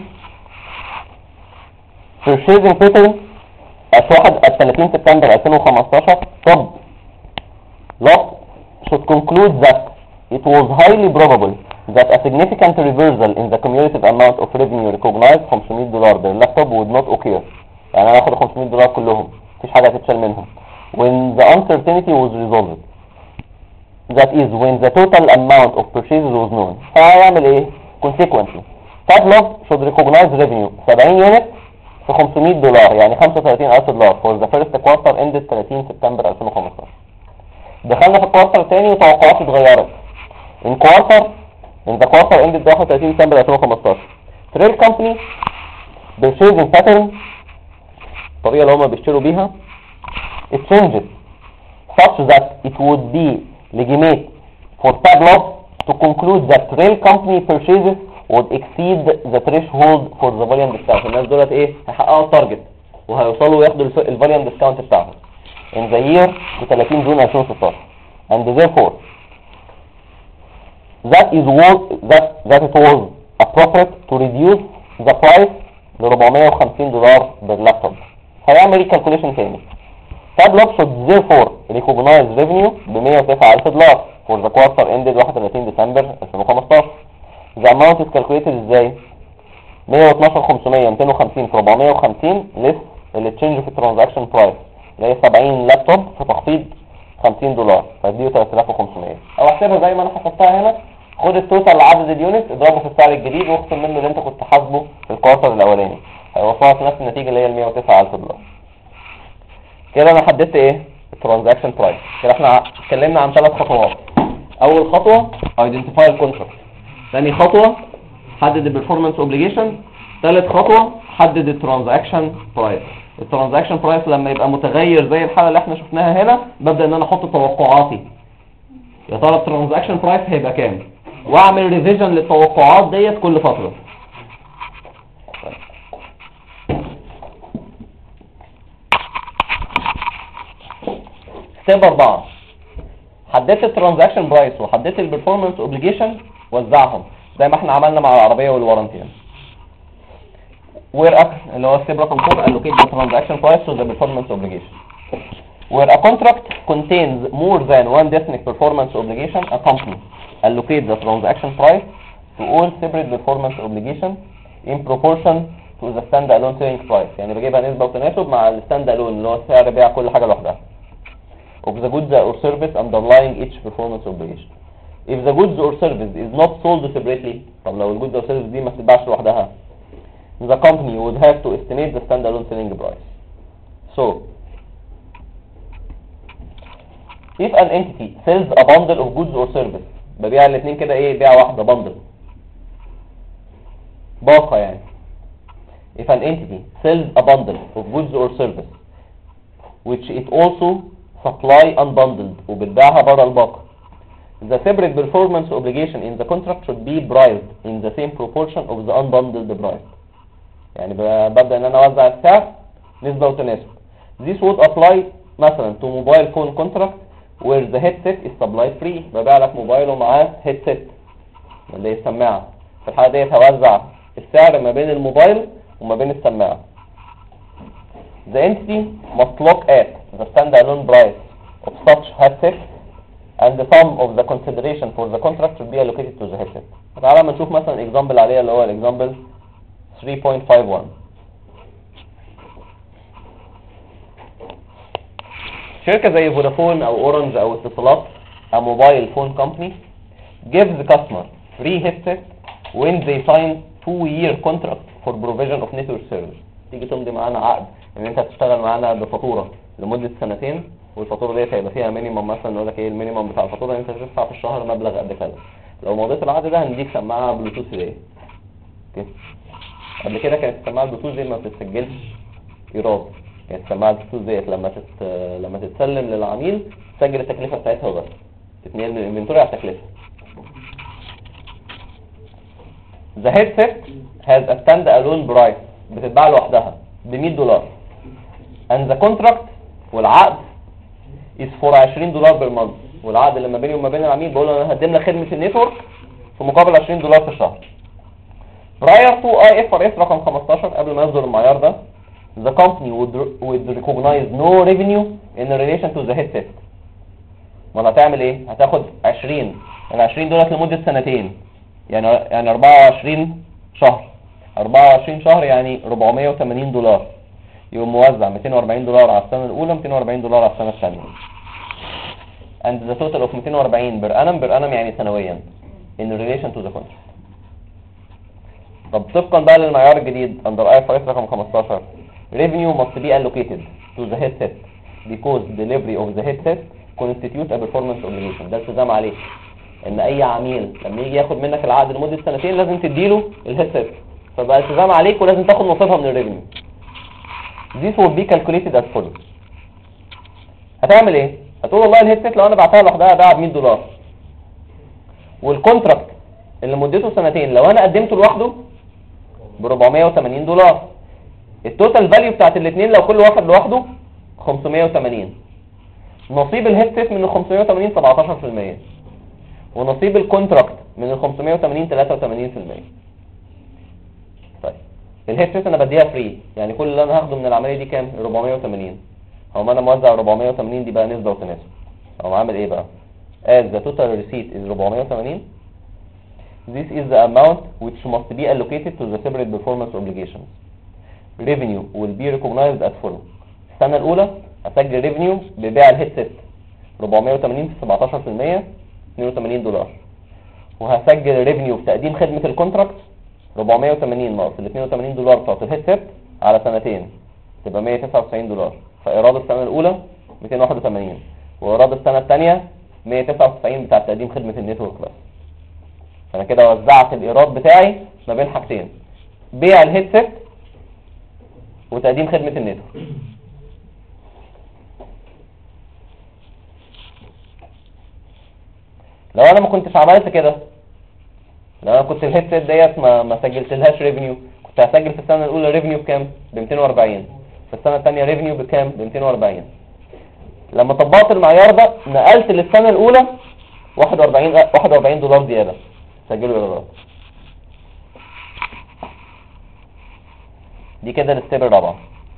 purchasing pattern at 30 سبتمبر 2015 sub lot should conclude that it was highly probable that a significant reversal in the cumulative amount of revenue recognized $500 per laptop would not occur. يعني انا هاخد $500 كلهم مفيش حاجه هتتشال منهم when the uncertainty was resolved. That is when the total amount of purchases was known. فهيعمل ايه؟ Consequently Tableau should recognize revenue 70 unit في $500 يعني $35,000 for the first quarter ended 30 سبتمبر 2015. دخلنا في الكوارتر الثاني وتوقعاتي اتغيرت. In the quarter ended 31 سبتمبر 2015. Thrill company purchasing pattern الطريقة اللي هما بيشتروا بيها it changes such that it would be legitimate for Tableau to conclude that Thrill company purchases would exceed the threshold for the volume discount. الناس دولت ايه؟ هيحققوا التارجت وهيوصلوا وياخدوا الفوليوم ديسكاونت بتاعهم in the year 30 جون 2016 and therefore that it was appropriate to reduce the price ل $450 باللابتوب. هيعمل calculation تاني. Tableau should therefore recognize revenue ب $109,000 for the quarter ended 31 ديسمبر 2015. The amount is calculated ازاي؟ 112,500 250 في 450 less اللي تشينج في الترانزاكشن برايس اللي هي 70 لابتوب في تخفيض $50 فدي 3500 او احسبها زي ما انا حسبتها هنا. خد التوتال عدد اليونت اضربه في السعر الجديد واخصم منه اللي انت كنت حاسبه في الكوارتر الاولاني هيوصلك نفس النتيجه اللي هي ال $109,000. كده انا حددت ايه؟ الترانزاكشن برايس. كده احنا اتكلمنا عن 3 خطوات. اول خطوه ايدنتيفاي الكونتراكت، ثاني خطوه حدد البرفورمانس اوبليجيشن، ثالث خطوه حدد الترانزاكشن برايس. الترانزاكشن برايس لما يبقى متغير زي الحاله اللي احنا شفناها هنا ببدا ان انا احط توقعاتي يا ترى الترانزاكشن برايس هيبقى كام واعمل ريفيجن للتوقعات ديت كل فتره. ستيب 4 حددت الترانزاكشن برايس وحددت البرفورمانس اوبليجيشن وزعهم زي ما احنا عملنا مع العربيه والورنتي. where اللي هو ستيب رقم 4 allocate the transaction price to the performance obligation. Where a contract contains more than one definite performance obligation, a company allocate the transaction price to all separate performance obligations in proportion to the stand-alone selling price. يعني بجيبها نسبة وتناسب مع الستاند الون اللي هو سعر بيع كل حاجة لوحدها. Of the goods or service underlying each performance obligation. If the goods or service is not sold separately, طب لو الجودز or service دي ما بتتباعش لوحدها, the company would have to estimate the stand-alone selling price. So, if an entity sells a bundle of goods or service, ببيع الاثنين كده ايه بيع واحدة bundle باقة يعني. If an entity sells a bundle of goods or service which it also supply unbundled وبتباعها بره الباقة, the separate performance obligation in the contract should be priced in the same proportion of the unbundled price. يعني ببدأ ان انا اوزع السعر نسبة وتناسب. This would apply مثلا to mobile phone contract where the headset is supplied free. ببيع لك موبايل ومعاه headset اللي هي السماعة. في الحالة ديت هوزع السعر ما بين الموبايل وما بين السماعة. The entity must look at the stand-alone price of such headset and the sum of the consideration for the contract should be allocated to the headset. تعالى ما نشوف مثلا example عليها اللي هو example 3.51. شركة زي فودافون او اورنج او اتصالات a mobile phone company gives the customer free headset when they sign 2-year contract for provision of network service. تيجي تمضي معانا عقد ان انت هتشتغل معانا بفاتورة لمدة 2 والفاتورة ديت هيبقى فيها مينيمم مثلا نقول لك ايه المينيمم بتاع الفاتورة انت هتدفع في الشهر مبلغ قد كذا. لو مضيت العقد ده هنديك سماعة بلوتوث هدية. اوكي. قبل كده كانت السماعة البلوتوث دي ما بتتسجلش ايراد. كانت السماعة البلوتوث ديت لما تتسلم للعميل تسجل التكلفة بتاعتها وبس. تتنقل من الانفنتوري على التكلفة. The headset has a stand-alone price بتتباع لوحدها ب $100 and the contract والعقد is for $20 بالمنظ. والعقد اللي ما بيني وما بين العميل بقول له انا هقدم لك خدمة النتورك في مقابل $20 في الشهر. prior to IFRS رقم 15 قبل ما يصدر المعيار ده the company would recognize no revenue in relation to the headset. ما هتعمل ايه؟ هتاخد 20 دولار لمدة سنتين، يعني 24 شهر 24 شهر يعني 480 دولار، يقوم موزع 240 دولار على السنة الأولى 240 دولار على السنة الثانية. and the total of 240 per annum يعني سنويا in relation to the contract. طب طبقا بقى للمعيار الجديد under IFRS رقم 15 revenue must be allocated to the headset because delivery of the headset constitute a performance obligation. ده التزام عليك ان اي عميل لما يجي ياخد منك العقد لمدة سنتين لازم تديله الهيدسيت، فبقى التزام عليك ولازم تاخد نصيبها من الريفينيو. This will be calculated as follows. هتعمل ايه؟ هتقول والله الهيدسيت لو انا بعتها لوحدها باع ب 100 دولار، والكونتراكت اللي مدته سنتين لو انا قدمته لوحده ب 480 دولار. التوتال فاليو بتاعت الاثنين لو كل واحد لوحده 580. نصيب الهيدسيت من ال 580 17%، ونصيب الكونتراكت من ال 580 83%. طيب الهيدسيت انا بديها فري، يعني كل اللي انا هاخده من العمليه دي كام؟ 480. هو ما انا موزع 480 دي بقى نسبه وتناسب. هو عامل ايه بقى؟ as the total receipt is 480 this is the amount which must be allocated to the separate performance obligations. Revenue will be recognized as follows. السنه الاولى اسجل ريفينيو ببيع الهيدسيت 480 في 17% 82 دولار، وهسجل ريفينيو بتقديم خدمه الكونتراكت 480 ناقص ال 82 دولار بتاعت الهيدسيت على سنتين تبقى 199 دولار. فايراد السنه الاولى 281 وايراد السنه الثانيه 199 بتاع تقديم خدمه النتورك بس. فانا كده وزعت الايراد بتاعي ما بين حاجتين، بيع الهيدسيت وتقديم خدمه النتورك. لو انا ما كنتش عملت كده، لو انا كنت الهيدسيت ديت ما سجلتلهاش ريفينيو، كنت هسجل في السنه الاولى ريفينيو بكام؟ ب 240، في السنه الثانيه ريفينيو بكام؟ ب 240. لما طبقت المعيار ده نقلت للسنه الاولى 41 دولار زياده سجلوا ايرادات. دي كده الستيب الرابعه.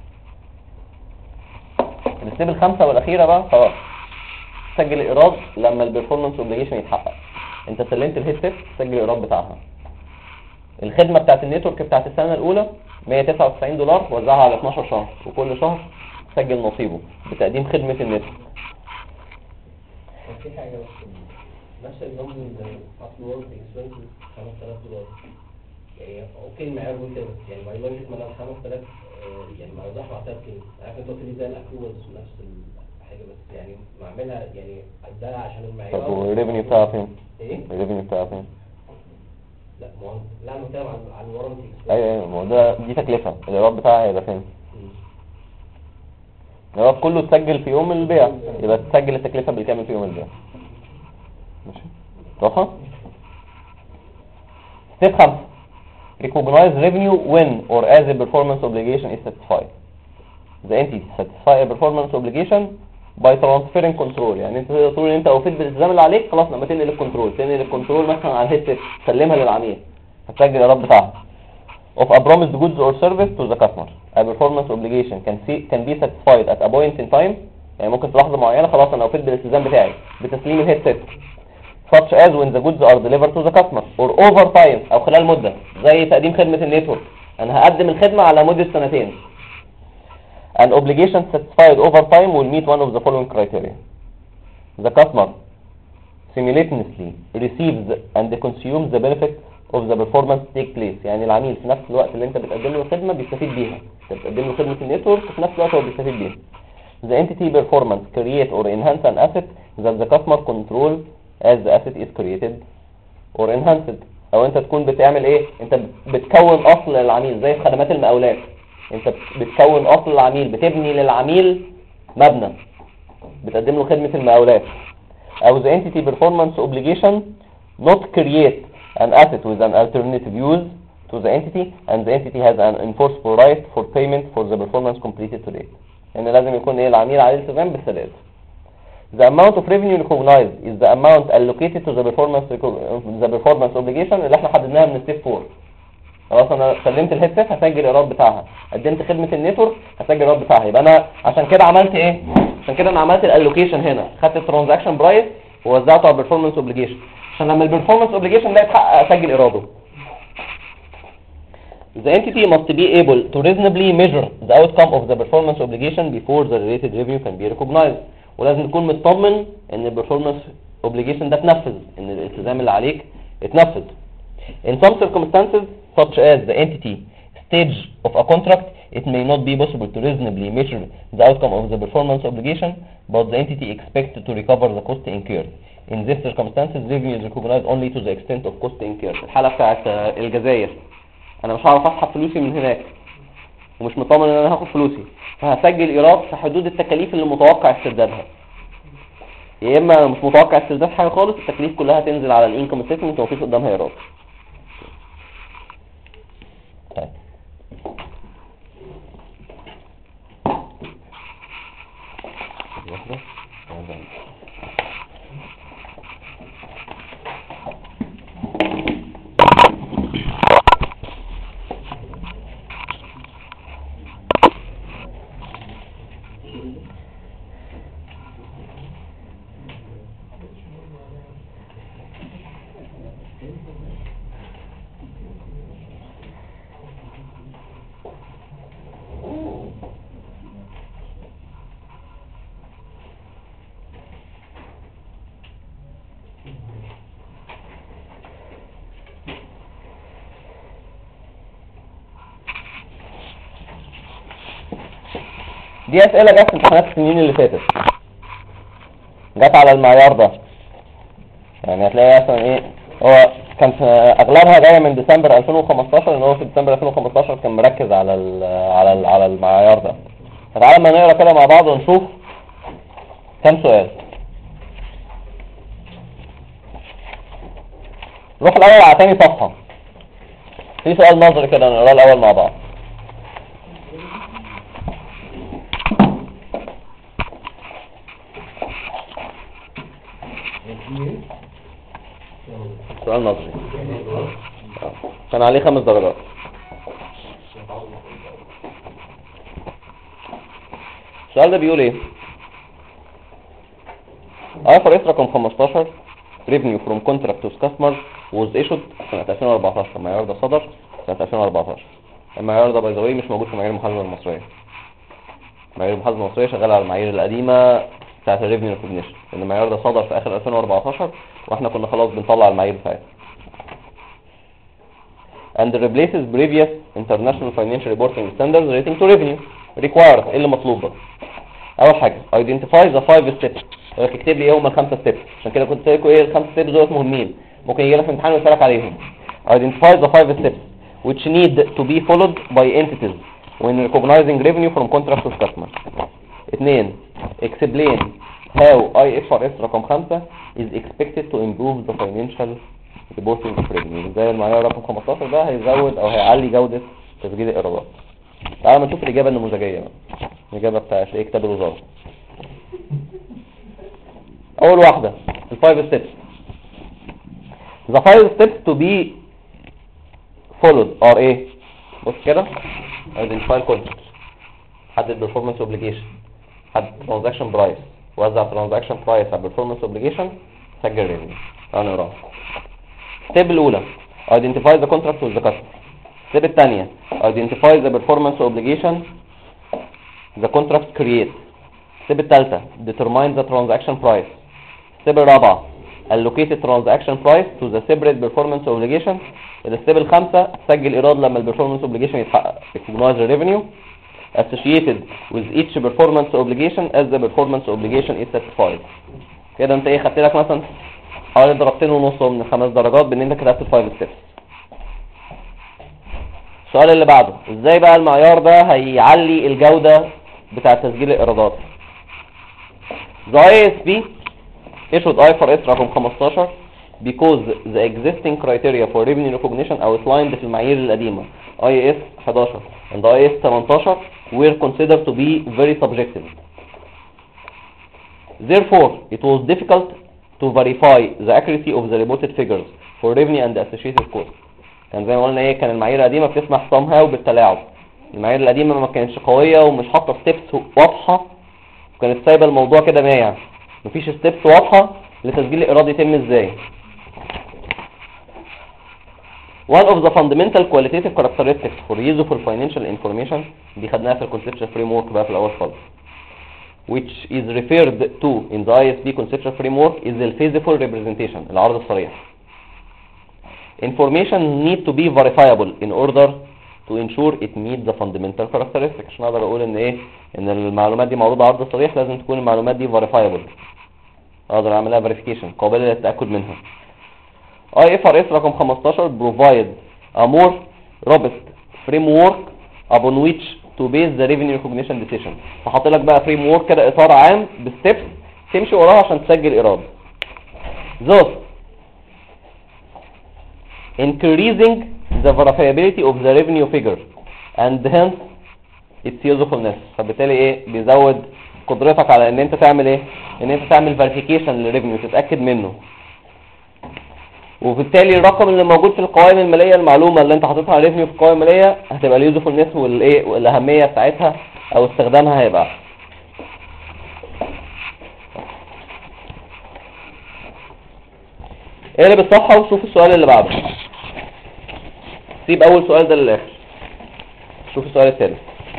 الستيب الخامسه والاخيره بقى خلاص سجل الايراد لما البرفورمانس اوبليجيشن يتحقق. انت سلمت الهيدسيت سجل الايراد بتاعها. الخدمه بتاعت النتورك بتاعت السنه الاولى 199 دولار وزعها على 12 شهر، وكل شهر سجل نصيبه بتقديم خدمه النتورك. في حاجه بس نفس النظام زي اصل ورك اكسبنسز 5000 دولار، يعني اوكي المعيار بيقول كده، يعني ما يبانش ما انا 5000 يعني ما اوضح مع كده. عارف انت قلت لي زي الاكروز نفس الحاجه، بس يعني بعملها يعني ده عشان المعيار. طب والريفينيو بتاعها فين؟ ايه؟ الريفينيو بتاعها فين؟ لا ما هو لا انا بتكلم عن الورنتي اكسبنسز. ايوه ما هو ده دي تكلفه، الايراد بتاعها هيبقى فين؟ الايراد كله اتسجل في يوم البيع، يبقى تسجل التكلفه بالكامل في يوم البيع. ماشي واضحه؟ ستيب 5 recognize revenue when or as a performance obligation is satisfied. The entity satisfy a performance obligation by transferring control. يعني انت تقول ان انت وفيت بالالتزام اللي عليك، خلاص لما تنقل الكنترول مثلا على الهيدسيت تسلمها للعميل هتسجل الايراد بتاعها. of a promised goods or service to the customer. A performance obligation can be satisfied at a point in time. يعني ممكن في لحظه معينه خلاص انا وفيت بالالتزام بتاعي بتسليم الهيدسيت. such as when the goods are delivered to the customer or over time او خلال مدة زي تقديم خدمة النتورك. انا هقدم الخدمة على مدة سنتين. An obligation satisfied over time will meet one of the following criteria. The customer simultaneously receives and consumes the benefits of the performance take place. يعني العميل في نفس الوقت اللي انت بتقدم له الخدمة بيستفيد بيها. انت بتقدم له خدمة النتورك وفي نفس الوقت هو بيستفيد بيها. The entity performance create or enhance an asset that the customer control as the asset is created or enhanced. او انت تكون بتعمل ايه؟ انت بتكون اصل العميل زي في خدمات المقاولات. انت بتكون اصل العميل، بتبني للعميل مبنى بتقدم له خدمة المقاولات. او the entity performance obligation not create an asset with an alternative use to the entity and the entity has an enforceable right for payment for the performance completed to date. يعني لازم يكون ايه العميل عليه التزام بالسداد. The amount of revenue recognized is the amount allocated to the performance obligation اللي احنا حددناها من step 4. خلاص انا سلمت الهيدسيت هسجل الايراد بتاعها، قدمت خدمه النتورك هسجل الايراد بتاعها. يبقى انا عشان كده عملت ايه؟ عشان كده انا عملت الالوكيشن هنا، خدت الترانزاكشن برايس ووزعته على البرفورمانس اوبليجيشن، عشان لما البرفورمانس اوبليجيشن ده يتحقق اسجل ايراده. The entity must be able to reasonably measure the outcome of the performance obligation before the related revenue can be recognized. ولازم تكون مطمن ان البرفورمانس obligation ده اتنفذ، ان الالتزام اللي عليك اتنفذ. In some circumstances, such as the entity stage of a contract, it may not be possible to reasonably measure the outcome of the performance obligation, but the entity expects to recover the cost incurred. In these circumstances, revenue is recognized only to the extent of cost incurred. الحالة بتاعت الجزائر، أنا مش هعرف أسحب فلوسي من هناك ومش مطمن إن أنا هاخد فلوسي، فهسجل إيراد في حدود التكاليف اللي متوقع استردادها. يا إما مش متوقع استرداد حاجة خالص، التكاليف كلها تنزل على الانكم ستيتمنت ومفيش قدامها إيراد. طيب. دي اسئله جت في امتحانات السنين اللي فاتت، جت على المعيار ده. يعني هتلاقي مثلا ايه، هو كان اغلبها جايه من ديسمبر 2015، لان هو في ديسمبر 2015 كان مركز على المعيار ده. فتعالى ما نقرا كده مع بعض ونشوف كام سؤال. نروح الاول على تاني صفحه، في سؤال نظري كده نقراه الاول مع بعض. سؤال نظري كان عليه 5 درجات. السؤال ده بيقول ايه؟ IFRS رقم 15 revenue from contract to customer was issued سنة 2014. المعيار ده صدر سنة 2014. المعيار ده باي ذا واي مش موجود في معايير المحاسبة المصرية. معايير المحاسبة المصرية شغالة على المعايير القديمة بتاعت الريفنيو ريكوجنيشن، لان المعيار ده صدر في اخر 2014 واحنا كنا خلاص بنطلع المعايير بتاعتها. and replaces previous international financial reporting standards relating to revenue required. ايه اللي مطلوب بقى؟ اول حاجه identify the 5 steps. اكتب لي ايه هم ال5 steps، عشان كده كنت قايل لكم ايه ال5 steps دول مهمين، ممكن يجي لك في امتحان ويسالك عليهم. identify the 5 steps which need to be followed by entities when recognizing revenue from contract to customer. 2 explain how IFRS رقم 5 is expected to improve the financial reporting of revenue. ازاي المعيار رقم 15 ده هيزود او هيعلي جودة تسجيل الايرادات. تعالوا نشوف الاجابة النموذجية بقى. الاجابة بتاعت ايه كتاب الوزارة. اول واحدة ال 5 steps. The 5 steps to be followed are ايه؟ بص كده identify contract، حدد performance obligation، حدد transaction price، وزع transaction price على performance obligation، سجل revenue. تعالوا نقراها. الستيب الاولى identify the contract with the customer. الستيب الثانيه identify the performance obligation the contract create. الستيب الثالثه determine the transaction price. الستيب الرابعه allocate the transaction price to the separate performance obligation. الستيب الخامسه سجل ايراد لما البرفورمانس obligation يتحقق. recognize the revenue associated with each performance obligation as the performance obligation is satisfied. كده انت ايه خدت لك مثلا حوالي 2.5 من 5 درجات بان انت كتبت ال 5 steps. السؤال اللي بعده، ازاي بقى المعيار ده هيعلي الجودة بتاع تسجيل الايرادات؟ The IASB issued IFRS رقم 15 because the existing criteria for revenue recognition outlined في المعايير القديمة IAS 11 and IAS 18 were considered to be very subjective. Therefore, it was difficult to verify the accuracy of the reported figures for revenue and associated costs. كان زي ما قلنا ايه، كان المعايير القديمه بتسمح somehow بالتلاعب. المعايير القديمه ما كانتش قويه ومش حاطه ستيبس واضحه، وكانت سايبه الموضوع كده مايع، مفيش ستيبس واضحه لتسجيل الايراد يتم ازاي. One of the fundamental qualitative characteristics for useful financial information دي خدناها في الconceptual framework بقى في الأول خالص، which is referred to in the ISB conceptual framework is the feasible representation، العرض الصريح. Information need to be verifiable in order to ensure it meets the fundamental characteristics. عشان اقدر اقول ان ايه، ان المعلومات دي معروضة عرض صريح لازم تكون المعلومات دي verifiable، اقدر اعملها verification، قابلة للتأكد منها. IFRS رقم 15 provide a more robust framework upon which to base the revenue recognition decision. فحط لك بقى framework كده، اطار عام بستبس تمشي وراها عشان تسجل ايراد. Thus increasing the verifiability of the revenue figure and hence its usefulness. فبالتالي ايه، بيزود قدرتك على ان انت تعمل ايه، ان انت تعمل verification للريفينيو، تتاكد منه. وبالتالي الرقم اللي موجود في القوائم الماليه، المعلومه اللي انت حاططها على الريفينيو في القوائم الماليه هتبقى اليوزفولنس والايه والاهميه بتاعتها او استخدامها هيبقى احسن. اقلب الصفحه وشوف السؤال اللي بعده. سيب اول سؤال ده للاخر، شوف السؤال الثالث.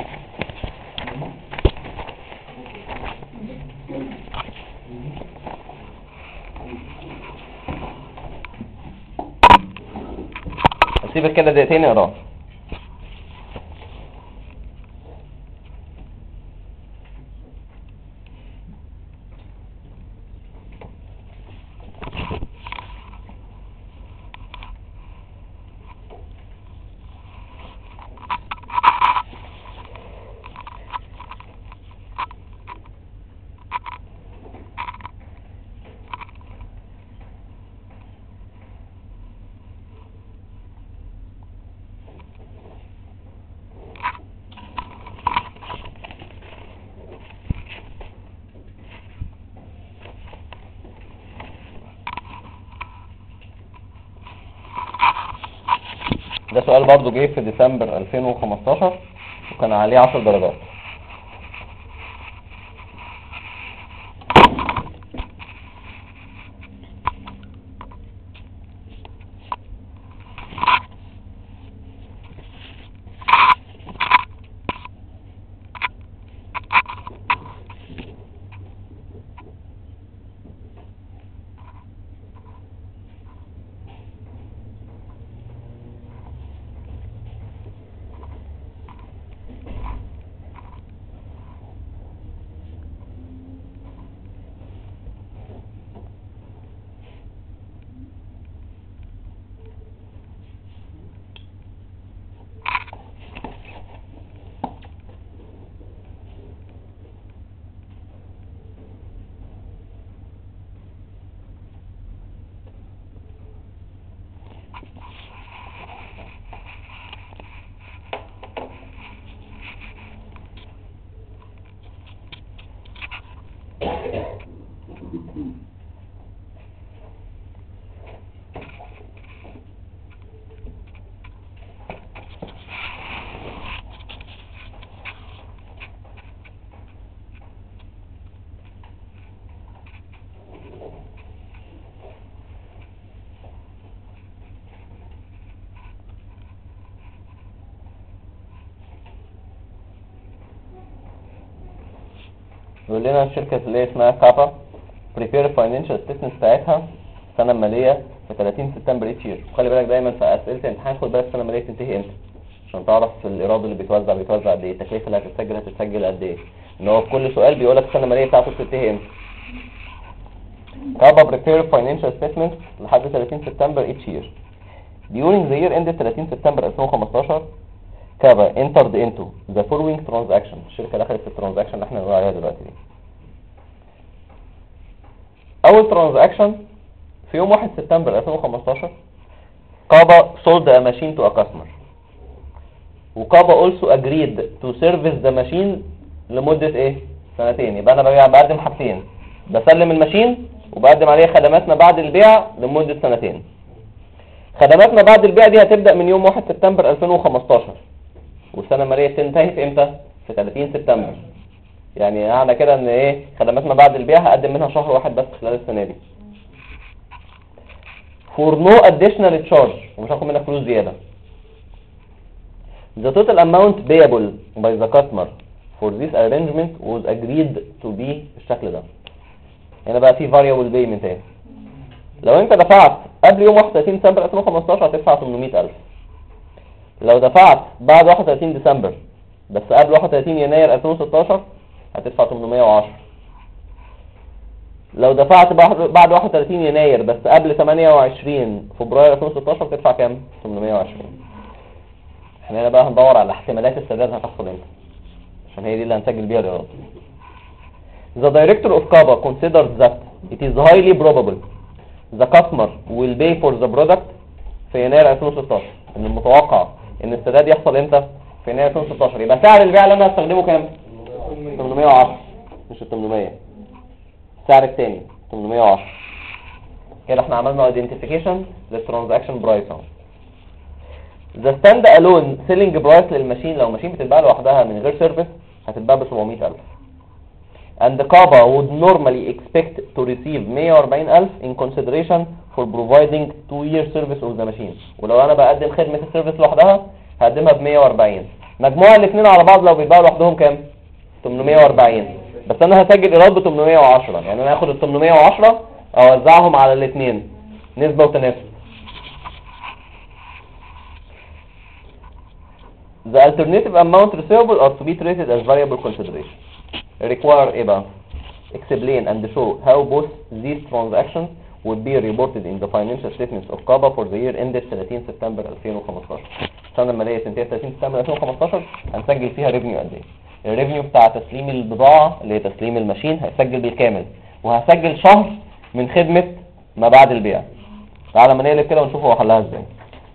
هسيبك كده دقيقتين اقراه. ده سؤال برضو جه في ديسمبر 2015 وكان عليه 10 درجات. يقول لنا الشركة اللي اسمها كابا prepare financial statements بتاعتها السنة المالية في 30 سبتمبر each year. وخلي بالك دايما في أسئلة الامتحان خد بالك السنة المالية تنتهي امتى عشان تعرف الإيراد اللي بيتوزع قد ايه، التكلفة اللي هتتسجل قد ايه، ان هو في كل سؤال بيقول لك السنة المالية بتاعته بتنتهي امتى. كابا prepare financial statements لحد 30 سبتمبر each year. During the year ended 30 سبتمبر 2015 كابا entered into the following transaction. الشركة دخلت في الترانزاكشن اللي احنا بنقول عليها دلوقتي دي. اول ترانزاكشن في يوم 1 سبتمبر 2015 كابا sold a machine to a customer. وكابا also agreed to service the machine لمدة ايه؟ سنتين. يبقى انا بقدم حاجتين، بسلم الماشين وبقدم عليه خدماتنا بعد البيع لمدة سنتين. خدماتنا بعد البيع دي هتبدأ من يوم 1 سبتمبر 2015 والسنة المالية تنتهي في امتى؟ في 30 سبتمبر. يعني معنى كده ان ايه خدماتنا بعد البيع هقدم منها شهر واحد بس خلال السنة دي. for no additional charge ومش هاخد منك فلوس زيادة. The total amount payable by the customer for this arrangement was agreed to be بالشكل ده. هنا بقى في variable payment اهي. لو انت دفعت قبل يوم 31 ديسمبر 2015 هتدفع 800,000. لو دفعت بعد 31 ديسمبر بس قبل 31 يناير 2016 هتدفع 810. لو دفعت بعد 31 يناير بس قبل 28 فبراير 2016 هتدفع كام؟ 820. احنا هنا بقى هندور على احتمالات السداد هتحصل امتى عشان هي دي اللي هنسجل بيها الإيراد. The director of CABA considers that it is highly probable the customer will pay for the product في يناير 2016. ان المتوقع ان السداد يحصل امتى؟ في يناير 2016. يبقى سعر البيع اللي انا هستخدمه كام؟ 810 مش ال 800. السعر الثاني 810. كده احنا عملنا identification للترانزاكشن برايس اهو. The stand alone selling price للماشين لو ماشين بتتباع لوحدها من غير سيرفيس هتتباع ب 700,000. And CABA would normally expect to receive 140,000 in consideration for providing 2-year service of the machine. ولو انا بقدم خدمة السيرفيس لوحدها هقدمها ب 140. مجموع الاثنين على بعض لو بيتباعوا لوحدهم كام؟ 840. بس انا هسجل ايراد ب 810. يعني انا هاخد ال 810 اوزعهم على الاثنين نسبة وتناسب. The alternative amount receivable are to be treated as variable consideration. Require ايه بقى؟ Explain and show how both these transactions would be reported in the financial statements of CABA for the year ended 30 سبتمبر 2015. السنة المالية تنتهي 30 سبتمبر 2015 هنسجل فيها ريفنيو قد ايه؟ الريفنيو بتاع تسليم البضاعة اللي هي تسليم الماشين هسجل بالكامل وهسجل شهر من خدمة ما بعد البيع. تعالى ما نقلب كده ونشوف هو حلها ازاي.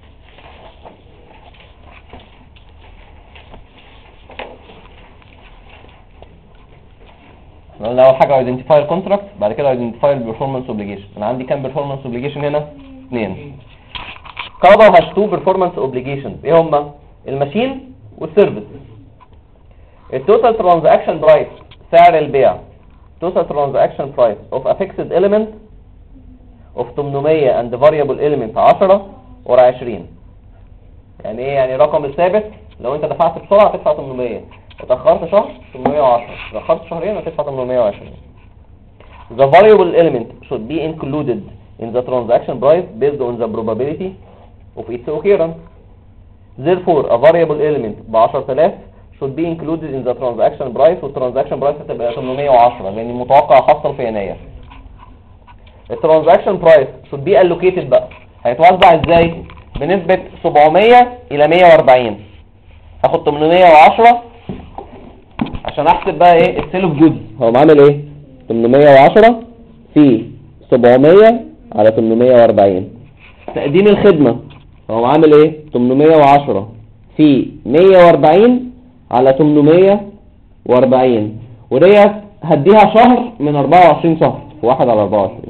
قلنا اول حاجه ايدنتيفاي الكونتراكت بعد كده ايدنتيفاي البرفورمانس اوبليجيشن. انا عندي كام برفورمانس اوبليجيشن هنا؟ 2. كابا هاز 2 برفورمانس اوبليجيشن. ايه هما؟ الماشين والسيرفيس. التوتال ترانزاكشن برايس سعر البيع توتال ترانزاكشن برايس اوف ا فيكسد اليمنت اوف 800 اند فاريبل اليمنت 10 ورا 20. يعني ايه؟ يعني رقم الثابت لو انت دفعت بسرعه هتدفع 800 اتأخرت شهر 810 اتأخرت شهرين هتدفع 820. The variable element should be included in the transaction price based on the probability of its occurrence. Therefore, a variable element ب 10,000 should be included in the transaction price والtransaction price هتبقى 810 لأن المتوقع حصل في يناير. الترانزاكشن برايس should be allocated بقى هيتوزع ازاي؟ بنسبة 700 إلى 140. هاخد 810 عشان احسب بقى ايه السيل اوف جودز. هو عامل ايه؟ 810 في 700 على 840. تقديم الخدمة هو عامل ايه؟ 810 في 140 على 840 وديت هديها شهر من 24 شهر 1 على 24.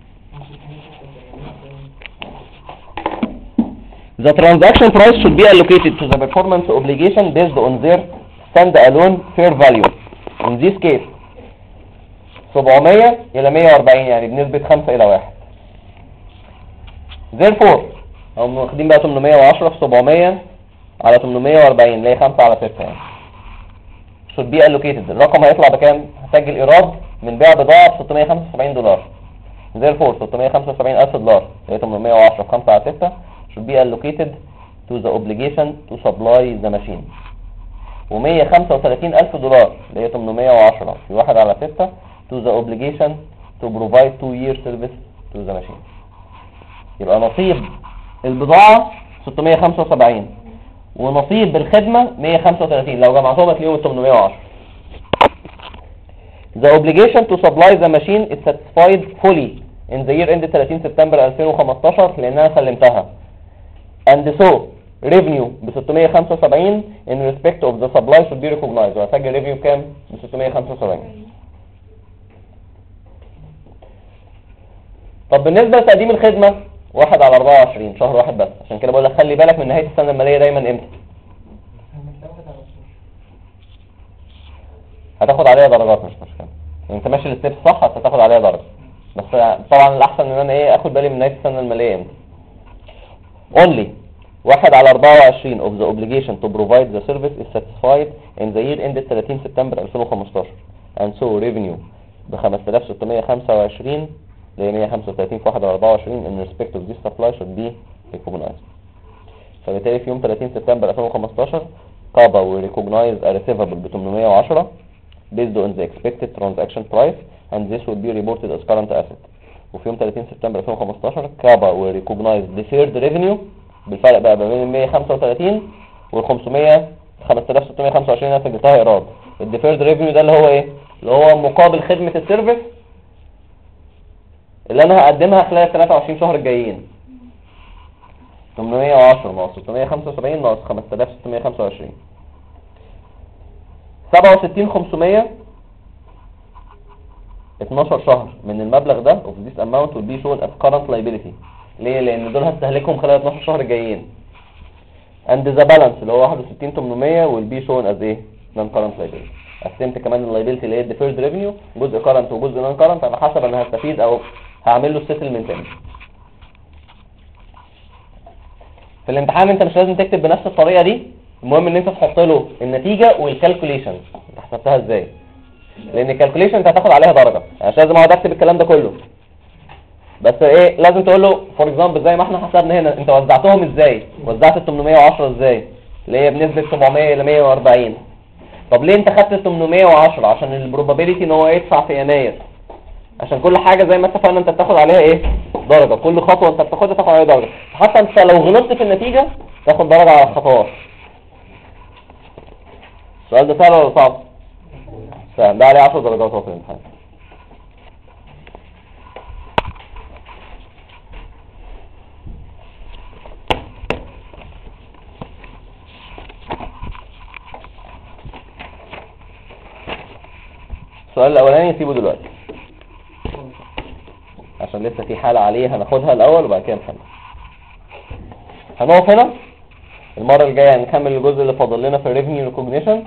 The transaction price should be allocated to the performance obligation based on their stand-alone fair value. In this case 700 إلى 140 يعني بنسبة 5 إلى 1. Therefore هم واخدين بقى 810 في 700 على 840 اللي هي 5 على 6 يعني. should be allocated. الرقم هيطلع بكام؟ هسجل إيراد من بيع بضاعة ب $675. Therefore $675,000 اللي هي 810 في 5 على 6 should be allocated to the obligation to supply the machine. و$135,000 اللي هي 810 في 1 على 6 to the obligation to provide 2-year service to the machine. يبقى نصيب البضاعة 675 ونصيب الخدمة 135. لو جمعتهم هتلاقيهم 810. The obligation to supply the machine is satisfied fully in the year ended 30 سبتمبر 2015 لأنها سلمتها. And so revenue ب 675 in respect of the supply should be recognized. وهسجل revenue بكام؟ ب 675. طب بالنسبة لتقديم الخدمة 1 على 24 شهر واحد بس. عشان كده بقول لك خلي بالك من نهايه السنه الماليه دايما امتى. هتاخد عليها درجات مش مشكله، انت ماشي الستيب صح هتاخد عليها درجه، بس طبعا الاحسن ان انا اخد بالي من نهايه السنه الماليه امتى. only 1 على 24 of the obligation to provide the service is satisfied in the year ended 30 سبتمبر 2015 and so revenue ب 5625 اللي هي 135 في 1 على 24 in respect of this supply should be recognized. فبالتالي في يوم 30 سبتمبر 2015 كابا will recognize a receivable ب 810 based on the expected transaction price and this will be reported as current asset. وفي يوم 30 سبتمبر 2015 كابا will recognize deferred revenue بالفرق بقى بين ال 135 وال 500 5625 انا سجلتها ايراد. الديفيرد ريفينيو ده اللي هو ايه؟ اللي هو مقابل خدمة السيرفيس اللي انا هقدمها خلال 23 شهر الجايين. 810 ناقص 675 ناقص 5625 67500 12 شهر من المبلغ ده of this amount will be shown as current liability. ليه؟ لان دول هستهلكهم خلال 12 شهر الجايين. and the balance اللي هو 61800 will be shown as ايه؟ non current liability. قسمت كمان اللايبيلتي اللي هي deferred revenue جزء current وجزء non current على حسب انا هستفيد او هعمل له settlement امتى. في الامتحان انت مش لازم تكتب بنفس الطريقه دي، المهم ان انت تحط له النتيجه والكالكوليشن انت حسبتها ازاي، لان الكالكوليشن انت هتاخد عليها درجه، يعني مش لازم اقعد اكتب الكلام ده كله، بس ايه لازم تقول له فور اكزامبل زي ما احنا حسبنا هنا انت وزعتهم ازاي، وزعت ال 810 ازاي اللي هي بنسبه 700 الى 140. طب ليه انت خدت ال 810؟ عشان البروبابيلتي ان هو يدفع في يناير، عشان كل حاجه زي ما اتفقنا انت بتاخد عليها ايه درجه، كل خطوه انت بتاخدها تاخد عليها درجه، حتى انت لو غلطت في النتيجه تاخد درجه على الخطوات. السؤال ده سهل ولا صعب؟ سهل، ده عليه 10 درجات في الامتحان. السؤال الاولاني سيبه دلوقتي عشان لسه في حالة عليه هناخدها الاول وبعد كده نحل. هنقف هنا، المرة الجاية هنكمل الجزء اللي فاضل لنا في الريفينيو ريكوجنيشن،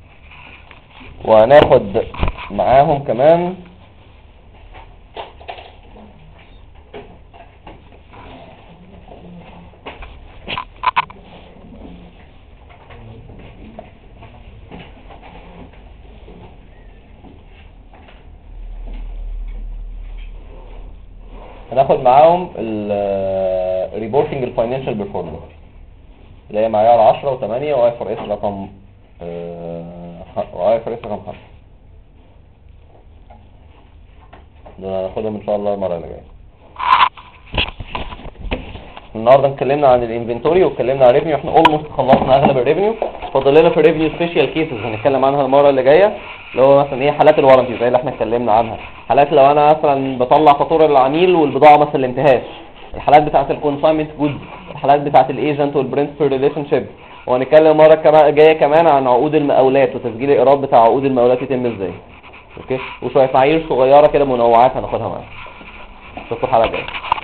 وهناخد معاهم كمان الريبورتنج الفاينانشال بيرفورمانس اللي هي معيار 10 و8 واي فور اس رقم واي فور اس رقم 5. دول هناخدهم ان شاء الله المره اللي جايه. النهارده اتكلمنا عن الانفنتوري واتكلمنا عن الريفينيو، احنا اولموست خلصنا اغلب الريفينيو، فاضل لنا في الريفينيو سبيشال كيسز هنتكلم عنها المره اللي جايه، اللي هو مثلا ايه حالات الوارنتي زي اللي احنا اتكلمنا عنها، حالات لو انا مثلا بطلع فاتوره للعميل والبضاعه ما سلمتهاش، الحالات بتاعه الكونساينمنت جود، الحالات بتاعه الايجنت والبرنسبل ريليشن شيب، وهنتكلم المره الجايه كمان عن عقود المقاولات وتسجيل الايراد بتاع عقود المقاولات يتم ازاي. اوكي، وشويه معايير صغيره كده منوعات هناخدها معانا. اشوفكم الحلقه الجايه.